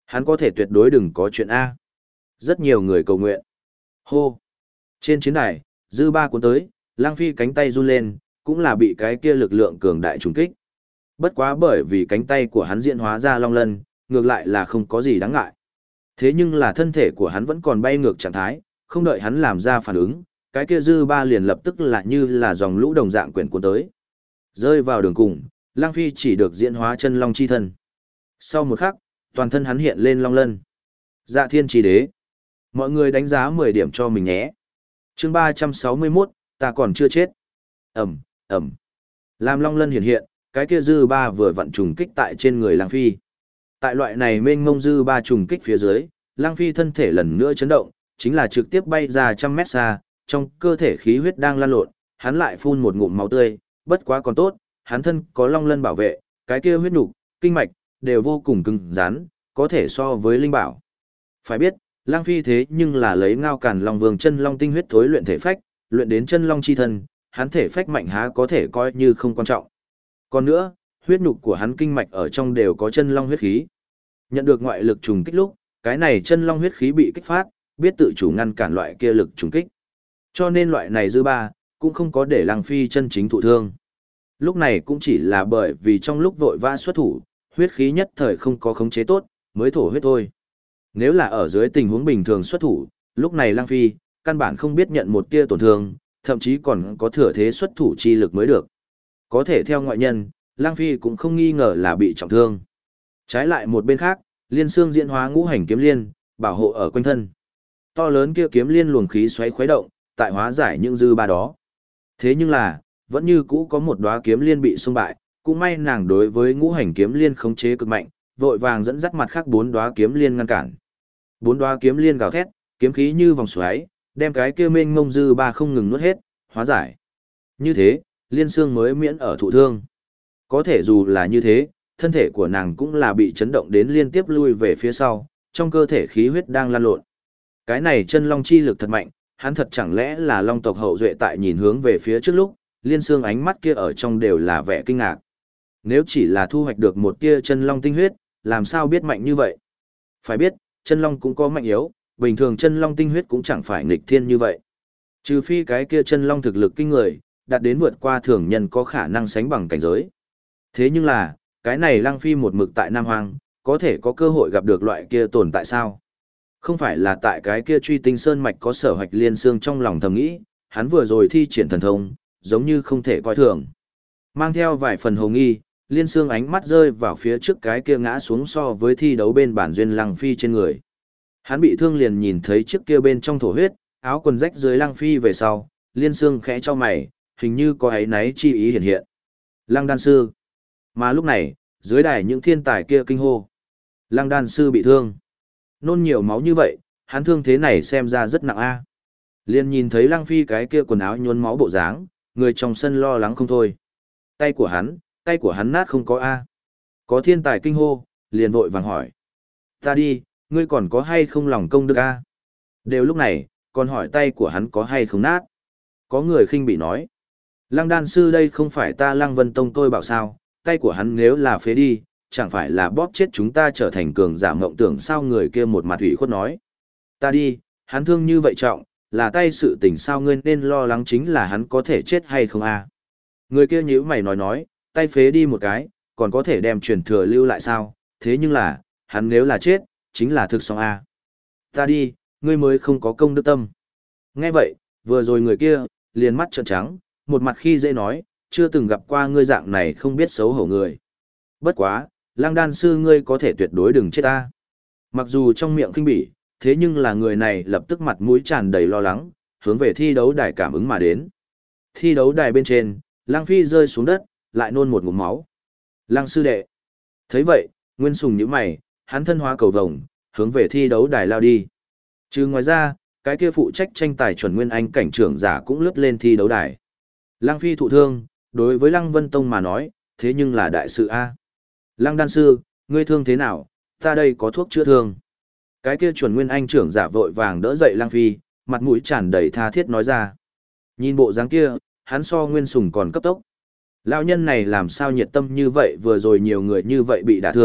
[SPEAKER 1] Hắn có thể tuyệt đối đừng có chuyện A. Rất nhiều người cầu nguyện. Hô! Trên chiến đài, dư ba cuốn tới, Lăng Phi cánh tay run lên, cũng là bị cái kia lực lượng cường đại trùng kích. Bất quá bởi vì cánh tay của hắn diễn hóa ra long lân, ngược lại là không có gì đáng ngại. Thế nhưng là thân thể của hắn vẫn còn bay ngược trạng thái, không đợi hắn làm ra phản ứng, cái kia dư ba liền lập tức là như là dòng lũ đồng dạng quyển cuốn tới. Rơi vào đường cùng, Lăng Phi chỉ được diễn hóa chân long chi thân. Sau một khắc, toàn thân hắn hiện lên long lân. Dạ thiên chỉ đế. Mọi người đánh giá 10 điểm cho mình nhé. Chương 361, ta còn chưa chết. Ẩm, Ẩm. Làm long lân hiện hiện, cái kia dư ba vừa vặn trùng kích tại trên người Lăng Phi. Tại loại này mênh mông dư ba trùng kích phía dưới, Lăng Phi thân thể lần nữa chấn động, chính là trực tiếp bay ra trăm mét xa, trong cơ thể khí huyết đang lan lộn, hắn lại phun một ngụm máu tươi, bất quá còn tốt, hắn thân có long lân bảo vệ, cái kia huyết nục, kinh mạch đều vô cùng cứng rắn, có thể so với linh bảo. Phải biết, Lăng Phi thế nhưng là lấy Ngao Càn Long Vương chân long tinh huyết thối luyện thể phách, luyện đến chân long chi thân, hắn thể phách mạnh há có thể coi như không quan trọng. Còn nữa, huyết nhục của hắn kinh mạch ở trong đều có chân long huyết khí. Nhận được ngoại lực trùng kích lúc, cái này chân long huyết khí bị kích phát, biết tự chủ ngăn cản loại kia lực trùng kích. Cho nên loại này dư ba, cũng không có để Lăng Phi chân chính thụ thương. Lúc này cũng chỉ là bởi vì trong lúc vội vã xuất thủ, huyết khí nhất thời không có khống chế tốt, mới thổ huyết thôi. Nếu là ở dưới tình huống bình thường xuất thủ, lúc này Lăng Phi, căn bản không biết nhận một tia tổn thương, thậm chí còn có thừa thế xuất thủ chi lực mới được. Có thể theo ngoại nhân, Lăng Phi cũng không nghi ngờ là bị trọng thương. Trái lại một bên khác, liên xương diễn hóa ngũ hành kiếm liên, bảo hộ ở quanh thân. To lớn kia kiếm liên luồng khí xoáy khuấy động, tại hóa giải những dư ba đó. Thế nhưng là, vẫn như cũ có một đóa kiếm liên bị xung bại, cũng may nàng đối với ngũ hành kiếm liên khống chế cực mạnh, vội vàng dẫn dắt mặt khác 4 đóa kiếm liên ngăn cản. 4 đóa kiếm liên gào thét, kiếm khí như vòng xoáy, đem cái kia mênh mông dư ba không ngừng nuốt hết, hóa giải. Như thế, liên xương mới miễn ở thụ thương. Có thể dù là như thế, thân thể của nàng cũng là bị chấn động đến liên tiếp lui về phía sau, trong cơ thể khí huyết đang lan lộn. Cái này chân long chi lực thật mạnh, hắn thật chẳng lẽ là long tộc hậu duệ tại nhìn hướng về phía trước lúc, liên xương ánh mắt kia ở trong đều là vẻ kinh ngạc. Nếu chỉ là thu hoạch được một tia chân long tinh huyết, làm sao biết mạnh như vậy? Phải biết, chân long cũng có mạnh yếu, bình thường chân long tinh huyết cũng chẳng phải nghịch thiên như vậy. Trừ phi cái kia chân long thực lực kinh người, đạt đến vượt qua thường nhân có khả năng sánh bằng cảnh giới. Thế nhưng là, cái này Lăng Phi một mực tại Nam Hoang, có thể có cơ hội gặp được loại kia tồn tại sao? Không phải là tại cái kia Truy Tinh Sơn mạch có sở hoạch liên xương trong lòng thầm nghĩ, hắn vừa rồi thi triển thần thông, giống như không thể coi thường. Mang theo vài phần hồ nghi, liên xương ánh mắt rơi vào phía trước cái kia ngã xuống so với thi đấu bên bản duyên Lăng Phi trên người. Hắn bị thương liền nhìn thấy trước kia bên trong thổ huyết, áo quần rách dưới Lăng Phi về sau, liên xương khẽ cho mày, hình như có áy náy chi ý hiện hiện. Lăng đan sư. Mà lúc này, dưới đài những thiên tài kia kinh hô. Lăng đan sư bị thương. Nôn nhiều máu như vậy, hắn thương thế này xem ra rất nặng a. Liên nhìn thấy Lăng Phi cái kia quần áo nhuốm máu bộ dáng, người trong sân lo lắng không thôi. Tay của hắn nát không có a. Có thiên tài kinh hô, liền vội vàng hỏi. Ta đi, ngươi còn có hay không lòng công đức a? Đều lúc này, còn hỏi tay của hắn có hay không nát. Có người khinh bị nói. Lăng đan sư đây không phải ta Lăng Vân Tông tôi bảo sao, tay của hắn nếu là phế đi, chẳng phải là bóp chết chúng ta trở thành cường giả mộng tưởng sao, người kia một mặt ủy khuất nói. Ta đi, hắn thương như vậy trọng, là tay sự tình sao, ngươi nên lo lắng chính là hắn có thể chết hay không a. Người kia nhíu mày nói, tay phế đi một cái, còn có thể đem truyền thừa lưu lại sao, thế nhưng là, hắn nếu là chết, chính là thực xong a. Ta đi, ngươi mới không có công đức tâm. Nghe vậy, vừa rồi người kia, liền mắt trợn trắng, một mặt khi dễ nói, chưa từng gặp qua ngươi dạng này không biết xấu hổ người. Bất quá, Lăng đan sư ngươi có thể tuyệt đối đừng chết ta. Mặc dù trong miệng khinh bỉ, thế nhưng là người này lập tức mặt mũi tràn đầy lo lắng, hướng về thi đấu đài cảm ứng mà đến. Thi đấu đài bên trên, Lăng Phi rơi xuống đất, lại nôn một ngụm máu. Lăng sư đệ. Thấy vậy, Nguyên Sùng nhíu mày, hắn thân hóa cầu vồng, hướng về thi đấu đài lao đi. Trừ ngoài ra, cái kia phụ trách tranh tài chuẩn Nguyên Anh cảnh trưởng giả cũng lướt lên thi đấu đài. Lăng Phi thụ thương, đối với Lăng Vân Tông mà nói, thế nhưng là đại sự a. Lăng đan sư, ngươi thương thế nào, ta đây có thuốc chữa thương. Cái kia chuẩn Nguyên Anh trưởng giả vội vàng đỡ dậy Lăng Phi, mặt mũi tràn đầy tha thiết nói ra. Nhìn bộ dáng kia, hắn so Nguyên Sùng còn cấp tốc. Lão nhân này làm sao nhiệt tâm như vậy, vừa rồi nhiều người như vậy bị đả thương,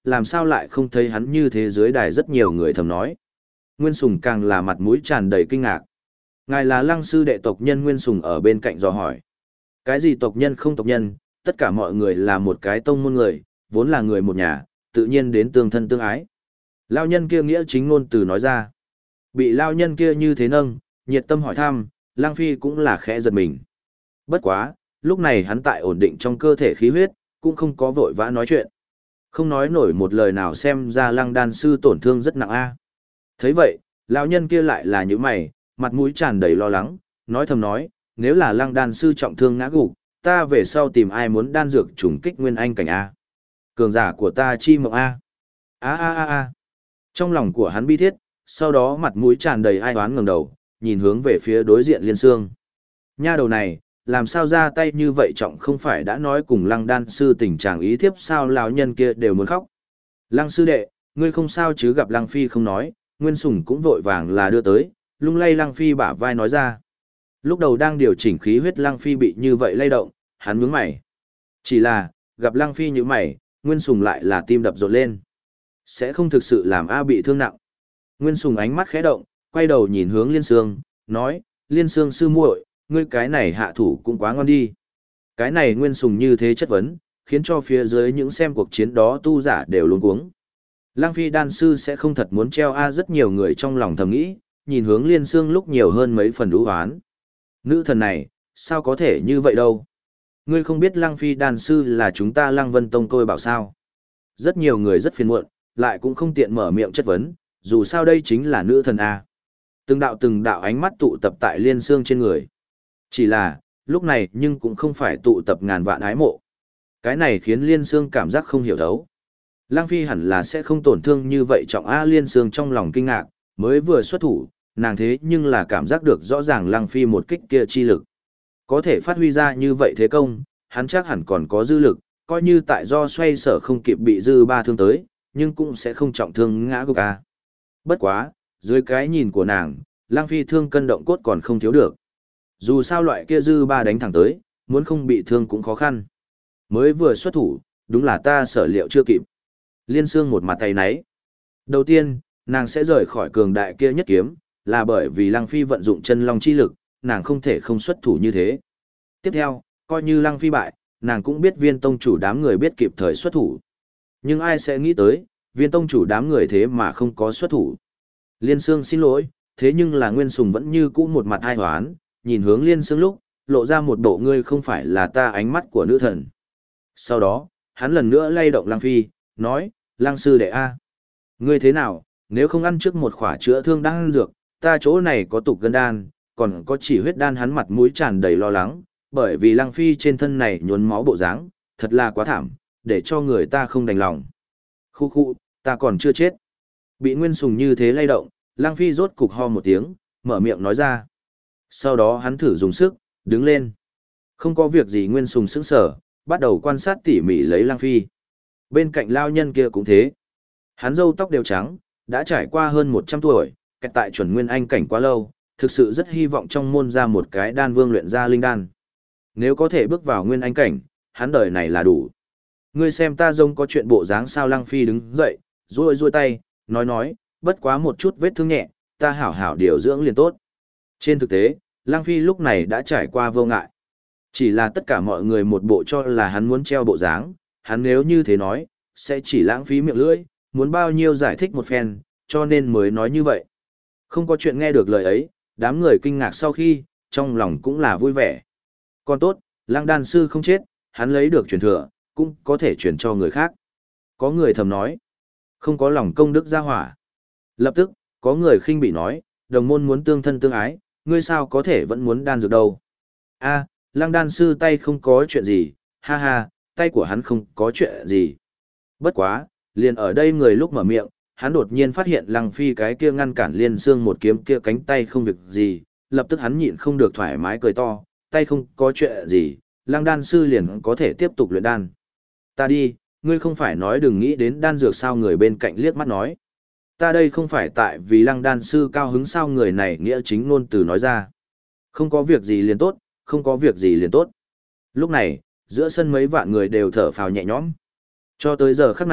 [SPEAKER 1] làm sao lại không thấy hắn như thế dưới đài rất nhiều người thầm nói. Nguyên Sùng càng là mặt mũi tràn đầy kinh ngạc. Ngài là Lăng sư đệ tộc nhân Nguyên Sùng ở bên cạnh dò hỏi. Cái gì tộc nhân không tộc nhân, tất cả mọi người là một cái tông môn người, vốn là người một nhà, tự nhiên đến tương thân tương ái. Lao nhân kia nghĩa chính ngôn từ nói ra. Bị lao nhân kia như thế nâng, nhiệt tâm hỏi thăm, Lăng Phi cũng là khẽ giật mình. Bất quá, lúc này hắn tại ổn định trong cơ thể khí huyết, cũng không có vội vã nói chuyện. Không nói nổi một lời nào xem ra Lăng đan sư tổn thương rất nặng a. Thấy vậy, lão nhân kia lại là những mày, mặt mũi tràn đầy lo lắng, nói thầm nói, nếu là Lăng đan sư trọng thương ngã gục, ta về sau tìm ai muốn đan dược trùng kích nguyên anh cảnh a. Cường giả của ta chi mộng a. A. Trong lòng của hắn bi thiết, sau đó mặt mũi tràn đầy ai oán ngẩng đầu, nhìn hướng về phía đối diện Liên Xương. Nha đầu này, làm sao ra tay như vậy trọng không phải đã nói cùng Lăng đan sư tình trạng ý thiếp sao lão nhân kia đều muốn khóc. Lăng sư đệ, ngươi không sao chứ gặp Lăng Phi không nói, Nguyên Sùng cũng vội vàng là đưa tới, lung lay Lăng Phi bả vai nói ra. Lúc đầu đang điều chỉnh khí huyết Lăng Phi bị như vậy lay động, hắn nhướng mày. Chỉ là, gặp Lăng Phi như mày, Nguyên Sùng lại là tim đập rộn lên. Sẽ không thực sự làm A bị thương nặng. Nguyên Sùng ánh mắt khẽ động, quay đầu nhìn hướng Liên Sương, nói, Liên Sương sư muội, ngươi cái này hạ thủ cũng quá ngon đi. Cái này Nguyên Sùng như thế chất vấn, khiến cho phía dưới những xem cuộc chiến đó tu giả đều luống cuống. Lăng Phi đan sư sẽ không thật muốn treo A rất nhiều người trong lòng thầm nghĩ, nhìn hướng Liên Sương lúc nhiều hơn mấy phần đú hoán. Nữ thần này, sao có thể như vậy đâu? Ngươi không biết Lăng Phi đan sư là chúng ta Lăng Vân Tông tôi bảo sao? Rất nhiều người rất phiền muộn, lại cũng không tiện mở miệng chất vấn, dù sao đây chính là nữ thần A. Từng đạo ánh mắt tụ tập tại Liên Sương trên người. Chỉ là, lúc này nhưng cũng không phải tụ tập ngàn vạn ái mộ. Cái này khiến Liên Sương cảm giác không hiểu thấu. Lăng Phi hẳn là sẽ không tổn thương như vậy trọng A. Liên Sương trong lòng kinh ngạc, mới vừa xuất thủ, nàng thế nhưng là cảm giác được rõ ràng Lăng Phi một kích kia chi lực. Có thể phát huy ra như vậy thế công, hắn chắc hẳn còn có dư lực, coi như tại do xoay sở không kịp bị dư ba thương tới, nhưng cũng sẽ không trọng thương ngã gục A. Bất quá, dưới cái nhìn của nàng, Lăng Phi thương cân động cốt còn không thiếu được. Dù sao loại kia dư ba đánh thẳng tới, muốn không bị thương cũng khó khăn. Mới vừa xuất thủ, đúng là ta sở liệu chưa kịp. Liên Sương một mặt tay náy. Đầu tiên, nàng sẽ rời khỏi cường đại kia nhất kiếm, là bởi vì Lăng Phi vận dụng chân long chi lực, nàng không thể không xuất thủ như thế. Tiếp theo, coi như Lăng Phi bại, nàng cũng biết Viên tông chủ đám người biết kịp thời xuất thủ. Nhưng ai sẽ nghĩ tới, Viên tông chủ đám người thế mà không có xuất thủ. Liên Sương xin lỗi, thế nhưng là Nguyên Sùng vẫn như cũ một mặt ai hoán, nhìn hướng Liên Sương lúc, lộ ra một bộ ngươi không phải là ta ánh mắt của nữ thần. Sau đó, hắn lần nữa lay động Lăng Phi, nói, Lăng sư đệ A. Ngươi thế nào, nếu không ăn trước một khỏa chữa thương đan dược, ta chỗ này có tục gân đan, còn có chỉ huyết đan hắn mặt mũi tràn đầy lo lắng, bởi vì Lăng Phi trên thân này nhuốm máu bộ dáng, thật là quá thảm, để cho người ta không đành lòng. Khu, ta còn chưa chết. Bị Nguyên Sùng như thế lay động, Lăng Phi rốt cục ho một tiếng, mở miệng nói ra. Sau đó hắn thử dùng sức, đứng lên. Không có việc gì Nguyên Sùng sững sờ, bắt đầu quan sát tỉ mỉ lấy Lăng Phi. Bên cạnh lao nhân kia cũng thế. Hắn râu tóc đều trắng, đã trải qua hơn 100 tuổi, kẹt tại chuẩn nguyên anh cảnh quá lâu, thực sự rất hy vọng trong môn ra một cái đan vương luyện ra linh đan. Nếu có thể bước vào nguyên anh cảnh, hắn đời này là đủ. Ngươi xem ta giống có chuyện bộ dáng sao? Lăng Phi đứng dậy, duỗi tay, nói, bất quá một chút vết thương nhẹ, ta hảo hảo điều dưỡng liền tốt. Trên thực tế, Lăng Phi lúc này đã trải qua vô ngại. Chỉ là tất cả mọi người một bộ cho là hắn muốn treo bộ dáng, hắn nếu như thế nói, sẽ chỉ lãng phí miệng lưỡi, muốn bao nhiêu giải thích một phen, cho nên mới nói như vậy. Không có chuyện nghe được lời ấy, đám người kinh ngạc sau khi, trong lòng cũng là vui vẻ. Còn tốt, Lăng đan sư không chết, hắn lấy được truyền thừa, cũng có thể truyền cho người khác. Có người thầm nói, không có lòng công đức gia hỏa. Lập tức, có người khinh bị nói, đồng môn muốn tương thân tương ái, ngươi sao có thể vẫn muốn đan dược đâu. A, Lăng đan sư tay không có chuyện gì, ha ha, tay của hắn không có chuyện gì. Bất quá, liền ở đây người lúc mở miệng, hắn đột nhiên phát hiện Lăng Phi cái kia ngăn cản Liên Xương một kiếm kia cánh tay không việc gì, lập tức hắn nhịn không được thoải mái cười to, tay không có chuyện gì, Lăng đan sư liền có thể tiếp tục luyện đan. Ta đi, ngươi không phải nói đừng nghĩ đến đan dược sao? Người bên cạnh liếc mắt nói. Ta đây không phải tại vì Lăng đan sư cao hứng sao? Người này nghĩa chính ngôn từ nói ra. Không có việc gì liền tốt, không có việc gì liền tốt. Lúc này, giữa sân mấy vạn người đều thở phào nhẹ nhõm. Cho tới giờ khắc này,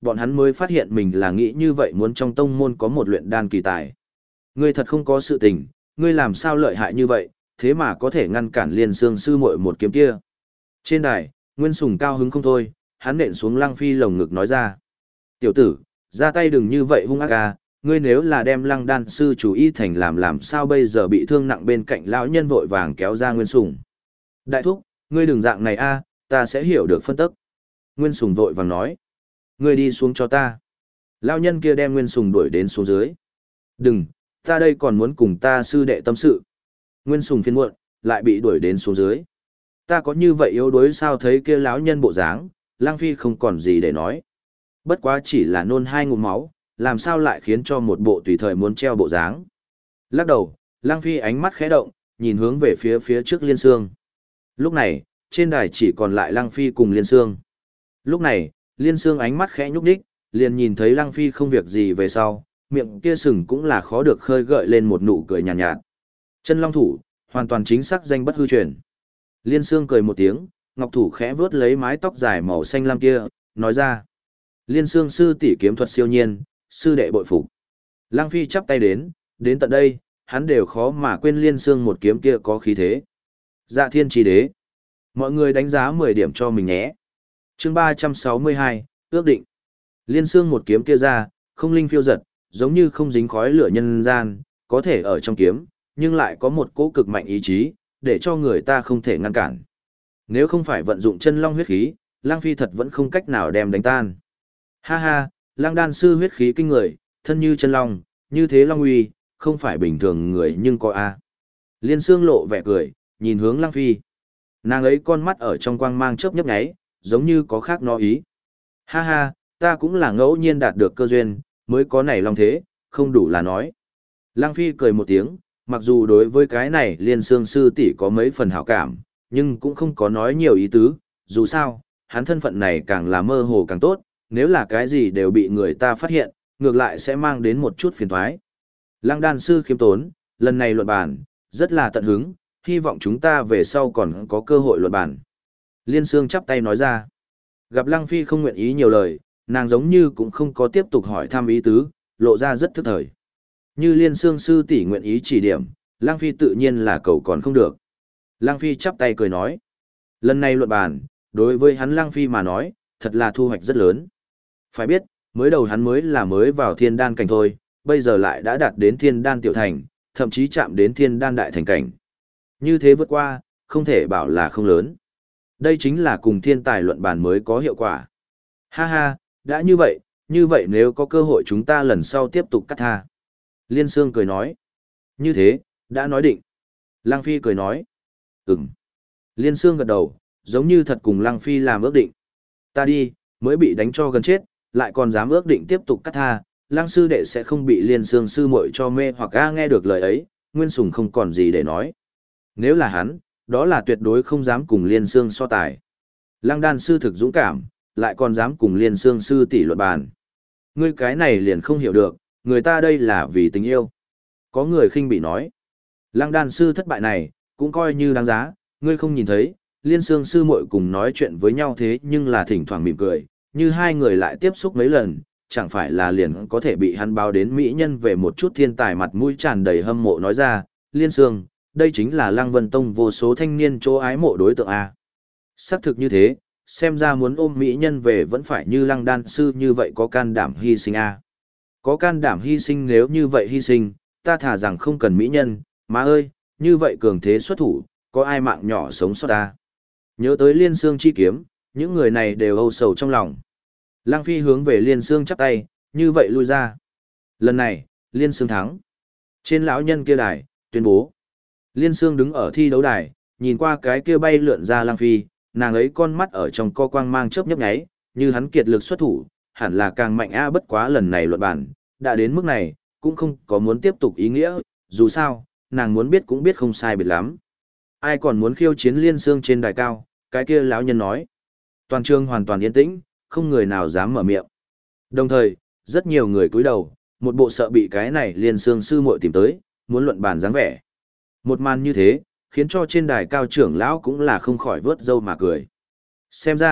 [SPEAKER 1] bọn hắn mới phát hiện mình là nghĩ như vậy muốn trong tông môn có một luyện đan kỳ tài. Ngươi thật không có sự tình, ngươi làm sao lợi hại như vậy, thế mà có thể ngăn cản Liên Xương sư muội một kiếm kia. Trên đài, Nguyên Sùng cao hứng không thôi, hắn nện xuống Lăng Phi lồng ngực nói ra. Tiểu tử, ra tay đừng như vậy hung ác à, ngươi nếu là đem Lăng đan sư chủ y thành làm sao bây giờ bị thương nặng bên cạnh lão nhân vội vàng kéo ra Nguyên Sùng. Đại thúc, ngươi đừng dạng này a, ta sẽ hiểu được phân tức. Nguyên Sùng vội vàng nói. Ngươi đi xuống cho ta. Lão nhân kia đem Nguyên Sùng đuổi đến xuống dưới. Đừng, ta đây còn muốn cùng ta sư đệ tâm sự. Nguyên Sùng phiền muộn, lại bị đuổi đến xuống dưới. Ta có như vậy yếu đuối sao, thấy kia lão nhân bộ dáng, Lăng Phi không còn gì để nói. Bất quá chỉ là nôn 2 ngụm máu, làm sao lại khiến cho một bộ tùy thời muốn treo bộ dáng. Lắc đầu, Lăng Phi ánh mắt khẽ động, nhìn hướng về phía trước Liên Xương. Lúc này, trên đài chỉ còn lại Lăng Phi cùng Liên Xương. Lúc này, Liên Xương ánh mắt khẽ nhúc nhích, liền nhìn thấy Lăng Phi không việc gì về sau, miệng kia sừng cũng là khó được khơi gợi lên một nụ cười nhàn nhạt. Chân long thủ, hoàn toàn chính xác danh bất hư truyền. Liên Xương cười một tiếng, ngọc thủ khẽ vướt lấy mái tóc dài màu xanh lam kia, nói ra. Liên Xương sư tỷ kiếm thuật siêu nhiên, sư đệ bội phục. Lăng Phi chắp tay đến tận đây, hắn đều khó mà quên Liên Xương một kiếm kia có khí thế. Dạ thiên chi đế. Mọi người đánh giá 10 điểm cho mình nhé. Chương 362, ước định. Liên Xương một kiếm kia ra, không linh phiêu giật, giống như không dính khói lửa nhân gian, có thể ở trong kiếm, nhưng lại có một cỗ cực mạnh ý chí, để cho người ta không thể ngăn cản. Nếu không phải vận dụng chân long huyết khí, Lăng Phi thật vẫn không cách nào đem đánh tan. Ha ha, Lăng đan sư huyết khí kinh người, thân như chân long, như thế long uy, không phải bình thường người nhưng có a. Liên Xương lộ vẻ cười, nhìn hướng Lăng Phi. Nàng ấy con mắt ở trong quang mang chớp nhấp nháy, giống như có khác nó ý. Ha ha, ta cũng là ngẫu nhiên đạt được cơ duyên, mới có này long thế, không đủ là nói. Lăng Phi cười một tiếng, mặc dù đối với cái này Liên Xương sư tỷ có mấy phần hảo cảm, nhưng cũng không có nói nhiều ý tứ, dù sao, hắn thân phận này càng là mơ hồ càng tốt, nếu là cái gì đều bị người ta phát hiện, ngược lại sẽ mang đến một chút phiền toái. Lăng đan sư khiêm tốn, lần này luận bàn, rất là tận hứng, hy vọng chúng ta về sau còn có cơ hội luận bàn. Liên Xương chắp tay nói ra. Gặp Lăng Phi không nguyện ý nhiều lời, nàng giống như cũng không có tiếp tục hỏi thăm ý tứ, lộ ra rất thức thời. Như Liên Xương sư tỷ nguyện ý chỉ điểm, Lăng Phi tự nhiên là cầu còn không được. Lăng Phi chắp tay cười nói. Lần này luận bàn, đối với hắn Lăng Phi mà nói, thật là thu hoạch rất lớn. Phải biết, mới đầu hắn mới vào thiên đan cảnh thôi, bây giờ lại đã đạt đến thiên đan tiểu thành, thậm chí chạm đến thiên đan đại thành cảnh. Như thế vượt qua, không thể bảo là không lớn. Đây chính là cùng thiên tài luận bàn mới có hiệu quả. Ha ha, đã như vậy nếu có cơ hội chúng ta lần sau tiếp tục cắt tha. Liên Xương cười nói. Như thế, đã nói định. Lăng Phi cười nói. Ừm. Liên Xương gật đầu, giống như thật cùng Lăng Phi làm ước định. Ta đi, mới bị đánh cho gần chết, lại còn dám ước định tiếp tục cắt tha. Lăng sư đệ sẽ không bị Liên Xương sư muội cho mê hoặc nghe được lời ấy, Nguyên Sùng không còn gì để nói. Nếu là hắn, đó là tuyệt đối không dám cùng Liên Xương so tài. Lăng đan sư thực dũng cảm, lại còn dám cùng Liên Xương sư tỷ luận bàn. Ngươi cái này liền không hiểu được, người ta đây là vì tình yêu. Có người khinh bị nói. Lăng đan sư thất bại này, cũng coi như đáng giá, ngươi không nhìn thấy, Liên Xương sư muội cùng nói chuyện với nhau thế nhưng là thỉnh thoảng mỉm cười, như hai người lại tiếp xúc mấy lần, chẳng phải là liền có thể bị hắn báo đến mỹ nhân về một chút thiên tài mặt mũi tràn đầy hâm mộ nói ra, Liên Xương, đây chính là Lăng Vân Tông vô số thanh niên chỗ ái mộ đối tượng A. Xác thực như thế, xem ra muốn ôm mỹ nhân về vẫn phải như Lăng đan sư như vậy có can đảm hy sinh A. Có can đảm hy sinh, nếu như vậy hy sinh, ta thà rằng không cần mỹ nhân, má ơi, như vậy cường thế xuất thủ, có ai mạng nhỏ sống sót ta. Nhớ tới Liên Xương chi kiếm, những người này đều âu sầu trong lòng. Lăng Phi hướng về Liên Xương chắp tay, như vậy lui ra. Lần này, Liên Xương thắng. Trên lão nhân kia đài, tuyên bố. Liên Xương đứng ở thi đấu đài, nhìn qua cái kia bay lượn ra Lăng Phi, nàng ấy con mắt ở trong co quang mang chớp nhấp nháy, như hắn kiệt lực xuất thủ, hẳn là càng mạnh bất quá lần này luận bản, đã đến mức này, cũng không có muốn tiếp tục ý nghĩa, dù sao, nàng muốn biết cũng biết không sai biệt lắm. Ai còn muốn khiêu chiến Liên Xương trên đài cao, cái kia lão nhân nói. Toàn trường hoàn toàn yên tĩnh, không người nào dám mở miệng. Đồng thời, rất nhiều người cúi đầu, một bộ sợ bị cái này Liên Xương sư muội tìm tới, muốn luận bàn dáng vẻ. Một màn như thế, khiến cho trên đài cao trưởng lão cũng là không khỏi vớt râu mà cười. Xem ra,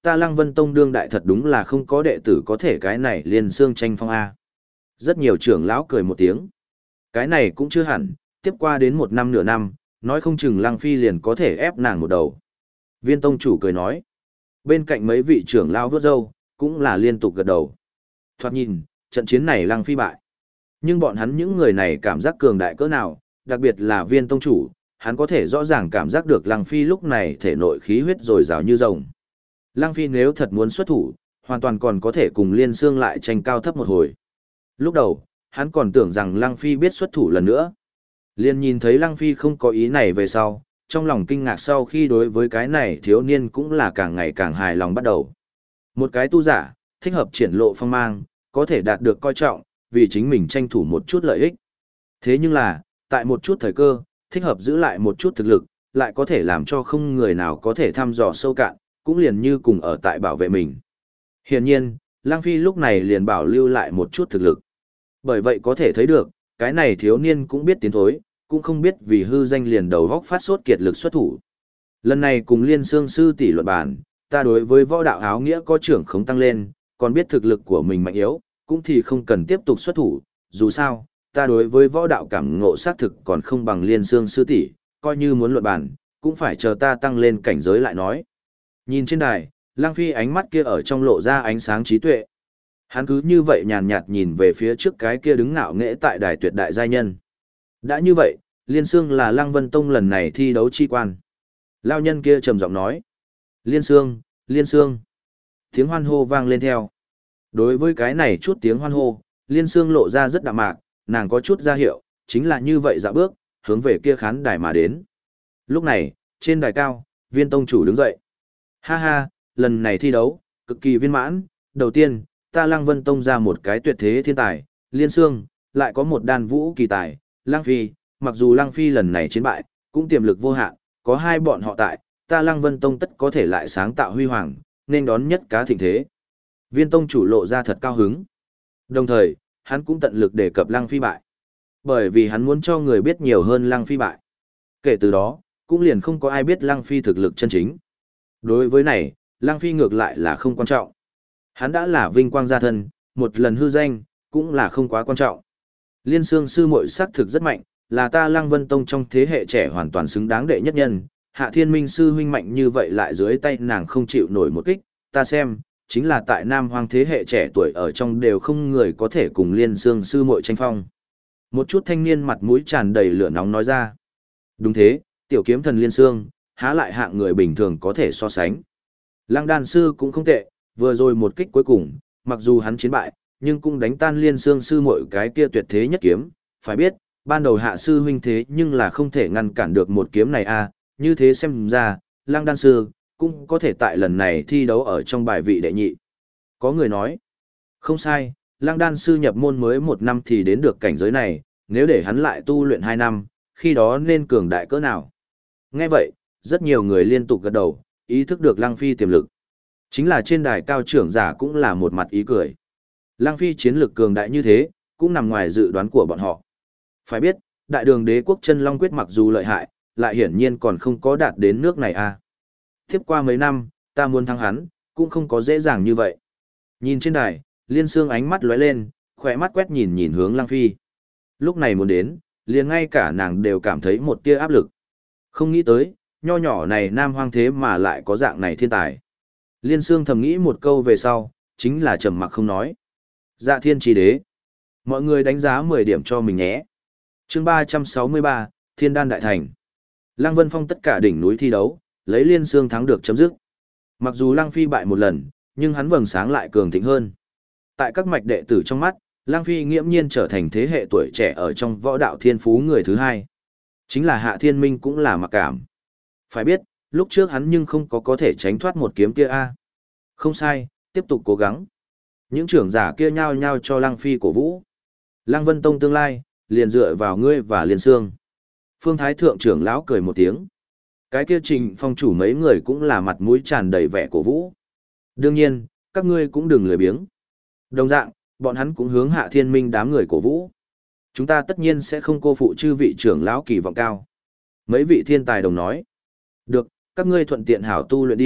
[SPEAKER 1] ta Lăng Vân Tông đương đại thật đúng là không có đệ tử có thể cái này liền xương tranh phong A. Rất nhiều trưởng lão cười một tiếng. Cái này cũng chưa hẳn, tiếp qua đến 1 năm nửa năm, nói không chừng Lăng Phi liền có thể ép nàng một đầu. Viên tông chủ cười nói. Bên cạnh mấy vị trưởng lão vớt râu, cũng là liên tục gật đầu. Thoạt nhìn, trận chiến này Lăng Phi bại. Nhưng bọn hắn những người này cảm giác cường đại cỡ nào, đặc biệt là viên tông chủ, hắn có thể rõ ràng cảm giác được Lăng Phi lúc này thể nội khí huyết dồi dào như rồng. Lăng Phi nếu thật muốn xuất thủ, hoàn toàn còn có thể cùng Liên Xương lại tranh cao thấp một hồi. Lúc đầu, hắn còn tưởng rằng Lăng Phi biết xuất thủ lần nữa. Liên nhìn thấy Lăng Phi không có ý này về sau, trong lòng kinh ngạc sau khi đối với cái này thiếu niên cũng là càng ngày càng hài lòng bắt đầu. Một cái tu giả, thích hợp triển lộ phong mang, có thể đạt được coi trọng, vì chính mình tranh thủ một chút lợi ích. Thế nhưng là, tại một chút thời cơ, thích hợp giữ lại một chút thực lực, lại có thể làm cho không người nào có thể thăm dò sâu cạn, cũng liền như cùng ở tại bảo vệ mình. Hiển nhiên, Lăng Phi lúc này liền bảo lưu lại một chút thực lực. Bởi vậy có thể thấy được, cái này thiếu niên cũng biết tiến thối, cũng không biết vì hư danh liền đầu góc phát sốt kiệt lực xuất thủ. Lần này cùng Liên Xương sư tỷ luận bàn, ta đối với võ đạo áo nghĩa có trưởng không tăng lên, còn biết thực lực của mình mạnh yếu, cũng thì không cần tiếp tục xuất thủ, dù sao, ta đối với võ đạo cảm ngộ xác thực còn không bằng Liên Xương sư tỷ, coi như muốn luận bàn, cũng phải chờ ta tăng lên cảnh giới lại nói. Nhìn trên đài, Lăng Phi ánh mắt kia ở trong lộ ra ánh sáng trí tuệ. Hắn cứ như vậy nhàn nhạt nhìn về phía trước cái kia đứng ngạo nghễ tại đài tuyệt đại giai nhân. Đã như vậy, Liên Xương là Lăng Vân Tông lần này thi đấu chi quan. Lao nhân kia trầm giọng nói. Liên Xương, Liên Xương. Tiếng hoan hô vang lên theo. Đối với cái này chút tiếng hoan hô, Liên Xương lộ ra rất đạm mạc, nàng có chút ra hiệu, chính là như vậy dạo bước, hướng về kia khán đài mà đến. Lúc này, trên đài cao, Viên tông chủ đứng dậy. Ha ha, lần này thi đấu, cực kỳ viên mãn, đầu tiên, ta Lăng Vân Tông ra một cái tuyệt thế thiên tài, Liên Xương, lại có một đan vũ kỳ tài, Lăng Phi, mặc dù Lăng Phi lần này chiến bại, cũng tiềm lực vô hạn, có hai bọn họ tại, ta Lăng Vân Tông tất có thể lại sáng tạo huy hoàng, nên đón nhất cá thịnh thế. Viên tông chủ lộ ra thật cao hứng. Đồng thời, hắn cũng tận lực đề cập Lăng Phi bại. Bởi vì hắn muốn cho người biết nhiều hơn Lăng Phi bại. Kể từ đó, cũng liền không có ai biết Lăng Phi thực lực chân chính. Đối với này, Lăng Phi ngược lại là không quan trọng. Hắn đã là vinh quang gia thân, một lần hư danh, cũng là không quá quan trọng. Liên Xương sư muội sắc thực rất mạnh, là ta Lăng Vân Tông trong thế hệ trẻ hoàn toàn xứng đáng đệ nhất nhân. Hạ Thiên Minh sư huynh mạnh như vậy lại dưới tay nàng không chịu nổi một kích, ta xem, chính là tại Nam Hoang thế hệ trẻ tuổi ở trong đều không người có thể cùng Liên Xương sư muội tranh phong. Một chút thanh niên mặt mũi tràn đầy lửa nóng nói ra. Đúng thế, tiểu kiếm thần Liên Xương, há lại hạng người bình thường có thể so sánh. Lăng đan sư cũng không tệ, vừa rồi một kích cuối cùng, mặc dù hắn chiến bại, nhưng cũng đánh tan Liên Xương sư muội cái kia tuyệt thế nhất kiếm. Phải biết, ban đầu hạ sư huynh thế nhưng là không thể ngăn cản được một kiếm này a. Như thế xem ra, Lăng đan sư, cũng có thể tại lần này thi đấu ở trong bài vị đệ nhị. Có người nói, không sai, Lăng đan sư nhập môn mới 1 năm thì đến được cảnh giới này, nếu để hắn lại tu luyện 2 năm, khi đó nên cường đại cỡ nào. Nghe vậy, rất nhiều người liên tục gật đầu, ý thức được Lăng Phi tiềm lực. Chính là trên đài cao trưởng giả cũng là một mặt ý cười. Lăng Phi chiến lực cường đại như thế, cũng nằm ngoài dự đoán của bọn họ. Phải biết, đại đường đế quốc chân long quyết mặc dù lợi hại, lại hiển nhiên còn không có đạt đến nước này a. Tiếp qua mấy năm, ta muốn thắng hắn, cũng không có dễ dàng như vậy. Nhìn trên đài, Liên Xương ánh mắt lóe lên, khỏe mắt quét nhìn nhìn hướng Lăng Phi. Lúc này muốn đến, liền ngay cả nàng đều cảm thấy một tia áp lực. Không nghĩ tới, nho nhỏ này Nam Hoang thế mà lại có dạng này thiên tài. Liên Xương thầm nghĩ một câu về sau, chính là trầm mặc không nói. Dạ thiên trì đế. Mọi người đánh giá 10 điểm cho mình nhé. Chương 363, Thiên Đan Đại Thành. Lăng Vân Phong tất cả đỉnh núi thi đấu, lấy Liên Xương thắng được chấm dứt. Mặc dù Lăng Phi bại một lần, nhưng hắn vầng sáng lại cường thịnh hơn. Tại các mạch đệ tử trong mắt, Lăng Phi nghiễm nhiên trở thành thế hệ tuổi trẻ ở trong võ đạo thiên phú người thứ hai. Chính là Hạ Thiên Minh cũng là mặc cảm. Phải biết, lúc trước hắn nhưng không có thể tránh thoát một kiếm kia a. Không sai, tiếp tục cố gắng. Những trưởng giả kia nhao nhao cho Lăng Phi cổ vũ. Lăng Vân Tông tương lai, liền dựa vào ngươi và Liên Xương. Phương Thái Thượng trưởng lão cười một tiếng. Cái kia Trình Phong chủ mấy người cũng là mặt mũi tràn đầy vẻ cổ vũ. Đương nhiên, các ngươi cũng đừng lười biếng. Đồng dạng, bọn hắn cũng hướng Hạ Thiên Minh đám người cổ vũ. Chúng ta tất nhiên sẽ không cô phụ chư vị trưởng lão kỳ vọng cao. Mấy vị thiên tài đồng nói. Được, các ngươi thuận tiện hảo tu luyện đi,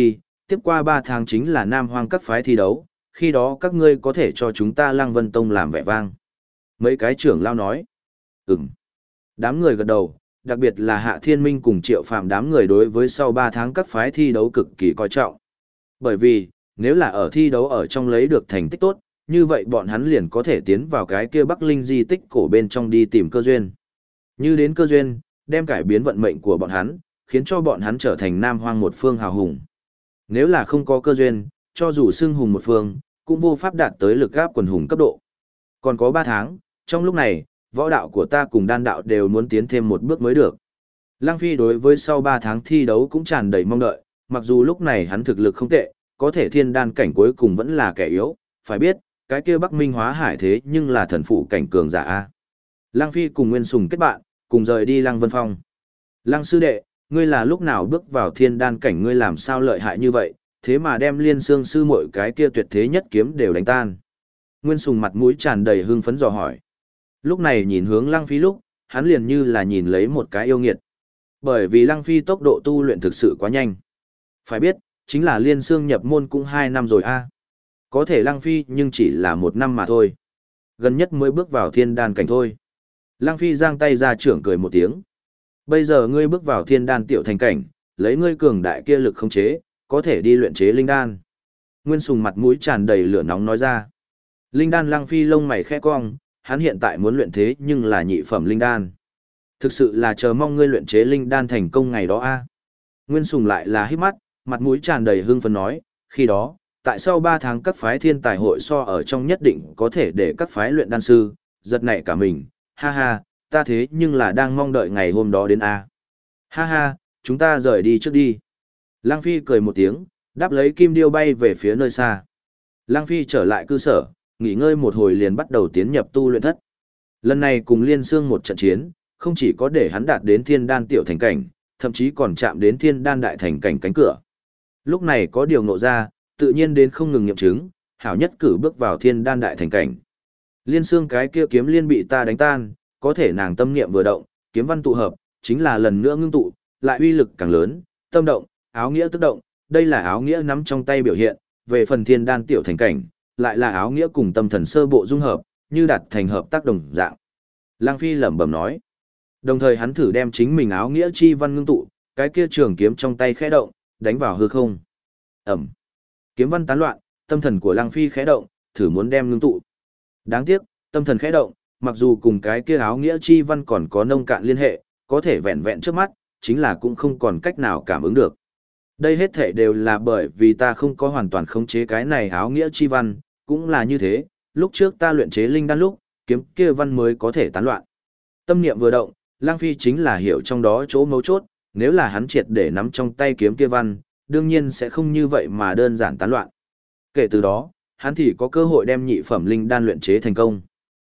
[SPEAKER 1] tiếp qua 3 tháng chính là Nam Hoang các phái thi đấu, khi đó các ngươi có thể cho chúng ta Lăng Vân Tông làm vẻ vang. Mấy cái trưởng lao nói. Ừm. Đám người gật đầu, đặc biệt là Hạ Thiên Minh cùng Triệu Phàm đám người đối với sau 3 tháng các phái thi đấu cực kỳ coi trọng. Bởi vì, nếu là ở thi đấu ở trong lấy được thành tích tốt, như vậy bọn hắn liền có thể tiến vào cái kia Bắc Linh di tích cổ bên trong đi tìm cơ duyên. Như đến cơ duyên, đem cải biến vận mệnh của bọn hắn, khiến cho bọn hắn trở thành Nam Hoang một phương hào hùng. Nếu là không có cơ duyên, cho dù xưng hùng một phương, cũng vô pháp đạt tới lực gáp quần hùng cấp độ. Còn có 3 tháng, trong lúc này, võ đạo của ta cùng đan đạo đều muốn tiến thêm một bước mới được. Lăng Phi đối với sau 3 tháng thi đấu cũng tràn đầy mong đợi, mặc dù lúc này hắn thực lực không tệ, có thể thiên đan cảnh cuối cùng vẫn là kẻ yếu, phải biết, cái kia Bắc Minh Hóa Hải thế nhưng là thần phụ cảnh cường giả a. Lăng Phi cùng Nguyên Sùng kết bạn, cùng rời đi Lăng Vân Phong. Lăng sư đệ, ngươi là lúc nào bước vào thiên đan cảnh, ngươi làm sao lợi hại như vậy, thế mà đem Liên Xương sư muội cái kia tuyệt thế nhất kiếm đều đánh tan. Nguyên Sùng mặt mũi tràn đầy hưng phấn dò hỏi. Lúc này nhìn hướng Lăng Phi lúc, hắn liền như là nhìn lấy một cái yêu nghiệt. Bởi vì Lăng Phi tốc độ tu luyện thực sự quá nhanh. Phải biết, chính là Liên Xương nhập môn cũng 2 năm rồi a. Có thể Lăng Phi nhưng chỉ là 1 năm mà thôi. Gần nhất mới bước vào thiên đan cảnh thôi. Lăng Phi giang tay ra trưởng cười một tiếng. Bây giờ ngươi bước vào thiên đan tiểu thành cảnh, lấy ngươi cường đại kia lực khống chế, có thể đi luyện chế linh đan. Nguyên Sùng mặt mũi tràn đầy lửa nóng nói ra. Linh đan. Lăng Phi lông mày khẽ cong, hắn hiện tại muốn luyện thế nhưng là nhị phẩm linh đan. Thực sự là chờ mong ngươi luyện chế linh đan thành công ngày đó a. Nguyên Sùng lại là hít mắt, mặt mũi tràn đầy hưng phấn nói, khi đó, tại sau 3 tháng các phái thiên tài hội so ở trong nhất định có thể để các phái luyện đan sư, giật nảy cả mình, ha ha, ta thế nhưng là đang mong đợi ngày hôm đó đến a. Ha ha, chúng ta rời đi trước đi. Lăng Phi cười một tiếng, đáp lấy kim điêu bay về phía nơi xa. Lăng Phi trở lại cư sở, nghỉ ngơi một hồi liền bắt đầu tiến nhập tu luyện thất. Lần này cùng Liên Xương một trận chiến, không chỉ có để hắn đạt đến thiên đan tiểu thành cảnh, thậm chí còn chạm đến thiên đan đại thành cảnh cánh cửa. Lúc này có điều ngộ ra, tự nhiên đến không ngừng nghiệm chứng, hảo nhất cử bước vào thiên đan đại thành cảnh. Liên Xương cái kia kiếm liên bị ta đánh tan, có thể nàng tâm niệm vừa động, kiếm văn tụ hợp, chính là lần nữa ngưng tụ, lại uy lực càng lớn, tâm động, áo nghĩa tức động, đây là áo nghĩa nắm trong tay biểu hiện, về phần thiên đan tiểu thành cảnh, lại là áo nghĩa cùng tâm thần sơ bộ dung hợp, như đạt thành hợp tác đồng dạng. Lăng Phi lẩm bẩm nói. Đồng thời hắn thử đem chính mình áo nghĩa chi văn ngưng tụ, cái kia trường kiếm trong tay khẽ động, đánh vào hư không. Ẩm. Kiếm văn tán loạn, tâm thần của Lăng Phi khẽ động, thử muốn đem ngưng tụ. Đáng tiếc, tâm thần khẽ động, mặc dù cùng cái kia áo nghĩa chi văn còn có nông cạn liên hệ, có thể vẹn vẹn trước mắt, chính là cũng không còn cách nào cảm ứng được. Đây hết thể đều là bởi vì ta không có hoàn toàn khống chế cái này áo nghĩa chi văn, cũng là như thế, lúc trước ta luyện chế linh đan lúc, kiếm kia văn mới có thể tán loạn. Tâm niệm vừa động, Lang Phi chính là hiểu trong đó chỗ mấu chốt, nếu là hắn triệt để nắm trong tay kiếm kia văn, đương nhiên sẽ không như vậy mà đơn giản tán loạn. Kể từ đó, hắn thì có cơ hội đem nhị phẩm linh đan luyện chế thành công.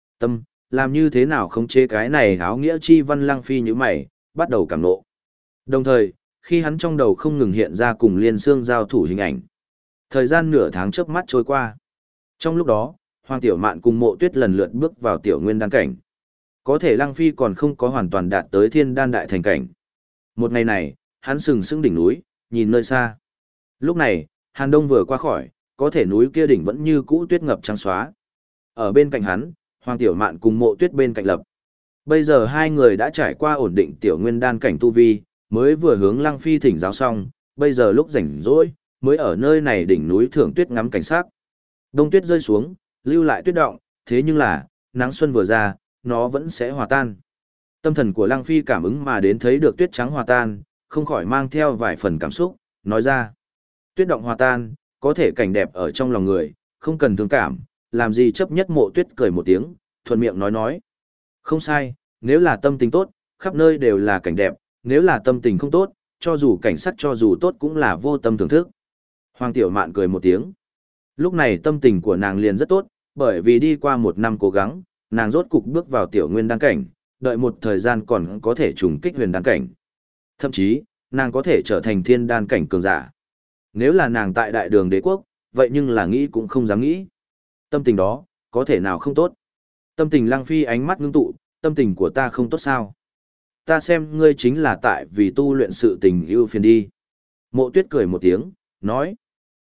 [SPEAKER 1] Làm như thế nào khống chế cái này áo nghĩa chi văn? Lang Phi như mày, bắt đầu cảm nộ. Đồng thời, khi hắn trong đầu không ngừng hiện ra cùng Liên Xương giao thủ hình ảnh. Thời gian nửa tháng chớp mắt trôi qua. Trong lúc đó, Hoàng Tiểu Mạn cùng Mộ Tuyết lần lượt bước vào tiểu nguyên đan cảnh. Có thể Lăng Phi còn không có hoàn toàn đạt tới thiên đan đại thành cảnh. Một ngày này, hắn sừng sững đỉnh núi, nhìn nơi xa. Lúc này, Hàn Đông vừa qua khỏi, có thể núi kia đỉnh vẫn như cũ tuyết ngập trắng xóa. Ở bên cạnh hắn, Hoàng Tiểu Mạn cùng Mộ Tuyết bên cạnh lập. Bây giờ hai người đã trải qua ổn định tiểu nguyên đan cảnh tu vi, mới vừa hướng Lăng Phi thỉnh giáo xong, bây giờ lúc rảnh rỗi, mới ở nơi này đỉnh núi thưởng tuyết ngắm cảnh sát. Đông tuyết rơi xuống, lưu lại tuyết động, thế nhưng là, nắng xuân vừa ra, nó vẫn sẽ hòa tan. Tâm thần của Lăng Phi cảm ứng mà đến thấy được tuyết trắng hòa tan, không khỏi mang theo vài phần cảm xúc, nói ra. Tuyết động hòa tan, có thể cảnh đẹp ở trong lòng người, không cần thương cảm, làm gì chấp nhất. Mộ Tuyết cười một tiếng, thuận miệng nói. Không sai, nếu là tâm tình tốt, khắp nơi đều là cảnh đẹp, nếu là tâm tình không tốt, cho dù cảnh sắc cho dù tốt cũng là vô tâm thưởng thức. Hoàng Tiểu Mạn cười một tiếng. Lúc này tâm tình của nàng liền rất tốt, bởi vì đi qua 1 năm cố gắng, nàng rốt cục bước vào tiểu nguyên đan cảnh, đợi một thời gian còn có thể trùng kích huyền đan cảnh. Thậm chí, nàng có thể trở thành thiên đan cảnh cường giả. Nếu là nàng tại đại đường đế quốc, vậy nhưng là nghĩ cũng không dám nghĩ. Tâm tình đó, có thể nào không tốt. Tâm tình Lăng Phi ánh mắt ngưng tụ, tâm tình của ta không tốt sao? Ta xem ngươi chính là tại vì tu luyện sự tình ưu phiền đi. Mộ Tuyết cười một tiếng, nói.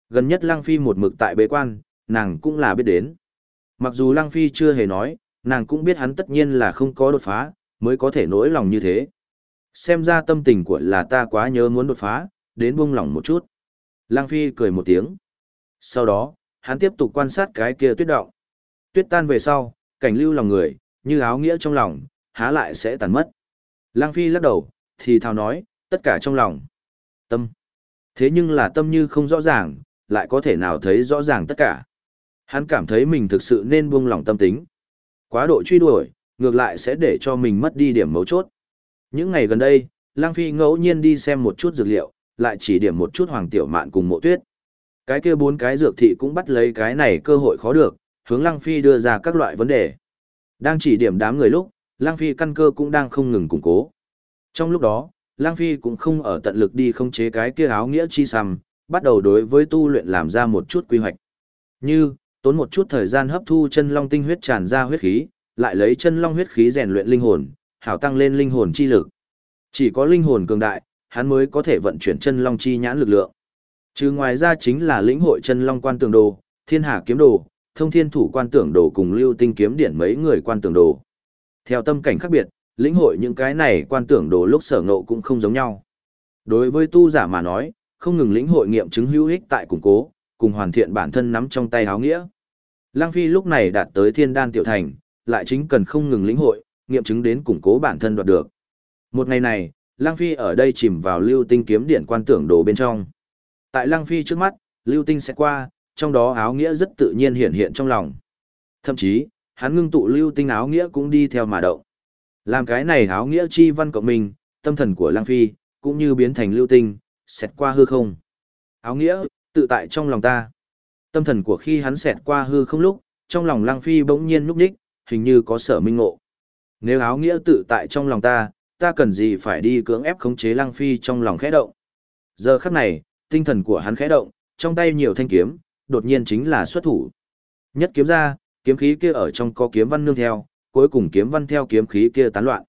[SPEAKER 1] Gần nhất Lăng Phi một mực tại bế quan, nàng cũng là biết đến. Mặc dù Lăng Phi chưa hề nói, nàng cũng biết hắn tất nhiên là không có đột phá, mới có thể nỗi lòng như thế. Xem ra tâm tình của là ta quá nhớ muốn đột phá, đến buông lòng một chút. Lăng Phi cười một tiếng. Sau đó, hắn tiếp tục quan sát cái kia tuyết động. Tuyết tan về sau, cảnh lưu lòng người, như áo nghĩa trong lòng, há lại sẽ tàn mất. Lăng Phi lắc đầu, thì thào nói, tất cả trong lòng. Tâm. Thế nhưng là tâm như không rõ ràng, lại có thể nào thấy rõ ràng tất cả. Hắn cảm thấy mình thực sự nên buông lòng tâm tính. Quá độ truy đuổi, ngược lại sẽ để cho mình mất đi điểm mấu chốt. Những ngày gần đây, Lăng Phi ngẫu nhiên đi xem một chút dược liệu, lại chỉ điểm một chút Hoàng Tiểu Mạn cùng Mộ Tuyết. Cái kia 4 cái dược thị cũng bắt lấy cái này cơ hội khó được, hướng Lăng Phi đưa ra các loại vấn đề. Đang chỉ điểm đám người lúc, Lăng Phi căn cơ cũng đang không ngừng củng cố. Trong lúc đó, Lăng Phi cũng không ở tận lực đi khống chế cái kia áo nghĩa chi xăm, bắt đầu đối với tu luyện làm ra một chút quy hoạch. Như, tốn một chút thời gian hấp thu chân long tinh huyết tràn ra huyết khí, lại lấy chân long huyết khí rèn luyện linh hồn, hảo tăng lên linh hồn chi lực. Chỉ có linh hồn cường đại, hắn mới có thể vận chuyển chân long chi nhãn lực lượng. Trừ ngoài ra chính là lĩnh hội chân long quan tưởng đồ, thiên hà kiếm đồ, thông thiên thủ quan tưởng đồ cùng lưu tinh kiếm điển mấy người quan tưởng đồ. Theo tâm cảnh khác biệt, lĩnh hội những cái này quan tưởng đồ lúc sở ngộ cũng không giống nhau. Đối với tu giả mà nói, không ngừng lĩnh hội nghiệm chứng hữu ích tại củng cố, cùng hoàn thiện bản thân nắm trong tay áo nghĩa. Lăng Phi lúc này đạt tới thiên đan tiểu thành, lại chính cần không ngừng lĩnh hội, nghiệm chứng đến củng cố bản thân đoạt được. Một ngày này, Lăng Phi ở đây chìm vào lưu tinh kiếm điển quan tưởng đồ bên trong. Tại Lăng Phi trước mắt, lưu tinh sẽ qua, trong đó áo nghĩa rất tự nhiên hiện hiện trong lòng. Thậm chí, hắn ngưng tụ lưu tinh áo nghĩa cũng đi theo mà động. Làm cái này áo nghĩa chi văn cộng mình, tâm thần của Lăng Phi, cũng như biến thành lưu tinh, xẹt qua hư không. Áo nghĩa, tự tại trong lòng ta. Tâm thần của khi hắn xẹt qua hư không lúc, trong lòng Lăng Phi bỗng nhiên nhúc nhích, hình như có sở minh ngộ. Nếu áo nghĩa tự tại trong lòng ta, ta cần gì phải đi cưỡng ép khống chế Lăng Phi trong lòng khẽ động. Giờ khắc này, tinh thần của hắn khẽ động, trong tay nhiều thanh kiếm, đột nhiên chính là xuất thủ. Nhất kiếm ra, kiếm khí kia ở trong có kiếm văn nương theo, cuối cùng kiếm văn theo kiếm khí kia tán loạn.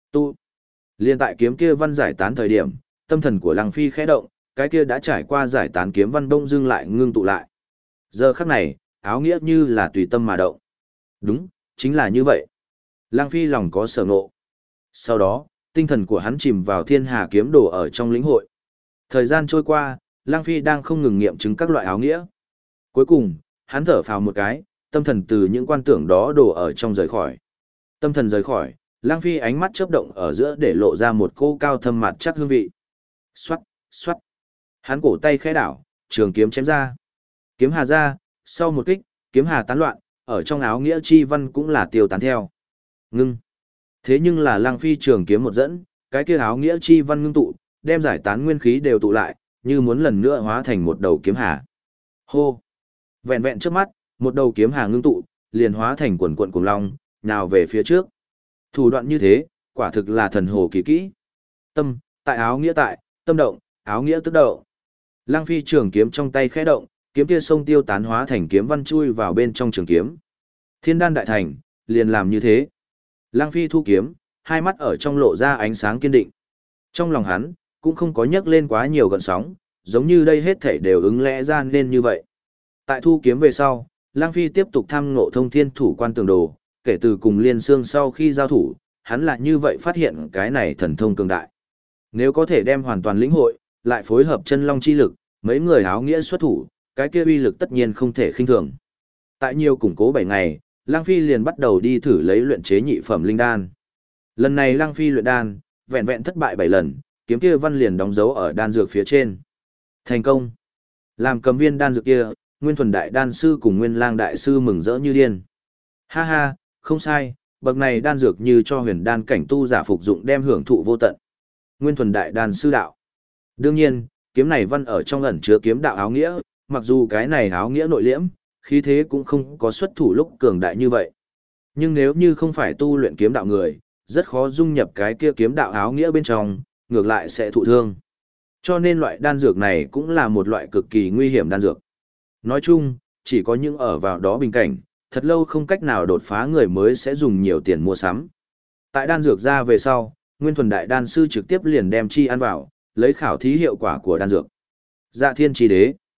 [SPEAKER 1] Liên tại kiếm kia văn giải tán thời điểm, tâm thần của Lăng Phi khẽ động, cái kia đã trải qua giải tán kiếm văn đông dưng lại ngưng tụ lại. Giờ khắc này, áo nghĩa như là tùy tâm mà động. Đúng, chính là như vậy. Lăng Phi lòng có sở ngộ. Sau đó, tinh thần của hắn chìm vào thiên hà kiếm đồ ở trong lĩnh hội. Thời gian trôi qua, Lăng Phi đang không ngừng nghiệm chứng các loại áo nghĩa. Cuối cùng, hắn thở phào một cái, tâm thần từ những quan tưởng đó đổ ở trong rời khỏi. Tâm thần rời khỏi, Lăng Phi ánh mắt chớp động ở giữa để lộ ra một cô cao thâm mặt chắc hương vị. Xoát, xoát. Hắn cổ tay khẽ đảo, trường kiếm chém ra. Kiếm hà ra, sau một kích, kiếm hà tán loạn, ở trong áo nghĩa chi văn cũng là tiêu tán theo. Ngưng. Thế nhưng là Lăng Phi trường kiếm một dẫn, cái kia áo nghĩa chi văn ngưng tụ, đem giải tán nguyên khí đều tụ lại, như muốn lần nữa hóa thành một đầu kiếm hà. Hô. Vẹn vẹn trước mắt, một đầu kiếm hà ngưng tụ, liền hóa thành quần quần cuồng long, nào về phía trước. Thủ đoạn như thế, quả thực là thần hồ kỳ kỹ. Tâm, tại áo nghĩa tại, tâm động, áo nghĩa tức động. Lăng Phi trường kiếm trong tay khẽ động, kiếm kia sông tiêu tán hóa thành kiếm văn chui vào bên trong trường kiếm. Thiên đan đại thành, liền làm như thế. Lăng Phi thu kiếm, hai mắt ở trong lộ ra ánh sáng kiên định. Trong lòng hắn, cũng không có nhấc lên quá nhiều gợn sóng, giống như đây hết thảy đều ứng lẽ ra nên như vậy. Tại thu kiếm về sau, Lăng Phi tiếp tục tham ngộ thông thiên thủ quan tường đồ, kể từ cùng Liên Xương sau khi giao thủ, hắn lại như vậy phát hiện cái này thần thông cường đại. Nếu có thể đem hoàn toàn lĩnh hội, lại phối hợp chân long chi lực, mấy người áo nghĩa xuất thủ, cái kia uy lực tất nhiên không thể khinh thường. Tại nhiều củng cố 7 ngày, Lăng Phi liền bắt đầu đi thử lấy luyện chế nhị phẩm linh đan. Lần này Lăng Phi luyện đan, vẹn vẹn thất bại 7 lần, kiếm kia văn liền đóng dấu ở đan dược phía trên. Thành công. Làm cầm viên đan dược kia, Nguyên Thuần đại đan sư cùng Nguyên Lang đại sư mừng rỡ như điên. Ha ha, không sai, bậc này đan dược như cho huyền đan cảnh tu giả phục dụng đem hưởng thụ vô tận. Nguyên Thuần đại đan sư đạo. Đương nhiên, kiếm này văn ở trong ẩn chứa kiếm đạo áo nghĩa, mặc dù cái này áo nghĩa nội liễm, khí thế cũng không có xuất thủ lúc cường đại như vậy. Nhưng nếu như không phải tu luyện kiếm đạo người, rất khó dung nhập cái kia kiếm đạo áo nghĩa bên trong, ngược lại sẽ thụ thương. Cho nên loại đan dược này cũng là một loại cực kỳ nguy hiểm đan dược. Nói chung, chỉ có những ở vào đó bình cảnh, thật lâu không cách nào đột phá người mới sẽ dùng nhiều tiền mua sắm. Tại đan dược ra về sau, Nguyên Thuần đại đan sư trực tiếp liền đem chi ăn vào, lấy khảo thí hiệu quả của đan dược. Dạ Thiên Chi Đế.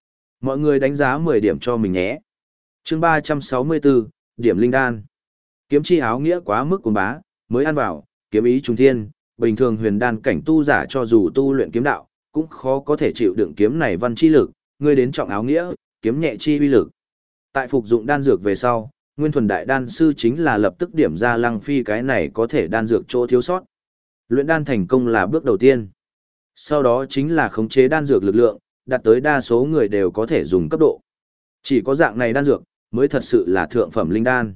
[SPEAKER 1] Mọi người đánh giá 10 điểm cho mình nhé. Chương 364, điểm linh đan. Kiếm chi áo nghĩa quá mức cuồng bá, mới ăn vào, kiếm ý trùng thiên, bình thường huyền đan cảnh tu giả cho dù tu luyện kiếm đạo, cũng khó có thể chịu đựng kiếm này văn chi lực, ngươi đến trọng áo nghĩa, kiếm nhẹ chi uy lực. Tại phục dụng đan dược về sau, Nguyên Thuần Đại Đan Sư chính là lập tức điểm ra Lăng Phi cái này có thể đan dược chỗ thiếu sót. Luyện đan thành công là bước đầu tiên. Sau đó chính là khống chế đan dược lực lượng, đạt tới đa số người đều có thể dùng cấp độ. Chỉ có dạng này đan dược, mới thật sự là thượng phẩm linh đan.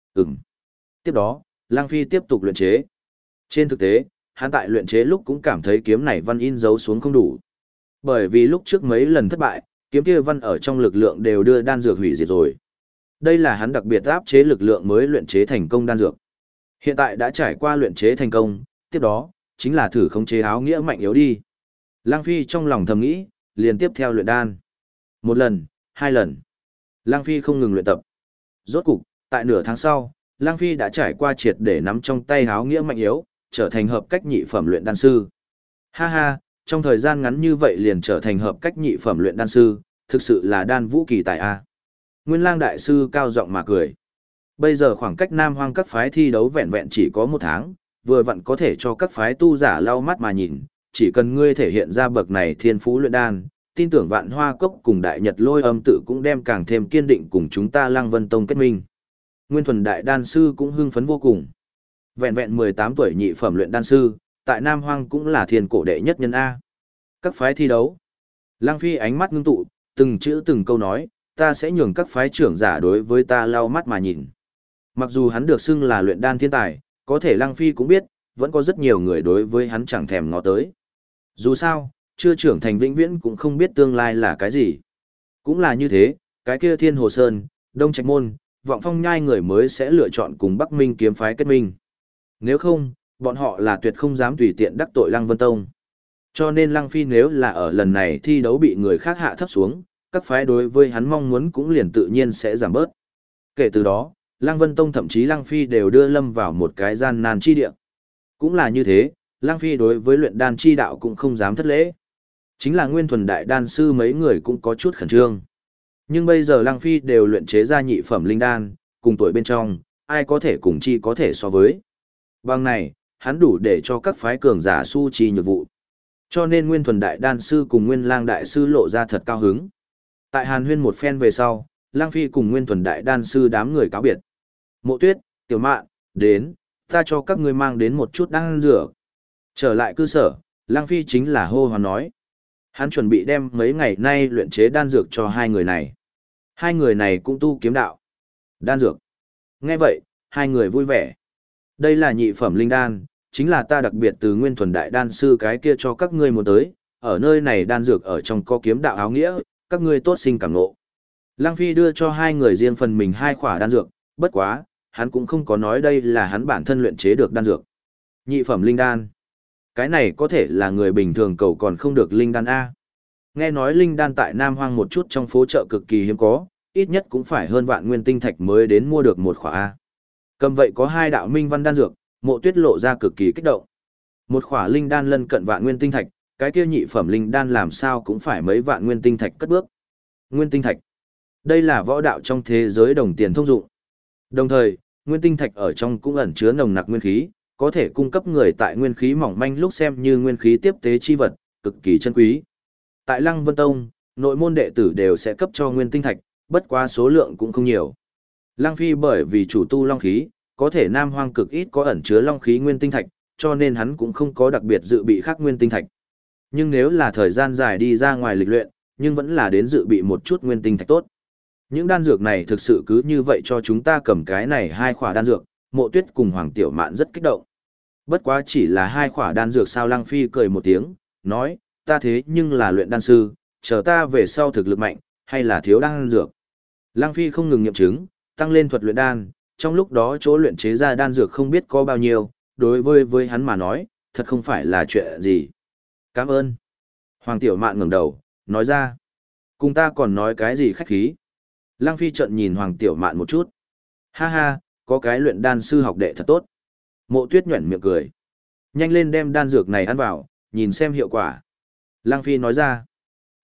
[SPEAKER 1] Tiếp đó, Lăng Phi tiếp tục luyện chế. Trên thực tế, hắn tại luyện chế lúc cũng cảm thấy kiếm này văn in dấu xuống không đủ. Bởi vì lúc trước mấy lần thất bại, kiếm kia văn ở trong lực lượng đều đưa đan dược hủy diệt rồi. Đây là hắn đặc biệt áp chế lực lượng mới luyện chế thành công đan dược. Hiện tại đã trải qua luyện chế thành công, tiếp đó, chính là thử khống chế áo nghĩa mạnh yếu đi. Lăng Phi trong lòng thầm nghĩ, liền tiếp theo luyện đan. Một lần, hai lần. Lăng Phi không ngừng luyện tập. Rốt cục, tại nửa tháng sau, Lăng Phi đã trải qua triệt để nắm trong tay áo nghĩa mạnh yếu, trở thành hợp cách nhị phẩm luyện đan sư. Ha ha, trong thời gian ngắn như vậy liền trở thành hợp cách nhị phẩm luyện đan sư, thực sự là đan vũ kỳ tài a. Nguyên Lang đại sư cao giọng mà cười. Bây giờ khoảng cách Nam Hoang các phái thi đấu vẹn vẹn chỉ có 1 tháng, vừa vặn có thể cho các phái tu giả lau mắt mà nhìn, chỉ cần ngươi thể hiện ra bậc này thiên phú luyện đan, tin tưởng Vạn Hoa Cốc cùng Đại Nhật Lôi Âm tự cũng đem càng thêm kiên định cùng chúng ta Lăng Vân Tông kết minh. Nguyên Thuần Đại Đan sư cũng hưng phấn vô cùng. Vẹn vẹn 18 tuổi nhị phẩm luyện đan sư, tại Nam Hoang cũng là thiên cổ đệ nhất nhân a. Các phái thi đấu. Lăng Phi ánh mắt ngưng tụ, từng chữ từng câu nói, ta sẽ nhường các phái trưởng giả đối với ta lau mắt mà nhìn. Mặc dù hắn được xưng là luyện đan thiên tài, có thể Lăng Phi cũng biết, vẫn có rất nhiều người đối với hắn chẳng thèm ngó tới. Dù sao, chưa trưởng thành vĩnh viễn cũng không biết tương lai là cái gì. Cũng là như thế, cái kia Thiên Hồ Sơn, Đông Trạch Môn, Vọng Phong Nhai người mới sẽ lựa chọn cùng Bắc Minh kiếm phái kết minh. Nếu không, bọn họ là tuyệt không dám tùy tiện đắc tội Lăng Vân Tông. Cho nên Lăng Phi nếu là ở lần này thi đấu bị người khác hạ thấp xuống, các phái đối với hắn mong muốn cũng liền tự nhiên sẽ giảm bớt. Kể từ đó, Lăng Vân Tông thậm chí Lăng Phi đều đưa lâm vào một cái gian nan chi địa. Cũng là như thế, Lăng Phi đối với luyện đan chi đạo cũng không dám thất lễ. Chính là Nguyên Thuần Đại Đan sư mấy người cũng có chút khẩn trương. Nhưng bây giờ Lăng Phi đều luyện chế ra nhị phẩm linh đan, cùng tuổi bên trong, ai có thể cùng chi có thể so với. Bằng này, hắn đủ để cho các phái cường giả su chi nhược vụ. Cho nên Nguyên Thuần Đại Đan sư cùng Nguyên Lang Đại sư lộ ra thật cao hứng. Tại Hàn Huyên một phen về sau, Lăng Phi cùng Nguyên Thuần Đại Đan sư đám người cáo biệt. Mộ Tuyết, Tiểu Mạn, đến, ta cho các ngươi mang đến một chút đan dược. Trở lại cư sở, Lăng Phi chính là hô hoán nói. Hắn chuẩn bị đem mấy ngày nay luyện chế đan dược cho hai người này. Hai người này cũng tu kiếm đạo. Đan dược. Nghe vậy, hai người vui vẻ. Đây là nhị phẩm linh đan, chính là ta đặc biệt từ Nguyên Thuần Đại Đan sư cái kia cho các ngươi muốn tới. Ở nơi này đan dược ở trong có kiếm đạo áo nghĩa, các ngươi tốt sinh cảm ngộ. Lăng Phi đưa cho hai người riêng phần mình 2 khỏa đan dược, bất quá, hắn cũng không có nói đây là hắn bản thân luyện chế được đan dược. Nhị phẩm linh đan. Cái này có thể là người bình thường cầu còn không được linh đan A. Nghe nói linh đan tại Nam Hoang một chút trong phố chợ cực kỳ hiếm có, ít nhất cũng phải hơn vạn nguyên tinh thạch mới đến mua được một khỏa A. Cầm vậy có 2 đạo minh văn đan dược, Mộ Tuyết lộ ra cực kỳ kích động. Một khỏa linh đan lân cận vạn nguyên tinh thạch, cái kia nhị phẩm linh đan làm sao cũng phải mấy vạn nguyên tinh thạch cất bước. Nguyên tinh thạch. Đây là võ đạo trong thế giới đồng tiền thông dụng. Đồng thời, nguyên tinh thạch ở trong cũng ẩn chứa nồng nặc nguyên khí, có thể cung cấp người tại nguyên khí mỏng manh lúc xem như nguyên khí tiếp tế chi vật, cực kỳ chân quý. Tại Lăng Vân Tông, nội môn đệ tử đều sẽ cấp cho nguyên tinh thạch, bất quá số lượng cũng không nhiều. Lăng Phi bởi vì chủ tu long khí, có thể Nam Hoang cực ít có ẩn chứa long khí nguyên tinh thạch, cho nên hắn cũng không có đặc biệt dự bị khác nguyên tinh thạch. Nhưng nếu là thời gian dài đi ra ngoài lịch luyện, nhưng vẫn là đến dự bị một chút nguyên tinh thạch tốt. Những đan dược này thực sự cứ như vậy cho chúng ta cầm cái này 2 khỏa đan dược, Mộ Tuyết cùng Hoàng Tiểu Mạn rất kích động. Bất quá chỉ là 2 khỏa đan dược sao? Lăng Phi cười một tiếng, nói, ta thế nhưng là luyện đan sư, chờ ta về sau thực lực mạnh, hay là thiếu đan dược. Lăng Phi không ngừng nghiệm chứng, tăng lên thuật luyện đan, trong lúc đó chỗ luyện chế ra đan dược không biết có bao nhiêu, đối với hắn mà nói, thật không phải là chuyện gì. Cảm ơn. Hoàng Tiểu Mạn ngẩng đầu, nói ra, cùng ta còn nói cái gì khách khí. Lăng Phi trợn nhìn Hoàng Tiểu Mạn một chút. Ha ha, có cái luyện đan sư học đệ thật tốt. Mộ Tuyết nhuẩn miệng cười. Nhanh lên đem đan dược này ăn vào, nhìn xem hiệu quả. Lăng Phi nói ra.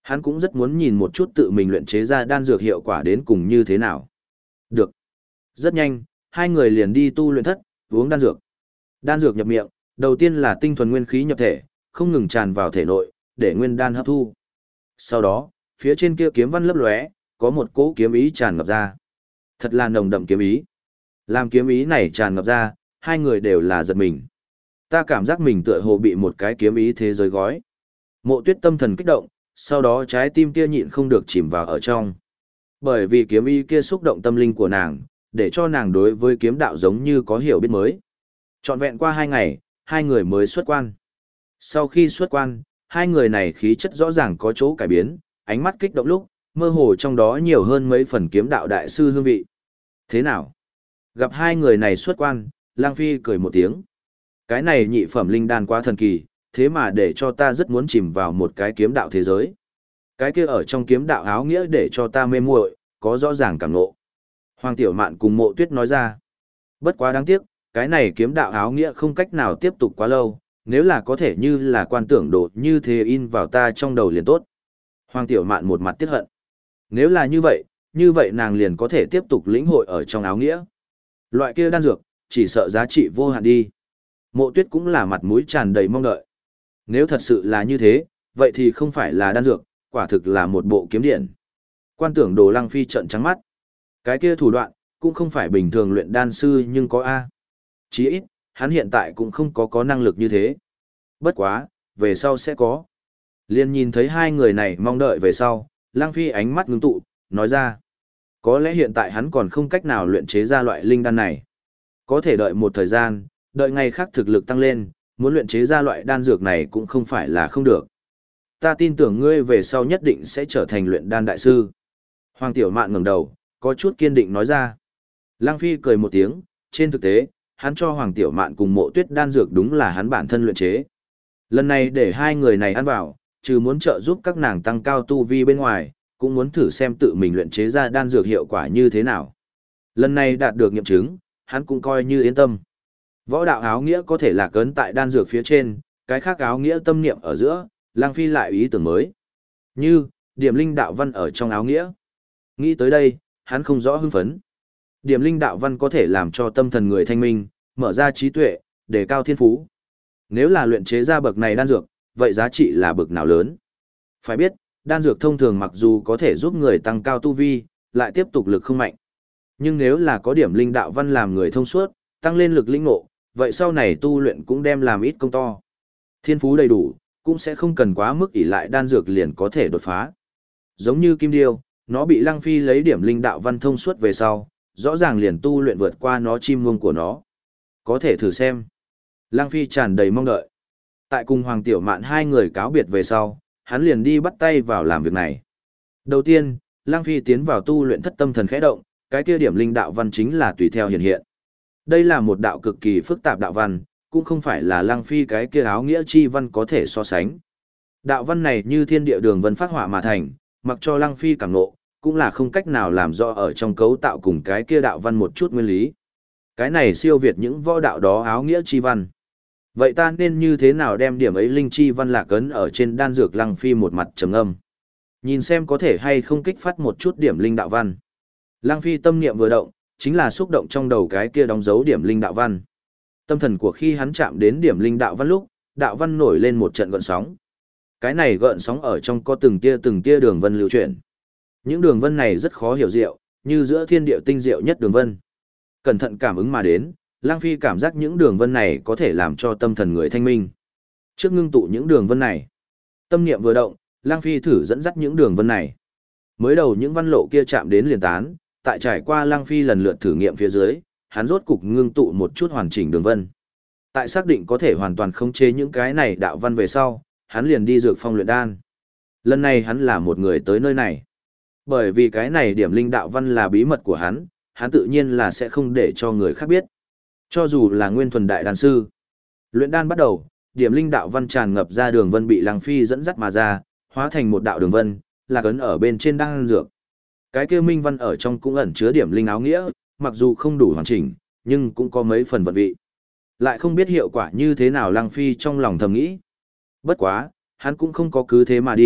[SPEAKER 1] Hắn cũng rất muốn nhìn một chút tự mình luyện chế ra đan dược hiệu quả đến cùng như thế nào. Được. Rất nhanh, hai người liền đi tu luyện thất, uống đan dược. Đan dược nhập miệng, đầu tiên là tinh thuần nguyên khí nhập thể, không ngừng tràn vào thể nội, để nguyên đan hấp thu. Sau đó, phía trên kia kiếm văn lấp lóe, có một cỗ kiếm ý tràn ngập ra. Thật là nồng đậm kiếm ý. Làm kiếm ý này tràn ngập ra, hai người đều là giật mình. Ta cảm giác mình tựa hồ bị một cái kiếm ý thế giới gói. Mộ Tuyết tâm thần kích động, sau đó trái tim kia nhịn không được chìm vào ở trong. Bởi vì kiếm ý kia xúc động tâm linh của nàng, để cho nàng đối với kiếm đạo giống như có hiểu biết mới. Trọn vẹn qua 2 ngày, hai người mới xuất quan. Sau khi xuất quan, hai người này khí chất rõ ràng có chỗ cải biến, ánh mắt kích động lúc, mơ hồ trong đó nhiều hơn mấy phần kiếm đạo đại sư hương vị. Thế nào? Gặp hai người này xuất quan, Lang Phi cười một tiếng. Cái này nhị phẩm linh đan quá thần kỳ, thế mà để cho ta rất muốn chìm vào một cái kiếm đạo thế giới. Cái kia ở trong kiếm đạo áo nghĩa để cho ta mê muội, có rõ ràng cảm ngộ. Hoàng Tiểu Mạn cùng Mộ Tuyết nói ra. Bất quá đáng tiếc, cái này kiếm đạo áo nghĩa không cách nào tiếp tục quá lâu, nếu là có thể như là quan tưởng đồ như thế in vào ta trong đầu liền tốt. Hoàng Tiểu Mạn một mặt tiếc hận. Nếu là như vậy nàng liền có thể tiếp tục lĩnh hội ở trong áo nghĩa. Loại kia đan dược, chỉ sợ giá trị vô hạn đi. Mộ Tuyết cũng là mặt mũi tràn đầy mong đợi. Nếu thật sự là như thế, vậy thì không phải là đan dược, quả thực là một bộ kiếm điện. Quan tưởng đồ Lăng Phi trợn trắng mắt. Cái kia thủ đoạn, cũng không phải bình thường luyện đan sư nhưng có A. Chí ít, hắn hiện tại cũng không có năng lực như thế. Bất quá, về sau sẽ có. Liên nhìn thấy hai người này mong đợi về sau, Lăng Phi ánh mắt ngưng tụ, nói ra. Có lẽ hiện tại hắn còn không cách nào luyện chế ra loại linh đan này. Có thể đợi một thời gian, đợi ngày khác thực lực tăng lên, muốn luyện chế ra loại đan dược này cũng không phải là không được. Ta tin tưởng ngươi về sau nhất định sẽ trở thành luyện đan đại sư. Hoàng Tiểu Mạn ngẩng đầu, có chút kiên định nói ra. Lăng Phi cười một tiếng, trên thực tế, hắn cho Hoàng Tiểu Mạn cùng Mộ Tuyết đan dược đúng là hắn bản thân luyện chế. Lần này để hai người này ăn vào, trừ muốn trợ giúp các nàng tăng cao tu vi bên ngoài, cũng muốn thử xem tự mình luyện chế ra đan dược hiệu quả như thế nào. Lần này đạt được nghiệm chứng, hắn cũng coi như yên tâm. Võ đạo áo nghĩa có thể lạc ấn tại đan dược phía trên, cái khác áo nghĩa tâm niệm ở giữa, Lăng Phi lại ý tưởng mới. Như, điểm linh đạo văn ở trong áo nghĩa. Nghĩ tới đây, hắn không rõ hưng phấn. Điểm linh đạo văn có thể làm cho tâm thần người thanh minh, mở ra trí tuệ, đề cao thiên phú. Nếu là luyện chế ra bậc này đan dược, vậy giá trị là bậc nào lớn? Phải biết, đan dược thông thường mặc dù có thể giúp người tăng cao tu vi, lại tiếp tục lực không mạnh. Nhưng nếu là có điểm linh đạo văn làm người thông suốt, tăng lên lực linh ngộ, vậy sau này tu luyện cũng đem làm ít công to. Thiên phú đầy đủ, cũng sẽ không cần quá mức ỷ lại đan dược liền có thể đột phá. Giống như kim điêu, nó bị Lăng Phi lấy điểm linh đạo văn thông suốt về sau, rõ ràng liền tu luyện vượt qua nó chim muông của nó. Có thể thử xem. Lăng Phi tràn đầy mong đợi. Tại cùng Hoàng Tiểu Mạn hai người cáo biệt về sau, hắn liền đi bắt tay vào làm việc này. Đầu tiên, Lăng Phi tiến vào tu luyện thất tâm thần khẽ động, cái kia điểm linh đạo văn chính là tùy theo hiện hiện. Đây là một đạo cực kỳ phức tạp đạo văn, cũng không phải là Lăng Phi cái kia áo nghĩa chi văn có thể so sánh. Đạo văn này như thiên địa đường vân phát họa mà thành, mặc cho Lăng Phi cảm ngộ, cũng là không cách nào làm rõ ở trong cấu tạo cùng cái kia đạo văn một chút nguyên lý. Cái này siêu việt những võ đạo đó áo nghĩa chi văn. Vậy ta nên như thế nào đem điểm ấy linh chi văn lạc ấn ở trên đan dược? Lăng Phi một mặt trầm âm. Nhìn xem có thể hay không kích phát một chút điểm linh đạo văn. Lăng Phi tâm niệm vừa động, chính là xúc động trong đầu cái kia đóng dấu điểm linh đạo văn. Tâm thần của khi hắn chạm đến điểm linh đạo văn lúc, đạo văn nổi lên một trận gợn sóng. Cái này gợn sóng ở trong có từng tia đường vân lưu chuyển. Những đường vân này rất khó hiểu diệu, như giữa thiên địa tinh diệu nhất đường vân. Cẩn thận cảm ứng mà đến, Lăng Phi cảm giác những đường vân này có thể làm cho tâm thần người thanh minh. Trước ngưng tụ những đường vân này, tâm niệm vừa động, Lăng Phi thử dẫn dắt những đường vân này. Mới đầu những văn lộ kia chạm đến liền tán, tại trải qua Lăng Phi lần lượt thử nghiệm phía dưới, hắn rốt cục ngưng tụ một chút hoàn chỉnh đường vân. Tại xác định có thể hoàn toàn khống chế những cái này đạo văn về sau, hắn liền đi dược phong luyện đan. Lần này hắn là một người tới nơi này. Bởi vì cái này điểm linh đạo văn là bí mật của hắn tự nhiên là sẽ không để cho người khác biết. Cho dù là nguyên thuần đại đan sư. Luyện đan bắt đầu, điểm linh đạo văn tràn ngập ra đường vân bị Lăng Phi dẫn dắt mà ra, hóa thành một đạo đường vân, lạc ấn ở bên trên đan dược. Cái kia minh văn ở trong cũng ẩn chứa điểm linh áo nghĩa, mặc dù không đủ hoàn chỉnh, nhưng cũng có mấy phần vận vị. Lại không biết hiệu quả như thế nào, Lăng Phi trong lòng thầm nghĩ. Bất quá, hắn cũng không có cứ thế mà đi,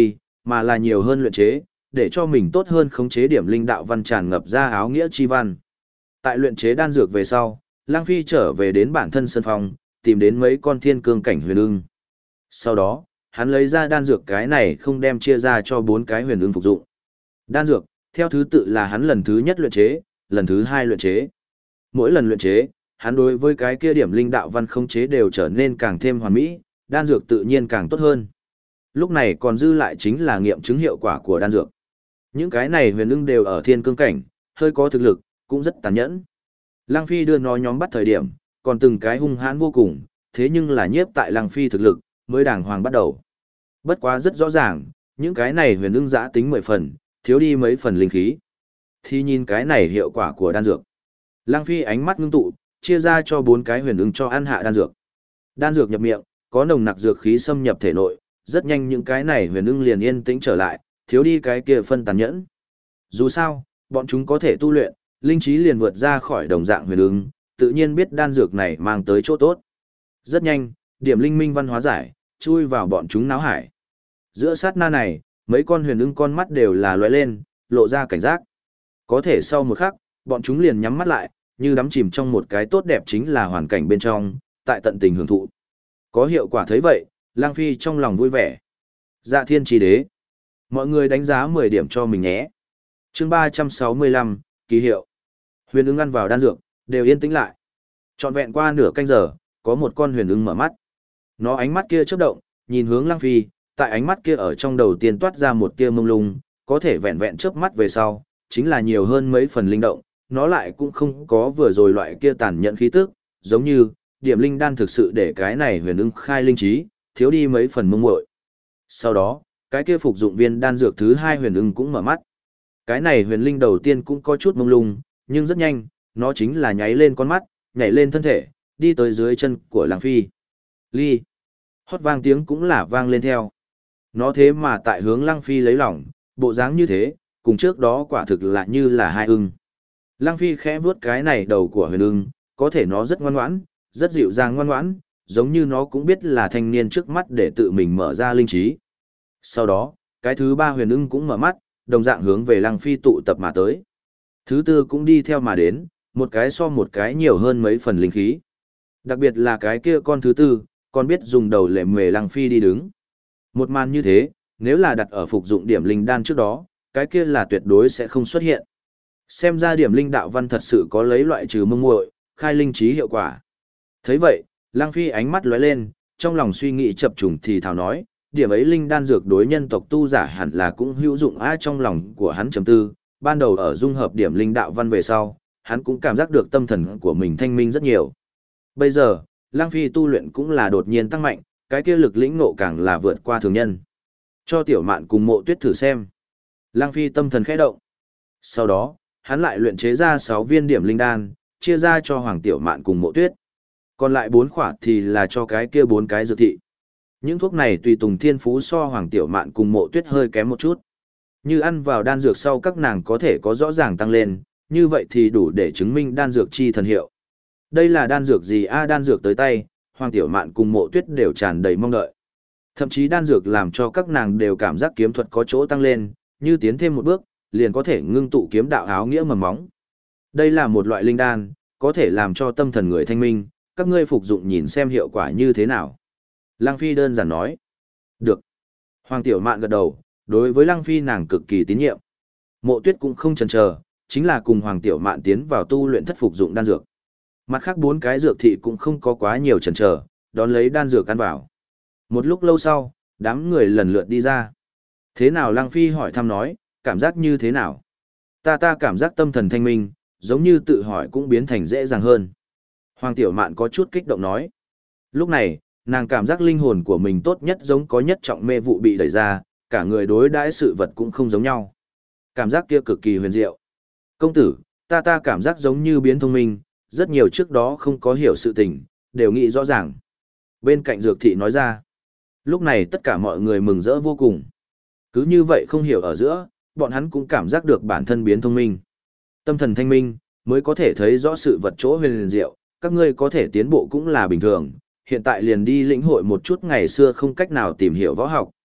[SPEAKER 1] mà là nhiều hơn luyện chế, để cho mình tốt hơn khống chế điểm linh đạo văn tràn ngập ra áo nghĩa chi văn. Tại luyện chế đan dược về sau, Lăng Phi trở về đến bản thân sân phòng, tìm đến mấy con thiên cương cảnh huyền ưng. Sau đó, hắn lấy ra đan dược cái này không đem chia ra cho 4 cái huyền ưng phục dụng. Đan dược, theo thứ tự là hắn lần thứ nhất luyện chế, lần thứ hai luyện chế. Mỗi lần luyện chế, hắn đối với cái kia điểm linh đạo văn khống chế đều trở nên càng thêm hoàn mỹ, đan dược tự nhiên càng tốt hơn. Lúc này còn dư lại chính là nghiệm chứng hiệu quả của đan dược. Những cái này huyền ưng đều ở thiên cương cảnh, hơi có thực lực, cũng rất tàn nhẫn. Lăng Phi đưa nó nhóm bắt thời điểm, còn từng cái hung hãn vô cùng, thế nhưng là nhiếp tại Lăng Phi thực lực, mới đàng hoàng bắt đầu. Bất quá rất rõ ràng, những cái này huyền ưng giã tính 10 phần, thiếu đi mấy phần linh khí. Thì nhìn cái này hiệu quả của đan dược. Lăng Phi ánh mắt ngưng tụ, chia ra cho 4 cái huyền ưng cho ăn hạ đan dược. Đan dược nhập miệng, có nồng nặc dược khí xâm nhập thể nội, rất nhanh những cái này huyền ưng liền yên tĩnh trở lại, thiếu đi cái kia phân tàn nhẫn. Dù sao, bọn chúng có thể tu luyện, linh trí liền vượt ra khỏi đồng dạng huyền ưng, tự nhiên biết đan dược này mang tới chỗ tốt. Rất nhanh, điểm linh minh văn hóa giải, chui vào bọn chúng náo hải. Giữa sát na này, mấy con huyền ưng con mắt đều là lóe lên, lộ ra cảnh giác. Có thể sau một khắc, bọn chúng liền nhắm mắt lại, như đắm chìm trong một cái tốt đẹp chính là hoàn cảnh bên trong, tại tận tình hưởng thụ. Có hiệu quả thấy vậy, Lang Phi trong lòng vui vẻ. Dạ thiên trì đế. Mọi người đánh giá 10 điểm cho mình nhé. Chương 365, ký hiệu. Huyền ưng ăn vào đan dược, đều yên tĩnh lại. Trọn vẹn qua nửa canh giờ, có một con huyền ưng mở mắt. Nó ánh mắt kia chớp động, nhìn hướng Lăng Phi, tại ánh mắt kia ở trong đầu tiên toát ra một tia mông lung, có thể vẹn vẹn chớp mắt về sau, chính là nhiều hơn mấy phần linh động, nó lại cũng không có vừa rồi loại kia tàn nhẫn khí tức, giống như điểm linh đan thực sự để cái này huyền ưng khai linh trí, thiếu đi mấy phần mông muội. Sau đó, cái kia phục dụng viên đan dược thứ 2 huyền ưng cũng mở mắt. Cái này huyền linh đầu tiên cũng có chút mông lung, nhưng rất nhanh, nó chính là nháy lên con mắt, nhảy lên thân thể, đi tới dưới chân của Lăng Phi. Ly. Hót vang tiếng cũng là vang lên theo. Nó thế mà tại hướng Lăng Phi lấy lỏng, bộ dáng như thế, cùng trước đó quả thực là như là hai ưng. Lăng Phi khẽ vuốt cái này đầu của huyền ưng, có thể nó rất ngoan ngoãn, rất dịu dàng ngoan ngoãn, giống như nó cũng biết là thanh niên trước mắt để tự mình mở ra linh trí. Sau đó, cái thứ 3 huyền ưng cũng mở mắt, đồng dạng hướng về Lăng Phi tụ tập mà tới. Thứ 4 cũng đi theo mà đến, một cái so một cái nhiều hơn mấy phần linh khí. Đặc biệt là cái kia con thứ 4, còn biết dùng đầu lệ mề Lăng Phi đi đứng. Một màn như thế, nếu là đặt ở phục dụng điểm linh đan trước đó, cái kia là tuyệt đối sẽ không xuất hiện. Xem ra điểm linh đạo văn thật sự có lấy loại trừ mông muội, khai linh trí hiệu quả. Thấy vậy, Lăng Phi ánh mắt lóe lên, trong lòng suy nghĩ chập trùng thì thào nói, điểm ấy linh đan dược đối nhân tộc tu giả hẳn là cũng hữu dụng trong lòng của hắn trầm tư, ban đầu ở dung hợp điểm linh đạo văn về sau, hắn cũng cảm giác được tâm thần của mình thanh minh rất nhiều. Bây giờ, Lăng Phi tu luyện cũng là đột nhiên tăng mạnh, cái kia lực lĩnh ngộ càng là vượt qua thường nhân. Cho Tiểu Mạn cùng Mộ Tuyết thử xem. Lăng Phi tâm thần khẽ động. Sau đó, hắn lại luyện chế ra 6 viên điểm linh đan, chia ra cho Hoàng Tiểu Mạn cùng Mộ Tuyết. Còn lại 4 khỏa thì là cho cái kia 4 cái dược thị. Những thuốc này tùy tùng thiên phú so Hoàng Tiểu Mạn cùng Mộ Tuyết hơi kém một chút. Như ăn vào đan dược sau các nàng có thể có rõ ràng tăng lên, như vậy thì đủ để chứng minh đan dược chi thần hiệu. Đây là đan dược gì đan dược tới tay, Hoàng Tiểu Mạn cùng Mộ Tuyết đều tràn đầy mong đợi. Thậm chí đan dược làm cho các nàng đều cảm giác kiếm thuật có chỗ tăng lên, như tiến thêm một bước, liền có thể ngưng tụ kiếm đạo áo nghĩa mầm móng. Đây là một loại linh đan, có thể làm cho tâm thần người thanh minh, các ngươi phục dụng nhìn xem hiệu quả như thế nào. Lăng Phi đơn giản nói. Được. Hoàng Tiểu Mạn gật đầu, đối với Lăng Phi nàng cực kỳ tín nhiệm. Mộ Tuyết cũng không chần chờ, chính là cùng Hoàng Tiểu Mạn tiến vào tu luyện thất phục dụng đan dược. Mặt khác 4 cái dược thị cũng không có quá nhiều chần chờ, đón lấy đan dược ăn vào. Một lúc lâu sau, đám người lần lượt đi ra. Thế nào Lăng Phi hỏi thăm nói, cảm giác như thế nào? Ta cảm giác tâm thần thanh minh, giống như tự hỏi cũng biến thành dễ dàng hơn. Hoàng Tiểu Mạn có chút kích động nói. Lúc này, nàng cảm giác linh hồn của mình tốt nhất giống có nhất trọng mê vụ bị đẩy ra, cả người đối đãi sự vật cũng không giống nhau. Cảm giác kia cực kỳ huyền diệu. Công tử, ta cảm giác giống như biến thông minh, rất nhiều trước đó không có hiểu sự tình, đều nghĩ rõ ràng. Bên cạnh dược thị nói ra. Lúc này tất cả mọi người mừng rỡ vô cùng. Cứ như vậy không hiểu ở giữa, bọn hắn cũng cảm giác được bản thân biến thông minh. Tâm thần thanh minh, mới có thể thấy rõ sự vật chỗ huyền diệu, các ngươi có thể tiến bộ cũng là bình thường, hiện tại liền đi lĩnh hội một chút ngày xưa không cách nào tìm hiểu võ học,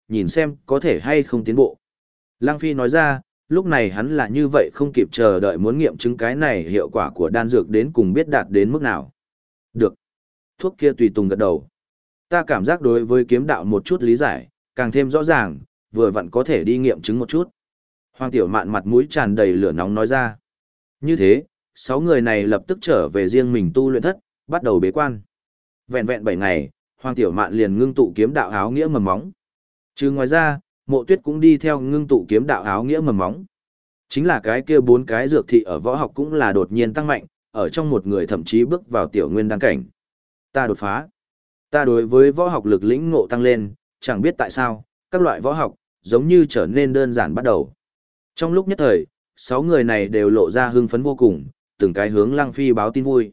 [SPEAKER 1] nhìn xem có thể hay không tiến bộ. Lăng Phi nói ra, lúc này hắn là như vậy không kịp chờ đợi muốn nghiệm chứng cái này hiệu quả của đan dược đến cùng biết đạt đến mức nào. Được. Thuốc kia tùy tùng gật đầu. Ta cảm giác đối với kiếm đạo một chút lý giải, càng thêm rõ ràng, vừa vặn có thể đi nghiệm chứng một chút. Hoàng Tiểu Mạn mặt mũi tràn đầy lửa nóng nói ra. Như thế, 6 người này lập tức trở về riêng mình tu luyện thất, bắt đầu bế quan. Vẹn vẹn 7 ngày, Hoàng Tiểu Mạn liền ngưng tụ kiếm đạo áo nghĩa mầm móng. Chứ ngoài ra, Mộ Tuyết cũng đi theo ngưng tụ kiếm đạo áo nghĩa mầm móng. Chính là cái kia 4 cái dược thị ở võ học cũng là đột nhiên tăng mạnh, ở trong một người thậm chí bước vào tiểu nguyên đan cảnh. Ta đột phá. Ta đối với võ học lực lĩnh ngộ tăng lên, chẳng biết tại sao, các loại võ học, giống như trở nên đơn giản bắt đầu. Trong lúc nhất thời, 6 người này đều lộ ra hưng phấn vô cùng, từng cái hướng Lăng Phi báo tin vui.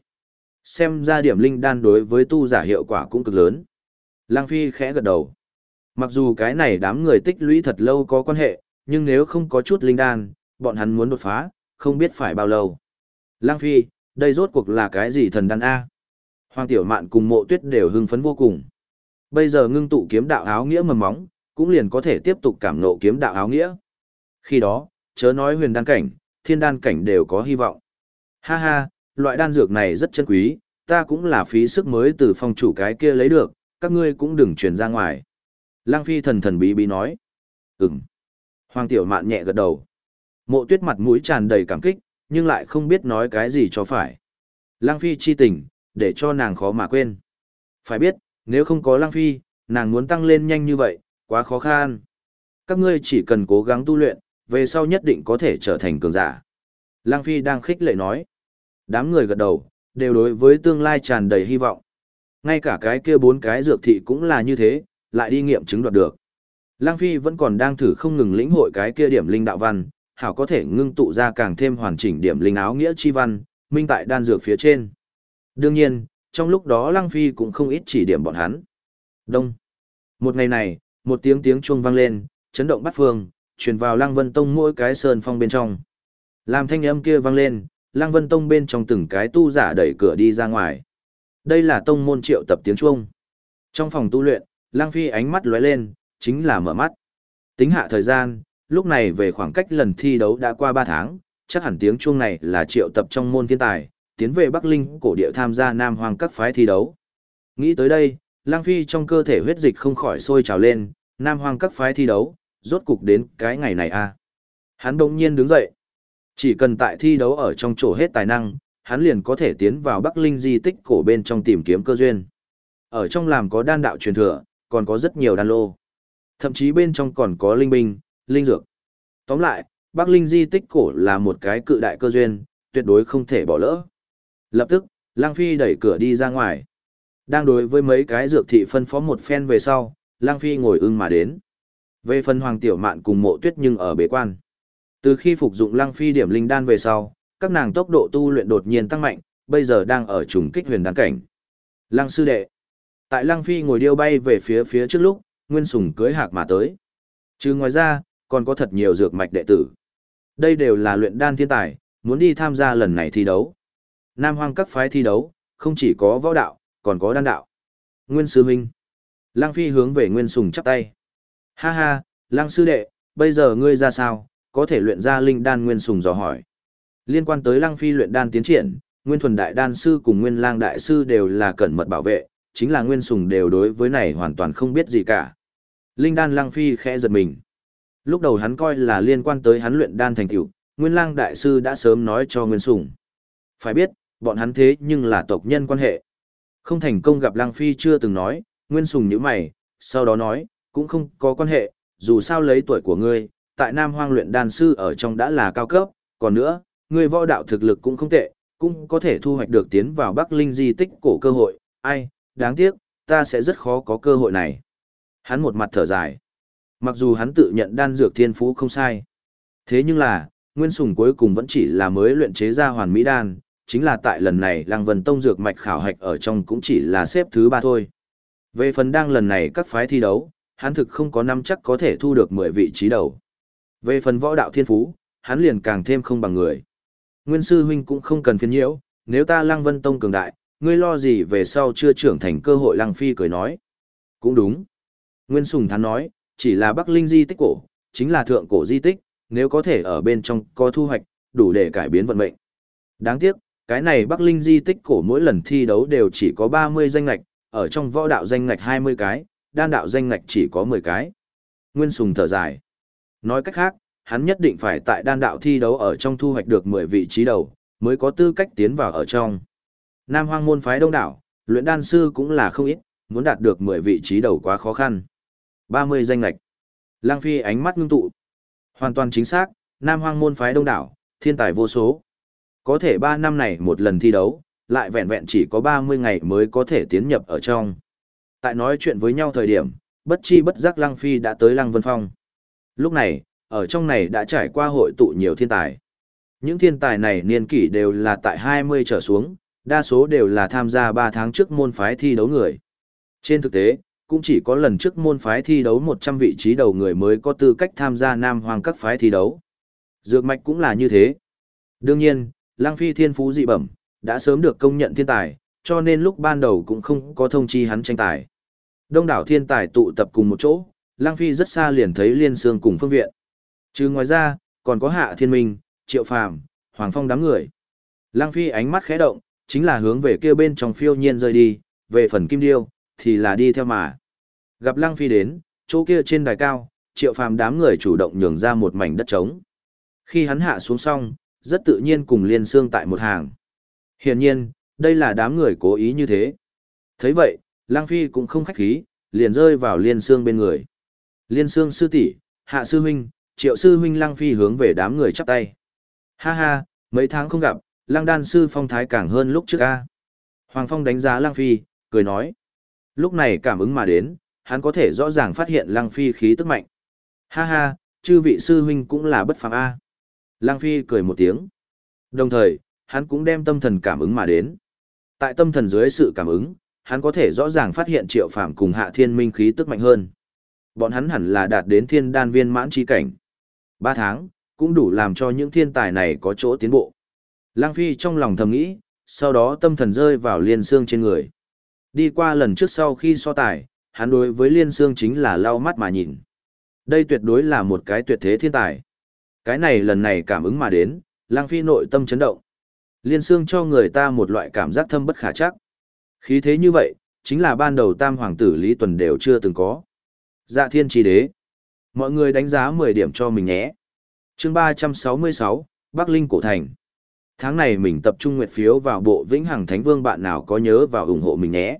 [SPEAKER 1] Xem ra điểm linh đan đối với tu giả hiệu quả cũng cực lớn. Lăng Phi khẽ gật đầu. Mặc dù cái này đám người tích lũy thật lâu có quan hệ, nhưng nếu không có chút linh đan, bọn hắn muốn đột phá, không biết phải bao lâu. Lăng Phi, đây rốt cuộc là cái gì thần đan A? Hoàng Tiểu Mạn cùng Mộ Tuyết đều hưng phấn vô cùng. Bây giờ ngưng tụ kiếm đạo áo nghĩa mầm móng, cũng liền có thể tiếp tục cảm ngộ kiếm đạo áo nghĩa. Khi đó, chớ nói huyền đan cảnh, thiên đan cảnh đều có hy vọng. Ha ha, loại đan dược này rất chân quý, ta cũng là phí sức mới từ phong chủ cái kia lấy được, các ngươi cũng đừng truyền ra ngoài. Lăng Phi thần thần bí bí nói. Ừm. Hoàng Tiểu Mạn nhẹ gật đầu. Mộ Tuyết mặt mũi tràn đầy cảm kích, nhưng lại không biết nói cái gì cho phải. Lăng Phi chi tình, để cho nàng khó mà quên. Phải biết, nếu không có Lăng Phi, nàng muốn tăng lên nhanh như vậy, quá khó khăn. Các ngươi chỉ cần cố gắng tu luyện, về sau nhất định có thể trở thành cường giả. Lăng Phi đang khích lệ nói. Đám người gật đầu, đều đối với tương lai tràn đầy hy vọng. Ngay cả cái kia 4 cái dược thị cũng là như thế, lại đi nghiệm chứng đoạt được. Lăng Phi vẫn còn đang thử không ngừng lĩnh hội cái kia điểm linh đạo văn, hảo có thể ngưng tụ ra càng thêm hoàn chỉnh điểm linh áo nghĩa chi văn, minh tại đan dược phía trên. Đương nhiên, trong lúc đó Lăng Phi cũng không ít chỉ điểm bọn hắn. Đông. Một ngày này, một tiếng chuông vang lên, chấn động bát phương, truyền vào Lăng Vân Tông mỗi cái sơn phong bên trong. Làm thanh âm kia vang lên, Lăng Vân Tông bên trong từng cái tu giả đẩy cửa đi ra ngoài. Đây là tông môn triệu tập tiếng chuông. Trong phòng tu luyện, Lăng Phi ánh mắt lóe lên, chính là mở mắt. Tính hạ thời gian, lúc này về khoảng cách lần thi đấu đã qua 3 tháng, chắc hẳn tiếng chuông này là triệu tập trong môn thiên tài, tiến về Bắc Linh cổ địa tham gia Nam Hoang các phái thi đấu. Nghĩ tới đây, Lăng Phi trong cơ thể huyết dịch không khỏi sôi trào lên, Nam Hoang các phái thi đấu, rốt cục đến cái ngày này a. Hắn bỗng nhiên đứng dậy. Chỉ cần tại thi đấu ở trong chỗ hết tài năng, hắn liền có thể tiến vào Bắc Linh di tích cổ bên trong tìm kiếm cơ duyên. Ở trong làm có đan đạo truyền thừa, còn có rất nhiều đan lô. Thậm chí bên trong còn có linh binh, linh dược. Tóm lại, Bắc Linh di tích cổ là một cái cự đại cơ duyên, tuyệt đối không thể bỏ lỡ. Lập tức, Lăng Phi đẩy cửa đi ra ngoài. Đang đối với mấy cái dược thị phân phó một phen về sau, Lăng Phi ngồi ưng mà đến. Về phần Hoàng Tiểu Mạn cùng Mộ Tuyết nhưng ở bế quan. Từ khi phục dụng Lăng Phi điểm linh đan về sau, các nàng tốc độ tu luyện đột nhiên tăng mạnh, bây giờ đang ở trùng kích huyền đan cảnh. Lăng sư đệ. Tại Lăng Phi ngồi điêu bay về phía trước lúc, Nguyên Sùng cưới hạc mà tới. Chứ ngoài ra, còn có thật nhiều dược mạch đệ tử. Đây đều là luyện đan thiên tài, muốn đi tham gia lần này thi đấu. Nam Hoang các phái thi đấu, không chỉ có võ đạo, còn có đan đạo. Nguyên sư huynh. Lăng Phi hướng về Nguyên Sùng chắp tay. Ha ha, Lăng sư đệ, bây giờ ngươi ra sao, có thể luyện ra linh đan? Nguyên Sùng dò hỏi. Liên quan tới Lăng Phi luyện đan tiến triển, Nguyên Thuần đại đan sư cùng Nguyên Lang đại sư đều là cẩn mật bảo vệ, chính là Nguyên Sùng đều đối với này hoàn toàn không biết gì cả. Linh đan Lăng Phi khẽ giật mình. Lúc đầu hắn coi là liên quan tới hắn luyện đan thành tựu, Nguyên Lang đại sư đã sớm nói cho Nguyên Sùng. Phải biết, bọn hắn thế nhưng là tộc nhân quan hệ. Không thành công gặp Lăng Phi chưa từng nói, Nguyên Sùng nhíu mày, sau đó nói, cũng không có quan hệ, dù sao lấy tuổi của ngươi, tại Nam Hoang luyện đan sư ở trong đã là cao cấp, còn nữa, ngươi võ đạo thực lực cũng không tệ, cũng có thể thu hoạch được tiến vào Bắc Linh di tích cổ cơ hội, ai, đáng tiếc, ta sẽ rất khó có cơ hội này. Hắn một mặt thở dài. Mặc dù hắn tự nhận đan dược thiên phú không sai. Thế nhưng là, Nguyên Sùng cuối cùng vẫn chỉ là mới luyện chế ra hoàn mỹ đan, chính là tại lần này Lăng Vân Tông dược mạch khảo hạch ở trong cũng chỉ là xếp thứ 3 thôi. Về phần đang lần này các phái thi đấu, hắn thực không có nắm chắc có thể thu được 10 vị trí đầu. Về phần võ đạo thiên phú, hắn liền càng thêm không bằng người. Nguyên sư huynh cũng không cần phiền nhiễu, nếu ta Lăng Vân Tông cường đại, ngươi lo gì về sau chưa trưởng thành cơ hội? Lăng Phi cười nói. Cũng đúng. Nguyên Sùng thắn nói, chỉ là Bắc Linh di tích cổ, chính là thượng cổ di tích, nếu có thể ở bên trong có thu hoạch, đủ để cải biến vận mệnh. Đáng tiếc, cái này Bắc Linh di tích cổ mỗi lần thi đấu đều chỉ có 30 danh ngạch, ở trong võ đạo danh ngạch 20 cái, đan đạo danh ngạch chỉ có 10 cái. Nguyên Sùng thở dài. Nói cách khác, hắn nhất định phải tại đan đạo thi đấu ở trong thu hoạch được 10 vị trí đầu, mới có tư cách tiến vào ở trong. Nam Hoang môn phái đông đảo, luyện đan sư cũng là không ít, muốn đạt được 10 vị trí đầu quá khó khăn. 30 danh lệch. Lang Phi ánh mắt ngưng tụ. Hoàn toàn chính xác, Nam Hoang môn phái đông đảo, thiên tài vô số. Có thể 3 năm này một lần thi đấu, lại vẹn vẹn chỉ có 30 ngày mới có thể tiến nhập ở trong. Tại nói chuyện với nhau thời điểm, bất chi bất giác Lăng Phi đã tới Lăng Vân Phong. Lúc này, ở trong này đã trải qua hội tụ nhiều thiên tài. Những thiên tài này niên kỷ đều là tại 20 trở xuống, đa số đều là tham gia 3 tháng trước môn phái thi đấu người. Trên thực tế, cũng chỉ có lần trước môn phái thi đấu 100 vị trí đầu người mới có tư cách tham gia Nam Hoang các phái thi đấu. Dược mạch cũng là như thế. Đương nhiên, Lăng Phi thiên phú dị bẩm, đã sớm được công nhận thiên tài, cho nên lúc ban đầu cũng không có thông chi hắn tranh tài. Đông đảo thiên tài tụ tập cùng một chỗ, Lăng Phi rất xa liền thấy Liên Sương cùng Phương Viện. Chứ ngoài ra, còn có Hạ Thiên Minh, Triệu Phàm, Hoàng Phong đám người. Lăng Phi ánh mắt khẽ động, chính là hướng về kia bên trong phiêu nhiên rơi đi, về phần Kim Điêu, thì là đi theo mà. Gặp Lăng Phi đến, chỗ kia trên đài cao, Triệu Phàm đám người chủ động nhường ra một mảnh đất trống. Khi hắn hạ xuống xong, rất tự nhiên cùng Liên Sương tại một hàng. Hiển nhiên, đây là đám người cố ý như thế. Thấy vậy, Lăng Phi cũng không khách khí, liền rơi vào Liên Sương bên người. Liên Sương sư tỷ, Hạ sư huynh, Triệu sư huynh. Lăng Phi hướng về đám người chắp tay. Ha ha, mấy tháng không gặp, Lăng đan sư phong thái càng hơn lúc trước a. Hoàng Phong đánh giá Lăng Phi, cười nói. Lúc này cảm ứng mà đến, hắn có thể rõ ràng phát hiện Lăng Phi khí tức mạnh. Ha ha, chư vị sư huynh cũng là bất phàm a. Lăng Phi cười một tiếng. Đồng thời, hắn cũng đem tâm thần cảm ứng mà đến. Tại tâm thần dưới sự cảm ứng, hắn có thể rõ ràng phát hiện Triệu Phàm cùng Hạ Thiên Minh khí tức mạnh hơn. Bọn hắn hẳn là đạt đến thiên đan viên mãn chi cảnh. 3 tháng, cũng đủ làm cho những thiên tài này có chỗ tiến bộ. Lăng Phi trong lòng thầm nghĩ, sau đó tâm thần rơi vào Liên Sương trên người. Đi qua lần trước sau khi so tài, hắn đối với Liên Sương chính là lau mắt mà nhìn. Đây tuyệt đối là một cái tuyệt thế thiên tài. Cái này lần này cảm ứng mà đến, Lăng Phi nội tâm chấn động. Liên Sương cho người ta một loại cảm giác thâm bất khả trắc. Khí thế như vậy, chính là ban đầu tam hoàng tử Lý Tuần đều chưa từng có. Dạ thiên chi đế. Mọi người đánh giá 10 điểm cho mình nhé. Chương 366, Bắc Linh Cổ Thành. Tháng này mình tập trung nguyệt phiếu vào bộ Vĩnh Hằng Thánh Vương, bạn nào có nhớ vào ủng hộ mình nhé.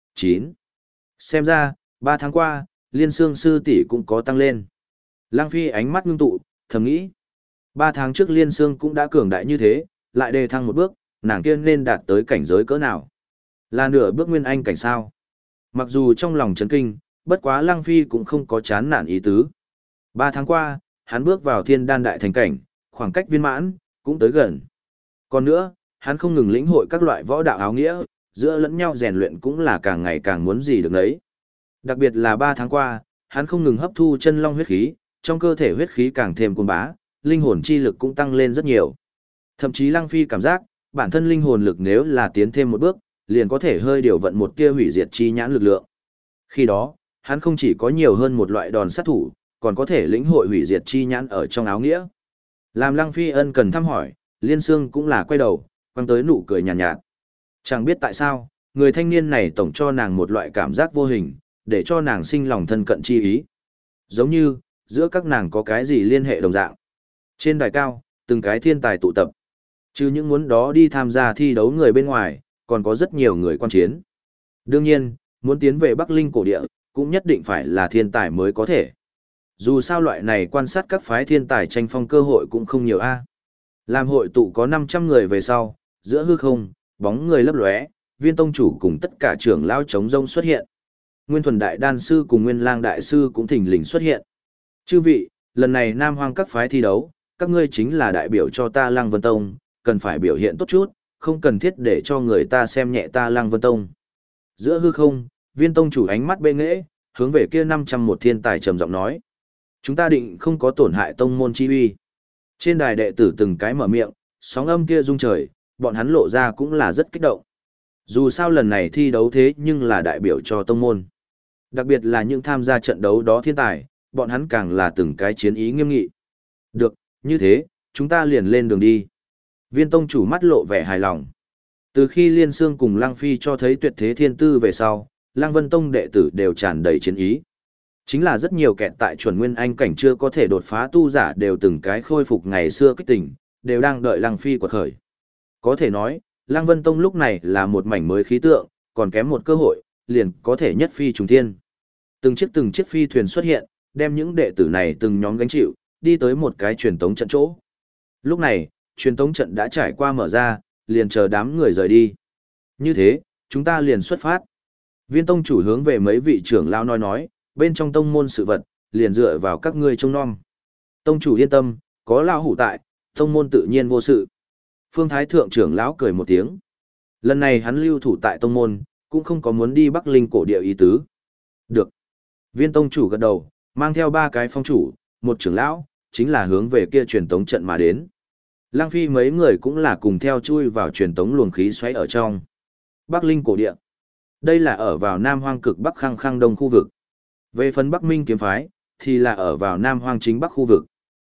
[SPEAKER 1] 9. Xem ra, 3 tháng qua, Liên Sương sư tỷ cũng có tăng lên. Lăng Phi ánh mắt ngưng tụ, thầm nghĩ. 3 tháng trước Liên Sương cũng đã cường đại như thế, lại đề thăng một bước, nàng kia nên đạt tới cảnh giới cỡ nào? Là nửa bước nguyên anh cảnh sao? Mặc dù trong lòng chấn kinh, bất quá Lăng Phi cũng không có chán nản ý tứ. 3 tháng qua, hắn bước vào thiên đan đại thành cảnh, khoảng cách viên mãn, cũng tới gần. Còn nữa, hắn không ngừng lĩnh hội các loại võ đạo áo nghĩa, giữa lẫn nhau rèn luyện cũng là càng ngày càng muốn gì được đấy. Đặc biệt là 3 tháng qua, hắn không ngừng hấp thu chân long huyết khí, trong cơ thể huyết khí càng thêm cuồng bá, linh hồn chi lực cũng tăng lên rất nhiều. Thậm chí Lăng Phi cảm giác, bản thân linh hồn lực nếu là tiến thêm một bước, liền có thể hơi điều vận một tia hủy diệt chi nhãn lực lượng. Khi đó, hắn không chỉ có nhiều hơn một loại đòn sát thủ, còn có thể lĩnh hội hủy diệt chi nhãn ở trong áo nghĩa. Làm Lăng Phi ân cần thăm hỏi, Liên Sương cũng là quay đầu, quăng tới nụ cười nhàn nhạt. Chẳng biết tại sao, người thanh niên này tổng cho nàng một loại cảm giác vô hình, để cho nàng sinh lòng thân cận chi ý. Giống như, giữa các nàng có cái gì liên hệ đồng dạng. Trên đài cao, từng cái thiên tài tụ tập. Chứ những muốn đó đi tham gia thi đấu người bên ngoài, còn có rất nhiều người quan chiến. Đương nhiên, muốn tiến về Bắc Linh cổ địa, cũng nhất định phải là thiên tài mới có thể. Dù sao loại này quan sát các phái thiên tài tranh phong cơ hội cũng không nhiều a. Làm hội tụ có 500 người về sau, giữa hư không, bóng người lấp lóe, Viên tông chủ cùng tất cả trưởng lão chống rông xuất hiện. Nguyên Thuần đại đan sư cùng Nguyên Lang đại sư cũng thình lình xuất hiện. Chư vị, lần này Nam Hoang các phái thi đấu, các ngươi chính là đại biểu cho ta Lăng Vân Tông, cần phải biểu hiện tốt chút, không cần thiết để cho người ta xem nhẹ ta Lăng Vân Tông. Giữa hư không, Viên tông chủ ánh mắt bệ nghễ, hướng về kia 501 thiên tài trầm giọng nói: chúng ta định không có tổn hại tông môn chi uy. Trên đài đệ tử từng cái mở miệng, sóng âm kia rung trời, bọn hắn lộ ra cũng là rất kích động. Dù sao lần này thi đấu thế nhưng là đại biểu cho tông môn. Đặc biệt là những tham gia trận đấu đó thiên tài, bọn hắn càng là từng cái chiến ý nghiêm nghị. Được, như thế, chúng ta liền lên đường đi. Viên tông chủ mắt lộ vẻ hài lòng. Từ khi Liên Xương cùng Lăng Phi cho thấy tuyệt thế thiên tư về sau, Lăng Vân Tông đệ tử đều tràn đầy chiến ý. Chính là rất nhiều kẹt tại chuẩn nguyên anh cảnh chưa có thể đột phá tu giả đều từng cái khôi phục ngày xưa kích tình, đều đang đợi Lăng Phi quật khởi. Có thể nói, Lăng Vân Tông lúc này là một mảnh mới khí tượng, còn kém một cơ hội, liền có thể nhất phi trùng thiên. Từng chiếc phi thuyền xuất hiện, đem những đệ tử này từng nhóm gánh chịu, đi tới một cái truyền tống trận chỗ. Lúc này, truyền tống trận đã trải qua mở ra, liền chờ đám người rời đi. Như thế, chúng ta liền xuất phát. Viên tông chủ hướng về mấy vị trưởng lão nói, bên trong tông môn sự vật, liền dựa vào các ngươi trông nom. Tông chủ yên tâm, có lão hủ tại, tông môn tự nhiên vô sự. Phương Thái thượng trưởng lão cười một tiếng. Lần này hắn lưu thủ tại tông môn, cũng không có muốn đi Bắc Linh cổ địa ý tứ. Được. Viên tông chủ gật đầu, mang theo 3 cái phong chủ, một trưởng lão, chính là hướng về kia truyền tống trận mà đến. Lăng Phi mấy người cũng là cùng theo chui vào truyền tống luồng khí xoáy ở trong. Bắc Linh cổ địa. Đây là ở vào Nam Hoang cực Bắc Khăng Khăng Đông khu vực. Về phần Bắc Minh kiếm phái, thì là ở vào Nam Hoang chính Bắc khu vực.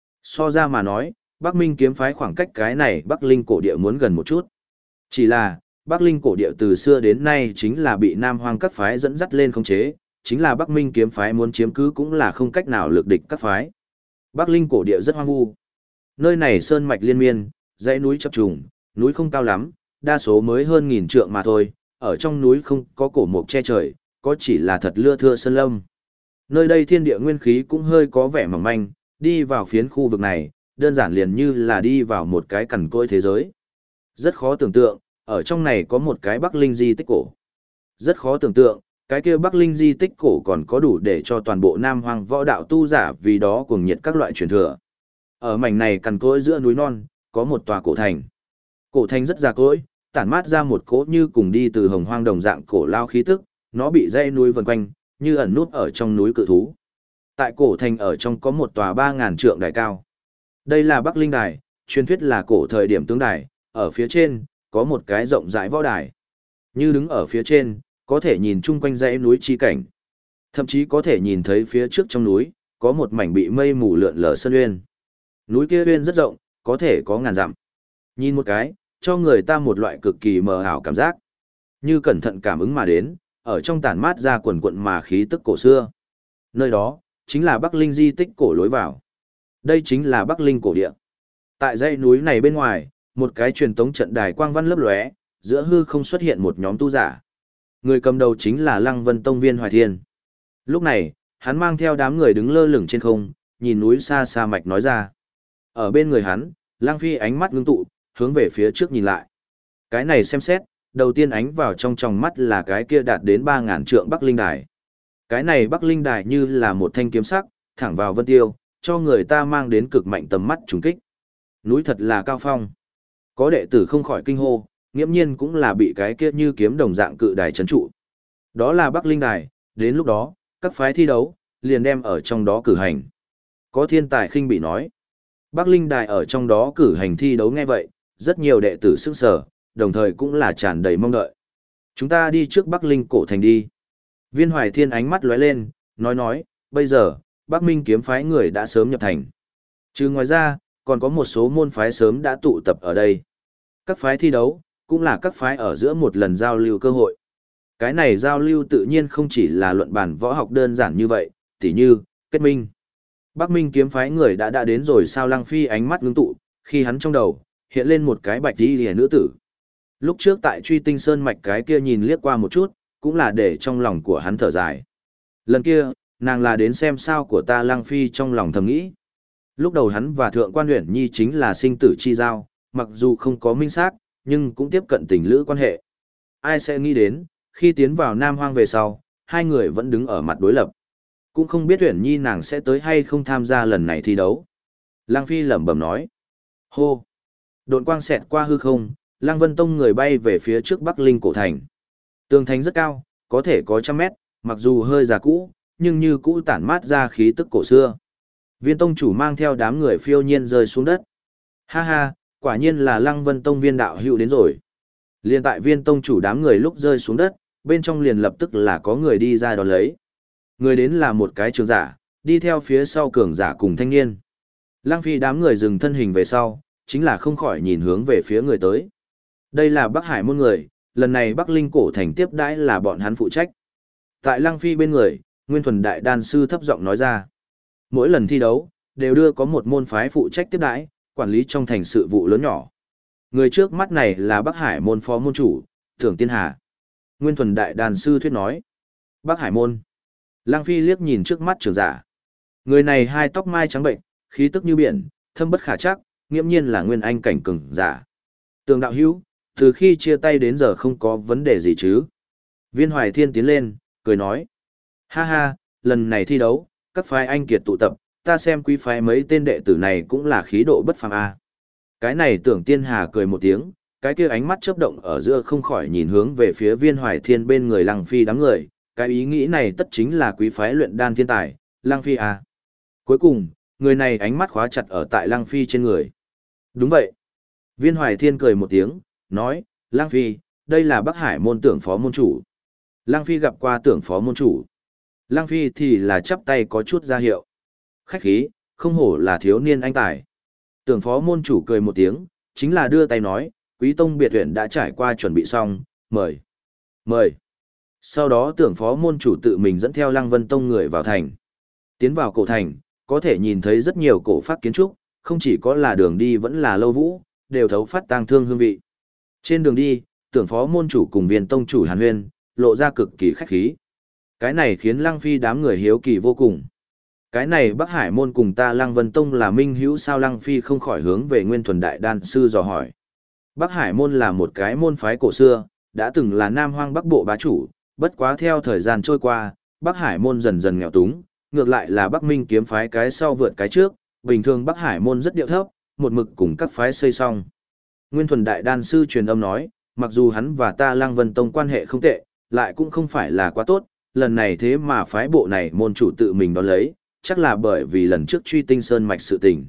[SPEAKER 1] So ra mà nói, Bắc Minh kiếm phái khoảng cách cái này Bắc Linh cổ địa muốn gần một chút. Chỉ là, Bắc Linh cổ địa từ xưa đến nay chính là bị Nam Hoang các phái dẫn dắt lên khống chế, chính là Bắc Minh kiếm phái muốn chiếm cứ cũng là không cách nào lược địch các phái. Bắc Linh cổ địa rất hoang vu. Nơi này sơn mạch liên miên, dãy núi chập trùng, núi không cao lắm, đa số mới hơn 1000 trượng mà thôi, ở trong núi không có cổ mục che trời, có chỉ là thật lưa thưa sơn lâm. Nơi đây thiên địa nguyên khí cũng hơi có vẻ mỏng manh, đi vào phiến khu vực này, đơn giản liền như là đi vào một cái cằn cỗi thế giới. Rất khó tưởng tượng, ở trong này có một cái Bắc Linh di tích cổ. Rất khó tưởng tượng, cái kia Bắc Linh di tích cổ còn có đủ để cho toàn bộ Nam Hoang võ đạo tu giả vì đó cuồng nhiệt các loại truyền thừa. Ở mảnh này cằn cỗi giữa núi non, có một tòa cổ thành. Cổ thành rất già cỗi, tản mát ra một cỗ như cùng đi từ hồng hoang đồng dạng cổ lao khí tức, nó bị dãy núi vần quanh, như ẩn nút ở trong núi cự thú. Tại cổ thành ở trong có một tòa 3000 trượng đài cao. Đây là Bắc Linh đài, truyền thuyết là cổ thời điểm tướng đài, ở phía trên có một cái rộng rãi võ đài. Như đứng ở phía trên, có thể nhìn chung quanh dãy núi chi cảnh. Thậm chí có thể nhìn thấy phía trước trong núi, có một mảnh bị mây mù lượn lờ sơn uyên. Núi kia uyên rất rộng, có thể có ngàn dặm. Nhìn một cái, cho người ta một loại cực kỳ mờ ảo cảm giác. Như cẩn thận cảm ứng mà đến, ở trong tản mát ra quần quận mà khí tức cổ xưa. Nơi đó, chính là Bắc Linh di tích cổ lối vào. Đây chính là Bắc Linh cổ địa. Tại dãy núi này bên ngoài, một cái truyền tống trận đài quang văn lấp lóe, giữa hư không xuất hiện một nhóm tu giả. Người cầm đầu chính là Lăng Vân Tông Viên Hoài Thiên. Lúc này, hắn mang theo đám người đứng lơ lửng trên không, nhìn núi xa xa mạch nói ra. Ở bên người hắn, Lăng Phi ánh mắt ngưng tụ, hướng về phía trước nhìn lại. Cái này xem xét, đầu tiên ánh vào trong tròng mắt là cái kia đạt đến 3000 trượng Bắc Linh Đài. Cái này Bắc Linh Đài như là một thanh kiếm sắc, thẳng vào vân tiêu, cho người ta mang đến cực mạnh tầm mắt trùng kích. Núi thật là cao phong. Có đệ tử không khỏi kinh hô, nghiễm nhiên cũng là bị cái kia như kiếm đồng dạng cự đài trấn trụ. Đó là Bắc Linh Đài, đến lúc đó, các phái thi đấu, liền đem ở trong đó cử hành. Có thiên tài khinh bị nói. Bắc Linh Đài ở trong đó cử hành thi đấu nghe vậy, rất nhiều đệ tử sững sờ, đồng thời cũng là tràn đầy mong đợi. Chúng ta đi trước Bắc Linh cổ thành đi. Viên Hoài Thiên ánh mắt lóe lên, nói, bây giờ, Bắc Minh kiếm phái người đã sớm nhập thành. Trừ ngoài ra, còn có một số môn phái sớm đã tụ tập ở đây. Các phái thi đấu, cũng là các phái ở giữa một lần giao lưu cơ hội. Cái này giao lưu tự nhiên không chỉ là luận bàn võ học đơn giản như vậy, tỉ như, kết minh. Bắc Minh kiếm phái người đã đến rồi sao? Lăng Phi ánh mắt ngưng tụ, khi hắn trong đầu, hiện lên một cái bạch y liễu nữ tử. Lúc trước tại Truy Tinh Sơn mạch cái kia nhìn liếc qua một chút, cũng là để trong lòng của hắn thở dài. Lần kia, nàng là đến xem sao của ta. Lăng Phi trong lòng thầm nghĩ. Lúc đầu hắn và Thượng Quan Uyển Nhi chính là sinh tử chi giao, mặc dù không có minh xác, nhưng cũng tiếp cận tình lữ quan hệ. Ai sẽ nghĩ đến, khi tiến vào Nam Hoang về sau, hai người vẫn đứng ở mặt đối lập. Cũng không biết Uyển Nhi nàng sẽ tới hay không tham gia lần này thi đấu. Lăng Phi lẩm bẩm nói. Hô! Độn quang xẹt qua hư không, Lăng Vân Tông người bay về phía trước Bắc Linh cổ thành. Tường thành rất cao, có thể có 100 mét, mặc dù hơi già cũ, nhưng như cũ tản mát ra khí tức cổ xưa. Viên tông chủ mang theo đám người phiêu nhiên rơi xuống đất. Ha ha, quả nhiên là Lăng Vân Tông Viên đạo hữu đến rồi. Liên tại Viên tông chủ đám người lúc rơi xuống đất, bên trong liền lập tức là có người đi ra đón lấy. Người đến là một cái trưởng giả, đi theo phía sau cường giả cùng thanh niên. Lăng Phi đám người dừng thân hình về sau, chính là không khỏi nhìn hướng về phía người tới. Đây là Bắc Hải môn người, lần này Bắc Linh cổ thành tiếp đãi là bọn hắn phụ trách. Tại Lăng Phi bên người, Nguyên Thuần Đại Đan Sư thấp giọng nói ra. Mỗi lần thi đấu, đều đưa có một môn phái phụ trách tiếp đãi, quản lý trong thành sự vụ lớn nhỏ. Người trước mắt này là Bắc Hải môn phó môn chủ, Tưởng Tiên Hà. Nguyên Thuần Đại Đan Sư thuyết nói. Bắc Hải môn. Lăng Phi liếc nhìn trước mắt trưởng giả. Người này hai tóc mai trắng bệnh, khí tức như biển, thâm bất khả trắc, nghiễm nhiên là nguyên anh cảnh cường giả. Tường đạo hữu, từ khi chia tay đến giờ không có vấn đề gì chứ? Viên Hoài Thiên tiến lên, cười nói. Ha ha, lần này thi đấu, các phái anh kiệt tụ tập, ta xem quý phái mấy tên đệ tử này cũng là khí độ bất phàm a. Cái này Tưởng Tiên Hà cười một tiếng, cái kia ánh mắt chớp động ở giữa không khỏi nhìn hướng về phía Viên Hoài Thiên bên người Lăng Phi đám người, cái ý nghĩ này tất chính là quý phái luyện đan thiên tài, Lăng Phi a. Cuối cùng, người này ánh mắt khóa chặt ở tại Lăng Phi trên người. Đúng vậy. Viên Hoài Thiên cười một tiếng, nói, Lăng Phi, đây là Bắc Hải môn Tưởng phó môn chủ. Lăng Phi gặp qua Tưởng phó môn chủ. Lăng Phi thì là chắp tay có chút ra hiệu. Khách khí, không hổ là thiếu niên anh tài. Tưởng phó môn chủ cười một tiếng, chính là đưa tay nói, Quý tông biệt viện đã trải qua chuẩn bị xong, mời. Mời. Sau đó tưởng phó môn chủ tự mình dẫn theo Lăng Vân Tông người vào thành. Tiến vào cổ thành, có thể nhìn thấy rất nhiều cổ pháp kiến trúc, không chỉ có là đường đi vẫn là lâu vũ, đều thấu phát tang thương hương vị. Trên đường đi, tưởng phó môn chủ cùng viên tông chủ Hàn Huyên, lộ ra cực kỳ khách khí. Cái này khiến Lăng Phi đám người hiếu kỳ vô cùng. Cái này Bắc Hải môn cùng ta Lăng Vân Tông là minh hữu sao? Lăng Phi không khỏi hướng về Nguyên Thuần Đại Đan Sư dò hỏi. Bắc Hải môn là một cái môn phái cổ xưa, đã từng là Nam Hoang Bắc Bộ bá chủ, bất quá theo thời gian trôi qua, Bắc Hải môn dần dần nghèo túng, ngược lại là Bắc Minh kiếm phái cái sau vượt cái trước, bình thường Bắc Hải môn rất điệu thấp, một mực cùng các phái xây xong. Nguyên Thuần Đại Đan Sư truyền âm nói, mặc dù hắn và ta Lăng Vân Tông quan hệ không tệ, lại cũng không phải là quá tốt, lần này thế mà phái bộ này môn chủ tự mình đón lấy, chắc là bởi vì lần trước truy tinh sơn mạch sự tình.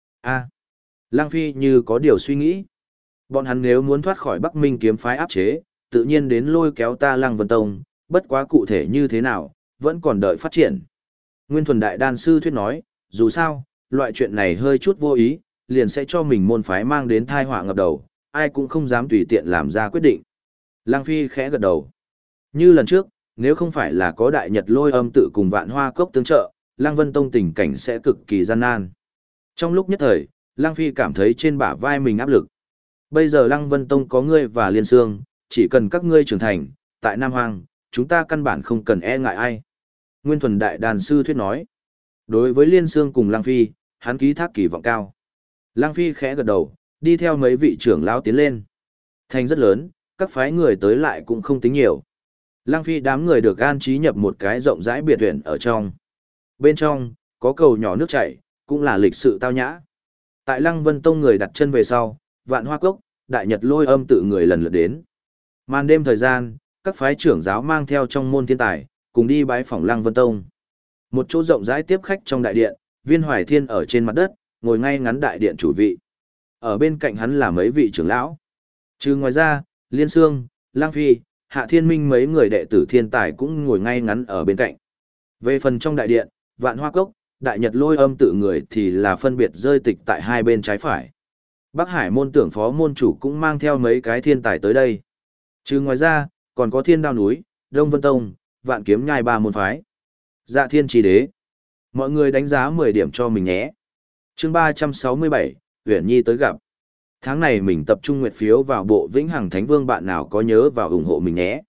[SPEAKER 1] Lăng Phi như có điều suy nghĩ. Bọn hắn nếu muốn thoát khỏi Bắc Minh kiếm phái áp chế, tự nhiên đến lôi kéo ta Lăng Vân Tông, bất quá cụ thể như thế nào, vẫn còn đợi phát triển. Nguyên Thuần Đại Đan Sư thuyết nói, dù sao, loại chuyện này hơi chút vô ý, liền sẽ cho mình môn phái mang đến tai họa ngập đầu, ai cũng không dám tùy tiện làm ra quyết định. Lăng Phi khẽ gật đầu. Như lần trước, nếu không phải là có Đại Nhật Lôi Âm tự cùng Vạn Hoa Cốc tương trợ, Lăng Vân Tông tình cảnh sẽ cực kỳ gian nan. Trong lúc nhất thời, Lăng Phi cảm thấy trên bả vai mình áp lực. Bây giờ Lăng Vân Tông có ngươi và Liên Sương, chỉ cần các ngươi trưởng thành, tại Nam Hoang, chúng ta căn bản không cần e ngại ai. Nguyên Thuần Đại Đan Sư thuyết nói. Đối với Liên Sương cùng Lăng Phi, hắn ký thác kỳ vọng cao. Lăng Phi khẽ gật đầu, đi theo mấy vị trưởng lão tiến lên. Thành rất lớn, các phái người tới lại cũng không tính nhiều. Lăng Phi đám người được an trí nhập một cái rộng rãi biệt viện ở trong. Bên trong, có cầu nhỏ nước chảy, cũng là lịch sự tao nhã. Tại Lăng Vân Tông người đặt chân về sau, Vạn Hoa Cốc, Đại Nhật Lôi Âm tự người lần lượt đến. Màn đêm thời gian, các phái trưởng giáo mang theo trong môn thiên tài, cùng đi bái phỏng Lăng Vân Tông. Một chỗ rộng rãi tiếp khách trong đại điện, Viên Hoài Thiên ở trên mặt đất, ngồi ngay ngắn đại điện chủ vị. Ở bên cạnh hắn là mấy vị trưởng lão. Trừ ngoài ra, Liên Sương, Lang Phi, Hạ Thiên Minh mấy người đệ tử thiên tài cũng ngồi ngay ngắn ở bên cạnh. Về phần trong đại điện, Vạn Hoa Cốc, Đại Nhật Lôi Âm tự người thì là phân biệt rơi tịch tại hai bên trái phải. Bắc Hải môn tưởng phó môn chủ cũng mang theo mấy cái thiên tài tới đây. Trừ ngoài ra, còn có Thiên Đao núi, Đông Vân Tông, Vạn Kiếm Nhai ba môn phái. Dạ Thiên Trì Đế. Mọi người đánh giá 10 điểm cho mình nhé. Chương 367, Uyển Nhi tới gặp. Tháng này mình tập trung nguyệt phiếu vào bộ Vĩnh Hằng Thánh Vương, bạn nào có nhớ vào ủng hộ mình nhé.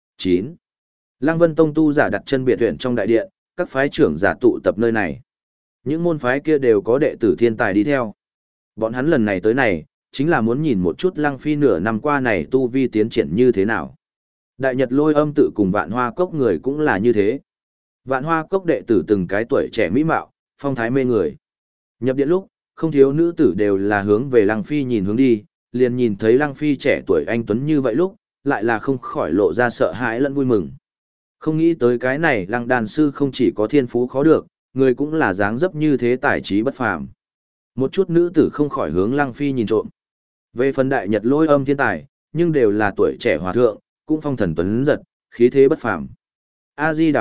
[SPEAKER 1] 9. Lăng Vân Tông tu giả đặt chân biệt viện trong đại điện, các phái trưởng giả tụ tập nơi này. Những môn phái kia đều có đệ tử thiên tài đi theo. Bọn hắn lần này tới này, chính là muốn nhìn một chút Lăng Phi nửa năm qua này tu vi tiến triển như thế nào. Đại Nhật Lôi Âm tự cùng Vạn Hoa Cốc người cũng là như thế. Vạn Hoa Cốc đệ tử từng cái tuổi trẻ mỹ mạo, phong thái mê người. Nhập điện lúc, không thiếu nữ tử đều là hướng về Lăng Phi nhìn hướng đi, liền nhìn thấy Lăng Phi trẻ tuổi anh tuấn như vậy lúc, lại là không khỏi lộ ra sợ hãi lẫn vui mừng. Không nghĩ tới cái này Lăng đàn sư không chỉ có thiên phú khó được, người cũng là dáng dấp như thế tài trí bất phàm. Một chút nữ tử không khỏi hướng Lăng Phi nhìn trộm. Về phần Đại Nhật Lôi Âm thiên tài, nhưng đều là tuổi trẻ hòa thượng, cũng phong thần tuấn giật, khí thế bất phàm. A Di Đà Phật,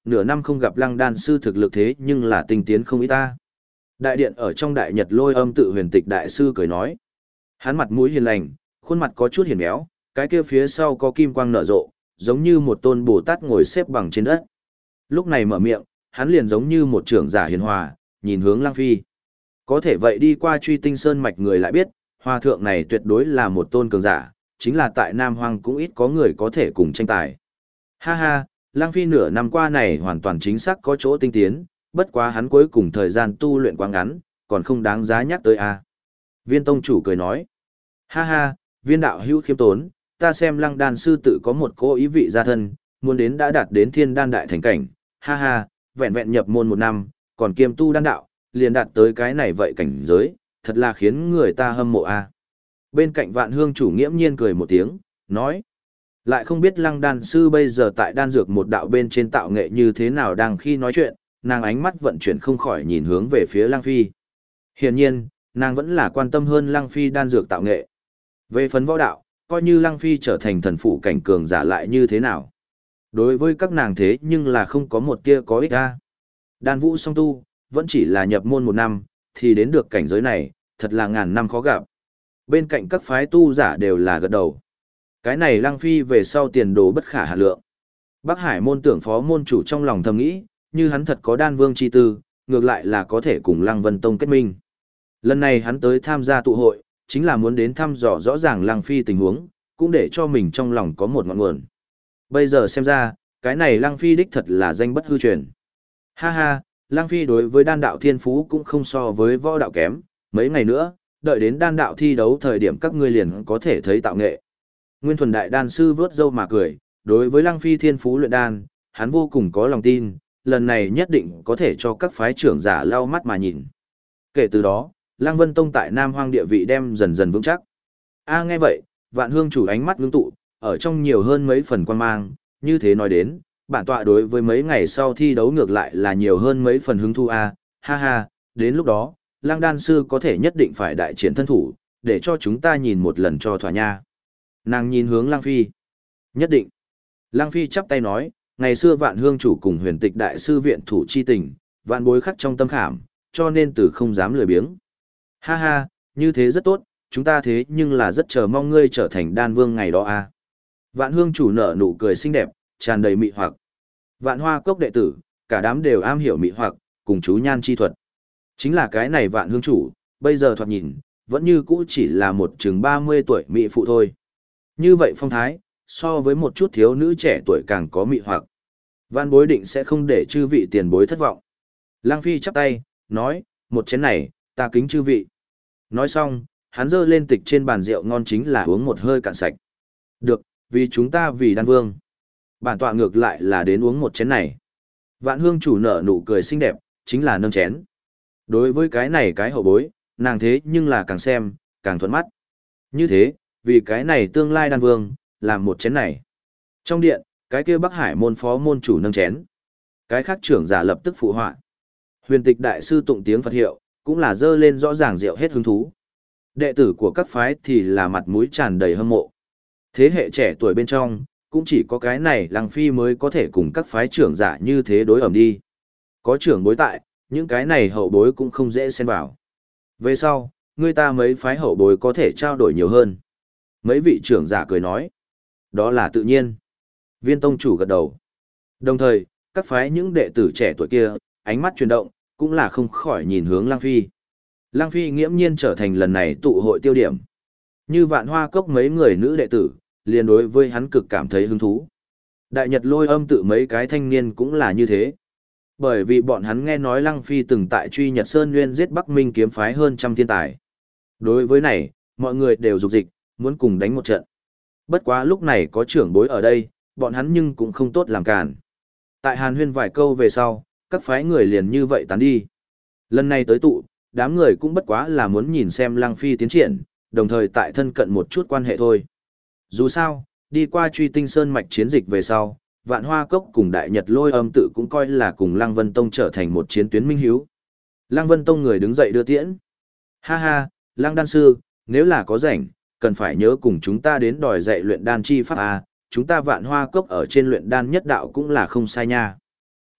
[SPEAKER 1] nửa năm không gặp Lăng đan sư thực lực thế nhưng là tinh tiến không ít ta. Đại điện ở trong Đại Nhật Lôi Âm tự Huyền Tịch đại sư cười nói. Hắn mặt mũi hiền lành, khuôn mặt có chút hiền béo, cái kia phía sau có kim quang nở rộ, giống như một tôn Bồ Tát ngồi xếp bằng trên đất. Lúc này mở miệng, hắn liền giống như một trưởng giả hiền hòa, nhìn hướng Lăng Phi. Có thể vậy đi qua Truy Tinh Sơn mạch người lại biết, hòa thượng này tuyệt đối là một tôn cường giả, chính là tại Nam Hoang cũng ít có người có thể cùng tranh tài. Ha ha, Lăng Phi nửa năm qua này hoàn toàn chính xác có chỗ tinh tiến, bất quá hắn cuối cùng thời gian tu luyện quá ngắn, còn không đáng giá nhắc tới a. Viên tông chủ cười nói. Ha ha, viên đạo hữu khiêm tốn, ta xem Lăng đan sư tự có một cố ý vị gia thân, muốn đến đã đạt đến thiên đan đại thành cảnh. Ha ha, vẹn vẹn nhập môn một năm, còn kiêm tu đan đạo, liền đạt tới cái này vậy cảnh giới, thật là khiến người ta hâm mộ a. Bên cạnh Vạn Hương chủ nghiễm nhiên cười một tiếng, nói. Lại không biết Lăng đan sư bây giờ tại đan dược một đạo bên trên tạo nghệ như thế nào đang khi nói chuyện, nàng ánh mắt vận chuyển không khỏi nhìn hướng về phía Lăng Phi. Hiển nhiên, nàng vẫn là quan tâm hơn Lăng Phi đan dược tạo nghệ. Về phấn võ đạo, coi như Lăng Phi trở thành thần phụ cảnh cường giả lại như thế nào. Đối với các nàng thế nhưng là không có một tia có ích ra. Đan vũ song tu, vẫn chỉ là nhập môn một năm, thì đến được cảnh giới này, thật là ngàn năm khó gặp. Bên cạnh các phái tu giả đều là gật đầu. Cái này Lăng Phi về sau tiền đồ bất khả hà lượng. Bắc Hải môn tưởng phó môn chủ trong lòng thầm nghĩ, như hắn thật có đan vương chi tư, ngược lại là có thể cùng Lăng Vân Tông kết minh. Lần này hắn tới tham gia tụ hội, chính là muốn đến thăm dò rõ ràng Lăng Phi tình huống, cũng để cho mình trong lòng có một ngọn nguồn. Bây giờ xem ra, cái này Lăng Phi đích thật là danh bất hư truyền. Ha ha, Lăng Phi đối với đan đạo thiên phú cũng không so với võ đạo kém, mấy ngày nữa, đợi đến đan đạo thi đấu thời điểm các ngươi liền có thể thấy tạo nghệ. Nguyên Thuần đại đan sư vớt râu mà cười, đối với Lăng Phi thiên phú luyện đan, hắn vô cùng có lòng tin, lần này nhất định có thể cho các phái trưởng giả lau mắt mà nhìn. Kể từ đó, Lăng Vân Tông tại Nam Hoang địa vị đem dần dần vững chắc. Nghe vậy, Vạn Hương chủ ánh mắt ngưng tụ, ở trong nhiều hơn mấy phần quan mang, như thế nói đến, bản tọa đối với mấy ngày sau thi đấu ngược lại là nhiều hơn mấy phần hứng thú ha ha, đến lúc đó, Lăng đan sư có thể nhất định phải đại triển thân thủ, để cho chúng ta nhìn một lần cho thỏa nha. Nàng nhìn hướng Lăng Phi. Nhất định. Lăng Phi chắp tay nói, ngày xưa Vạn Hương chủ cùng Huyền Tịch đại sư viện thủ chi tình, vạn bối khắc trong tâm khảm, cho nên từ không dám lười biếng. Ha ha, như thế rất tốt, chúng ta thế nhưng là rất chờ mong ngươi trở thành đan vương ngày đó a. Vạn Hương chủ nở nụ cười xinh đẹp, tràn đầy mị hoặc. Vạn Hoa cốc đệ tử, cả đám đều am hiểu mị hoặc, cùng chú nhan chi thuật. Chính là cái này Vạn Hương chủ, bây giờ thoạt nhìn, vẫn như cũ chỉ là một chừng 30 tuổi mị phụ thôi. Như vậy phong thái, so với một chút thiếu nữ trẻ tuổi càng có mị hoặc. Vạn bối định sẽ không để chư vị tiền bối thất vọng. Lăng Phi chắp tay, nói, một chén này, ta kính chư vị. Nói xong, hắn giơ lên tịch trên bàn rượu ngon chính là uống một hơi cạn sạch. Được, vì chúng ta vì đan vương. Bản tọa ngược lại là đến uống một chén này. Vạn Hương chủ nở nụ cười xinh đẹp, chính là nâng chén. Đối với cái này cái hậu bối, nàng thế nhưng là càng xem, càng thuận mắt. Như thế, vì cái này tương lai đan vương, làm một chén này. Trong điện, cái kia Bắc Hải môn phó môn chủ nâng chén. Cái khác trưởng giả lập tức phụ họa. Huyền Tịch đại sư tụng tiếng Phật hiệu, cũng là dơ lên rõ ràng rượu hết hứng thú. Đệ tử của các phái thì là mặt mũi tràn đầy hâm mộ. Thế hệ trẻ tuổi bên trong, cũng chỉ có cái này Lăng Phi mới có thể cùng các phái trưởng giả như thế đối ẩm đi. Có trưởng bối tại, những cái này hậu bối cũng không dễ xen vào. Về sau, người ta mấy phái hậu bối có thể trao đổi nhiều hơn. Mấy vị trưởng giả cười nói. Đó là tự nhiên. Viên tông chủ gật đầu. Đồng thời, các phái những đệ tử trẻ tuổi kia, ánh mắt chuyển động, cũng là không khỏi nhìn hướng Lăng Phi. Lăng Phi nghiễm nhiên trở thành lần này tụ hội tiêu điểm. Như Vạn Hoa cốc mấy người nữ đệ tử, liền đối với hắn cực cảm thấy hứng thú. Đại Nhật Lôi Âm tự mấy cái thanh niên cũng là như thế. Bởi vì bọn hắn nghe nói Lăng Phi từng tại Truy Nhật Sơn Nguyên giết Bắc Minh kiếm phái hơn trăm thiên tài. Đối với này, mọi người đều dục dịch, muốn cùng đánh một trận. Bất quá lúc này có trưởng bối ở đây, bọn hắn nhưng cũng không tốt làm cản. Tại Hàn Huyên vài câu về sau, các phái người liền như vậy tán đi. Lần này tới tụ, đám người cũng bất quá là muốn nhìn xem Lăng Phi tiến triển, đồng thời tại thân cận một chút quan hệ thôi. Dù sao, đi qua Truy Tinh Sơn mạch chiến dịch về sau, Vạn Hoa cốc cùng Đại Nhật Lôi Âm tự cũng coi là cùng Lăng Vân Tông trở thành một chiến tuyến minh hiếu. Lăng Vân Tông người đứng dậy đưa tiễn. Ha ha, Lăng đan sư, nếu là có rảnh, cần phải nhớ cùng chúng ta đến đòi dạy luyện đan chi pháp a, chúng ta Vạn Hoa cốc ở trên luyện đan nhất đạo cũng là không sai nha.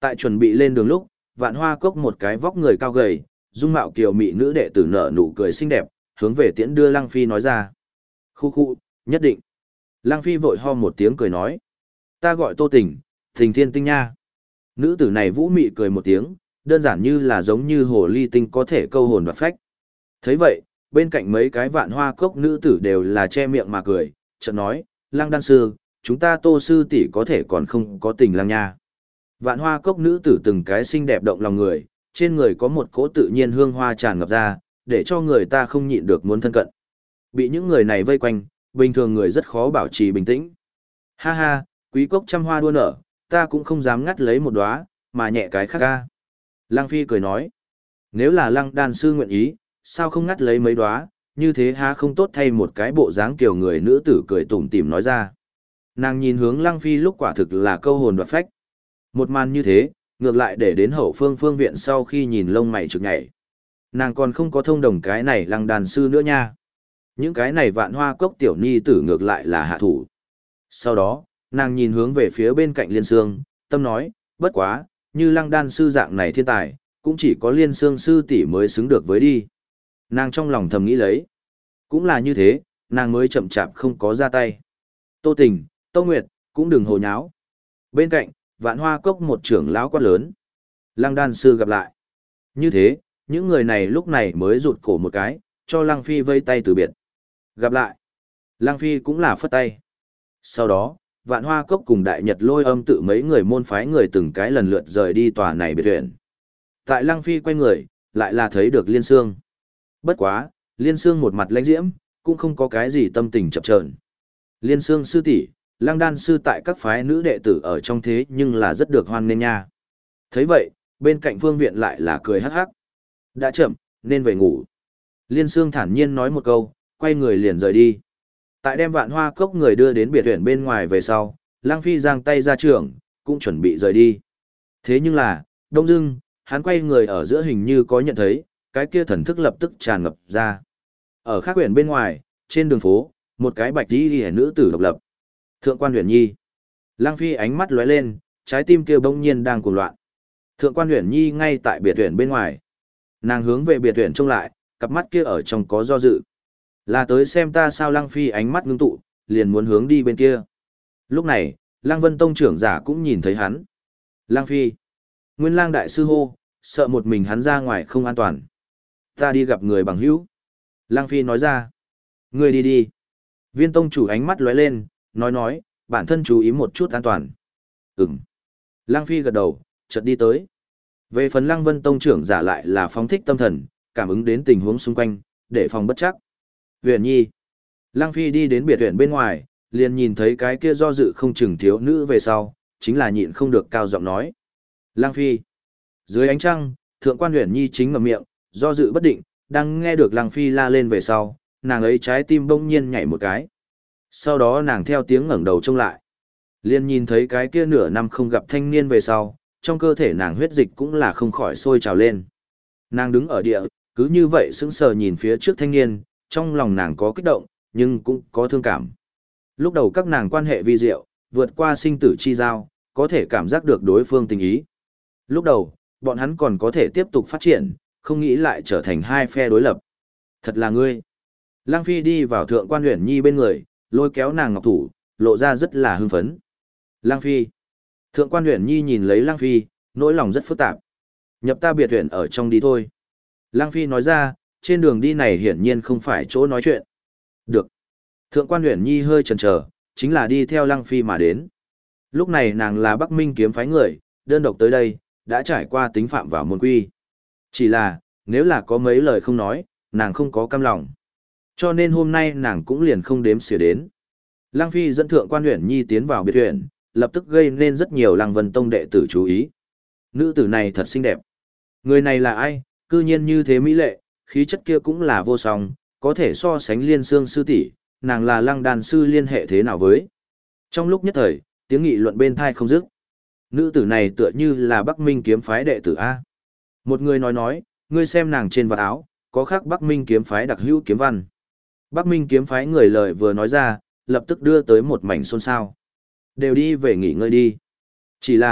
[SPEAKER 1] Tại chuẩn bị lên đường lúc, Vạn Hoa Cốc một cái vóc người cao gầy, dung mạo kiều mị nữ đệ tử nở nụ cười xinh đẹp, hướng về tiễn đưa Lăng Phi nói ra. Khu khu, nhất định. Lăng Phi vội ho một tiếng cười nói. Ta gọi Tô Tình, Tình Thiên Tinh nha. Nữ tử này vũ mị cười một tiếng, đơn giản như là giống như hồ ly tinh có thể câu hồn đoạt phách. Thấy vậy, bên cạnh mấy cái Vạn Hoa Cốc nữ tử đều là che miệng mà cười, chợt nói, Lăng đan sư, chúng ta Tô sư tỷ có thể còn không có tình Lăng nha. Vạn Hoa Cốc nữ tử từng cái xinh đẹp động lòng người, trên người có một cỗ tự nhiên hương hoa tràn ngập ra, để cho người ta không nhịn được muốn thân cận. Bị những người này vây quanh, bình thường người rất khó bảo trì bình tĩnh. Ha ha, quý cốc trăm hoa đua nở, ta cũng không dám ngắt lấy một đóa, mà nhẹ cái khác ca. Lăng Phi cười nói, nếu là Lăng đan sư nguyện ý, sao không ngắt lấy mấy đóa, như thế ha không tốt thay một cái bộ dáng kiểu người nữ tử cười tủm tỉm nói ra. Nàng nhìn hướng Lăng Phi lúc quả thực là câu hồn đoạt phách. Một màn như thế, ngược lại để đến hậu phương phương viện sau khi nhìn lông mày trực nhảy. Nàng còn không có thông đồng cái này Lăng đàn sư nữa nha. Những cái này Vạn Hoa Cốc tiểu ni tử ngược lại là hạ thủ. Sau đó, nàng nhìn hướng về phía bên cạnh Liên Sương, tâm nói, bất quá, như Lăng đan sư dạng này thiên tài, cũng chỉ có Liên Sương sư tỷ mới xứng được với đi. Nàng trong lòng thầm nghĩ lấy. Cũng là như thế, nàng mới chậm chạp không có ra tay. Tô Tình, Tô Nguyệt, cũng đừng hồ nháo. Bên cạnh, Vạn Hoa Cốc một trưởng lão quát lớn. Lăng đan sư gặp lại. Như thế, những người này lúc này mới rụt cổ một cái, cho Lăng Phi vây tay từ biệt. Gặp lại. Lăng Phi cũng là phất tay. Sau đó, Vạn Hoa Cốc cùng Đại Nhật Lôi Âm tự mấy người môn phái người từng cái lần lượt rời đi tòa này biệt viện. Tại Lăng Phi quay người, lại là thấy được Liên Sương. Bất quá, Liên Sương một mặt lãnh diễm, cũng không có cái gì tâm tình chập chờn. Liên Sương sư tỷ, Lăng đan sư tại các phái nữ đệ tử ở trong thế nhưng là rất được hoan nghênh nha. Thấy vậy, bên cạnh phương viện lại là cười hắc hắc. Đã chậm, nên về ngủ. Liên Sương thản nhiên nói một câu, quay người liền rời đi. Tại đem Vạn Hoa Cốc người đưa đến biệt viện bên ngoài về sau, Lăng Phi giang tay ra trường, cũng chuẩn bị rời đi. Thế nhưng là, đông dưng, hắn quay người ở giữa hình như có nhận thấy, cái kia thần thức lập tức tràn ngập ra. Ở khác huyện bên ngoài, trên đường phố, một cái bạch y nữ tử độc lập. Thượng quan Huyền Nhi. Lăng Phi ánh mắt lóe lên, trái tim kia bỗng nhiên đang cuồng loạn. Thượng quan Huyền Nhi ngay tại biệt viện bên ngoài. Nàng hướng về biệt viện trông lại, cặp mắt kia ở trong có do dự. Là tới xem ta sao? Lăng Phi ánh mắt ngưng tụ, liền muốn hướng đi bên kia. Lúc này, Lăng Vân Tông trưởng giả cũng nhìn thấy hắn. Lăng Phi. Nguyên Lang đại sư hô, sợ một mình hắn ra ngoài không an toàn. Ta đi gặp người bằng hữu. Lăng Phi nói ra. Ngươi đi đi. Viên tông chủ ánh mắt lóe lên, nói, bản thân chú ý một chút an toàn. Ừm. Lăng Phi gật đầu, chợt đi tới. Về phần Lăng Vân Tông trưởng giả lại là phóng thích tâm thần, cảm ứng đến tình huống xung quanh, để phòng bất chắc. Huyền Nhi. Lăng Phi đi đến biệt viện bên ngoài, liền nhìn thấy cái kia do dự không chừng thiếu nữ về sau, chính là nhịn không được cao giọng nói. Lăng Phi. Dưới ánh trăng, thượng quan Huyền Nhi chính ngậm miệng, do dự bất định, đang nghe được Lăng Phi la lên về sau, nàng ấy trái tim bỗng nhiên nhảy một cái. Sau đó nàng theo tiếng ngẩng đầu trông lại. Liền nhìn thấy cái kia nửa năm không gặp thanh niên về sau, trong cơ thể nàng huyết dịch cũng là không khỏi sôi trào lên. Nàng đứng ở địa, cứ như vậy sững sờ nhìn phía trước thanh niên, trong lòng nàng có kích động, nhưng cũng có thương cảm. Lúc đầu các nàng quan hệ vi diệu, vượt qua sinh tử chi giao, có thể cảm giác được đối phương tình ý. Lúc đầu, bọn hắn còn có thể tiếp tục phát triển, không nghĩ lại trở thành hai phe đối lập. Thật là ngươi. Lăng Phi đi vào thượng quan Huyền Nhi bên người, lôi kéo nàng ngọc thủ, lộ ra rất là hưng phấn. Lăng Phi. Thượng quan Huyền Nhi nhìn lấy Lăng Phi, nỗi lòng rất phức tạp. Nhập ta biệt viện ở trong đi thôi. Lăng Phi nói ra, trên đường đi này hiển nhiên không phải chỗ nói chuyện. Được. Thượng quan Huyền Nhi hơi chần chờ, chính là đi theo Lăng Phi mà đến. Lúc này nàng là Bắc Minh kiếm phái người, đơn độc tới đây, đã trải qua tính phạm vào môn quy. Chỉ là, nếu là có mấy lời không nói, nàng không có cam lòng. Cho nên hôm nay nàng cũng liền không đếm xỉa đến. Lăng Phi dẫn thượng quan Huyền Nhi tiến vào biệt viện, lập tức gây nên rất nhiều Lăng Vân Tông đệ tử chú ý. Nữ tử này thật xinh đẹp. Người này là ai, cư nhiên như thế mỹ lệ, khí chất kia cũng là vô song, có thể so sánh Liên Sương sư tỷ, nàng là Lăng đan sư liên hệ thế nào với. Trong lúc nhất thời, tiếng nghị luận bên thai không dứt. Nữ tử này tựa như là Bắc Minh kiếm phái đệ tử A. Một người nói, ngươi xem nàng trên vạt áo, có khắc Bắc Minh kiếm phái đặc hữu kiếm văn. Bắc Minh kiếm phái người lời vừa nói ra, lập tức đưa tới một mảnh xôn xao. Đều đi về nghỉ ngơi đi. Chỉ là,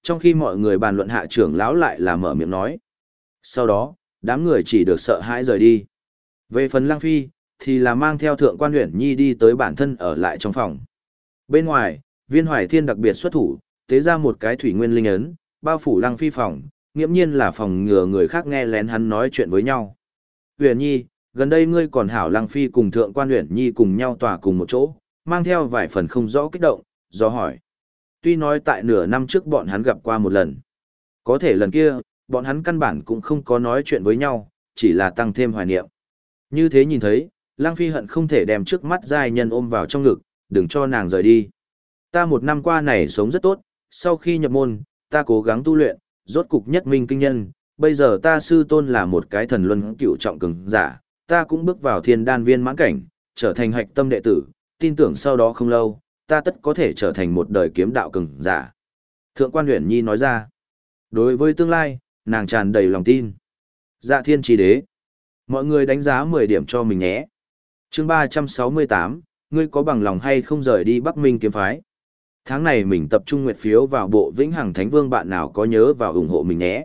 [SPEAKER 1] trong khi mọi người bàn luận hạ trưởng lão lại là mở miệng nói. Sau đó, đám người chỉ được sợ hãi rời đi. Về phần Lăng Phi, thì là mang theo Thượng Quan Uyển Nhi đi tới bản thân ở lại trong phòng. Bên ngoài, Viên Hoài Thiên đặc biệt xuất thủ, tế ra một cái thủy nguyên linh ấn, bao phủ Lăng Phi phòng, nghiễm nhiên là phòng ngừa người khác nghe lén hắn nói chuyện với nhau. Uyển Nhi, gần đây ngươi còn hảo Lăng Phi cùng Thượng Quan Uyển Nhi cùng nhau tòa cùng một chỗ, mang theo vài phần không rõ kích động, do hỏi. Tuy nói tại nửa năm trước bọn hắn gặp qua một lần. Có thể lần kia, bọn hắn căn bản cũng không có nói chuyện với nhau, chỉ là tăng thêm hoài niệm. Như thế nhìn thấy, Lăng Phi hận không thể đem trước mắt giai nhân ôm vào trong ngực, đừng cho nàng rời đi. Ta một năm qua này sống rất tốt, sau khi nhập môn, ta cố gắng tu luyện, rốt cục nhất minh kinh nhân, bây giờ ta sư tôn là một cái thần luân cựu trọng cường giả, ta cũng bước vào thiên đan viên mãn cảnh, trở thành hạch tâm đệ tử, tin tưởng sau đó không lâu, ta tất có thể trở thành một đời kiếm đạo cường giả. Thượng Quan Uyển Nhi nói ra, đối với tương lai, nàng tràn đầy lòng tin. Dạ thiên trì đế. Mọi người đánh giá 10 điểm cho mình nhé. Chương 368, ngươi có bằng lòng hay không rời đi Bắc Minh kiếm phái? Tháng này mình tập trung nguyệt phiếu vào bộ Vĩnh Hằng Thánh Vương, bạn nào có nhớ vào ủng hộ mình nhé.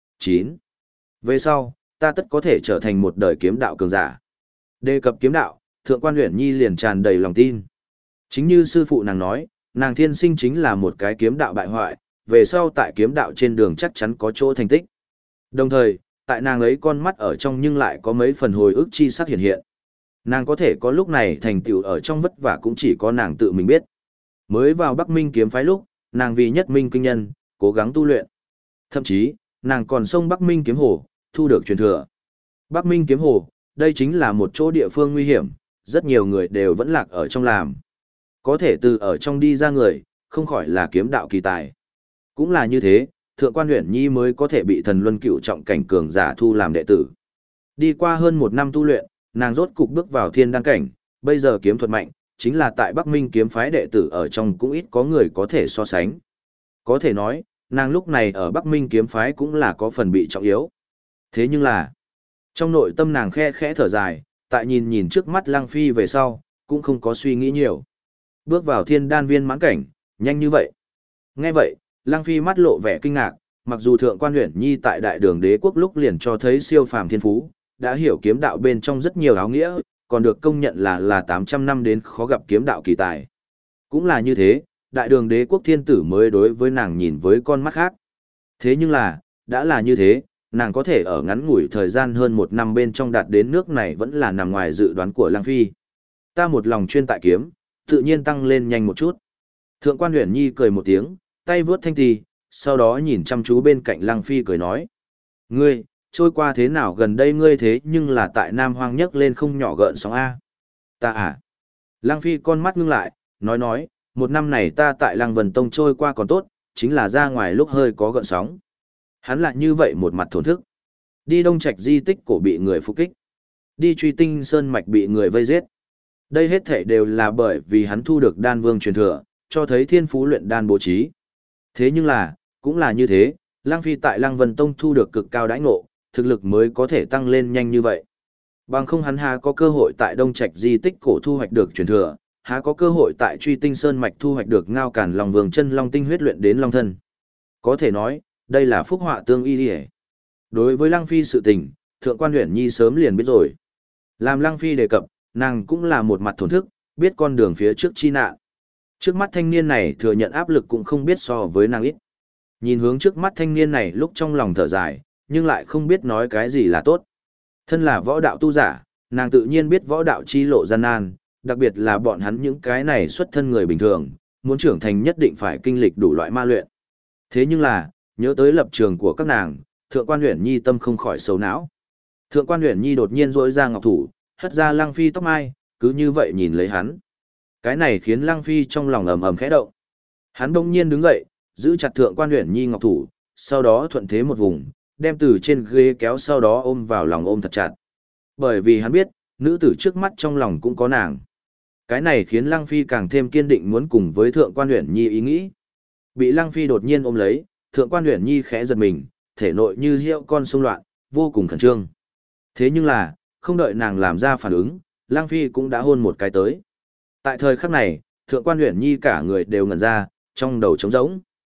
[SPEAKER 1] 9. Về sau, ta tất có thể trở thành một đời kiếm đạo cường giả. Đề cập kiếm đạo, Thượng Quan Uyển Nhi liền tràn đầy lòng tin. Chính như sư phụ nàng nói, nàng thiên sinh chính là một cái kiếm đạo bại hoại, về sau tại kiếm đạo trên đường chắc chắn có chỗ thành tích. Đồng thời, tại nàng ấy con mắt ở trong nhưng lại có mấy phần hồi ức chi sắc hiện hiện. Nàng có thể có lúc này thành tựu ở trong vất vả cũng chỉ có nàng tự mình biết. Mới vào Bắc Minh kiếm phái lúc, nàng vì nhất minh kinh nhân, cố gắng tu luyện. Thậm chí, nàng còn xông Bắc Minh kiếm hồ, thu được truyền thừa. Bắc Minh kiếm hồ, đây chính là một chỗ địa phương nguy hiểm, rất nhiều người đều vẫn lạc ở trong làm. Có thể từ ở trong đi ra người, không khỏi là kiếm đạo kỳ tài. Cũng là như thế, Thượng Quan Uyển Nhi mới có thể bị thần luân cựu trọng cảnh cường giả thu làm đệ tử. Đi qua hơn một năm tu luyện, nàng rốt cục bước vào thiên đan cảnh, bây giờ kiếm thuật mạnh, chính là tại Bắc Minh kiếm phái đệ tử ở trong cũng ít có người có thể so sánh. Có thể nói, nàng lúc này ở Bắc Minh kiếm phái cũng là có phần bị trọng yếu. Thế nhưng là, trong nội tâm nàng khe khẽ thở dài, tại nhìn nhìn trước mắt Lăng Phi về sau, cũng không có suy nghĩ nhiều. Bước vào thiên đan viên mãn cảnh, nhanh như vậy. Nghe vậy, Lăng Phi mắt lộ vẻ kinh ngạc, mặc dù Thượng Quan Uyển Nhi tại Đại Đường Đế quốc lúc liền cho thấy siêu phàm thiên phú, đã hiểu kiếm đạo bên trong rất nhiều áo nghĩa, còn được công nhận là 800 năm đến khó gặp kiếm đạo kỳ tài. Cũng là như thế, Đại Đường Đế quốc thiên tử mới đối với nàng nhìn với con mắt khác. Thế nhưng là, đã là như thế, nàng có thể ở ngắn ngủi thời gian hơn một năm bên trong đạt đến nước này vẫn là nằm ngoài dự đoán của Lăng Phi. Ta một lòng chuyên tại kiếm, tự nhiên tăng lên nhanh một chút. Thượng Quan Uyển Nhi cười một tiếng, tay vướt thanh tì, sau đó nhìn chăm chú bên cạnh Lăng Phi cười nói. Ngươi, trôi qua thế nào gần đây ngươi thế nhưng là tại Nam Hoang nhấc lên không nhỏ gợn sóng A. Ta à? Lăng Phi con mắt ngưng lại, nói, một năm này ta tại Lăng Vân Tông trôi qua còn tốt, chính là ra ngoài lúc hơi có gợn sóng. Hắn lại như vậy một mặt thổn thức. Đi Đông Trạch di tích cổ bị người phục kích. Đi Truy Tinh Sơn Mạch bị người vây giết. Đây hết thể đều là bởi vì hắn thu được đan vương truyền thừa, cho thấy thiên phú luyện đan bố trí. Thế nhưng là, cũng là như thế, Lăng Phi tại Lăng Vân Tông thu được cực cao đãi ngộ, thực lực mới có thể tăng lên nhanh như vậy. Bằng không hắn há có cơ hội tại Đông Trạch di tích cổ thu hoạch được truyền thừa, há có cơ hội tại Truy Tinh Sơn Mạch thu hoạch được Ngao Càn Long Vương chân long tinh huyết luyện đến long thân. Có thể nói, đây là phúc họa tương y liễu. Đối với Lăng Phi sự tình, Thượng Quan Uyển Nhi sớm liền biết rồi. Làm Lăng Phi đề cập, nàng cũng là một mặt thổn thức, biết con đường phía trước chi nạn. Trước mắt thanh niên này thừa nhận áp lực cũng không biết so với nàng ít. Nhìn hướng trước mắt thanh niên này lúc trong lòng thở dài, nhưng lại không biết nói cái gì là tốt. Thân là võ đạo tu giả, nàng tự nhiên biết võ đạo chi lộ gian nan, đặc biệt là bọn hắn những cái này xuất thân người bình thường, muốn trưởng thành nhất định phải kinh lịch đủ loại ma luyện. Thế nhưng là, nhớ tới lập trường của các nàng, Thượng Quan Uyển Nhi tâm không khỏi xấu não. Thượng Quan Uyển Nhi đột nhiên rỗi ra ngọc thủ, hất ra Lăng Phi tóc mai, cứ như vậy nhìn lấy hắn. Cái này khiến Lăng Phi trong lòng ầm ầm khẽ động. Hắn bỗng nhiên đứng dậy, giữ chặt Thượng Quan Uyển Nhi ngọc thủ, sau đó thuận thế một vùng, đem từ trên ghế kéo sau đó ôm vào lòng ôm thật chặt. Bởi vì hắn biết, nữ tử trước mắt trong lòng cũng có nàng. Cái này khiến Lăng Phi càng thêm kiên định muốn cùng với Thượng Quan Uyển Nhi ý nghĩ. Bị Lăng Phi đột nhiên ôm lấy, Thượng Quan Uyển Nhi khẽ giật mình, thể nội như hiệu con sông loạn, vô cùng khẩn trương. Thế nhưng là, không đợi nàng làm ra phản ứng, Lăng Phi cũng đã hôn một cái tới. Tại thời khắc này, Thượng Quan Uyển Nhi cả người đều ngẩn ra, trong đầu trống rỗng.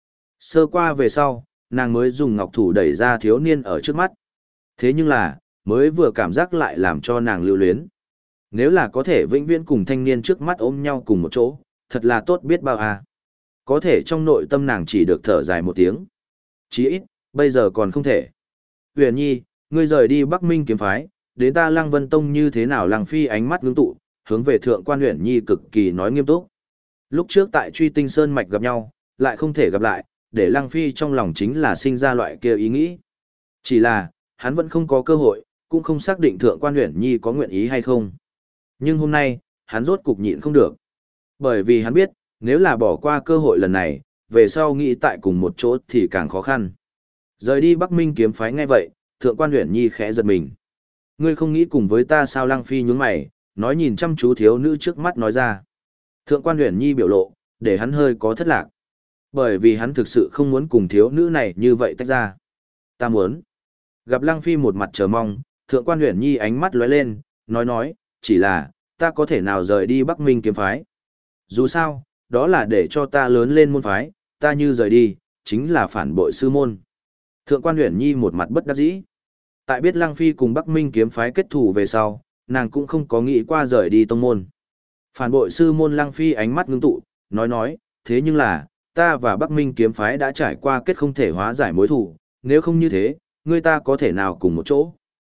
[SPEAKER 1] Sơ qua về sau, nàng mới dùng ngọc thủ đẩy ra thiếu niên ở trước mắt. Thế nhưng là, mới vừa cảm giác lại làm cho nàng lưu luyến. Nếu là có thể vĩnh viễn cùng thanh niên trước mắt ôm nhau cùng một chỗ, thật là tốt biết bao à. Có thể trong nội tâm nàng chỉ được thở dài một tiếng. Chí ít, bây giờ còn không thể. Huyền Nhi, ngươi rời đi Bắc Minh kiếm phái, đến ta Lăng Vân Tông như thế nào? Lăng Phi ánh mắt ngưng tụ, hướng về Thượng quan Huyền Nhi cực kỳ nói nghiêm túc. Lúc trước tại Truy Tinh Sơn mạch gặp nhau, lại không thể gặp lại, để Lăng Phi trong lòng chính là sinh ra loại kia ý nghĩ. Chỉ là, hắn vẫn không có cơ hội, cũng không xác định Thượng quan Huyền Nhi có nguyện ý hay không. Nhưng hôm nay, hắn rốt cục nhịn không được. Bởi vì hắn biết, nếu là bỏ qua cơ hội lần này, về sau nghĩ tại cùng một chỗ thì càng khó khăn. Rời đi Bắc Minh kiếm phái ngay vậy, Thượng quan Huyền Nhi khẽ giật mình. Ngươi không nghĩ cùng với ta sao? Lăng Phi nhướng mày, nói nhìn chăm chú thiếu nữ trước mắt nói ra. Thượng quan Huyền Nhi biểu lộ, để hắn hơi có thất lạc. Bởi vì hắn thực sự không muốn cùng thiếu nữ này như vậy tách ra. Ta muốn. Gặp Lăng Phi một mặt chờ mong, Thượng quan Huyền Nhi ánh mắt lóe lên, nói, chỉ là, ta có thể nào rời đi Bắc Minh kiếm phái. Dù sao, đó là để cho ta lớn lên môn phái, ta như rời đi, chính là phản bội sư môn. Thượng quan Huyền Nhi một mặt bất đắc dĩ. Tại biết Lăng Phi cùng Bắc Minh kiếm phái kết thù về sau, nàng cũng không có nghĩ qua rời đi tông môn. Phản bội sư môn? Lăng Phi ánh mắt ngưng tụ, nói, thế nhưng là, ta và Bắc Minh kiếm phái đã trải qua kết không thể hóa giải mối thù, nếu không như thế, ngươi ta có thể nào cùng một chỗ.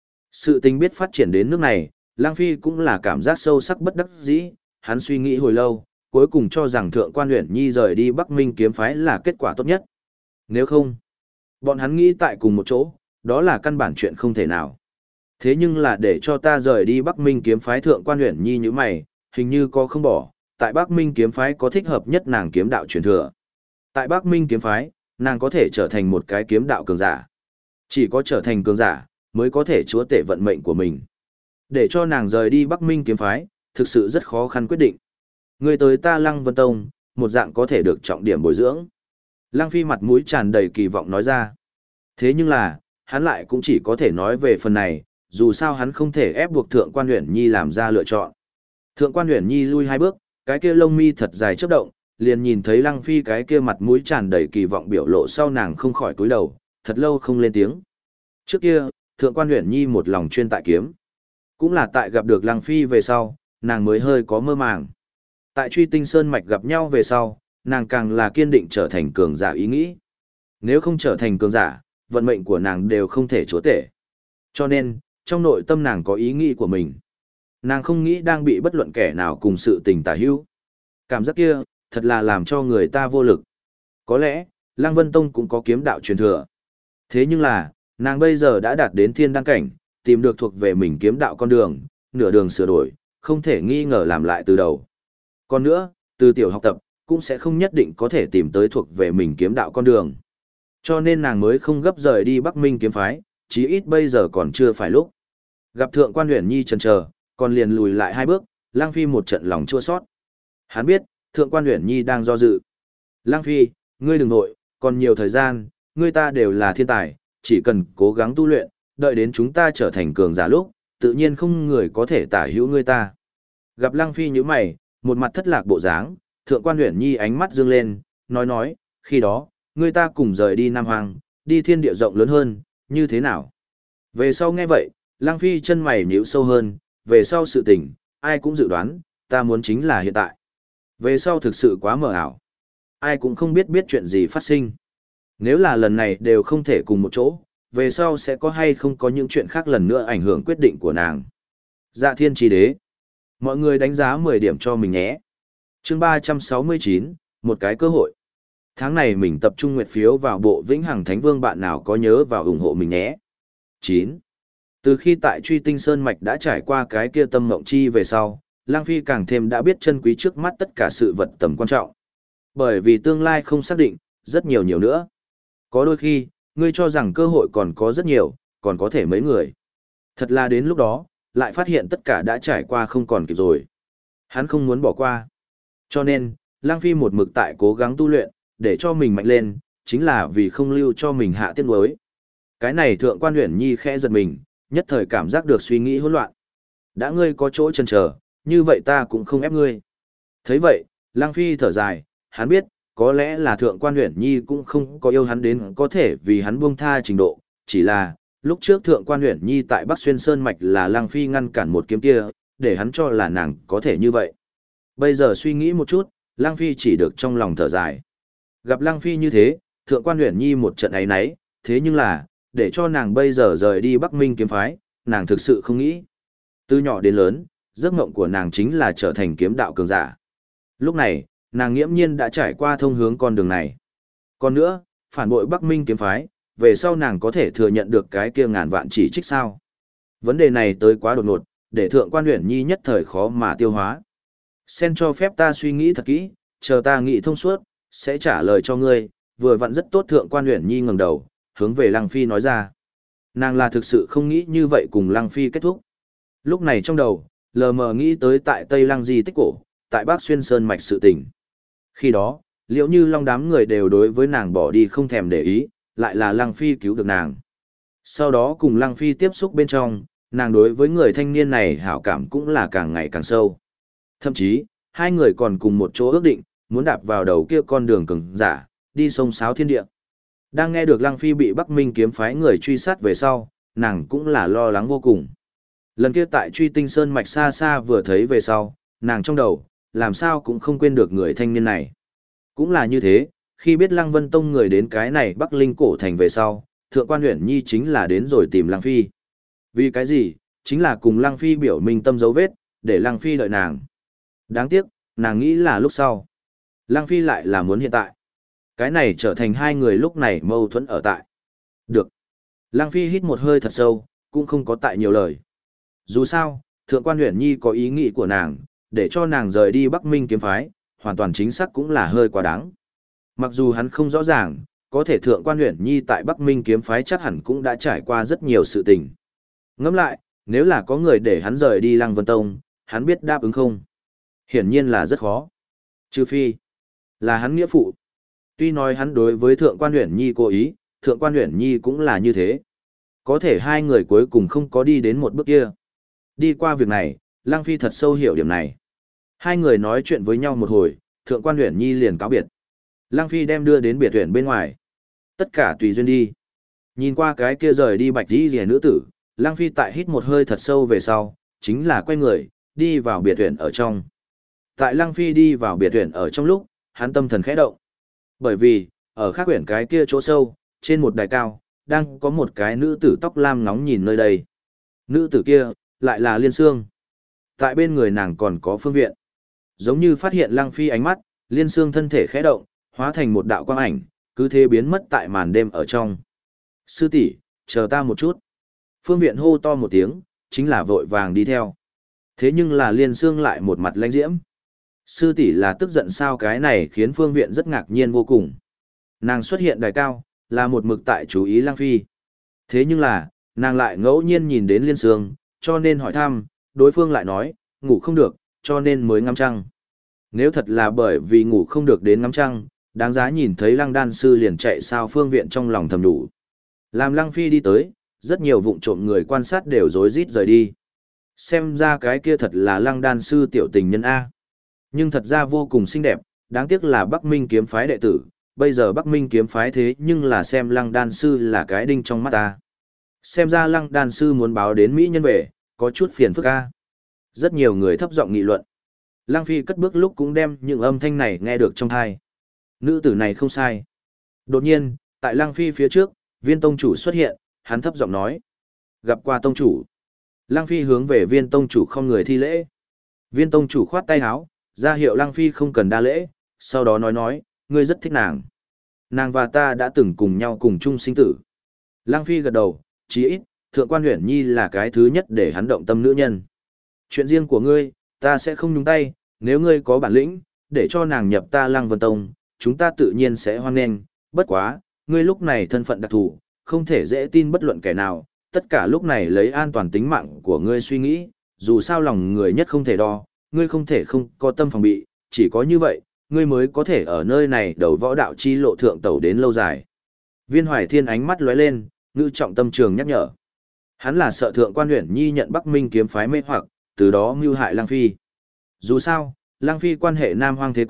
[SPEAKER 1] Sự tình biết phát triển đến nước này, Lăng Phi cũng là cảm giác sâu sắc bất đắc dĩ, hắn suy nghĩ hồi lâu, cuối cùng cho rằng Thượng quan Huyền Nhi rời đi Bắc Minh kiếm phái là kết quả tốt nhất. Nếu không, bọn hắn nghĩ tại cùng một chỗ, đó là căn bản chuyện không thể nào. Thế nhưng là để cho ta rời đi Bắc Minh kiếm phái? Thượng quan Huyền Nhi như mày, hình như có không bỏ, tại Bắc Minh kiếm phái có thích hợp nhất nàng kiếm đạo truyền thừa. Tại Bắc Minh kiếm phái, nàng có thể trở thành một cái kiếm đạo cường giả. Chỉ có trở thành cường giả, mới có thể chúa tể vận mệnh của mình. Để cho nàng rời đi Bắc Minh kiếm phái, thực sự rất khó khăn quyết định. Ngươi tới ta Lăng Vân Tông, một dạng có thể được trọng điểm bồi dưỡng. Lăng Phi mặt mũi tràn đầy kỳ vọng nói ra. Thế nhưng là, hắn lại cũng chỉ có thể nói về phần này, dù sao hắn không thể ép buộc Thượng quan Huyền Nhi làm ra lựa chọn. Thượng quan Huyền Nhi lui hai bước, cái kia lông mi thật dài chớp động, liền nhìn thấy Lăng Phi cái kia mặt mũi tràn đầy kỳ vọng biểu lộ sau, nàng không khỏi cúi đầu, thật lâu không lên tiếng. Trước kia, Thượng quan Huyền Nhi một lòng chuyên tại kiếm. Cũng là tại gặp được Lăng Phi về sau, nàng mới hơi có mơ màng. Tại Truy Tinh Sơn mạch gặp nhau về sau, nàng càng là kiên định trở thành cường giả ý nghĩ. Nếu không trở thành cường giả, vận mệnh của nàng đều không thể chúa tể. Cho nên, trong nội tâm nàng có ý nghĩ của mình. Nàng không nghĩ đang bị bất luận kẻ nào cùng sự tình tả hữu. Cảm giác kia, thật là làm cho người ta vô lực. Có lẽ, Lăng Vân Tông cũng có kiếm đạo truyền thừa. Thế nhưng là, nàng bây giờ đã đạt đến thiên đăng cảnh, tìm được thuộc về mình kiếm đạo con đường, nửa đường sửa đổi, không thể nghi ngờ làm lại từ đầu. Còn nữa, từ tiểu học tập, cũng sẽ không nhất định có thể tìm tới thuộc về mình kiếm đạo con đường. Cho nên nàng mới không gấp rời đi Bắc Minh kiếm phái, chí ít bây giờ còn chưa phải lúc. Gặp Thượng quan Huyền Nhi chần chờ, còn liền lùi lại hai bước, Lăng Phi một trận lòng chua xót. Hắn biết, Thượng quan Huyền Nhi đang do dự. Lăng Phi, ngươi đừng nội, còn nhiều thời gian, ngươi ta đều là thiên tài, chỉ cần cố gắng tu luyện, đợi đến chúng ta trở thành cường giả lúc, tự nhiên không người có thể tả hữu ngươi ta. Gặp Lăng Phi nhíu mày, một mặt thất lạc bộ dáng, Thượng quan Huyền Nhi ánh mắt dương lên, nói, khi đó, ngươi ta cùng rời đi Nam Hoàng, đi thiên địa rộng lớn hơn, như thế nào? Về sau nghe vậy, Lăng Phi chân mày nhíu sâu hơn, về sau sự tình, ai cũng dự đoán, ta muốn chính là hiện tại. Về sau thực sự quá mờ ảo. Ai cũng không biết chuyện gì phát sinh. Nếu là lần này đều không thể cùng một chỗ, về sau sẽ có hay không có những chuyện khác lần nữa ảnh hưởng quyết định của nàng. Dạ thiên chi đế. Mọi người đánh giá 10 điểm cho mình nhé. Chương 369, một cái cơ hội. Tháng này mình tập trung nguyệt phiếu vào bộ Vĩnh Hằng Thánh Vương, bạn nào có nhớ vào ủng hộ mình nhé. 9. Từ khi tại Truy Tinh Sơn Mạch đã trải qua cái kia tâm mộng chi về sau, Lăng Phi càng thêm đã biết chân quý trước mắt tất cả sự vật tầm quan trọng. Bởi vì tương lai không xác định, rất nhiều nữa. Có đôi khi, ngươi cho rằng cơ hội còn có rất nhiều, còn có thể mấy người. Thật là đến lúc đó, lại phát hiện tất cả đã trải qua không còn kịp rồi. Hắn không muốn bỏ qua. Cho nên, Lăng Phi một mực tại cố gắng tu luyện, để cho mình mạnh lên, chính là vì không lưu cho mình hạ tiết nuối. Cái này Thượng quan Huyền Nhi khẽ giật mình, nhất thời cảm giác được suy nghĩ hỗn loạn. Đã ngươi có chỗ chần chờ, như vậy ta cũng không ép ngươi. Thấy vậy, Lăng Phi thở dài, hắn biết, có lẽ là Thượng Quan Uyển Nhi cũng không có yêu hắn đến có thể vì hắn buông tha trình độ, chỉ là lúc trước Thượng Quan Uyển Nhi tại Bắc Xuyên Sơn mạch là Lăng Phi ngăn cản một kiếm kia, để hắn cho là nàng có thể như vậy. Bây giờ suy nghĩ một chút, Lăng Phi chỉ được trong lòng thở dài. Gặp Lăng Phi như thế, Thượng Quan Uyển Nhi một trận áy náy, thế nhưng là, để cho nàng bây giờ rời đi Bắc Minh kiếm phái, nàng thực sự không nghĩ. Từ nhỏ đến lớn, giấc mộng của nàng chính là trở thành kiếm đạo cường giả. Lúc này, nàng nghiễm nhiên đã trải qua thông hướng con đường này. Còn nữa, phản bội Bắc Minh kiếm phái, về sau nàng có thể thừa nhận được cái kia ngàn vạn chỉ trích sao? Vấn đề này tới quá đột ngột, để Thượng Quan Uyển Nhi nhất thời khó mà tiêu hóa. Sen cho phép ta suy nghĩ thật kỹ, chờ ta nghĩ thông suốt, sẽ trả lời cho ngươi. Vừa vặn rất tốt. Thượng Quan Uyển Nhi ngẩng đầu, hướng về Lăng Phi nói ra. Nàng là thực sự không nghĩ như vậy cùng Lăng Phi kết thúc. Lúc này trong đầu, lờ mờ nghĩ tới tại Tây Lăng di tích cổ, tại Bắc Xuyên Sơn mạch sự tình. Khi đó, liệu như long đám người đều đối với nàng bỏ đi không thèm để ý, lại là Lăng Phi cứu được nàng. Sau đó cùng Lăng Phi tiếp xúc bên trong, nàng đối với người thanh niên này hảo cảm cũng là càng ngày càng sâu. Thậm chí, hai người còn cùng một chỗ ước định, muốn đạp vào đầu kia con đường cường giả, đi sông sáo thiên địa. Đang nghe được Lăng Phi bị Bắc Minh kiếm phái người truy sát về sau, nàng cũng là lo lắng vô cùng. Lần kia tại Truy Tinh Sơn mạch xa xa vừa thấy về sau, nàng trong đầu, làm sao cũng không quên được người thanh niên này. Cũng là như thế, khi biết Lăng Vân Tông người đến cái này Bắc Linh cổ thành về sau, Thượng Quan Uyển Nhi chính là đến rồi tìm Lăng Phi. Vì cái gì? Chính là cùng Lăng Phi biểu minh tâm dấu vết, để Lăng Phi đợi nàng. Đáng tiếc, nàng nghĩ là lúc sau. Lăng Phi lại là muốn hiện tại. Cái này trở thành hai người lúc này mâu thuẫn ở tại. Được. Lăng Phi hít một hơi thật sâu, cũng không có tại nhiều lời. Dù sao, Thượng Quan Uyển Nhi có ý nghĩ của nàng, để cho nàng rời đi Bắc Minh kiếm phái, hoàn toàn chính xác cũng là hơi quá đáng. Mặc dù hắn không rõ ràng, có thể Thượng Quan Uyển Nhi tại Bắc Minh kiếm phái chắc hẳn cũng đã trải qua rất nhiều sự tình. Ngẫm lại, nếu là có người để hắn rời đi Lăng Vân Tông, hắn biết đáp ứng không? Hiển nhiên là rất khó. Trừ phi là hắn nghĩa phụ. Tuy nói hắn đối với Thượng Quan Uyển Nhi cố ý, Thượng Quan Uyển Nhi cũng là như thế. Có thể hai người cuối cùng không có đi đến một bước kia. Đi qua việc này, Lăng Phi thật sâu hiểu điểm này. Hai người nói chuyện với nhau một hồi, Thượng Quan Uyển Nhi liền cáo biệt. Lăng Phi đem đưa đến biệt viện bên ngoài. Tất cả tùy duyên đi. Nhìn qua cái kia rời đi bạch y rìa nữ tử, Lăng Phi tại hít một hơi thật sâu về sau, chính là quay người, đi vào biệt viện ở trong. Tại Lăng Phi đi vào biệt viện ở trong lúc, hắn tâm thần khẽ động. Bởi vì, ở khác quyển cái kia chỗ sâu, trên một đài cao, đang có một cái nữ tử tóc lam ngóng nhìn nơi đây. Nữ tử kia, lại là Liên Sương. Tại bên người nàng còn có Phương Viện. Giống như phát hiện Lăng Phi ánh mắt, Liên Sương thân thể khẽ động, hóa thành một đạo quang ảnh, cứ thế biến mất tại màn đêm ở trong. Sư tỷ, chờ ta một chút. Phương Viện hô to một tiếng, chính là vội vàng đi theo. Thế nhưng là Liên Sương lại một mặt lãnh diễm. Sư tỷ là tức giận sao? Cái này khiến Phương Viện rất ngạc nhiên vô cùng. Nàng xuất hiện đài cao, là một mực tại chú ý Lăng Phi. Thế nhưng là, nàng lại ngẫu nhiên nhìn đến Liên Sương, cho nên hỏi thăm, đối phương lại nói, ngủ không được, cho nên mới ngắm trăng. Nếu thật là bởi vì ngủ không được đến ngắm trăng, đáng giá nhìn thấy Lăng đan sư liền chạy sao? Phương Viện trong lòng thầm đủ. Làm Lăng Phi đi tới, rất nhiều vụng trộm người quan sát đều rối rít rời đi. Xem ra cái kia thật là Lăng đan sư tiểu tình nhân A. Nhưng thật ra vô cùng xinh đẹp, đáng tiếc là Bắc Minh kiếm phái đệ tử, bây giờ Bắc Minh kiếm phái thế nhưng là xem Lăng đan sư là cái đinh trong mắt ta. Xem ra Lăng đan sư muốn báo đến Mỹ nhân về, có chút phiền phức A. Rất nhiều người thấp giọng nghị luận. Lăng Phi cất bước lúc cũng đem những âm thanh này nghe được trong tai. Nữ tử này không sai. Đột nhiên, tại Lăng Phi phía trước, Viên tông chủ xuất hiện, hắn thấp giọng nói. Gặp qua tông chủ. Lăng Phi hướng về Viên tông chủ không người thi lễ. Viên tông chủ khoát tay áo, ra hiệu Lăng Phi không cần đa lễ, sau đó nói, ngươi rất thích nàng. Nàng và ta đã từng cùng nhau cùng chung sinh tử. Lăng Phi gật đầu, chí ít, Thượng Quan Uyển Nhi là cái thứ nhất để hắn động tâm nữ nhân. Chuyện riêng của ngươi, ta sẽ không nhúng tay, nếu ngươi có bản lĩnh, để cho nàng nhập ta Lăng Vân Tông, chúng ta tự nhiên sẽ hoan nghênh, bất quá, ngươi lúc này thân phận đặc thù, không thể dễ tin bất luận kẻ nào, tất cả lúc này lấy an toàn tính mạng của ngươi suy nghĩ, dù sao lòng người nhất không thể đo, ngươi không thể không có tâm phòng bị, chỉ có như vậy, ngươi mới có thể ở nơi này đầu võ đạo chi lộ thượng tẩu đến lâu dài. Viên Hoài Thiên ánh mắt lóe lên, ngữ trọng tâm trường nhắc nhở. Hắn là sợ Thượng Quan Uyển Nhi nhận Bắc Minh kiếm phái mê hoặc, từ đó mưu hại Lăng Phi. Dù sao, Lăng Phi quan hệ Nam Hoang thế cục,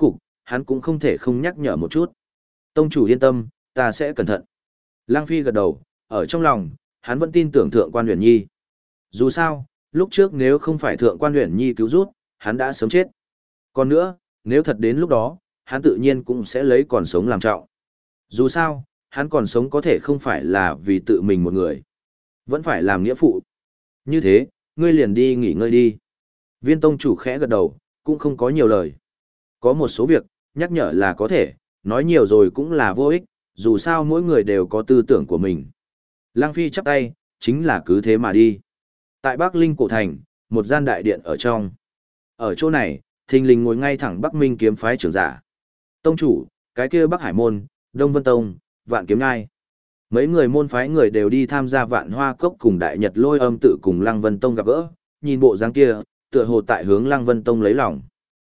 [SPEAKER 1] hắn cũng không thể không nhắc nhở một chút. Tông chủ yên tâm, ta sẽ cẩn thận. Lăng Phi gật đầu, ở trong lòng, hắn vẫn tin tưởng Thượng quan Uyển Nhi. Dù sao, lúc trước nếu không phải Thượng quan Uyển Nhi cứu rút, hắn đã sớm chết. Còn nữa, nếu thật đến lúc đó, hắn tự nhiên cũng sẽ lấy còn sống làm trọng. Dù sao, hắn còn sống có thể không phải là vì tự mình một người, vẫn phải làm nghĩa phụ. Như thế, ngươi liền đi nghỉ ngơi đi. Viên tông chủ khẽ gật đầu, cũng không có nhiều lời. Có một số việc, nhắc nhở là có thể, nói nhiều rồi cũng là vô ích, dù sao mỗi người đều có tư tưởng của mình. Lăng Phi chắp tay, chính là cứ thế mà đi. Tại Bắc Linh cổ thành, một gian đại điện ở trong. Ở chỗ này, thình lình ngồi ngay thẳng Bắc Minh kiếm phái trưởng giả. Tông chủ, cái kia Bắc Hải môn, Đông Vân Tông, Vạn Kiếm Nhai. Mấy người môn phái người đều đi tham gia Vạn Hoa Cốc cùng Đại Nhật Lôi Âm tự cùng Lăng Vân Tông gặp gỡ, nhìn bộ dáng kia, tựa hồ tại hướng Lăng Vân Tông lấy lòng.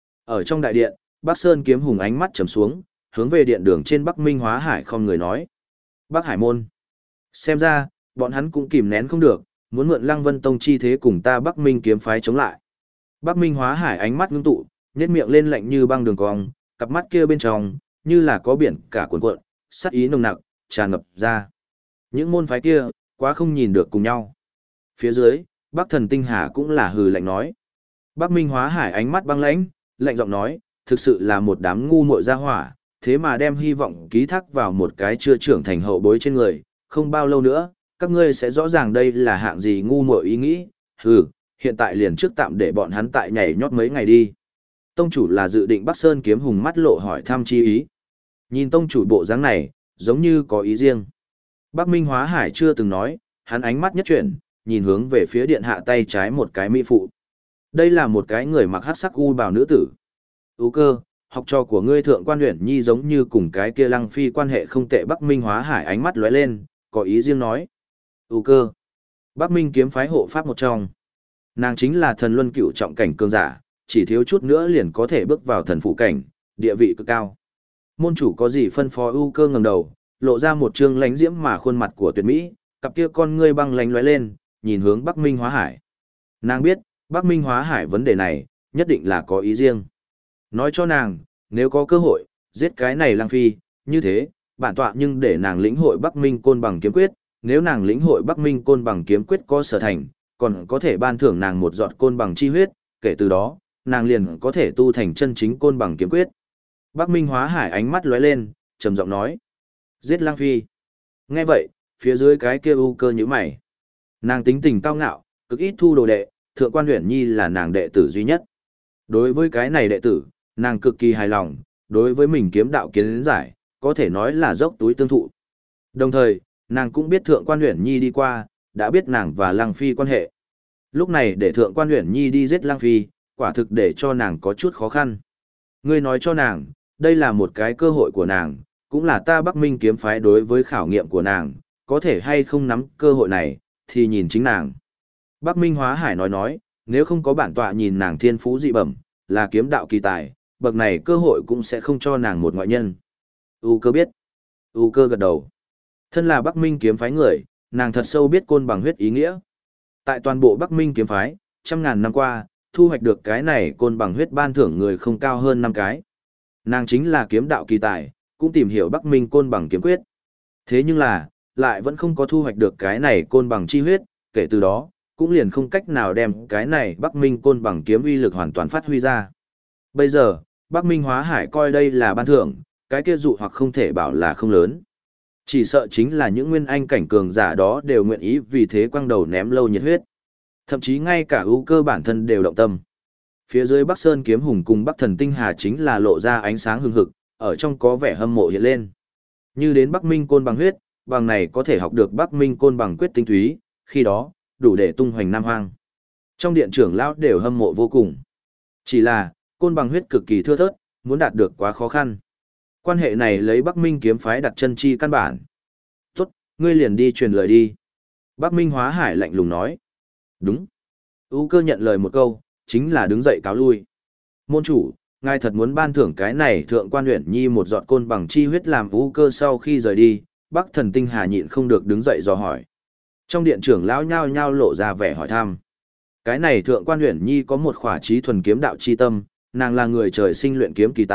[SPEAKER 1] Ở trong đại điện, Bắc Sơn Kiếm Hùng ánh mắt trầm xuống, hướng về điện đường trên Bắc Minh Hóa Hải không người nói: "Bắc Hải môn, xem ra bọn hắn cũng kìm nén không được, muốn mượn Lăng Vân Tông chi thế cùng ta Bắc Minh kiếm phái chống lại." Bắc Minh Hóa Hải ánh mắt ngưng tụ, nhếch miệng lên lạnh như băng đường cong, cặp mắt kia bên trong như là có biển cả cuồn cuộn, sát ý nồng nặc tràn ngập ra. Những môn phái kia quá không nhìn được cùng nhau. Phía dưới, Bắc Thần Tinh Hà cũng là hừ lạnh nói. Bắc Minh Hóa Hải ánh mắt băng lãnh, lạnh giọng nói, thực sự là một đám ngu muội gia hỏa, thế mà đem hy vọng ký thác vào một cái chưa trưởng thành hậu bối trên người, không bao lâu nữa, các ngươi sẽ rõ ràng đây là hạng gì ngu muội ý nghĩ. Hừ, hiện tại liền trước tạm để bọn hắn tại nhảy nhót mấy ngày đi. Tông chủ là dự định Bắc Sơn Kiếm Hùng mắt lộ hỏi thăm chi ý. Nhìn tông chủ bộ dáng này, giống như có ý riêng. Bắc Minh Hóa Hải chưa từng nói, hắn ánh mắt nhất chuyển, nhìn hướng về phía điện hạ tay trái một cái mỹ phụ. Đây là một cái người mặc hắc sắc u bào nữ tử. Ú cơ, học trò của ngươi Thượng quan Uyển Nhi giống như cùng cái kia Lăng Phi quan hệ không tệ. Bắc Minh Hóa Hải ánh mắt lóe lên, có ý riêng nói. Ú cơ, Bắc Minh kiếm phái hộ pháp một trong. Nàng chính là thần luân cựu trọng cảnh cường giả, chỉ thiếu chút nữa liền có thể bước vào thần phụ cảnh, địa vị cực cao. Môn chủ có gì phân phó? Ú cơ ngẩng đầu, lộ ra một trương lánh diễm mà khuôn mặt của tuyệt mỹ, cặp kia con ngươi băng lánh lóe lên, nhìn hướng Bắc Minh Hóa Hải. Nàng biết, Bắc Minh Hóa Hải vấn đề này, nhất định là có ý riêng. Nói cho nàng, nếu có cơ hội, giết cái này Lăng Phi, như thế, bản tọa nhưng để nàng lĩnh hội Bắc Minh Côn Bằng kiếm quyết, nếu nàng lĩnh hội Bắc Minh Côn Bằng kiếm quyết có sở thành, còn có thể ban thưởng nàng một giọt côn bằng chi huyết, kể từ đó, nàng liền có thể tu thành chân chính côn bằng kiếm quyết. Bắc Minh Hóa Hải ánh mắt lóe lên, trầm giọng nói: "Giết Lăng Phi." Nghe vậy, phía dưới cái kia u cơ nhíu mày. Nàng tính tình cao ngạo, cực ít thu đồ đệ, Thượng quan Uyển Nhi là nàng đệ tử duy nhất. Đối với cái này đệ tử, nàng cực kỳ hài lòng, đối với mình kiếm đạo kiến giải, có thể nói là dốc túi tương thụ. Đồng thời, nàng cũng biết Thượng quan Uyển Nhi đi qua, đã biết nàng và Lăng Phi quan hệ. Lúc này để Thượng quan Uyển Nhi đi giết Lăng Phi, quả thực để cho nàng có chút khó khăn. Ngươi nói cho nàng, đây là một cái cơ hội của nàng, cũng là ta Bắc Minh kiếm phái đối với khảo nghiệm của nàng, có thể hay không nắm cơ hội này, thì nhìn chính nàng. Bắc Minh Hóa Hải nói, nếu không có bản tọa nhìn nàng thiên phú dị bẩm, là kiếm đạo kỳ tài, bậc này cơ hội cũng sẽ không cho nàng một ngoại nhân. U cơ biết. U cơ gật đầu. Thân là Bắc Minh kiếm phái người, nàng thật sâu biết côn bằng huyết ý nghĩa. Tại toàn bộ Bắc Minh kiếm phái, trăm ngàn năm qua, thu hoạch được cái này côn bằng huyết ban thưởng người không cao hơn 5 cái. Nàng chính là kiếm đạo kỳ tài, cũng tìm hiểu Bắc Minh côn bằng kiếm quyết. Thế nhưng là, lại vẫn không có thu hoạch được cái này côn bằng chi huyết, kể từ đó, cũng liền không cách nào đem cái này Bắc Minh côn bằng kiếm uy lực hoàn toàn phát huy ra. Bây giờ, Bắc Minh Hóa Hải coi đây là ban thưởng, cái kia dụ hoặc không thể bảo là không lớn. Chỉ sợ chính là những nguyên anh cảnh cường giả đó đều nguyện ý vì thế quăng đầu ném lâu nhiệt huyết. Thậm chí ngay cả ưu cơ bản thân đều động tâm. Phía dưới Bắc Sơn Kiếm Hùng cùng Bắc Thần Tinh Hà chính là lộ ra ánh sáng hừng hực, ở trong có vẻ hâm mộ hiện lên. Như đến Bắc Minh côn bằng huyết, bằng này có thể học được Bắc Minh côn bằng quyết tinh túy, khi đó, đủ để tung hoành Nam Hoang. Trong điện trưởng lão đều hâm mộ vô cùng. Chỉ là, côn bằng huyết cực kỳ thưa thớt, muốn đạt được quá khó khăn. Quan hệ này lấy Bắc Minh kiếm phái đặt chân chi căn bản. Tốt, ngươi liền đi truyền lời đi. Bắc Minh Hóa Hải lạnh lùng nói. Đúng. U cơ nhận lời một câu, chính là đứng dậy cáo lui. Môn chủ, ngài thật muốn ban thưởng cái này Thượng quan Uyển Nhi một giọt côn bằng chi huyết làm U cơ sau khi rời đi, Bắc Thần Tinh Hà nhịn không được đứng dậy dò hỏi. Trong điện trưởng lão nhao nhao lộ ra vẻ hỏi thăm. Cái này Thượng quan Uyển Nhi có một khỏa trí thuần kiếm đạo chi tâm, nàng là người trời sinh luyện kiếm kỳ tài,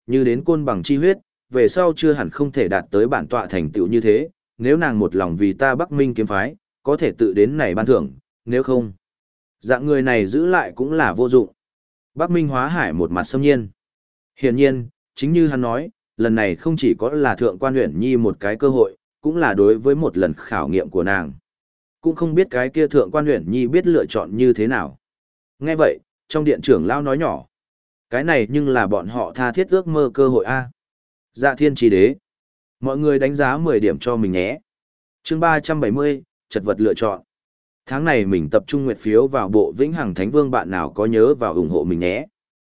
[SPEAKER 1] như đến côn bằng chi huyết, về sau chưa hẳn không thể đạt tới bản tọa thành tựu như thế, nếu nàng một lòng vì ta Bắc Minh kiếm phái, có thể tự đến này ban thưởng, nếu không, dạng người này giữ lại cũng là vô dụng. Bắc Minh Hóa Hải một mặt xâm nhiên. Hiển nhiên, chính như hắn nói, lần này không chỉ có là Thượng Quan Uyển Nhi một cái cơ hội, cũng là đối với một lần khảo nghiệm của nàng. Cũng không biết cái kia Thượng Quan Uyển Nhi biết lựa chọn như thế nào. Nghe vậy, trong điện trưởng lão nói nhỏ, cái này nhưng là bọn họ tha thiết ước mơ cơ hội a. Dạ Thiên Chi Đế. Mọi người đánh giá 10 điểm cho mình nhé. Chương 370, chật vật lựa chọn. Tháng này mình tập trung nguyệt phiếu vào bộ Vĩnh Hằng Thánh Vương, bạn nào có nhớ vào ủng hộ mình nhé.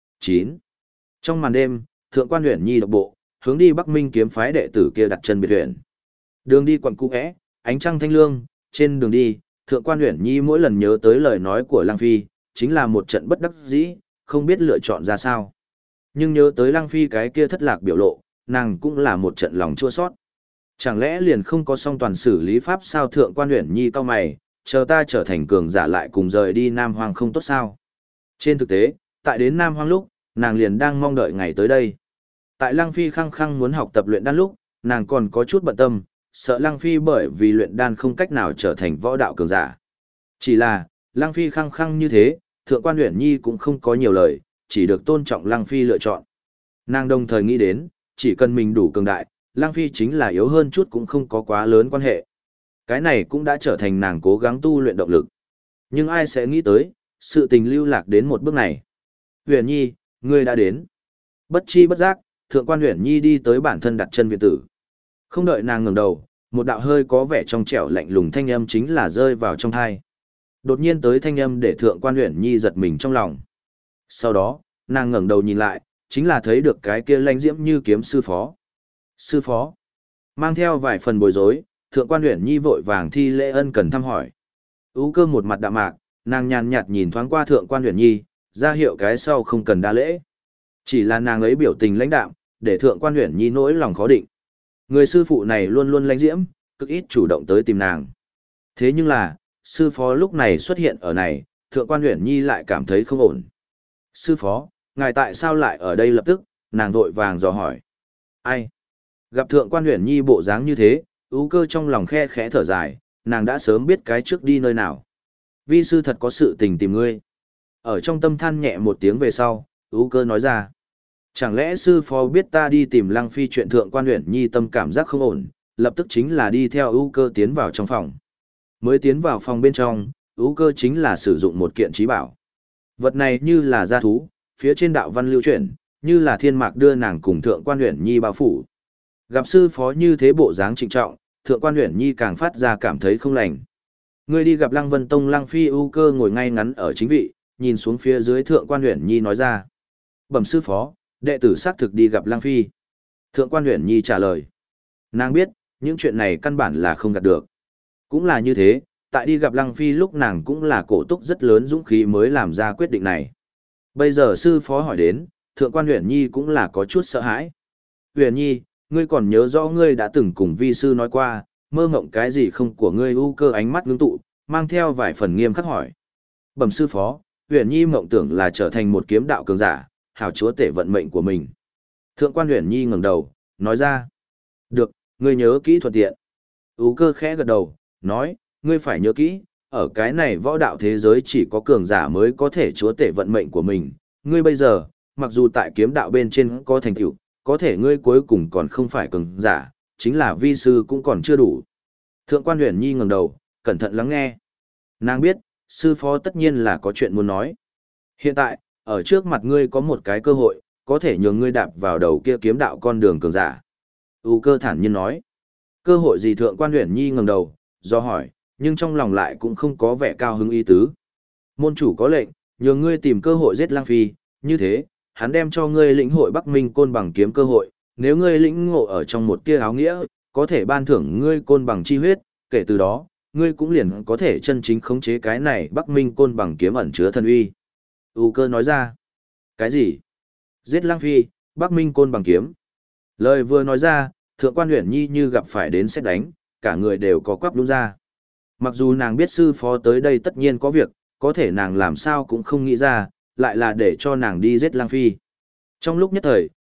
[SPEAKER 1] 9. Trong màn đêm, Thượng Quan Uyển Nhi độc bộ, hướng đi Bắc Minh kiếm phái đệ tử kia đặt chân biệt huyện. Đường đi quận cũ é, ánh trăng thanh lương, trên đường đi, Thượng Quan Uyển Nhi mỗi lần nhớ tới lời nói của Lăng Phi, chính là một trận bất đắc dĩ, không biết lựa chọn ra sao. Nhưng nhớ tới Lăng Phi cái kia thất lạc biểu lộ, nàng cũng là một trận lòng chua xót. Chẳng lẽ liền không có song toàn xử lý pháp sao? Thượng Quan Uyển Nhi cau mày, chờ ta trở thành cường giả lại cùng rời đi Nam Hoang không tốt sao? Trên thực tế, tại đến Nam Hoang lúc, nàng liền đang mong đợi ngày tới đây. Tại Lăng Phi khăng khăng muốn học tập luyện đan lúc, nàng còn có chút bận tâm, sợ Lăng Phi bởi vì luyện đan không cách nào trở thành võ đạo cường giả. Chỉ là, Lăng Phi khăng khăng như thế, Thượng Quan Uyển Nhi cũng không có nhiều lời, chỉ được tôn trọng Lăng Phi lựa chọn. Nàng đồng thời nghĩ đến, chỉ cần mình đủ cường đại, Lăng Phi chính là yếu hơn chút cũng không có quá lớn quan hệ. Cái này cũng đã trở thành nàng cố gắng tu luyện động lực. Nhưng ai sẽ nghĩ tới, sự tình lưu lạc đến một bước này. Uyển Nhi, ngươi đã đến. Bất chi bất giác, Thượng Quan Uyển Nhi đi tới bản thân đặt chân viện tử. Không đợi nàng ngẩng đầu, một đạo hơi có vẻ trong trẻo lạnh lùng thanh âm chính là rơi vào trong tai. Đột nhiên tới thanh âm để Thượng Quan Uyển Nhi giật mình trong lòng. Sau đó, nàng ngẩng đầu nhìn lại, chính là thấy được cái kia lãnh diễm như kiếm sư phó. Sư phó. Mang theo vài phần bối rối, Thượng Quan Uyển Nhi vội vàng thi lễ ân cần thăm hỏi. Ú Cơ một mặt đạm mạc, nàng nhàn nhạt nhìn thoáng qua Thượng Quan Uyển Nhi, ra hiệu cái sau không cần đa lễ. Chỉ là nàng ấy biểu tình lãnh đạm, để Thượng Quan Uyển Nhi nỗi lòng khó định. Người sư phụ này luôn luôn lãnh diễm, cực ít chủ động tới tìm nàng. Thế nhưng là, sư phó lúc này xuất hiện ở này, Thượng Quan Uyển Nhi lại cảm thấy không ổn. Sư phó, ngài tại sao lại ở đây lập tức? Nàng vội vàng dò hỏi. Ai? Gặp Thượng Quan Uyển Nhi bộ dáng như thế, Ú Cơ trong lòng khe khẽ thở dài, nàng đã sớm biết cái trước đi nơi nào. Vi sư thật có sự tình tìm ngươi. Ở trong tâm than nhẹ một tiếng về sau, Ú Cơ nói ra. Chẳng lẽ sư phó biết ta đi tìm Lăng Phi chuyện? Thượng Quan Uyển Nhi tâm cảm giác không ổn, lập tức chính là đi theo Ú Cơ tiến vào trong phòng. Mới tiến vào phòng bên trong, Ú Cơ chính là sử dụng một kiện trí bảo. Vật này như là gia thú, phía trên đạo văn lưu chuyển, như là thiên mạc đưa nàng cùng Thượng Quan Uyển Nhi bao phủ. Gặp sư phó như thế bộ dáng trịnh trọng, Thượng Quan Uyển Nhi càng phát ra cảm thấy không lành. Ngươi đi gặp Lăng Vân Tông. Lăng Phi Ú Cơ ngồi ngay ngắn ở chính vị, nhìn xuống phía dưới. Thượng Quan Uyển Nhi nói ra. Bẩm sư phó, đệ tử xác thực đi gặp Lăng Phi. Thượng Quan Uyển Nhi trả lời. Nàng biết, những chuyện này căn bản là không gạt được. Cũng là như thế, tại đi gặp Lăng Phi lúc nàng cũng là cổ túc rất lớn dũng khí mới làm ra quyết định này. Bây giờ sư phó hỏi đến, Thượng Quan Uyển Nhi cũng là có chút sợ hãi. Uyển Nhi, ngươi còn nhớ rõ ngươi đã từng cùng vi sư nói qua, mơ mộng cái gì không của ngươi? Ú Cơ ánh mắt ngưng tụ, mang theo vài phần nghiêm khắc hỏi. Bẩm sư phó, Uyển Nhi mộng tưởng là trở thành một kiếm đạo cường giả, hảo chúa tể vận mệnh của mình. Thượng Quan Uyển Nhi ngẩng đầu, nói ra. Được, ngươi nhớ kỹ thuận tiện. Ú Cơ khẽ gật đầu, nói, ngươi phải nhớ kỹ, ở cái này võ đạo thế giới chỉ có cường giả mới có thể chúa tể vận mệnh của mình. Ngươi bây giờ, mặc dù tại kiếm đạo bên trên có thành tựu, có thể ngươi cuối cùng còn không phải cường giả, chính là vi sư cũng còn chưa đủ. Thượng Quan Uyển Nhi ngẩng đầu, cẩn thận lắng nghe. Nàng biết, sư phó tất nhiên là có chuyện muốn nói. Hiện tại, ở trước mặt ngươi có một cái cơ hội, có thể nhường ngươi đạp vào đầu kia kiếm đạo con đường cường giả. Ú Cơ thản nhiên nói. Cơ hội gì? Thượng Quan Uyển Nhi ngẩng đầu, do hỏi, nhưng trong lòng lại cũng không có vẻ cao hứng ý tứ. Môn chủ có lệnh, nhường ngươi tìm cơ hội giết Lăng Phi, như thế, hắn đem cho ngươi lĩnh hội Bắc Minh côn bằng kiếm cơ hội, nếu ngươi lĩnh ngộ ở trong một tia áo nghĩa, có thể ban thưởng ngươi côn bằng chi huyết, kể từ đó, ngươi cũng liền có thể chân chính khống chế cái này Bắc Minh côn bằng kiếm ẩn chứa thần uy. Ú Cơ nói ra. Cái gì? Giết Lăng Phi, Bắc Minh côn bằng kiếm. Lời vừa nói ra, Thượng Quan Uyển Nhi như gặp phải đến sét đánh, cả người đều có quắp đúng ra. Mặc dù nàng biết sư phó tới đây tất nhiên có việc, có thể nàng làm sao cũng không nghĩ ra, lại là để cho nàng đi giết Lăng Phi. Trong lúc nhất thời,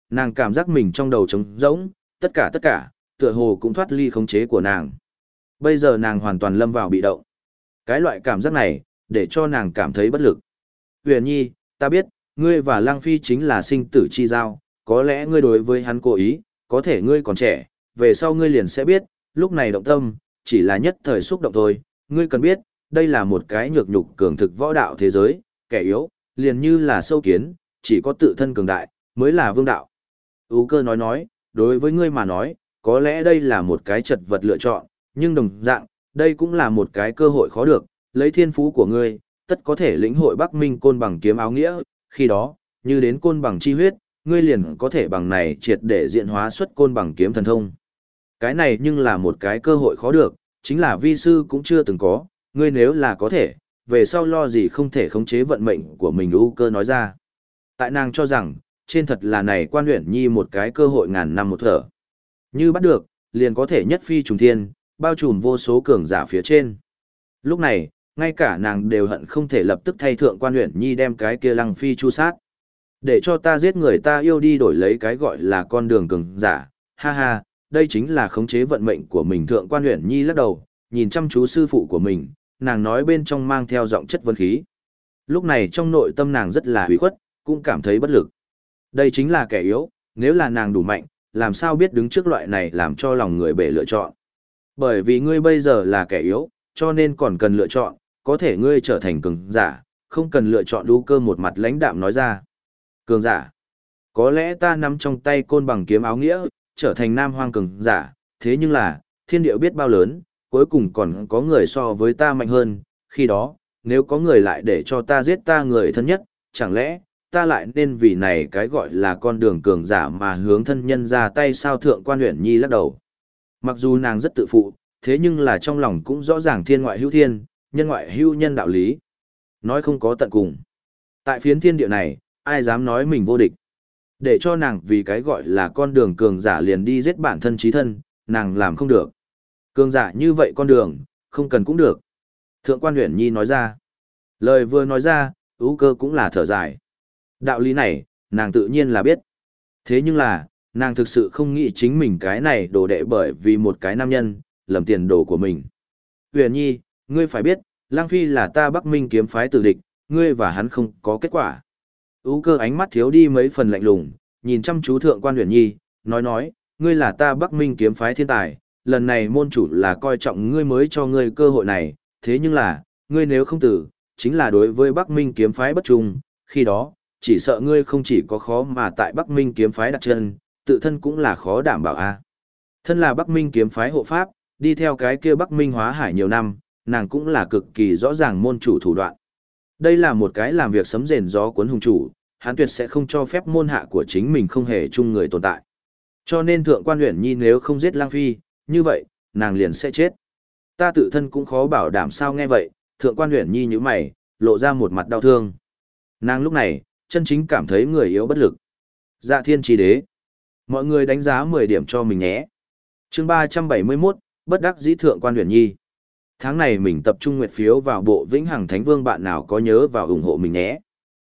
[SPEAKER 1] nàng cảm giác mình trong đầu trống rỗng, tất cả, tựa hồ cũng thoát ly khống chế của nàng. Bây giờ nàng hoàn toàn lâm vào bị động. Cái loại cảm giác này, để cho nàng cảm thấy bất lực. Huyền Nhi, ta biết, ngươi và Lăng Phi chính là sinh tử chi giao, có lẽ ngươi đối với hắn cố ý, có thể ngươi còn trẻ, về sau ngươi liền sẽ biết, lúc này động tâm, chỉ là nhất thời xúc động thôi, ngươi cần biết, đây là một cái nhược nhục cường thực võ đạo thế giới, kẻ yếu, liền như là sâu kiến, chỉ có tự thân cường đại, mới là vương đạo. Ú Cơ nói, đối với ngươi mà nói, có lẽ đây là một cái chật vật lựa chọn, nhưng đồng dạng, đây cũng là một cái cơ hội khó được, lấy thiên phú của ngươi, tất có thể lĩnh hội Bắc Minh côn bằng kiếm áo nghĩa, khi đó, như đến côn bằng chi huyết, ngươi liền có thể bằng này triệt để diện hóa xuất côn bằng kiếm thần thông. Cái này nhưng là một cái cơ hội khó được, chính là vi sư cũng chưa từng có, ngươi nếu là có thể, về sau lo gì không thể khống chế vận mệnh của mình. U Cơ nói ra. Tại nàng cho rằng, trên thật là này Quan Uyển Nhi một cái cơ hội ngàn năm một thở. Như bắt được, liền có thể nhất phi trùng thiên, bao trùm vô số cường giả phía trên. Lúc này, ngay cả nàng đều hận không thể lập tức thay thượng Quan Uyển Nhi đem cái kia Lăng Phi chu sát. Để cho ta giết người ta yêu đi đổi lấy cái gọi là con đường cường giả, ha ha, đây chính là khống chế vận mệnh của mình. Thượng Quan Uyển Nhi lắc đầu, nhìn chăm chú sư phụ của mình, nàng nói bên trong mang theo giọng chất vấn khí. Lúc này trong nội tâm nàng rất là hủy khuất, cũng cảm thấy bất lực. Đây chính là kẻ yếu, nếu là nàng đủ mạnh, làm sao biết đứng trước loại này làm cho lòng người bể lựa chọn. Bởi vì ngươi bây giờ là kẻ yếu, cho nên còn cần lựa chọn, có thể ngươi trở thành cường giả, không cần lựa chọn. U Cơ một mặt lãnh đạm nói ra. Cường giả. Có lẽ ta nắm trong tay côn bằng kiếm áo nghĩa, trở thành nam hoang cường giả, thế nhưng là, thiên địa biết bao lớn, cuối cùng còn có người so với ta mạnh hơn, khi đó, nếu có người lại để cho ta giết ta người thân nhất, chẳng lẽ, ta lại nên vì này cái gọi là con đường cường giả mà hướng thân nhân ra tay sao? Thượng Quan Uyển Nhi lắc đầu. Mặc dù nàng rất tự phụ, thế nhưng là trong lòng cũng rõ ràng thiên ngoại hữu thiên, nhân ngoại hữu nhân đạo lý. Nói không có tận cùng. Tại phiến thiên địa này, ai dám nói mình vô địch. Để cho nàng vì cái gọi là con đường cường giả liền đi giết bản thân chí thân, nàng làm không được. Cường giả như vậy con đường, không cần cũng được. Thượng Quan Uyển Nhi nói ra. Lời vừa nói ra, Ú Cơ cũng là thở dài. Đạo lý này, nàng tự nhiên là biết. Thế nhưng là, nàng thực sự không nghĩ chính mình cái này đồ đệ bởi vì một cái nam nhân, lầm tiền đồ của mình. Uyển Nhi, ngươi phải biết, Lang Phi là ta Bắc Minh kiếm phái tử địch, ngươi và hắn không có kết quả. Ú Cơ ánh mắt thiếu đi mấy phần lạnh lùng, nhìn chăm chú Thượng Quan Uyển Nhi, nói, ngươi là ta Bắc Minh kiếm phái thiên tài, lần này môn chủ là coi trọng ngươi mới cho ngươi cơ hội này, thế nhưng là, ngươi nếu không tử, chính là đối với Bắc Minh kiếm phái bất trung, khi đó, chỉ sợ ngươi không chỉ có khó mà tại Bắc Minh kiếm phái đặt chân, tự thân cũng là khó đảm bảo a. Thân là Bắc Minh kiếm phái hộ pháp, đi theo cái kia Bắc Minh hóa hải nhiều năm, nàng cũng là cực kỳ rõ ràng môn chủ thủ đoạn. Đây là một cái làm việc sấm rền gió cuốn hùng chủ, hắn tuyệt sẽ không cho phép môn hạ của chính mình không hề chung người tồn tại. Cho nên Thượng Quan Uyển Nhi nếu không giết Lang Phi, như vậy, nàng liền sẽ chết. Ta tự thân cũng khó bảo đảm sao. Nghe vậy, Thượng Quan Uyển Nhi nhíu mày, lộ ra một mặt đau thương. Nàng lúc này, chân chính cảm thấy người yếu bất lực. Dạ Thiên Chi Đế. Mọi người đánh giá 10 điểm cho mình nhé. Chương 371, bất đắc dĩ Thượng Quan Uyển Nhi. Tháng này mình tập trung nguyệt phiếu vào bộ Vĩnh Hằng Thánh Vương, bạn nào có nhớ vào ủng hộ mình nhé.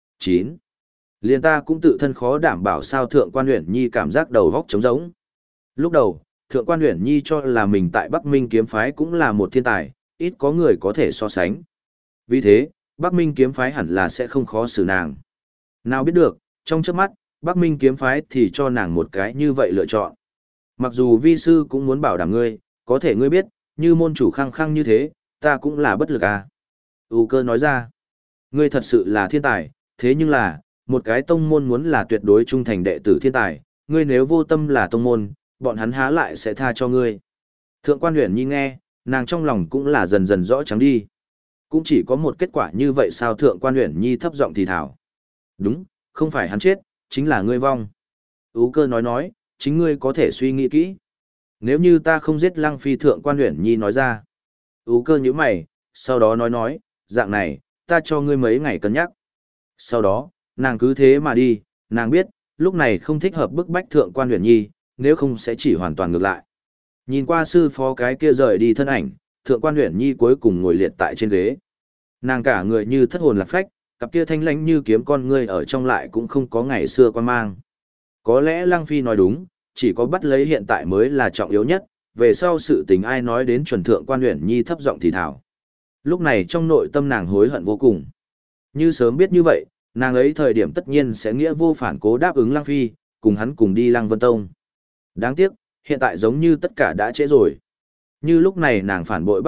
[SPEAKER 1] 9. Liền ta cũng tự thân khó đảm bảo sao. Thượng Quan Uyển Nhi cảm giác đầu góc trống rỗng. Lúc đầu, Thượng Quan Uyển Nhi cho là mình tại Bắc Minh kiếm phái cũng là một thiên tài, ít có người có thể so sánh. Vì thế, Bắc Minh kiếm phái hẳn là sẽ không khó xử nàng. Nào biết được, trong chớp mắt, Bắc Minh kiếm phái thì cho nàng một cái như vậy lựa chọn. Mặc dù vi sư cũng muốn bảo đảm ngươi, có thể ngươi biết, như môn chủ khăng khăng như thế, ta cũng là bất lực à. U Cơ nói ra, ngươi thật sự là thiên tài, thế nhưng là, một cái tông môn muốn là tuyệt đối trung thành đệ tử thiên tài, ngươi nếu vô tâm là tông môn, bọn hắn há lại sẽ tha cho ngươi. Thượng Quan Uyển Nhi nghe, nàng trong lòng cũng là dần dần rõ trắng đi. Cũng chỉ có một kết quả như vậy sao? Thượng Quan Uyển Nhi thấp giọng thì thào. Đúng, không phải hắn chết, chính là ngươi vong. Ú Cơ nói, chính ngươi có thể suy nghĩ kỹ. Nếu như ta không giết Lăng Phi. Thượng Quan Uyển Nhi nói ra. Ú Cơ nhíu mày, sau đó nói, dạng này, ta cho ngươi mấy ngày cân nhắc. Sau đó, nàng cứ thế mà đi, nàng biết, lúc này không thích hợp bức bách Thượng Quan Uyển Nhi, nếu không sẽ chỉ hoàn toàn ngược lại. Nhìn qua sư phó cái kia rời đi thân ảnh, Thượng Quan Uyển Nhi cuối cùng ngồi liệt tại trên ghế. Nàng cả người như thất hồn lạc phách, cặp kia thanh lãnh như kiếm con ngươi ở trong lại cũng không có ngày xưa quan mang. Có lẽ Lăng Phi nói đúng, chỉ có bắt lấy hiện tại mới là trọng yếu nhất, về sau sự tình ai nói đến chuẩn thượng quan Uyển Nhi thấp giọng thì thảo. Lúc này trong nội tâm nàng hối hận vô cùng. Như sớm biết như vậy, nàng ấy thời điểm tất nhiên sẽ nghĩa vô phản cố đáp ứng Lăng Phi, cùng hắn cùng đi Lăng Vân Tông. Đáng tiếc, hiện tại giống như tất cả đã trễ rồi. Như lúc này nàng phản bội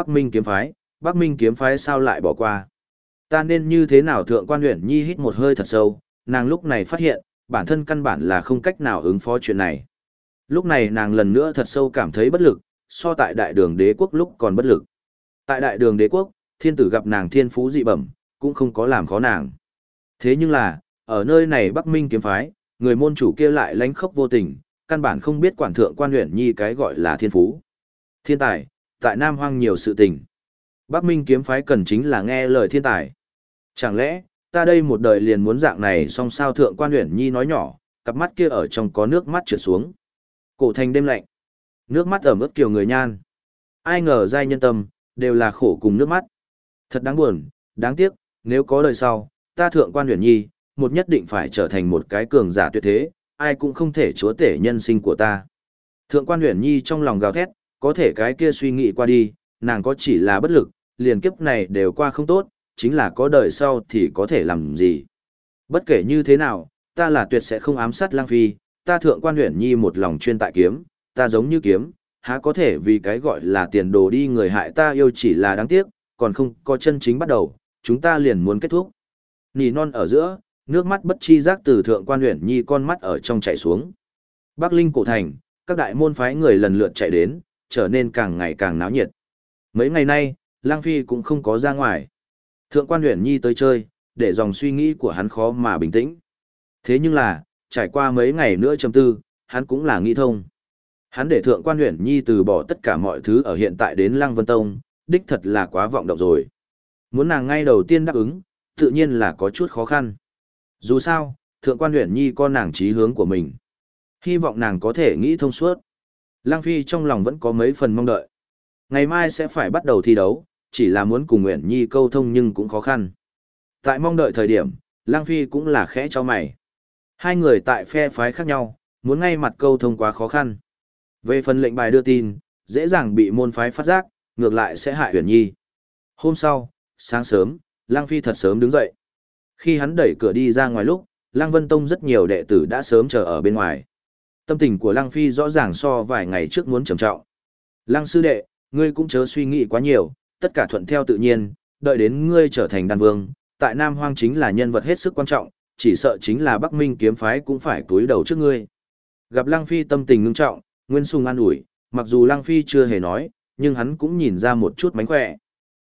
[SPEAKER 1] Bắc Minh kiếm phái sao lại bỏ qua. Ta nên như thế nào thượng quan Uyển Nhi hít một hơi thật sâu, nàng lúc này phát hiện, bản thân căn bản là không cách nào ứng phó chuyện này. Lúc này nàng lần nữa thật sâu cảm thấy bất lực, so tại đại đường đế quốc lúc còn bất lực. Tại đại đường đế quốc, thiên tử gặp nàng thiên phú dị bẩm, cũng không có làm khó nàng. Thế nhưng là, ở nơi này Bắc Minh kiếm phái, người môn chủ kia lại lánh khóc vô tình, căn bản không biết quản thượng quan Uyển Nhi cái gọi là thiên phú. Thiên tài, tại Nam Hoang nhiều sự tình. Bắc Minh kiếm phái cần chính là nghe lời thiên tài. Chẳng lẽ, ta đây một đời liền muốn dạng này song sao thượng quan Uyển Nhi nói nhỏ, cặp mắt kia ở trong có nước mắt trượt xuống. Cổ thành đêm lạnh, nước mắt ẩm ướt kiều người nhan. Ai ngờ giai nhân tâm, đều là khổ cùng nước mắt. Thật đáng buồn, đáng tiếc, nếu có đời sau, ta thượng quan Uyển Nhi, một nhất định phải trở thành một cái cường giả tuyệt thế, ai cũng không thể chúa tể nhân sinh của ta. Thượng quan Uyển Nhi trong lòng gào thét, có thể cái kia suy nghĩ qua đi, nàng có chỉ là bất lực, liền kiếp này đều qua không tốt, chính là có đời sau thì có thể làm gì. Bất kể như thế nào, ta là tuyệt sẽ không ám sát Lăng Phi, ta thượng quan Uyển Nhi một lòng chuyên tại kiếm, ta giống như kiếm, há có thể vì cái gọi là tiền đồ đi người hại ta yêu chỉ là đáng tiếc, còn không có chân chính bắt đầu, chúng ta liền muốn kết thúc. Nỉ non ở giữa, nước mắt bất chi giác từ thượng quan Uyển Nhi con mắt ở trong chảy xuống. Bắc Linh cổ thành, các đại môn phái người lần lượt chạy đến, trở nên càng ngày càng náo nhiệt. Mấy ngày nay, Lăng Phi cũng không có ra ngoài. Thượng quan Uyển Nhi tới chơi, để dòng suy nghĩ của hắn khó mà bình tĩnh. Thế nhưng là, trải qua mấy ngày nữa trầm tư, hắn cũng là nghĩ thông. Hắn để thượng quan Uyển Nhi từ bỏ tất cả mọi thứ ở hiện tại đến Lăng Vân Tông, đích thật là quá vọng động rồi. Muốn nàng ngay đầu tiên đáp ứng, tự nhiên là có chút khó khăn. Dù sao, thượng quan Uyển Nhi có nàng chí hướng của mình. Hy vọng nàng có thể nghĩ thông suốt. Lăng Phi trong lòng vẫn có mấy phần mong đợi. Ngày mai sẽ phải bắt đầu thi đấu, chỉ là muốn cùng Uyển Nhi câu thông nhưng cũng khó khăn. Tại mong đợi thời điểm, Lăng Phi cũng là khẽ cho mày. Hai người tại phe phái khác nhau, muốn ngay mặt câu thông quá khó khăn. Về phần lệnh bài đưa tin, dễ dàng bị môn phái phát giác, ngược lại sẽ hại Uyển Nhi. Hôm sau, sáng sớm, Lăng Phi thật sớm đứng dậy. Khi hắn đẩy cửa đi ra ngoài lúc, Lăng Vân Tông rất nhiều đệ tử đã sớm chờ ở bên ngoài. Tâm tình của Lăng Phi rõ ràng so vài ngày trước muốn trầm trọng. Lăng sư đệ, ngươi cũng chớ suy nghĩ quá nhiều, tất cả thuận theo tự nhiên, đợi đến ngươi trở thành đan vương, tại Nam Hoang chính là nhân vật hết sức quan trọng, chỉ sợ chính là Bắc Minh kiếm phái cũng phải cúi đầu trước ngươi. Gặp Lăng Phi tâm tình ngưng trọng, Nguyên Sung an ủi, mặc dù Lăng Phi chưa hề nói, nhưng hắn cũng nhìn ra một chút mánh khỏe.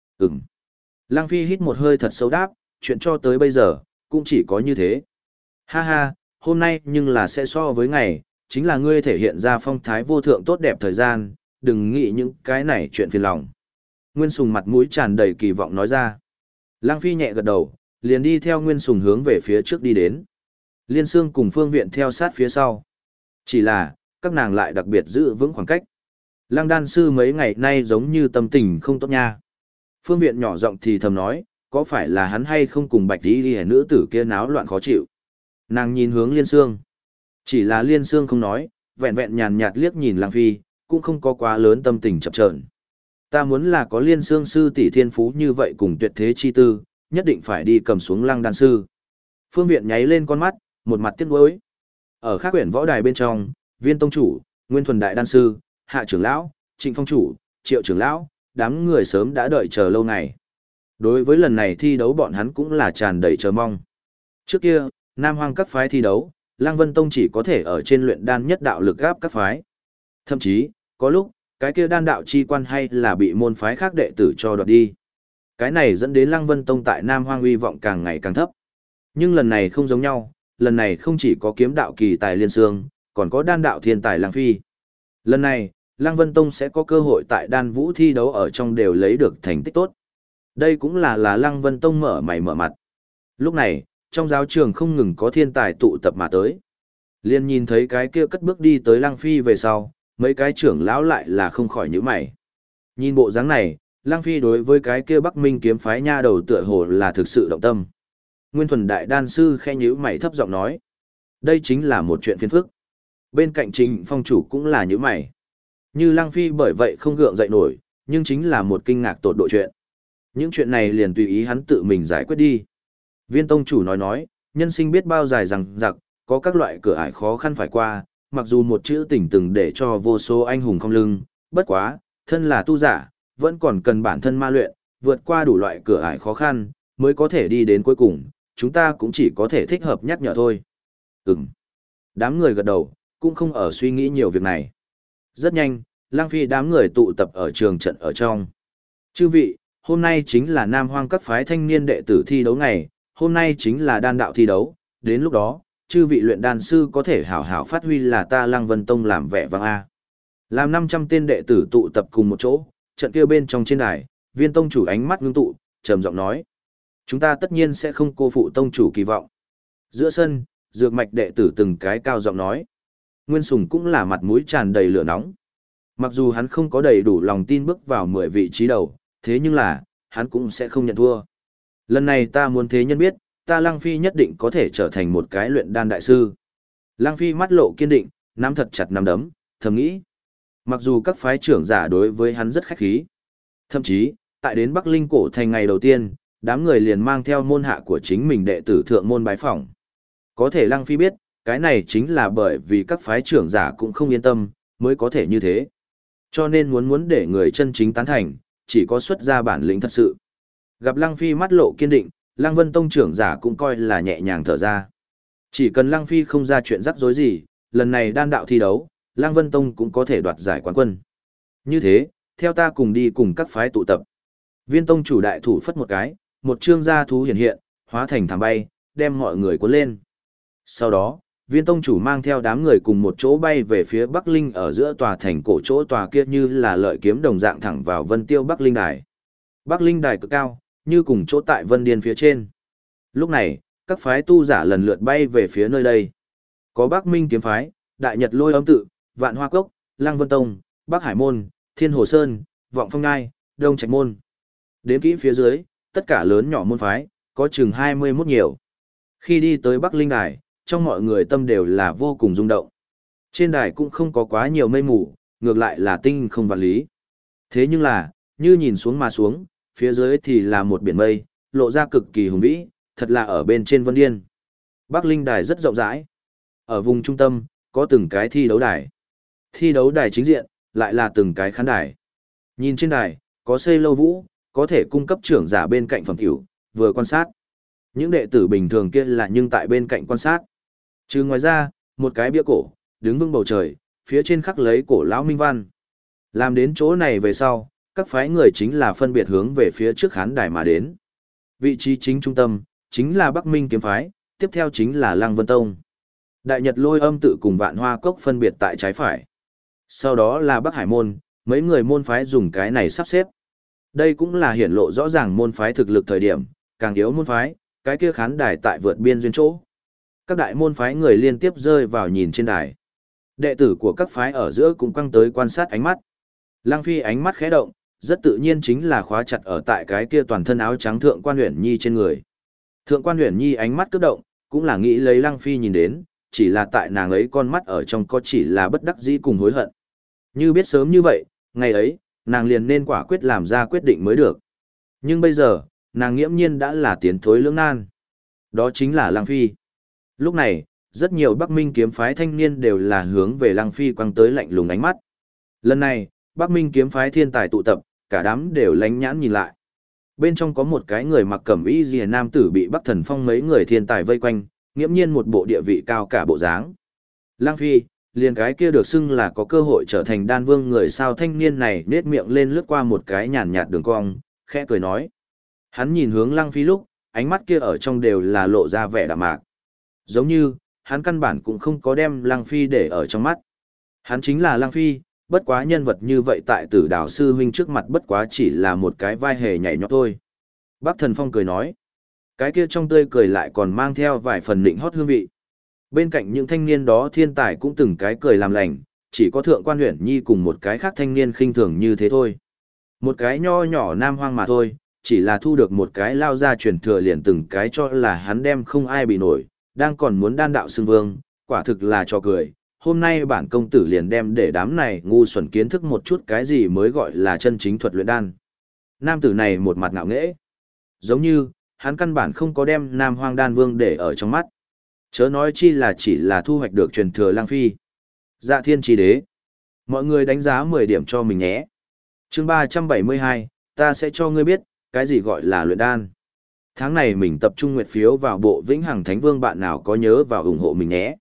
[SPEAKER 1] Lăng Phi hít một hơi thật sâu đáp, chuyện cho tới bây giờ, cũng chỉ có như thế. Ha ha, hôm nay nhưng là sẽ so với ngày, chính là ngươi thể hiện ra phong thái vô thượng tốt đẹp thời gian, đừng nghĩ những cái này chuyện phiền lòng. Nguyên Sùng mặt mũi tràn đầy kỳ vọng nói ra. Lăng Phi nhẹ gật đầu, liền đi theo Nguyên Sùng hướng về phía trước đi đến. Liên Sương cùng Phương Viện theo sát phía sau. Chỉ là, các nàng lại đặc biệt giữ vững khoảng cách. Lăng đan sư mấy ngày nay giống như tâm tình không tốt nha. Phương Viện nhỏ giọng thì thầm nói, có phải là hắn hay không cùng bạch y hề nữ tử kia náo loạn khó chịu. Nàng nhìn hướng Liên Sương. Chỉ là Liên Sương không nói, vẹn vẹn nhàn nhạt liếc nhìn Lăng Phi, cũng không có quá lớn tâm tình chập chờn. Ta muốn là có Liên Sương sư tỷ thiên phú như vậy cùng tuyệt thế chi tư, nhất định phải đi cầm xuống Lăng đan sư. Phương Viện nháy lên con mắt, một mặt tiếc nuối. Ở khác quyển võ đài bên trong, Viên tông chủ, Nguyên Thuần đại đan sư, Hạ trưởng lão, Trịnh Phong chủ, Triệu trưởng lão, đám người sớm đã đợi chờ lâu ngày. Đối với lần này thi đấu bọn hắn cũng là tràn đầy chờ mong. Trước kia, Nam Hoang các phái thi đấu, Lăng Vân Tông chỉ có thể ở trên luyện đan nhất đạo lực gáp các phái. Thậm chí, có lúc, cái kia đan đạo chi quan hay là bị môn phái khác đệ tử cho đoạt đi. Cái này dẫn đến Lăng Vân Tông tại Nam Hoang uy vọng càng ngày càng thấp. Nhưng lần này không giống nhau, lần này không chỉ có kiếm đạo kỳ tài Liên Sương, còn có đan đạo thiên tài Lăng Phi. Lần này, Lăng Vân Tông sẽ có cơ hội tại đan vũ thi đấu ở trong đều lấy được thành tích tốt. Đây cũng là Lăng Vân Tông mở mày mở mặt. Lúc này, trong giáo trường không ngừng có thiên tài tụ tập mà tới. Liên nhìn thấy cái kia cất bước đi tới Lăng Phi về sau, mấy cái trưởng lão lại là không khỏi nhíu mày. Nhìn bộ dáng này, Lăng Phi đối với cái kia Bắc Minh kiếm phái nha đầu tựa hồ là thực sự động tâm. Nguyên Thuần đại đan sư khẽ nhíu mày thấp giọng nói, đây chính là một chuyện phiền phức. Bên cạnh Trịnh Phong chủ cũng là như mày. Như Lăng Phi bởi vậy không gượng dậy nổi, nhưng chính là một kinh ngạc tột độ chuyện. Những chuyện này liền tùy ý hắn tự mình giải quyết đi. Viên tông chủ nói, nhân sinh biết bao dài rằng giặc, có các loại cửa ải khó khăn phải qua, mặc dù một chữ tình từng để cho vô số anh hùng không lưng, bất quá, thân là tu giả, vẫn còn cần bản thân ma luyện, vượt qua đủ loại cửa ải khó khăn, mới có thể đi đến cuối cùng, chúng ta cũng chỉ có thể thích hợp nhắc nhở thôi. Đám người gật đầu, cũng không ở suy nghĩ nhiều việc này. Rất nhanh, Lang Phi đám người tụ tập ở trường trận ở trong. Chư vị, hôm nay chính là Nam Hoang các phái thanh niên đệ tử thi đấu ngày, hôm nay chính là đan đạo thi đấu, đến lúc đó, chư vị luyện đan sư có thể hảo hảo phát huy là ta Lăng Vân Tông làm vẻ vang a. Làm 500 tên đệ tử tụ tập cùng một chỗ, trận kia bên trong trên đài, Viên tông chủ ánh mắt ngưng tụ, trầm giọng nói: "Chúng ta tất nhiên sẽ không cô phụ tông chủ kỳ vọng." Giữa sân, Dược Mạch đệ tử từng cái cao giọng nói. Nguyên Sùng cũng là mặt mũi tràn đầy lửa nóng. Mặc dù hắn không có đầy đủ lòng tin bước vào 10 vị trí đầu, thế nhưng là, hắn cũng sẽ không nhận thua. Lần này ta muốn thế nhân biết, ta Lăng Phi nhất định có thể trở thành một cái luyện đan đại sư. Lăng Phi mắt lộ kiên định, nắm thật chặt nắm đấm, thầm nghĩ. Mặc dù các phái trưởng giả đối với hắn rất khách khí. Thậm chí, tại đến Bắc Linh cổ thành ngày đầu tiên, đám người liền mang theo môn hạ của chính mình đệ tử thượng môn bái phỏng. Có thể Lăng Phi biết, cái này chính là bởi vì các phái trưởng giả cũng không yên tâm, mới có thể như thế. Cho nên muốn để người chân chính tán thành, chỉ có xuất ra bản lĩnh thật sự. Gặp Lăng Phi mắt lộ kiên định, Lăng Vân Tông trưởng giả cũng coi là nhẹ nhàng thở ra. Chỉ cần Lăng Phi không ra chuyện rắc rối gì, lần này đan đạo thi đấu, Lăng Vân Tông cũng có thể đoạt giải quán quân. Như thế, theo ta cùng đi cùng các phái tụ tập. Viên Tông chủ đại thủ phất một cái, một trương gia thú hiện hiện, hóa thành thảm bay, đem mọi người cuốn lên. Sau đó, Viên Tông chủ mang theo đám người cùng một chỗ bay về phía Bắc Linh ở giữa tòa thành cổ chỗ tòa kia như là lợi kiếm đồng dạng thẳng vào Vân Tiêu Bắc Linh Đài. Bắc Linh Đài cực cao, như cùng chỗ tại Vân Điền phía trên. Lúc này, các phái tu giả lần lượt bay về phía nơi đây. Có Bắc Minh kiếm phái, Đại Nhật Lôi Âm tự, Vạn Hoa Cốc, Lăng Vân Tông, Bắc Hải Môn, Thiên Hồ Sơn, Vọng Phong Ngai, Đông Trạch Môn. Đến kỹ phía dưới, tất cả lớn nhỏ môn phái, có chừng 21 nhiều. Khi đi tới Bắc Linh Đài, trong mọi người tâm đều là vô cùng rung động. Trên đài cũng không có quá nhiều mây mù, ngược lại là tinh không vạn lý. Thế nhưng là, như nhìn xuống mà xuống, phía dưới thì là một biển mây, lộ ra cực kỳ hùng vĩ, thật là ở bên trên Vân Điên. Bắc Linh Đài rất rộng rãi. Ở vùng trung tâm, có từng cái thi đấu đài. Thi đấu đài chính diện, lại là từng cái khán đài. Nhìn trên đài, có xây lâu vũ, có thể cung cấp trưởng giả bên cạnh phẩm tiểu, vừa quan sát. Những đệ tử bình thường kia là nhưng tại bên cạnh quan sát. Trừ ngoài ra, một cái bia cổ, đứng vững bầu trời, phía trên khắc lấy cổ lão minh văn. Làm đến chỗ này về sau, các phái người chính là phân biệt hướng về phía trước khán đài mà đến. Vị trí chính trung tâm, chính là Bắc Minh kiếm phái, tiếp theo chính là Lăng Vân Tông. Đại Nhật Lôi Âm tự cùng Vạn Hoa Cốc phân biệt tại trái phải. Sau đó là Bắc Hải Môn, mấy người môn phái dùng cái này sắp xếp. Đây cũng là hiển lộ rõ ràng môn phái thực lực thời điểm, càng yếu môn phái, cái kia khán đài tại vượt biên duyên chỗ. Các đại môn phái người liên tiếp rơi vào nhìn trên đài. Đệ tử của các phái ở giữa cũng quăng tới quan sát ánh mắt. Lăng Phi ánh mắt khẽ động, rất tự nhiên chính là khóa chặt ở tại cái kia toàn thân áo trắng Thượng Quan Uyển Nhi trên người. Thượng Quan Uyển Nhi ánh mắt cất động, cũng là nghĩ lấy Lăng Phi nhìn đến, chỉ là tại nàng ấy con mắt ở trong có chỉ là bất đắc dĩ cùng hối hận. Như biết sớm như vậy, ngày ấy, nàng liền nên quả quyết làm ra quyết định mới được. Nhưng bây giờ, nàng nghiễm nhiên đã là tiến thối lưỡng nan. Đó chính là Lăng Phi. Lúc này, rất nhiều Bắc Minh kiếm phái thanh niên đều là hướng về Lăng Phi quăng tới lạnh lùng ánh mắt. Lần này, Bắc Minh kiếm phái thiên tài tụ tập, cả đám đều lánh nhãn nhìn lại. Bên trong có một cái người mặc cẩm y rìa nam tử bị Bắc Thần Phong mấy người thiên tài vây quanh, nghiễm nhiên một bộ địa vị cao cả bộ dáng. Lăng Phi, liền cái kia được xưng là có cơ hội trở thành đan vương người sao thanh niên này nết miệng lên lướt qua một cái nhàn nhạt đường cong, khẽ cười nói. Hắn nhìn hướng Lăng Phi lúc, ánh mắt kia ở trong đều là lộ ra vẻ đạm mạc. Giống như, hắn căn bản cũng không có đem Lăng Phi để ở trong mắt. Hắn chính là Lăng Phi, bất quá nhân vật như vậy tại Tử Đào sư huynh trước mặt bất quá chỉ là một cái vai hề nhảy nhót thôi. Bắc Thần Phong cười nói. Cái kia trong tươi cười lại còn mang theo vài phần nịnh hót hương vị. Bên cạnh những thanh niên đó thiên tài cũng từng cái cười làm lành, chỉ có Thượng Quan Uyển Nhi cùng một cái khác thanh niên khinh thường như thế thôi. Một cái nho nhỏ nam hoang mà thôi, chỉ là thu được một cái lao ra truyền thừa liền từng cái cho là hắn đem không ai bị nổi, đang còn muốn đan đạo xưng vương, quả thực là cho cười, hôm nay bản công tử liền đem để đám này ngu xuẩn kiến thức một chút cái gì mới gọi là chân chính thuật luyện đan. Nam tử này một mặt ngạo nghễ. Giống như, hắn căn bản không có đem Nam Hoang Đan Vương để ở trong mắt. Chớ nói chi là chỉ là thu hoạch được truyền thừa Lang Phi. Dạ thiên chi đế. Mọi người đánh giá 10 điểm cho mình nhé. Chương 372, ta sẽ cho ngươi biết, cái gì gọi là luyện đan. Tháng này mình tập trung nguyệt phiếu vào bộ Vĩnh Hằng Thánh Vương, bạn nào có nhớ vào ủng hộ mình nhé.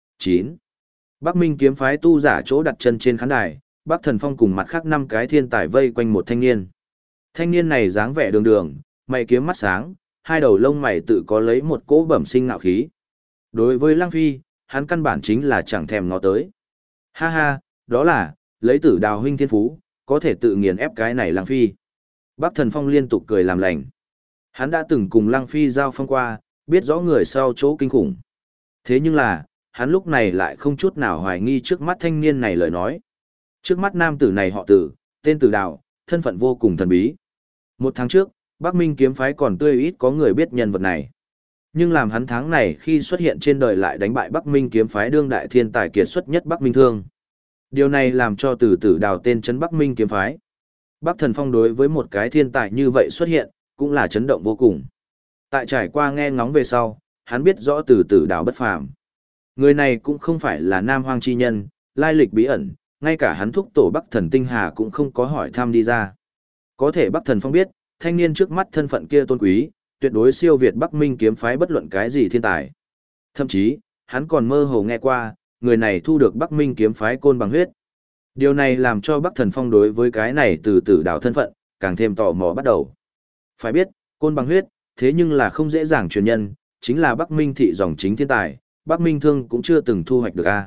[SPEAKER 1] 9. Bắc Minh kiếm phái tu giả chỗ đặt chân trên khán đài, Bắc Thần Phong cùng mặt khác 5 cái thiên tài vây quanh một thanh niên. Thanh niên này dáng vẻ đường đường, mày kiếm mắt sáng, hai đầu lông mày tự có lấy một cỗ bẩm sinh ngạo khí. Đối với Lăng Phi, hắn căn bản chính là chẳng thèm ngó tới. Ha ha, đó là, lấy Tử Đào huynh thiên phú, có thể tự nghiền ép cái này Lăng Phi. Bắc Thần Phong liên tục cười làm lành. Hắn đã từng cùng Lăng Phi giao phong qua, biết rõ người sau chỗ kinh khủng. Thế nhưng là, hắn lúc này lại không chút nào hoài nghi trước mắt thanh niên này lời nói. Trước mắt nam tử này họ Tử, tên Tử Đào, thân phận vô cùng thần bí. Một tháng trước, Bắc Minh kiếm phái còn tươi ít có người biết nhân vật này. Nhưng làm hắn tháng này khi xuất hiện trên đời lại đánh bại Bắc Minh kiếm phái đương đại thiên tài kiệt xuất nhất Bắc Minh Thương. Điều này làm cho Tử Đào tên chấn Bắc Minh kiếm phái. Bắc Thần Phong đối với một cái thiên tài như vậy xuất hiện, cũng là chấn động vô cùng. Tại trải qua nghe ngóng về sau, hắn biết rõ Tử Đào bất phàm. Người này cũng không phải là Nam Hoang chi nhân, lai lịch bí ẩn, ngay cả hắn thúc tổ Bắc Thần Tinh Hà cũng không có hỏi thăm đi ra. Có thể Bắc Thần Phong biết, thanh niên trước mắt thân phận kia tôn quý, tuyệt đối siêu việt Bắc Minh kiếm phái bất luận cái gì thiên tài. Thậm chí, hắn còn mơ hồ nghe qua, người này thu được Bắc Minh kiếm phái côn bằng huyết. Điều này làm cho Bắc Thần Phong đối với cái này Tử Đào thân phận, càng thêm tò mò bắt đầu. Phải biết, côn bằng huyết, thế nhưng là không dễ dàng truyền nhân, chính là Bắc Minh thị dòng chính thiên tài, Bắc Minh Thương cũng chưa từng thu hoạch được a.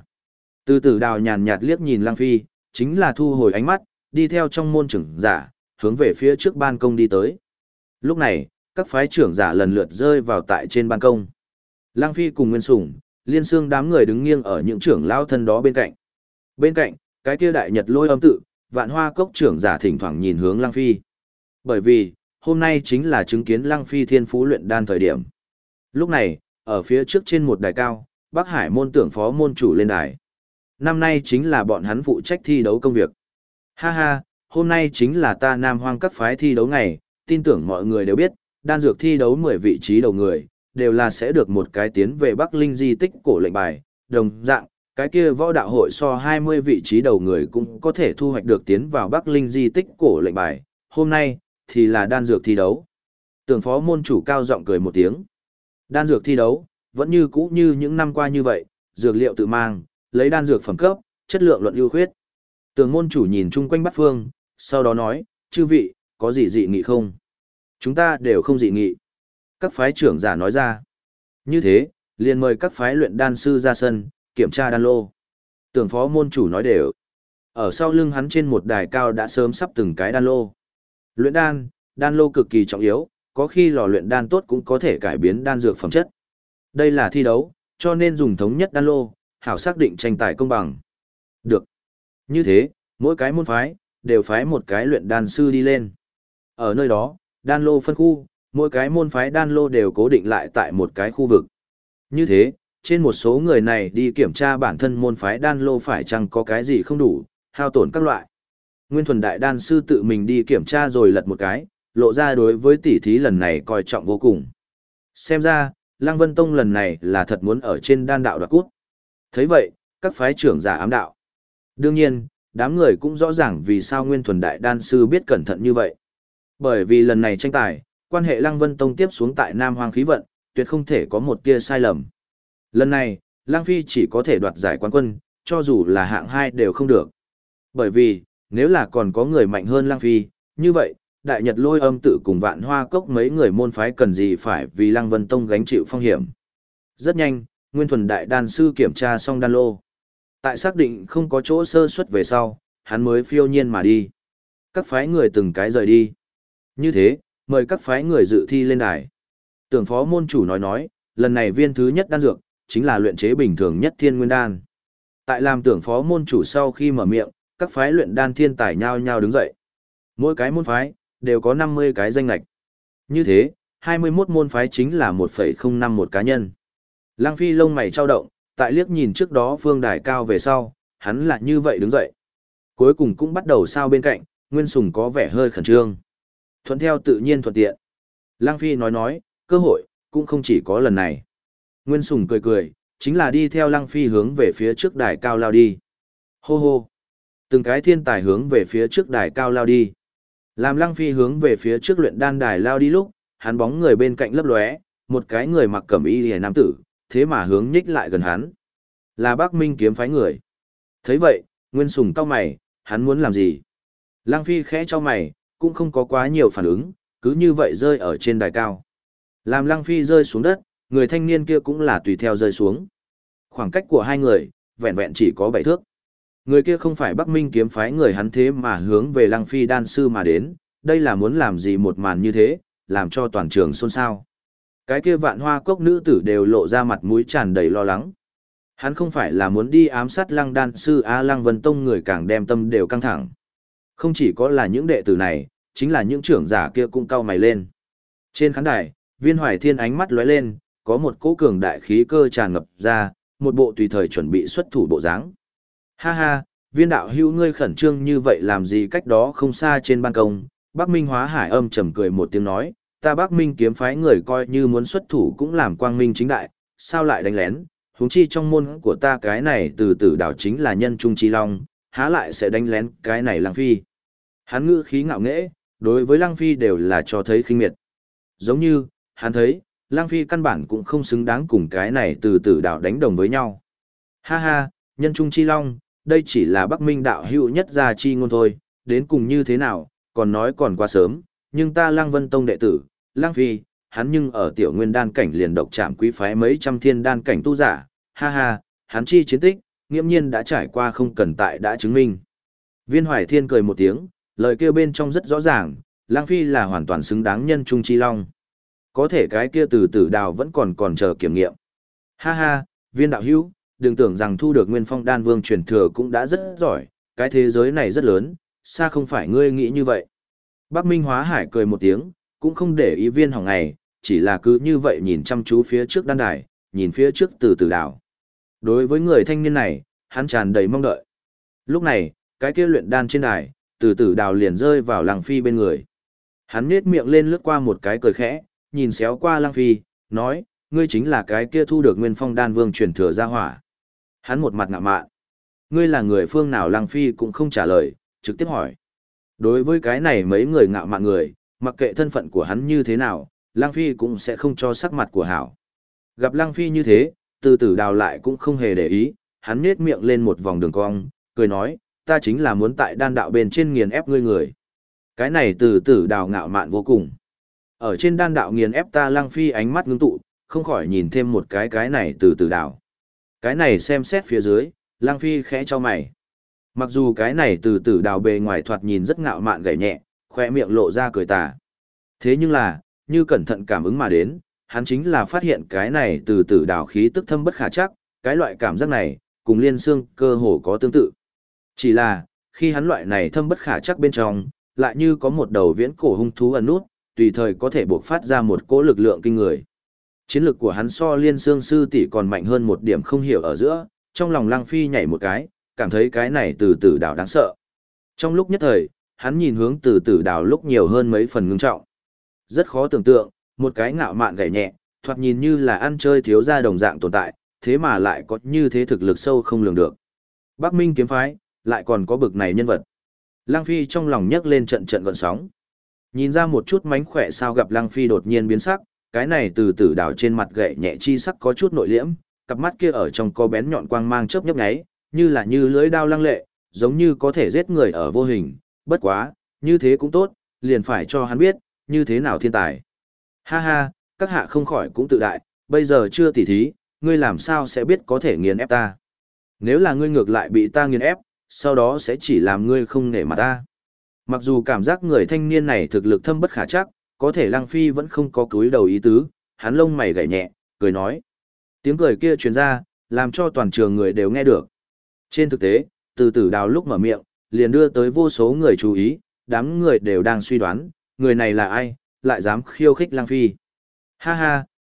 [SPEAKER 1] Tử Đào nhàn nhạt liếc nhìn Lăng Phi, chính là thu hồi ánh mắt, đi theo trong môn trưởng giả, hướng về phía trước ban công đi tới. Lúc này, các phái trưởng giả lần lượt rơi vào tại trên ban công. Lăng Phi cùng Nguyên Sủng, Liên Xương đám người đứng nghiêng ở những trưởng lão thân đó bên cạnh. Bên cạnh, cái kia đại nhật lôi âm tự, Vạn Hoa cốc trưởng giả thỉnh thoảng nhìn hướng Lăng Phi. Bởi vì, hôm nay chính là chứng kiến Lăng Phi thiên phú luyện đan thời điểm. Lúc này, ở phía trước trên một đài cao, Bắc Hải môn tưởng phó môn chủ lên đài. Năm nay chính là bọn hắn phụ trách thi đấu công việc. Ha ha, hôm nay chính là ta Nam Hoang các phái thi đấu ngày, tin tưởng mọi người đều biết, đan dược thi đấu 10 vị trí đầu người, đều là sẽ được một cái tiến về Bắc Linh di tích cổ lệnh bài, đồng dạng, cái kia võ đạo hội so 20 vị trí đầu người cũng có thể thu hoạch được tiến vào Bắc Linh di tích cổ lệnh bài, hôm nay, thì là đan dược thi đấu. Tưởng phó môn chủ cao giọng cười một tiếng. Đan dược thi đấu, vẫn như cũ như những năm qua như vậy, dược liệu tự mang, lấy đan dược phẩm cấp, chất lượng luận ưu khuyết. Tưởng môn chủ nhìn chung quanh bát phương, sau đó nói, chư vị, có gì dị nghị không? Chúng ta đều không dị nghị. Các phái trưởng giả nói ra. Như thế, liền mời các phái luyện đan sư ra sân, kiểm tra đan lô. Tưởng phó môn chủ nói đều. Ở sau lưng hắn trên một đài cao đã sớm sắp từng cái đan lô. Luyện đan, đan lô cực kỳ trọng yếu, có khi lò luyện đan tốt cũng có thể cải biến đan dược phẩm chất. Đây là thi đấu, cho nên dùng thống nhất đan lô, hảo xác định tranh tài công bằng. Được. Như thế, mỗi cái môn phái, đều phái một cái luyện đan sư đi lên. Ở nơi đó, đan lô phân khu, mỗi cái môn phái đan lô đều cố định lại tại một cái khu vực. Như thế, trên một số người này đi kiểm tra bản thân môn phái đan lô phải chăng có cái gì không đủ, hao tổn các loại. Nguyên Thuần đại đan sư tự mình đi kiểm tra rồi lật một cái, lộ ra đối với tỷ thí lần này coi trọng vô cùng. Xem ra, Lăng Vân Tông lần này là thật muốn ở trên đan đạo đoạt cút. Thấy vậy, các phái trưởng giả ám đạo. Đương nhiên, đám người cũng rõ ràng vì sao Nguyên Thuần đại đan sư biết cẩn thận như vậy. Bởi vì lần này tranh tài, quan hệ Lăng Vân Tông tiếp xuống tại Nam Hoang khí vận, tuyệt không thể có một tia sai lầm. Lần này, Lăng Phi chỉ có thể đoạt giải quán quân, cho dù là hạng 2 đều không được. Bởi vì, nếu là còn có người mạnh hơn Lăng Phi, như vậy, Đại Nhật Lôi Âm tự cùng Vạn Hoa cốc mấy người môn phái cần gì phải vì Lăng Vân Tông gánh chịu phong hiểm. Rất nhanh, Nguyên Thuần đại đan sư kiểm tra xong đan lô. Tại xác định không có chỗ sơ suất về sau, hắn mới phiêu nhiên mà đi. Các phái người từng cái rời đi. Như thế, mời các phái người dự thi lên đài. Tưởng phó môn chủ nói, lần này viên thứ nhất đan dược, chính là luyện chế bình thường nhất thiên nguyên đan. Tại làm tưởng phó môn chủ sau khi mở miệng, các phái luyện đan thiên tài nhao nhao đứng dậy. Mỗi cái môn phái, đều có 50 cái danh lạch. Như thế, 21 môn phái chính là 1,051 cá nhân. Lăng Phi lông mày trao động, Tại liếc nhìn trước đó phương đài cao về sau, hắn lại như vậy đứng dậy. Cuối cùng cũng bắt đầu sao bên cạnh, Nguyên Sùng có vẻ hơi khẩn trương. Thuận theo tự nhiên thuận tiện. Lăng Phi nói, cơ hội, cũng không chỉ có lần này. Nguyên Sùng cười cười, chính là đi theo Lăng Phi hướng về phía trước đài cao lao đi. Hô hô. Từng cái thiên tài hướng về phía trước đài cao lao đi. Làm Lăng Phi hướng về phía trước luyện đan đài lao đi lúc, hắn bóng người bên cạnh lấp lóe, một cái người mặc cẩm y liễu nam tử, thế mà hướng nhích lại gần hắn. Là Bắc Minh kiếm phái người. Thấy vậy, Nguyên Sùng cau mày, hắn muốn làm gì? Lăng Phi khẽ chau mày, cũng không có quá nhiều phản ứng, cứ như vậy rơi ở trên đài cao. Làm Lăng Phi rơi xuống đất, người thanh niên kia cũng là tùy theo rơi xuống. Khoảng cách của hai người, vẹn vẹn chỉ có 7 thước. Người kia không phải Bắc Minh kiếm phái người hắn thế mà hướng về Lăng Phi đan sư mà đến, đây là muốn làm gì một màn như thế, làm cho toàn trường xôn xao. Cái kia Vạn Hoa Cốc nữ tử đều lộ ra mặt mũi tràn đầy lo lắng. Hắn không phải là muốn đi ám sát Lăng đan sư Lăng Vân Tông, người càng đem tâm đều căng thẳng. Không chỉ có là những đệ tử này, chính là những trưởng giả kia cũng cau mày lên. Trên khán đài, Viên Hoài Thiên ánh mắt lóe lên, có một cỗ cường đại khí cơ tràn ngập ra, một bộ tùy thời chuẩn bị xuất thủ bộ dáng. Ha ha, Viên đạo hữu ngươi khẩn trương như vậy làm gì? Cách đó không xa trên ban công, Bắc Minh Hóa Hải âm trầm cười một tiếng nói, ta Bắc Minh kiếm phái người coi như muốn xuất thủ cũng làm quang minh chính đại, sao lại đánh lén? Huống chi trong môn của ta cái này từ tử đảo chính là nhân trung chi long, há lại sẽ đánh lén cái này Lăng Phi. Hắn ngữ khí ngạo nghễ, đối với Lăng Phi đều là cho thấy khinh miệt. Giống như, hắn thấy, Lăng Phi căn bản cũng không xứng đáng cùng cái này từ tử đảo đánh đồng với nhau. Ha ha, nhân trung chi long, đây chỉ là Bắc Minh đạo hữu nhất gia chi ngôn thôi, đến cùng như thế nào, còn nói còn quá sớm, nhưng ta Lăng Vân Tông đệ tử, Lăng Phi, hắn nhưng ở tiểu nguyên đan cảnh liền độc chạm quý phái mấy trăm thiên đan cảnh tu giả, ha ha, hắn chi chiến tích, nghiễm nhiên đã trải qua không cần tại đã chứng minh. Viên Hoài Thiên cười một tiếng, lời kêu bên trong rất rõ ràng, Lăng Phi là hoàn toàn xứng đáng nhân trung chi long. Có thể cái kia từ tử đào vẫn còn chờ kiểm nghiệm. Ha ha, Viên đạo hữu, đừng tưởng rằng thu được Nguyên Phong đan vương truyền thừa cũng đã rất giỏi, cái thế giới này rất lớn, xa không phải ngươi nghĩ như vậy. Bắc Minh Hóa Hải cười một tiếng, cũng không để ý Viên Hỏng ngày, chỉ là cứ như vậy nhìn chăm chú phía trước đan đài, nhìn phía trước từ tử đào. Đối với người thanh niên này, hắn tràn đầy mong đợi. Lúc này, cái kia luyện đan trên đài, từ tử đào liền rơi vào Lăng Phi bên người. Hắn nhếch miệng lên lướt qua một cái cười khẽ, nhìn xéo qua Lăng Phi, nói, ngươi chính là cái kia thu được Nguyên Phong đan vương truyền thừa ra hỏa. Hắn một mặt ngạo mạn. Ngươi là người phương nào? Lăng Phi cũng không trả lời, trực tiếp hỏi. Đối với cái này mấy người ngạo mạn người, mặc kệ thân phận của hắn như thế nào, Lăng Phi cũng sẽ không cho sắc mặt của hảo. Gặp Lăng Phi như thế, từ tử đào lại cũng không hề để ý, hắn nhếch miệng lên một vòng đường cong, cười nói, ta chính là muốn tại đan đạo bên trên nghiền ép ngươi người. Cái này từ tử đào ngạo mạn vô cùng. Ở trên đan đạo nghiền ép ta? Lăng Phi ánh mắt ngưng tụ, không khỏi nhìn thêm một cái này từ tử đào. Cái này xem xét phía dưới, Lăng Phi khẽ cho mày. Mặc dù cái này từ tử đào bề ngoài thoạt nhìn rất ngạo mạn gảy nhẹ, khoe miệng lộ ra cười tà. Thế nhưng là, như cẩn thận cảm ứng mà đến, hắn chính là phát hiện cái này từ tử đào khí tức thâm bất khả chắc, cái loại cảm giác này, cùng Liên Xương cơ hồ có tương tự. Chỉ là, khi hắn loại này thâm bất khả chắc bên trong, lại như có một đầu viễn cổ hung thú ẩn nút, tùy thời có thể buộc phát ra một cỗ lực lượng kinh người. Chiến lực của hắn so Liên Xương sư tỷ còn mạnh hơn một điểm không hiểu ở giữa, trong lòng Lăng Phi nhảy một cái, cảm thấy cái này từ tử đào đáng sợ. Trong lúc nhất thời, hắn nhìn hướng từ tử đào lúc nhiều hơn mấy phần ngưng trọng. Rất khó tưởng tượng, một cái ngạo mạn gảy nhẹ, thoạt nhìn như là ăn chơi thiếu gia đồng dạng tồn tại, thế mà lại có như thế thực lực sâu không lường được. Bắc Minh kiếm phái, lại còn có bực này nhân vật. Lăng Phi trong lòng nhấc lên trận trận gợn sóng. Nhìn ra một chút mánh khỏe sao gặp Lăng Phi đột nhiên biến sắc, cái này từ tử đào trên mặt gậy nhẹ chi sắc có chút nội liễm, cặp mắt kia ở trong có bén nhọn quang mang chớp nhấp nháy, như là như lưỡi đao lăng lệ, giống như có thể giết người ở vô hình, bất quá, như thế cũng tốt, liền phải cho hắn biết, như thế nào thiên tài. Ha ha, các hạ không khỏi cũng tự đại, bây giờ chưa tỉ thí, ngươi làm sao sẽ biết có thể nghiền ép ta. Nếu là ngươi ngược lại bị ta nghiền ép, sau đó sẽ chỉ làm ngươi không nể mặt ta. Mặc dù cảm giác người thanh niên này thực lực thâm bất khả chắc, có thể Lăng Phi vẫn không có cúi đầu ý tứ, hắn lông mày gảy nhẹ, cười nói. Tiếng cười kia truyền ra, làm cho toàn trường người đều nghe được. Trên thực tế, từ tử đào lúc mở miệng, liền đưa tới vô số người chú ý, đám người đều đang suy đoán, người này là ai, lại dám khiêu khích Lăng Phi. Ha ha,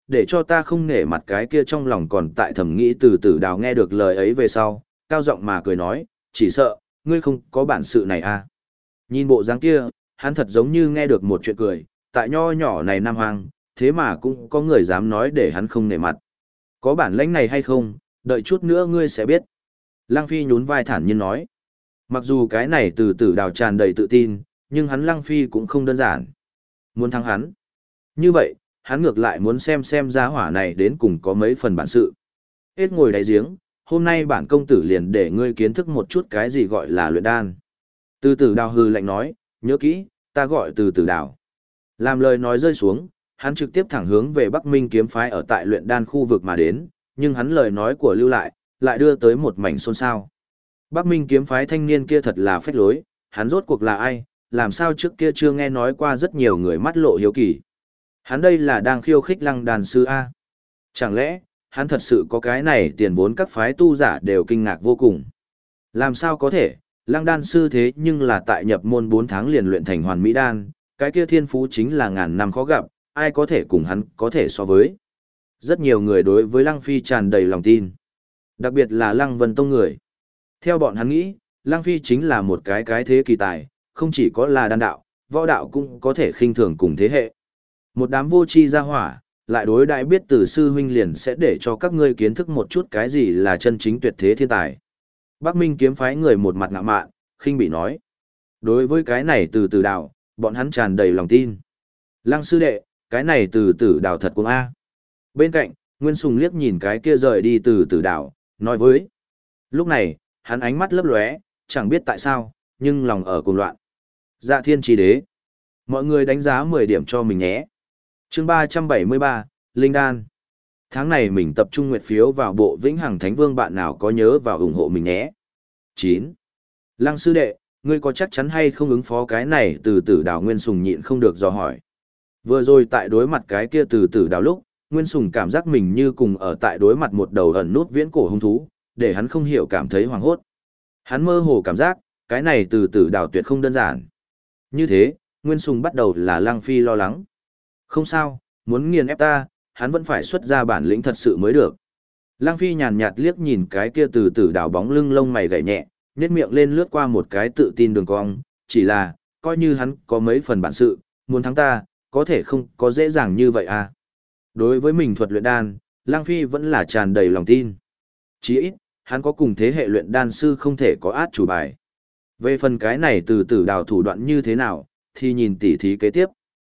[SPEAKER 1] để cho ta không nể mặt cái kia trong lòng còn tại thầm nghĩ từ từ đào nghe được lời ấy về sau, cao giọng mà cười nói, chỉ sợ, ngươi không có bản sự này à. Nhìn bộ dáng kia, hắn thật giống như nghe được một chuyện cười, tại nho nhỏ này Nam Hoang, thế mà cũng có người dám nói để hắn không nể mặt. Có bản lãnh này hay không, đợi chút nữa ngươi sẽ biết. Lăng Phi nhún vai thản nhiên nói. Mặc dù cái này từ từ đào tràn đầy tự tin, nhưng hắn Lăng Phi cũng không đơn giản. Muốn thắng hắn. Như vậy, hắn ngược lại muốn xem giá hỏa này đến cùng có mấy phần bản sự. Hết ngồi đáy giếng, hôm nay bản công tử liền để ngươi kiến thức một chút cái gì gọi là luyện đan. Từ từ đào hừ lạnh nói, nhớ kỹ, ta gọi từ từ đào. Làm lời nói rơi xuống, hắn trực tiếp thẳng hướng về Bắc Minh kiếm phái ở tại luyện đan khu vực mà đến, nhưng hắn lời nói của lưu lại đưa tới một mảnh xôn xao. Bắc Minh kiếm phái thanh niên kia thật là phách lối, hắn rốt cuộc là ai, làm sao trước kia chưa nghe nói qua rất nhiều người mắt lộ hiếu kỳ. Hắn đây là đang khiêu khích Lăng đan sư A. Chẳng lẽ, hắn thật sự có cái này tiền vốn các phái tu giả đều kinh ngạc vô cùng. Làm sao có thể, Lăng đan sư thế nhưng là tại nhập môn 4 tháng liền luyện thành hoàn mỹ đan, cái kia thiên phú chính là ngàn năm khó gặp, ai có thể cùng hắn có thể so với. Rất nhiều người đối với Lăng Phi tràn đầy lòng tin. Đặc biệt là Lăng Vân Tông người. Theo bọn hắn nghĩ, Lăng Phi chính là một cái thế kỳ tài, không chỉ có là đan đạo, võ đạo cũng có thể khinh thường cùng thế hệ. Một đám vô tri ra hỏa, lại đối đại biết từ sư huynh liền sẽ để cho các ngươi kiến thức một chút cái gì là chân chính tuyệt thế thiên tài. Bắc Minh kiếm phái người một mặt ngạo mạn, khinh bị nói. Đối với cái này từ từ đào, bọn hắn tràn đầy lòng tin. Lăng sư đệ, cái này từ từ đào thật cũng A. Bên cạnh, Nguyên Sùng liếc nhìn cái kia rời đi từ từ đào, nói với. Lúc này, hắn ánh mắt lấp lóe, chẳng biết tại sao, nhưng lòng ở cuồng loạn. Dạ thiên trí đế. Mọi người đánh giá 10 điểm cho mình nhé. Chương 373, Linh Đan. Tháng này mình tập trung nguyệt phiếu vào bộ Vĩnh Hằng Thánh Vương, bạn nào có nhớ vào ủng hộ mình nhé. 9. Lăng sư đệ, ngươi có chắc chắn hay không ứng phó cái này từ từ đào? Nguyên Sùng nhịn không được dò hỏi. Vừa rồi tại đối mặt cái kia từ từ đào lúc, Nguyên Sùng cảm giác mình như cùng ở tại đối mặt một đầu ẩn nút viễn cổ hung thú, để hắn không hiểu cảm thấy hoảng hốt. Hắn mơ hồ cảm giác, cái này từ từ đào tuyệt không đơn giản. Như thế, Nguyên Sùng bắt đầu là Lăng Phi lo lắng. Không sao, muốn nghiền ép ta, hắn vẫn phải xuất ra bản lĩnh thật sự mới được. Lăng Phi nhàn nhạt liếc nhìn cái kia từ từ đào bóng lưng lông mày gảy nhẹ, nhếch miệng lên lướt qua một cái tự tin đường cong, chỉ là, coi như hắn có mấy phần bản sự, muốn thắng ta, có thể không có dễ dàng như vậy à. Đối với mình thuật luyện đan, Lăng Phi vẫn là tràn đầy lòng tin. Chỉ ít, hắn có cùng thế hệ luyện đan sư không thể có át chủ bài. Về phần cái này từ từ đào thủ đoạn như thế nào, thì nhìn tỉ thí kế tiếp.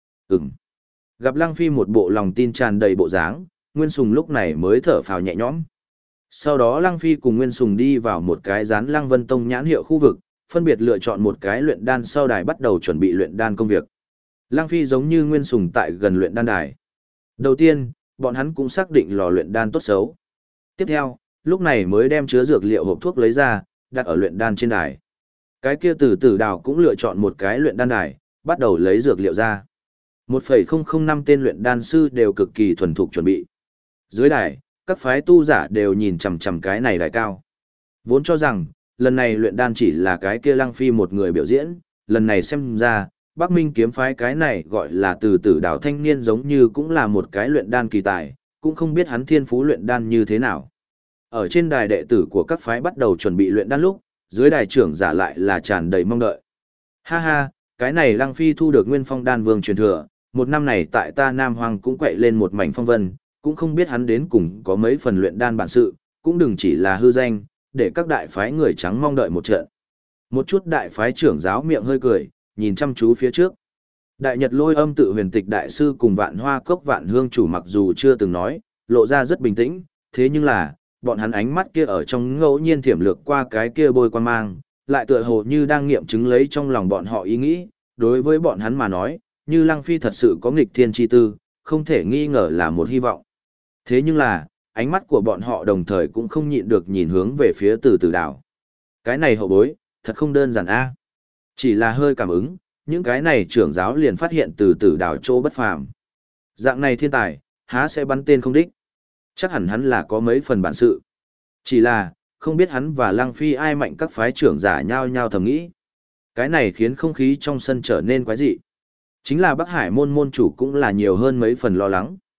[SPEAKER 1] Gặp Lăng Phi một bộ lòng tin tràn đầy bộ dáng, Nguyên Sùng lúc này mới thở phào nhẹ nhõm. Sau đó Lăng Phi cùng Nguyên Sùng đi vào một cái dán Lăng Vân Tông nhãn hiệu khu vực, phân biệt lựa chọn một cái luyện đan sau đài bắt đầu chuẩn bị luyện đan công việc. Lăng Phi giống như Nguyên Sùng tại gần luyện đan đài. Đầu tiên, bọn hắn cũng xác định lò luyện đan tốt xấu. Tiếp theo, lúc này mới đem chứa dược liệu hộp thuốc lấy ra, đặt ở luyện đan trên đài. Cái kia từ từ đào cũng lựa chọn một cái luyện đan đài, bắt đầu lấy dược liệu ra. 1,005 tên luyện đan sư đều cực kỳ thuần thục chuẩn bị. Dưới đài, các phái tu giả đều nhìn chằm chằm cái này đài cao. Vốn cho rằng, lần này luyện đan chỉ là cái kia Lăng Phi một người biểu diễn, lần này xem ra, Bắc Minh kiếm phái cái này gọi là từ từ đào thanh niên giống như cũng là một cái luyện đan kỳ tài, cũng không biết hắn thiên phú luyện đan như thế nào. Ở trên đài đệ tử của các phái bắt đầu chuẩn bị luyện đan lúc, dưới đài trưởng giả lại là tràn đầy mong đợi. Ha ha, cái này Lăng Phi thu được Nguyên Phong Đan Vương truyền thừa, một năm này tại ta Nam Hoang cũng quậy lên một mảnh phong vân, cũng không biết hắn đến cùng có mấy phần luyện đan bản sự, cũng đừng chỉ là hư danh, để các đại phái người trắng mong đợi một trận. Một chút đại phái trưởng giáo miệng hơi cười, nhìn chăm chú phía trước. Đại Nhật Lôi Âm Tự Huyền Tịch đại sư cùng Vạn Hoa Cốc Vạn Hương chủ mặc dù chưa từng nói, lộ ra rất bình tĩnh, thế nhưng là, bọn hắn ánh mắt kia ở trong ngẫu nhiên thiểm lược qua cái kia bôi quan mang, lại tựa hồ như đang nghiệm chứng lấy trong lòng bọn họ ý nghĩ, đối với bọn hắn mà nói, như Lăng Phi thật sự có nghịch thiên chi tư, không thể nghi ngờ là một hy vọng. Thế nhưng là, ánh mắt của bọn họ đồng thời cũng không nhịn được nhìn hướng về phía từ từ đảo. Cái này hậu bối, thật không đơn giản a. Chỉ là hơi cảm ứng, những cái này trưởng giáo liền phát hiện từ từ đảo chỗ bất phàm. Dạng này thiên tài, há sẽ bắn tên không đích. Chắc hẳn hắn là có mấy phần bản sự. Chỉ là, không biết hắn và Lăng Phi ai mạnh, các phái trưởng giả nhao nhao thầm nghĩ. Cái này khiến không khí trong sân trở nên quái dị. Chính là Bắc Hải môn môn chủ cũng là nhiều hơn mấy phần lo lắng.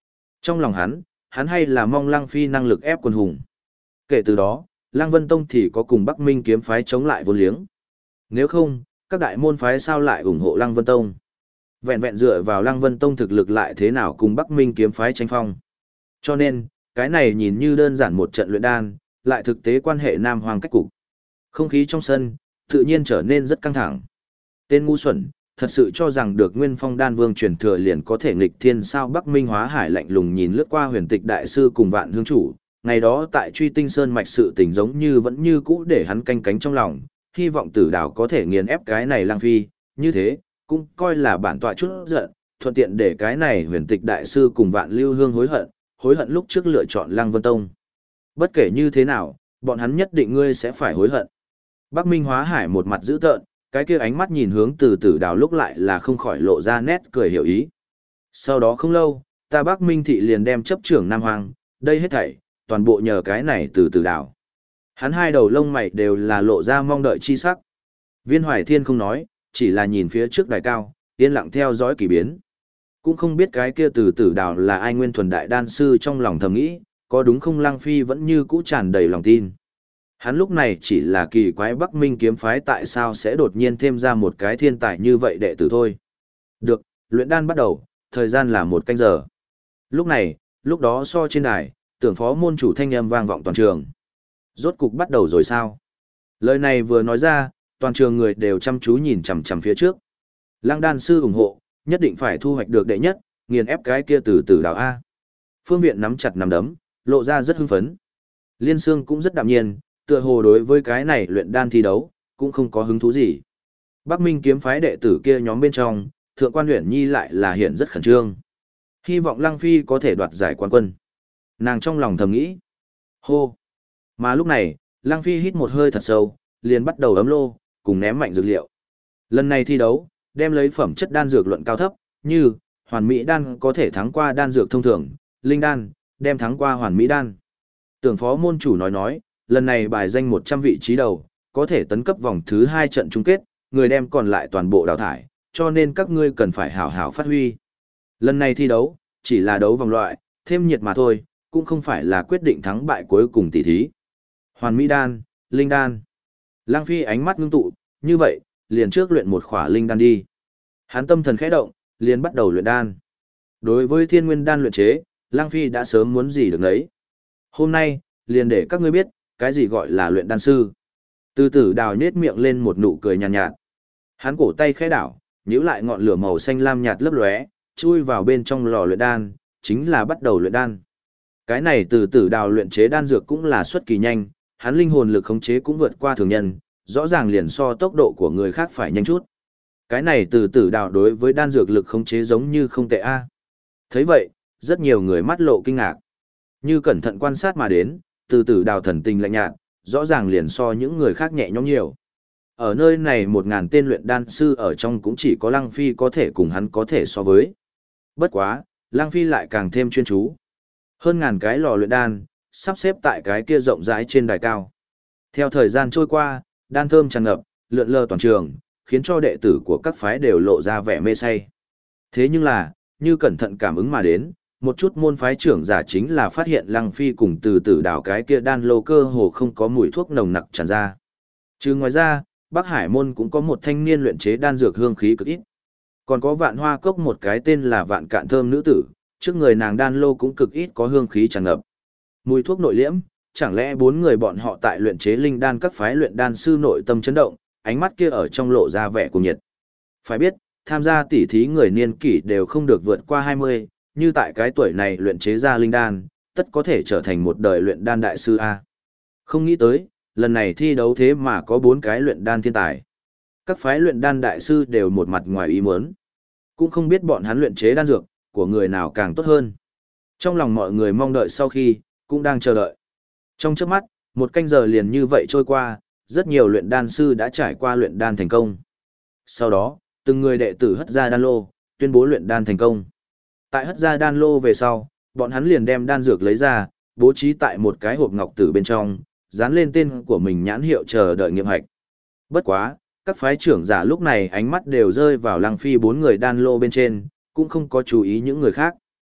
[SPEAKER 1] Trong lòng hắn hay là mong Lăng Phi năng lực ép quân hùng. Kể từ đó, Lăng Vân Tông thì có cùng Bắc Minh kiếm phái chống lại vốn liếng. Nếu không, các đại môn phái sao lại ủng hộ Lăng Vân Tông? Vẹn vẹn dựa vào Lăng Vân Tông thực lực lại thế nào cùng Bắc Minh kiếm phái tranh phong? Cho nên, cái này nhìn như đơn giản một trận luyện đan, lại thực tế quan hệ Nam Hoàng cách cục. Không khí trong sân, tự nhiên trở nên rất căng thẳng. Tên ngu xuẩn, thật sự cho rằng được Nguyên Phong Đan Vương truyền thừa liền có thể nghịch thiên sao? Bắc Minh Hóa Hải lạnh lùng nhìn lướt qua Huyền Tịch đại sư cùng Vạn Hương chủ, ngày đó tại Truy Tinh Sơn mạch sự tình giống như vẫn như cũ để hắn canh cánh trong lòng, hy vọng Tử Đào có thể nghiền ép cái này Lăng Phi, như thế, cũng coi là bản tọa chút giận, thuận tiện để cái này Huyền Tịch đại sư cùng Vạn Lưu Hương hối hận lúc trước lựa chọn Lăng Vân Tông. Bất kể như thế nào, bọn hắn nhất định ngươi sẽ phải hối hận. Bắc Minh Hóa Hải một mặt dữ tợn, cái kia ánh mắt nhìn hướng từ Tử Đào lúc lại là không khỏi lộ ra nét cười hiểu ý. Sau đó không lâu, ta Bắc Minh thị liền đem chấp trưởng Nam Hoàng, đây hết thảy, toàn bộ nhờ cái này từ Tử Đào. Hắn hai đầu lông mày đều là lộ ra mong đợi chi sắc. Viên Hoài Thiên không nói, chỉ là nhìn phía trước đài cao, yên lặng theo dõi kỳ biến. Cũng không biết cái kia từ Tử Đào là ai, nguyên thuần đại đan sư trong lòng thầm nghĩ, có đúng không? Lăng Phi vẫn như cũ tràn đầy lòng tin. Hắn lúc này chỉ là kỳ quái Bắc Minh kiếm phái tại sao sẽ đột nhiên thêm ra một cái thiên tài như vậy đệ tử thôi. Được, luyện đan bắt đầu, thời gian là 1 canh giờ. Lúc này, lúc đó so trên đài, Tưởng phó môn chủ thanh âm vang vọng toàn trường. Rốt cục bắt đầu rồi sao? Lời này vừa nói ra, toàn trường người đều chăm chú nhìn chằm chằm phía trước. Lăng đan sư ủng hộ, nhất định phải thu hoạch được đệ nhất, nghiền ép cái kia từ Tử Đào A. Phương Viện nắm chặt nắm đấm, lộ ra rất hưng phấn. Liên Sương cũng rất đạm nhiên, tựa hồ đối với cái này luyện đan thi đấu, cũng không có hứng thú gì. Bắc Minh kiếm phái đệ tử kia nhóm bên trong, Thượng quan Uyển Nhi lại là hiện rất khẩn trương. Hy vọng Lăng Phi có thể đoạt giải quán quân. Nàng trong lòng thầm nghĩ. Hô! Mà lúc này, Lăng Phi hít một hơi thật sâu, liền bắt đầu ấm lô, cùng ném mạnh dược liệu. Lần này thi đấu, đem lấy phẩm chất đan dược luận cao thấp, như hoàn mỹ đan có thể thắng qua đan dược thông thường, linh đan, đem thắng qua hoàn mỹ đan. Tưởng phó môn chủ nói, lần này bài danh 100 vị trí đầu, có thể tấn cấp vòng thứ 2 trận chung kết, người đem còn lại toàn bộ đào thải, cho nên các ngươi cần phải hảo hảo phát huy. Lần này thi đấu, chỉ là đấu vòng loại, thêm nhiệt mà thôi, cũng không phải là quyết định thắng bại cuối cùng tỷ thí. Hoàn mỹ đan, linh đan. Lăng Phi ánh mắt ngưng tụ, như vậy, liền trước luyện một khỏa linh đan đi. Hắn tâm thần khẽ động, liền bắt đầu luyện đan. Đối với thiên nguyên đan luyện chế, Lăng Phi đã sớm muốn gì được nấy. Hôm nay, liền để các ngươi biết, cái gì gọi là luyện đan sư. Từ Tử Đào nhếch miệng lên một nụ cười nhàn nhạt. Hắn cổ tay khẽ đảo, nhíu lại ngọn lửa màu xanh lam nhạt lấp lóe, chui vào bên trong lò luyện đan, chính là bắt đầu luyện đan. Cái này Từ Tử Đào luyện chế đan dược cũng là xuất kỳ nhanh, hắn linh hồn lực khống chế cũng vượt qua thường nhân, rõ ràng liền so tốc độ của người khác phải nhanh chút. Cái này Từ Tử Đào đối với đan dược lực khống chế giống như không tệ a. Thấy vậy, rất nhiều người mắt lộ kinh ngạc. Như cẩn thận quan sát mà đến, Từ Tử Đào thần tình lạnh nhạt, rõ ràng liền so những người khác nhẹ nhõm nhiều. Ở nơi này 1000 tên luyện đan sư ở trong cũng chỉ có Lăng Phi có thể cùng hắn có thể so với. Bất quá, Lăng Phi lại càng thêm chuyên chú. Hơn ngàn cái lò luyện đan, sắp xếp tại cái kia rộng rãi trên đài cao. Theo thời gian trôi qua, đan thơm tràn ngập, lượn lờ toàn trường, khiến cho đệ tử của các phái đều lộ ra vẻ mê say. Thế nhưng là, như cẩn thận cảm ứng mà đến, một chút môn phái trưởng giả chính là phát hiện Lăng Phi cùng Từ Tử Đào cái kia đan lô cơ hồ không có mùi thuốc nồng nặc tràn ra. Chứ ngoài ra, Bắc Hải môn cũng có một thanh niên luyện chế đan dược hương khí cực ít. Còn có Vạn Hoa cốc một cái tên là Vạn Cạn Thơm nữ tử, trước người nàng đan lô cũng cực ít có hương khí tràn ngập. Mùi thuốc nội liễm, chẳng lẽ 4 người bọn họ tại luyện chế linh đan các phái luyện đan sư nội tâm chấn động, ánh mắt kia ở trong lộ ra vẻ cuồng nhiệt. Phải biết, tham gia tỉ thí người niên kỷ đều không được vượt qua 20, như tại cái tuổi này luyện chế ra linh đan, tất có thể trở thành một đời luyện đan đại sư A. Không nghĩ tới, lần này thi đấu thế mà có 4 cái luyện đan thiên tài. Các phái luyện đan đại sư đều một mặt ngoài ý muốn. Cũng không biết bọn hắn luyện chế đan dược, của người nào càng tốt hơn. Trong lòng mọi người mong đợi sau khi, cũng đang chờ đợi. Trong chớp mắt, 1 canh giờ liền như vậy trôi qua, rất nhiều luyện đan sư đã trải qua luyện đan thành công. Sau đó, từng người đệ tử hất ra đan lô, tuyên bố luyện đan thành công. Tại hất ra đan lô về sau, bọn hắn liền đem đan dược lấy ra, bố trí tại một cái hộp ngọc tử bên trong, dán lên tên của mình nhãn hiệu chờ đợi nghiệm hạch. Bất quá, các phái trưởng giả lúc này ánh mắt đều rơi vào Lăng Phi 4 người đan lô bên trên, cũng không có chú ý những người khác.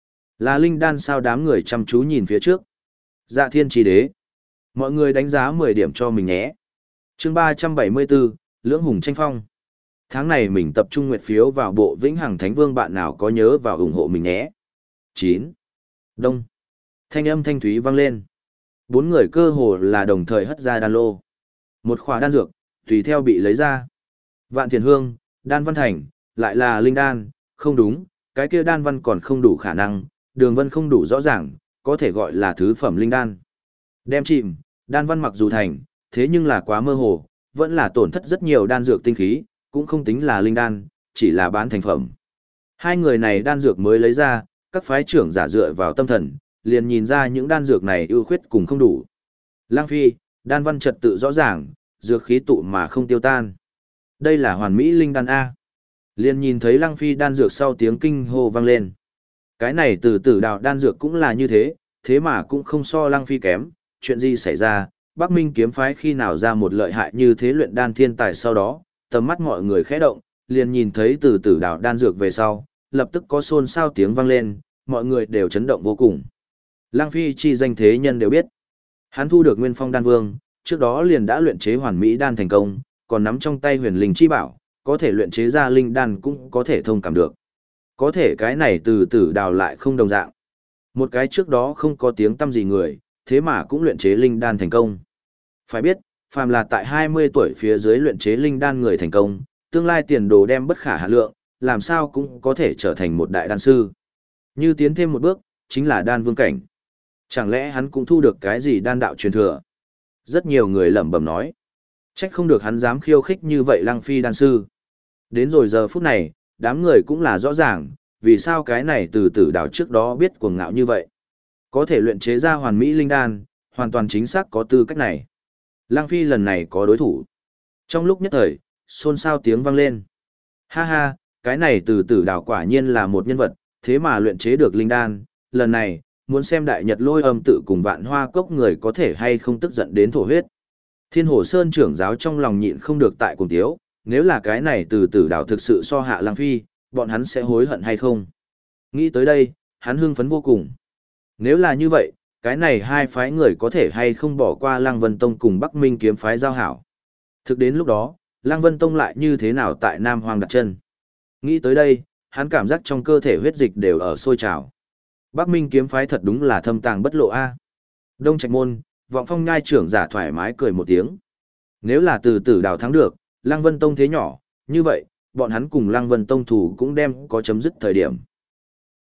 [SPEAKER 1] Là linh đan sao? Đám người chăm chú nhìn phía trước. Dạ thiên chi đế. Mọi người đánh giá 10 điểm cho mình nhé. Chương 374, Lưỡng Hùng tranh phong. Tháng này mình tập trung nguyệt phiếu vào bộ Vĩnh Hằng Thánh Vương, bạn nào có nhớ vào ủng hộ mình nhé. 9. Đông. Thanh âm thanh thúy vang lên. 4 người cơ hồ là đồng thời hất ra đan lô. Một khỏa đan dược, tùy theo bị lấy ra. Vạn Thiền Hương, Đan Văn Thành, lại là linh đan, không đúng, cái kia đan văn còn không đủ khả năng, đường vân không đủ rõ ràng, có thể gọi là thứ phẩm linh đan. Đem chìm, đan văn mặc dù thành, thế nhưng là quá mơ hồ, vẫn là tổn thất rất nhiều đan dược tinh khí, cũng không tính là linh đan, chỉ là bán thành phẩm. Hai người này đan dược mới lấy ra, các phái trưởng giả dựa vào tâm thần, liền nhìn ra những đan dược này ưu khuyết cùng không đủ. Lang Phi, đan văn trật tự rõ ràng, dược khí tụ mà không tiêu tan. Đây là hoàn mỹ linh đan A. Liền nhìn thấy Lăng Phi đan dược sau tiếng kinh hô vang lên. Cái này từ tử đào đan dược cũng là như thế, thế mà cũng không so Lăng Phi kém, chuyện gì xảy ra, Bắc Minh kiếm phái khi nào ra một lợi hại như thế luyện đan thiên tài. Sau đó, tầm mắt mọi người khẽ động, liền nhìn thấy từ tử đào đan dược về sau, lập tức có xôn xao tiếng vang lên, mọi người đều chấn động vô cùng. Lăng Phi chi danh thế nhân đều biết. Hắn thu được Nguyên Phong đan vương, trước đó liền đã luyện chế hoàn mỹ đan thành công, còn nắm trong tay huyền linh chi bảo, có thể luyện chế ra linh đan cũng có thể thông cảm được. Có thể cái này từ tử đào lại không đồng dạng. Một cái trước đó không có tiếng tăm gì người, thế mà cũng luyện chế linh đan thành công. Phải biết, phàm là tại 20 tuổi phía dưới luyện chế linh đan người thành công, tương lai tiền đồ đem bất khả hạn lượng, làm sao cũng có thể trở thành một đại đan sư. Như tiến thêm một bước, chính là đan vương cảnh. Chẳng lẽ hắn cũng thu được cái gì đan đạo truyền thừa? Rất nhiều người lẩm bẩm nói. Trách không được hắn dám khiêu khích như vậy Lăng Phi đan sư. Đến rồi giờ phút này, đám người cũng là rõ ràng, vì sao cái này từ tử đào trước đó biết cuồng ngạo như vậy. Có thể luyện chế ra hoàn mỹ linh đan, hoàn toàn chính xác có tư cách này. Lăng Phi lần này có đối thủ. Trong lúc nhất thời, xôn xao tiếng vang lên. Ha ha, cái này từ tử đào quả nhiên là một nhân vật, thế mà luyện chế được linh đan. Lần này, muốn xem Đại Nhật Lôi Âm tự cùng Vạn Hoa Cốc người có thể hay không tức giận đến thổ huyết. Thiên Hồ Sơn trưởng giáo trong lòng nhịn không được tại cuồng tiếu, nếu là cái này từ tử đào thực sự so hạ Lăng Phi, bọn hắn sẽ hối hận hay không? Nghĩ tới đây, hắn hưng phấn vô cùng. Nếu là như vậy, cái này hai phái người có thể hay không bỏ qua Lăng Vân Tông cùng Bắc Minh kiếm phái giao hảo. Thực đến lúc đó, Lăng Vân Tông lại như thế nào tại Nam Hoang đặt chân? Nghĩ tới đây, hắn cảm giác trong cơ thể huyết dịch đều ở sôi trào. Bắc Minh kiếm phái thật đúng là thâm tàng bất lộ a. Đông Trạch Môn, Vọng Phong nhai trưởng giả thoải mái cười một tiếng. Nếu là từ tử đào thắng được, Lăng Vân Tông thế nhỏ, như vậy, bọn hắn cùng Lăng Vân Tông thủ cũng đem có chấm dứt thời điểm.